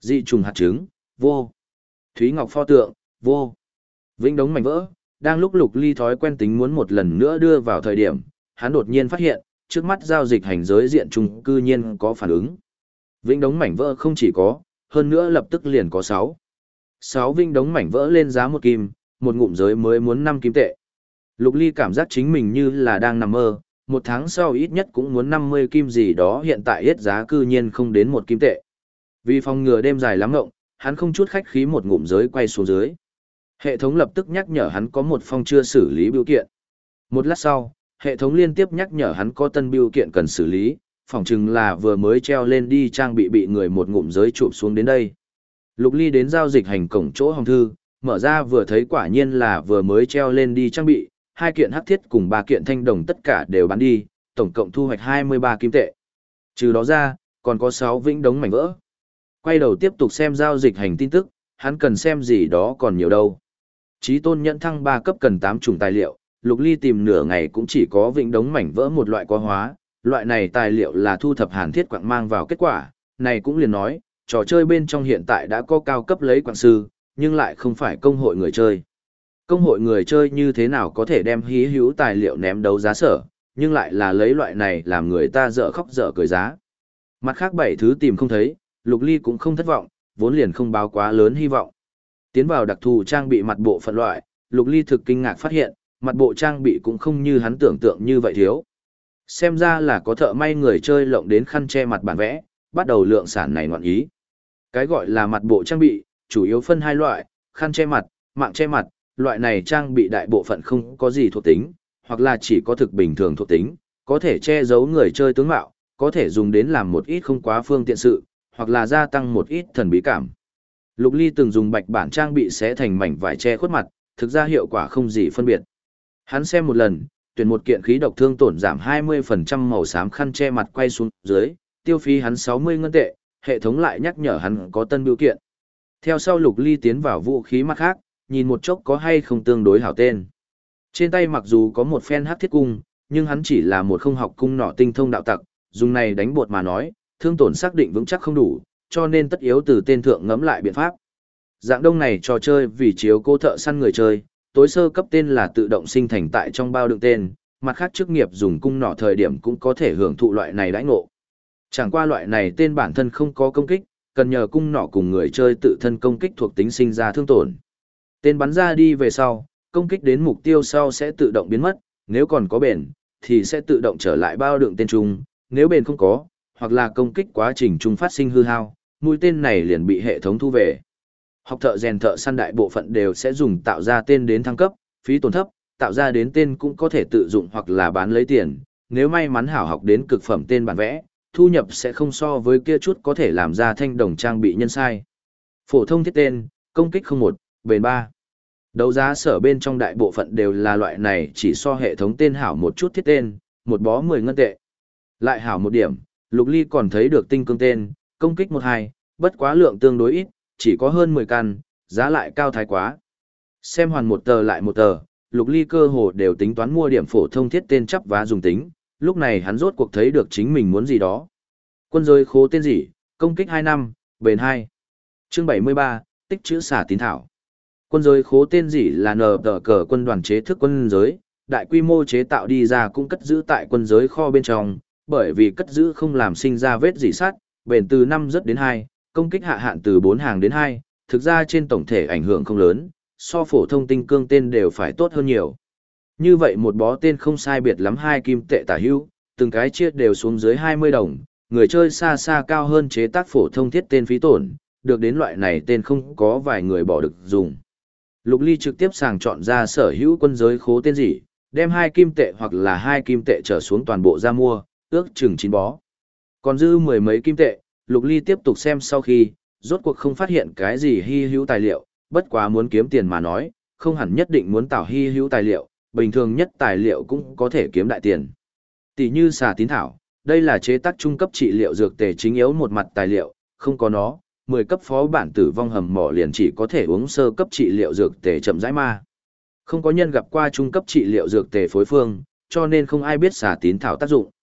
Dị trùng hạt trứng, vô. Thúy Ngọc pho tượng, vô. Vĩnh đống mảnh vỡ, đang lúc Lục Ly thói quen tính muốn một lần nữa đưa vào thời điểm, hắn đột nhiên phát hiện, trước mắt giao dịch hành giới diện trùng cư nhiên có phản ứng. Vĩnh đống mảnh vỡ không chỉ có, hơn nữa lập tức liền có 6 vĩnh đống mảnh vỡ lên giá 1 kim, một ngụm giới mới muốn 5 kim tệ. Lục Ly cảm giác chính mình như là đang nằm mơ, 1 tháng sau ít nhất cũng muốn 50 kim gì đó, hiện tại hết giá cư nhiên không đến 1 kim tệ. Vì phòng ngừa đêm dài lắm ngộng, hắn không chút khách khí một ngụm giới quay xuống dưới. Hệ thống lập tức nhắc nhở hắn có một phong chưa xử lý bưu kiện. Một lát sau, hệ thống liên tiếp nhắc nhở hắn có tân bưu kiện cần xử lý, phỏng chừng là vừa mới treo lên đi trang bị người một ngụm giới chụp xuống đến đây. Lục Ly đến giao dịch hành cổng chỗ hòm thư, mở ra vừa thấy quả nhiên là vừa mới treo lên đi trang bị, 2 kiện hắc thiết cùng 3 kiện thanh đồng tất cả đều bán đi, tổng cộng thu hoạch 23 kim tệ. Trừ đó ra, còn có 6 vĩnh đống mảnh vỡ. Quay đầu tiếp tục xem giao dịch hành tin tức, hắn cần xem gì đó còn nhiều đâu. Chí tôn nhận thăng 3 cấp cần 8 chủng tài liệu, Lục Ly tìm nửa ngày cũng chỉ có vĩnh đống mảnh vỡ một loại quá hóa, loại này tài liệu là thu thập hàn thiết quặng mang vào kết quả, này cũng liền nói, trò chơi bên trong hiện tại đã có cao cấp lấy quặng sư, nhưng lại không phải công hội người chơi. Công hội người chơi như thế nào có thể đem hí hữu tài liệu ném đấu giá sở, nhưng lại là lấy loại này làm người ta dở khóc dở cười giá. Mặt khác 7 thứ tìm không thấy, Lục Ly cũng không thất vọng, vốn liền không báo quá lớn hy vọng. Tiến vào đặc thù trang bị mặt bộ phận loại, Lục Ly thực kinh ngạc phát hiện, mặt bộ trang bị cũng không như hắn tưởng tượng như vậy thiếu. Xem ra là có thợ may người chơi lộng đến khăn che mặt bản vẽ, bắt đầu lượng sản này ngoạn ý. Cái gọi là mặt bộ trang bị, chủ yếu phân 2 loại, khăn che mặt, mạng che mặt, loại này trang bị đại bộ phận không có gì thuộc tính, hoặc là chỉ có thực bình thường thuộc tính, có thể che giấu người chơi tướng mạo, có thể dùng đến làm một ít không quá phương tiện sự, hoặc là gia tăng một ít thần bí cảm. Lục Ly từng dùng bạch bản trang bị xé thành mảnh vải che khuất mặt, thực ra hiệu quả không gì phân biệt. Hắn xem một lần, tuyển một kiện khí độc thương tổn giảm 20% màu xám khăn che mặt quay xuống dưới, tiêu phí hắn 60 ngân tệ, hệ thống lại nhắc nhở hắn có tân bưu kiện. Theo sau Lục Ly tiến vào vũ khí mặt khác, nhìn một chốc có hay không tương đối hảo tên. Trên tay mặc dù có một phen hắc thiết cung, nhưng hắn chỉ là một không học cung nỏ tinh thông đạo tặc, dùng này đánh bột mà nói, thương tổn xác định vững chắc không đủ, cho nên tất yếu từ tên thượng ngẫm lại biện pháp. Dạng đông này trò chơi vì chiếu cô thợ săn người chơi, tối sơ cấp tên là tự động sinh thành tại trong bao đựng tên, mặt khác chức nghiệp dùng cung nỏ thời điểm cũng có thể hưởng thụ loại này đãi ngộ. Chẳng qua loại này tên bản thân không có công kích, cần nhờ cung nỏ cùng người chơi tự thân công kích thuộc tính sinh ra thương tổn. Tên bắn ra đi về sau, công kích đến mục tiêu sau sẽ tự động biến mất, nếu còn có bền, thì sẽ tự động trở lại bao đựng tên chung, nếu bền không có, hoặc là công kích quá trình chung phát sinh hư hao, mũi tên này liền bị hệ thống thu về. Học thợ rèn thợ săn đại bộ phận đều sẽ dùng tạo ra tên đến thăng cấp, phí tổn thấp, tạo ra đến tên cũng có thể tự dụng hoặc là bán lấy tiền, nếu may mắn hảo học đến cực phẩm tên bản vẽ, thu nhập sẽ không so với kia chút có thể làm ra thanh đồng trang bị nhân sai. Phổ thông thiết tên, công kích 01, bền 3. Đấu giá sở bên trong đại bộ phận đều là loại này, chỉ so hệ thống tên hảo một chút thiết tên, một bó 10 ngân tệ. Lại hảo một điểm, Lục Ly còn thấy được tinh cương tên, công kích 12, bất quá lượng tương đối ít, chỉ có hơn 10 căn, giá lại cao thái quá. Xem hoàn một tờ lại một tờ, Lục Ly cơ hồ đều tính toán mua điểm phổ thông thiết tên chắp vá dùng tính, lúc này hắn rốt cuộc thấy được chính mình muốn gì đó. Quân giới khố tên gì, công kích 2 năm, bền 2. Chương 73, tích chữ xả tín thảo. Quân giới khố tên gì là nờ tờ cờ quân đoàn chế thức quân giới, đại quy mô chế tạo đi ra cũng cất giữ tại quân giới kho bên trong, bởi vì cất giữ không làm sinh ra vết dỉ sát, bền từ 5 rất đến 2, công kích hạ hạn từ 4 hàng đến 2, thực ra trên tổng thể ảnh hưởng không lớn, so phổ thông tinh cương tên đều phải tốt hơn nhiều. Như vậy một bó tên không sai biệt lắm 2 kim tệ tả hữu, từng cái chia đều xuống dưới 20 đồng, người chơi xa xa cao hơn chế tác phổ thông thiết tên phí tổn, được đến loại này tên không có vài người bỏ được dùng. Lục Ly trực tiếp sàng chọn ra sở hữu quân giới khố tên gì, đem 2 kim tệ hoặc là 2 kim tệ trở xuống toàn bộ ra mua, ước chừng 9 bó. Còn dư 10 mấy kim tệ, Lục Ly tiếp tục xem sau khi, rốt cuộc không phát hiện cái gì hy hữu tài liệu, bất quá muốn kiếm tiền mà nói, không hẳn nhất định muốn tạo hy hữu tài liệu, bình thường nhất tài liệu cũng có thể kiếm đại tiền. Tỷ như xà tín thảo, đây là chế tác trung cấp trị liệu dược tề chính yếu một mặt tài liệu, không có nó, 10 cấp phó bản tử vong hầm mỏ liền chỉ có thể uống sơ cấp trị liệu dược tề chậm rãi ma. Không có nhân gặp qua trung cấp trị liệu dược tề phối phương, cho nên không ai biết xà tín thảo tác dụng.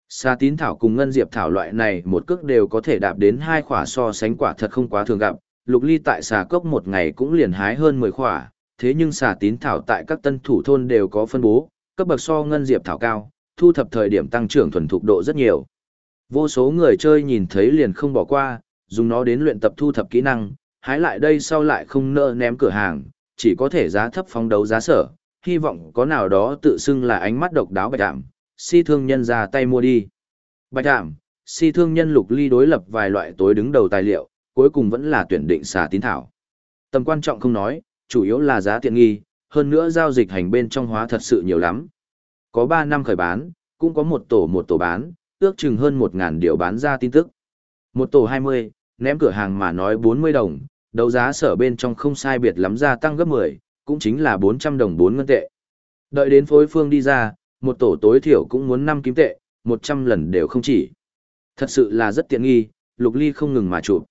Sa tín thảo cùng ngân diệp thảo loại này một cước đều có thể đạp đến 2 khỏa, so sánh quả thật không quá thường gặp. Lục Ly tại xà cốc một ngày cũng liền hái hơn 10 khỏa, thế nhưng xà tín thảo tại các tân thủ thôn đều có phân bố, cấp bậc so ngân diệp thảo cao, thu thập thời điểm tăng trưởng thuần thục độ rất nhiều. Vô số người chơi nhìn thấy liền không bỏ qua, dùng nó đến luyện tập thu thập kỹ năng, hái lại đây sau lại không nỡ ném cửa hàng, chỉ có thể giá thấp phóng đấu giá sở, hy vọng có nào đó tự xưng là ánh mắt độc đáo bạch ảm, si thương nhân ra tay mua đi. Bạch ảm, si thương nhân Lục Ly đối lập vài loại tối đứng đầu tài liệu, cuối cùng vẫn là tuyển định xà tín thảo. Tầm quan trọng không nói, chủ yếu là giá tiện nghi, hơn nữa giao dịch hành bên trong hóa thật sự nhiều lắm. Có 3 năm khởi bán, cũng có một tổ bán, ước chừng hơn 1.000 điều bán ra tin tức. Một tổ 20, ném cửa hàng mà nói 40 đồng, đấu giá sở bên trong không sai biệt lắm gia tăng gấp 10, cũng chính là 400 đồng 4 ngân tệ. Đợi đến phối phương đi ra, một tổ tối thiểu cũng muốn 5 kim tệ, 100 lần đều không chỉ. Thật sự là rất tiện nghi, Lục Ly không ngừng mà chụp.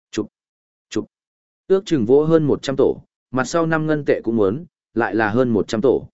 Ước chừng vỗ hơn 100 tổ, mặt sau 5 ngân tệ cũng muốn, lại là hơn 100 tổ.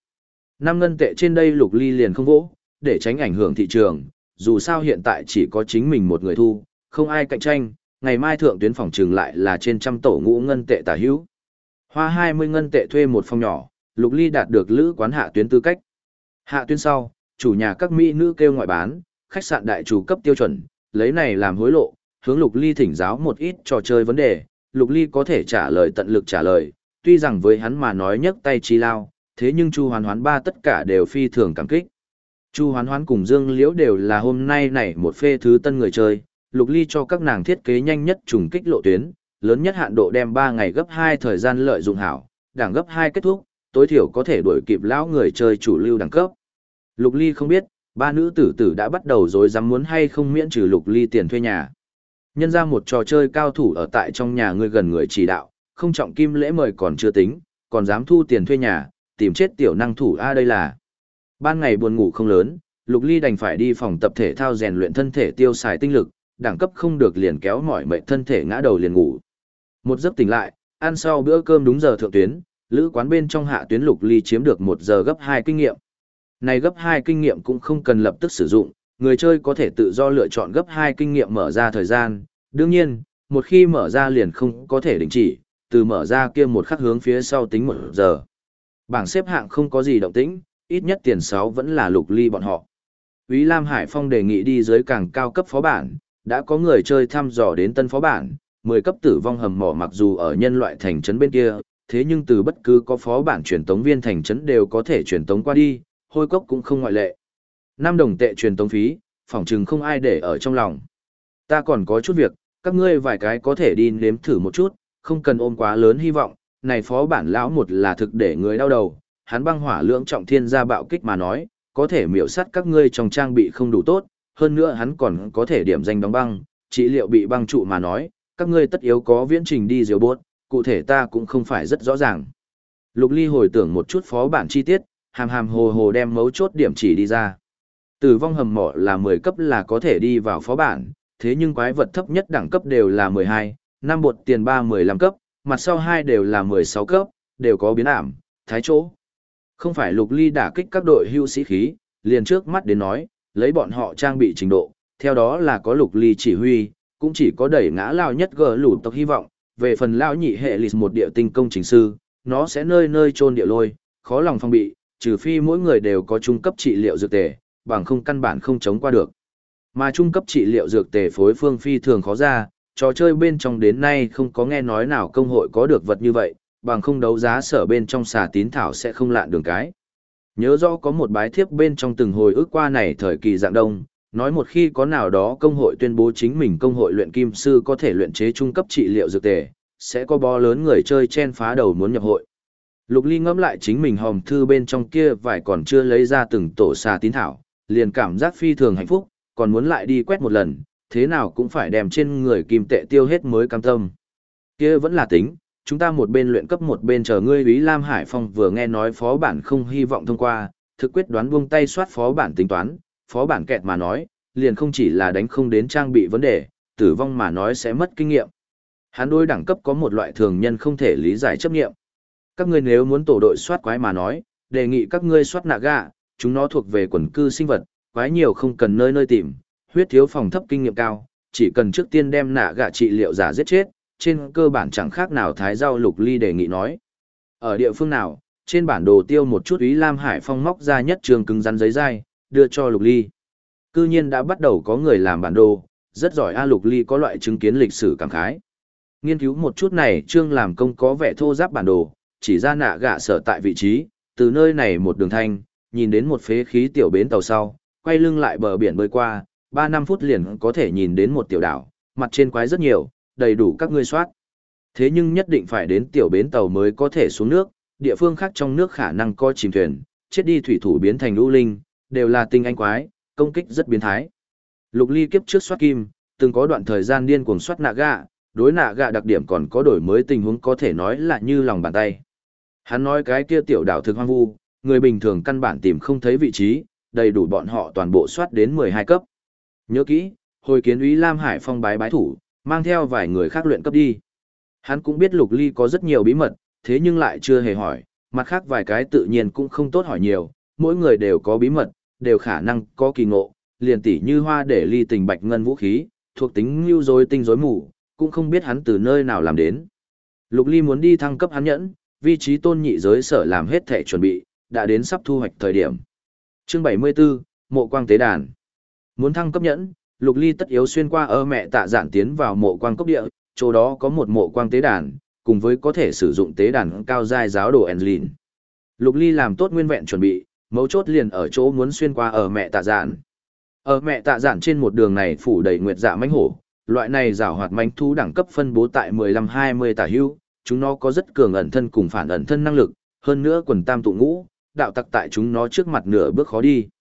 5 ngân tệ trên đây Lục Ly liền không vỗ, để tránh ảnh hưởng thị trường, dù sao hiện tại chỉ có chính mình một người thu, không ai cạnh tranh, ngày mai thượng tuyến phòng trường lại là trên trăm tổ ngũ ngân tệ tả hữu. Hoa 20 ngân tệ thuê một phòng nhỏ, Lục Ly đạt được lữ quán hạ tuyến tư cách. Hạ tuyến sau, chủ nhà các mỹ nữ kêu ngoại bán, khách sạn đại chủ cấp tiêu chuẩn, lấy này làm hối lộ, hướng Lục Ly thỉnh giáo một ít trò chơi vấn đề, Lục Ly có thể trả lời tận lực trả lời, tuy rằng với hắn mà nói nhấc tay chi lao, thế nhưng Chu Hoán Hoán ba tất cả đều phi thường cảm kích. Chu Hoán Hoán cùng Dương Liễu đều là hôm nay này một phê thứ tân người chơi, Lục Ly cho các nàng thiết kế nhanh nhất trùng kích lộ tuyến, lớn nhất hạn độ đem 3 ngày gấp 2 thời gian lợi dụng hảo, đẳng gấp 2 kết thúc, tối thiểu có thể đuổi kịp lão người chơi chủ lưu đẳng cấp. Lục Ly không biết, ba nữ tử tử đã bắt đầu rồi dám muốn hay không miễn trừ Lục Ly tiền thuê nhà. Nhân ra một trò chơi cao thủ ở tại trong nhà ngươi gần người chỉ đạo, không trọng kim lễ mời còn chưa tính, còn dám thu tiền thuê nhà, tìm chết tiểu năng thủ a đây là. Ban ngày buồn ngủ không lớn, Lục Ly đành phải đi phòng tập thể thao rèn luyện thân thể tiêu xài tinh lực, đẳng cấp không được liền kéo mỏi mệt thân thể ngã đầu liền ngủ. Một giấc tỉnh lại, ăn sau bữa cơm đúng giờ thượng tuyến, lữ quán bên trong hạ tuyến Lục Ly chiếm được 1 giờ gấp 2 kinh nghiệm. Này gấp 2 kinh nghiệm cũng không cần lập tức sử dụng, người chơi có thể tự do lựa chọn gấp 2 kinh nghiệm mở ra thời gian. Đương nhiên, một khi mở ra liền không có thể đình chỉ, từ mở ra kia một khắc hướng phía sau tính 1 giờ. Bảng xếp hạng không có gì động tĩnh, ít nhất tiền 6 vẫn là Lục Ly bọn họ. Úy Lam Hải Phong đề nghị đi dưới càng cao cấp phó bản, đã có người chơi thăm dò đến tân phó bản, 10 cấp tử vong hầm mỏ mặc dù ở nhân loại thành trấn bên kia, thế nhưng từ bất cứ có phó bản truyền tống viên thành trấn đều có thể truyền tống qua đi, hôi cốc cũng không ngoại lệ. 5 đồng tệ truyền tống phí, phỏng chừng không ai để ở trong lòng. Ta còn có chút việc, các ngươi vài cái có thể đi nếm thử một chút, không cần ôm quá lớn hy vọng, này phó bản lão một là thực để người đau đầu, hắn băng hỏa lưỡng trọng thiên gia bạo kích mà nói, có thể miểu sát các ngươi trong trang bị không đủ tốt, hơn nữa hắn còn có thể điểm danh đóng băng, trị liệu bị băng trụ mà nói, các ngươi tất yếu có viễn trình đi diều bốt, cụ thể ta cũng không phải rất rõ ràng. Lục Ly hồi tưởng một chút phó bản chi tiết, hàm hàm hồ hồ đem mấu chốt điểm chỉ đi ra. Tử vong hầm mỏ là 10 cấp là có thể đi vào phó bản, thế nhưng quái vật thấp nhất đẳng cấp đều là 12, 5 bột tiền 3-15 cấp, mặt sau 2 đều là 16 cấp, đều có biến ảm, thái chỗ. Không phải Lục Ly đả kích các đội hưu sĩ khí, liền trước mắt đến nói, lấy bọn họ trang bị trình độ, theo đó là có Lục Ly chỉ huy, cũng chỉ có đẩy ngã lao nhất gỡ lũ tộc hy vọng, về phần lao nhị hệ lịch một địa tinh công trình sư, nó sẽ nơi nơi trôn địa lôi, khó lòng phong bị, trừ phi mỗi người đều có trung cấp trị liệu dược tề, bằng không căn bản không chống qua được. Mà trung cấp trị liệu dược tề phối phương phi thường khó ra, trò chơi bên trong đến nay không có nghe nói nào công hội có được vật như vậy, bằng không đấu giá sở bên trong xà tín thảo sẽ không lạn đường cái. Nhớ rõ có một bái thiếp bên trong từng hồi ức qua này thời kỳ dạng đông, nói một khi có nào đó công hội tuyên bố chính mình công hội luyện kim sư có thể luyện chế trung cấp trị liệu dược tề, sẽ có bó lớn người chơi chen phá đầu muốn nhập hội. Lục Ly ngẫm lại chính mình hòm thư bên trong kia vài còn chưa lấy ra từng tổ xà tín thảo, liền cảm giác phi thường hạnh phúc, còn muốn lại đi quét một lần, thế nào cũng phải đem trên người kim tệ tiêu hết mới cam tâm. Kia vẫn là tính, chúng ta một bên luyện cấp một bên chờ ngươi. Úy Lam Hải Phong vừa nghe nói phó bản không hy vọng thông qua, thực quyết đoán buông tay soát phó bản tính toán, phó bản kẹt mà nói, liền không chỉ là đánh không đến trang bị vấn đề, tử vong mà nói sẽ mất kinh nghiệm. Hắn đối đẳng cấp có một loại thường nhân không thể lý giải chấp nghiệm. Các ngươi nếu muốn tổ đội soát quái mà nói, đề nghị các ngươi soát Naga, chúng nó thuộc về quần cư sinh vật, quái nhiều không cần nơi nơi tìm, huyết thiếu phòng thấp kinh nghiệm cao, chỉ cần trước tiên đem nạ gạ trị liệu giả giết chết, trên cơ bản chẳng khác nào thái rau. Lục Ly đề nghị nói. Ở địa phương nào, trên bản đồ tiêu một chút Úy Lam Hải Phong móc ra nhất trường cứng rắn giấy dai, đưa cho Lục Ly. Cư nhiên đã bắt đầu có người làm bản đồ, rất giỏi. Lục Ly có loại chứng kiến lịch sử cảm khái. Nghiên cứu một chút này trương làm công có vẻ thô giáp bản đồ, chỉ ra nạ gạ sở tại vị trí, từ nơi này một đường thanh, nhìn đến một phế khí tiểu bến tàu sau, quay lưng lại bờ biển bơi qua, 3-5 phút liền có thể nhìn đến một tiểu đảo, mặt trên quái rất nhiều, đầy đủ các ngươi soát. Thế nhưng nhất định phải đến tiểu bến tàu mới có thể xuống nước, địa phương khác trong nước khả năng có chìm thuyền, chết đi thủy thủ biến thành lũ linh, đều là tinh anh quái, công kích rất biến thái. Lục Ly kiếp trước soát kim, từng có đoạn thời gian điên cuồng soát nạ gạ, đối nạ gạ đặc điểm còn có đổi mới tình huống có thể nói là như lòng bàn tay. Hắn nói cái kia tiểu đảo thực hoang vu, người bình thường căn bản tìm không thấy vị trí, đầy đủ bọn họ toàn bộ soát đến 12 cấp. Nhớ kỹ, hồi kiến Úy Lam Hải Phong bái thủ, mang theo vài người khác luyện cấp đi. Hắn cũng biết Lục Ly có rất nhiều bí mật, thế nhưng lại chưa hề hỏi, mặt khác vài cái tự nhiên cũng không tốt hỏi nhiều, mỗi người đều có bí mật, đều khả năng có kỳ ngộ, liền tỉ như hoa để ly tình bạch ngân vũ khí, thuộc tính lưu rối tinh rối mù, cũng không biết hắn từ nơi nào làm đến. Lục Ly muốn đi thăng cấp hắn nhẫn, vị trí tôn nhị giới sở làm hết thể chuẩn bị, đã đến sắp thu hoạch thời điểm. Chương 74, Mộ Quang Tế Đàn. Muốn thăng cấp nhẫn, Lục Ly tất yếu xuyên qua ở mẹ tạ giản tiến vào mộ quang cốc địa, chỗ đó có một mộ quang tế đàn, cùng với có thể sử dụng tế đàn cao giai giáo đồ Enlin. Lục Ly làm tốt nguyên vẹn chuẩn bị, mấu chốt liền ở chỗ muốn xuyên qua ở mẹ tạ giản. Ở mẹ tạ giản trên một đường này phủ đầy nguyệt dạ mãnh hổ, loại này giảo hoạt mãnh thú đẳng cấp phân bố tại 15-20 tả hữu, chúng nó có rất cường ẩn thân cùng phản ẩn thân năng lực, hơn nữa quần tam tụ ngũ, đạo tặc tại chúng nó trước mặt nửa bước khó đi.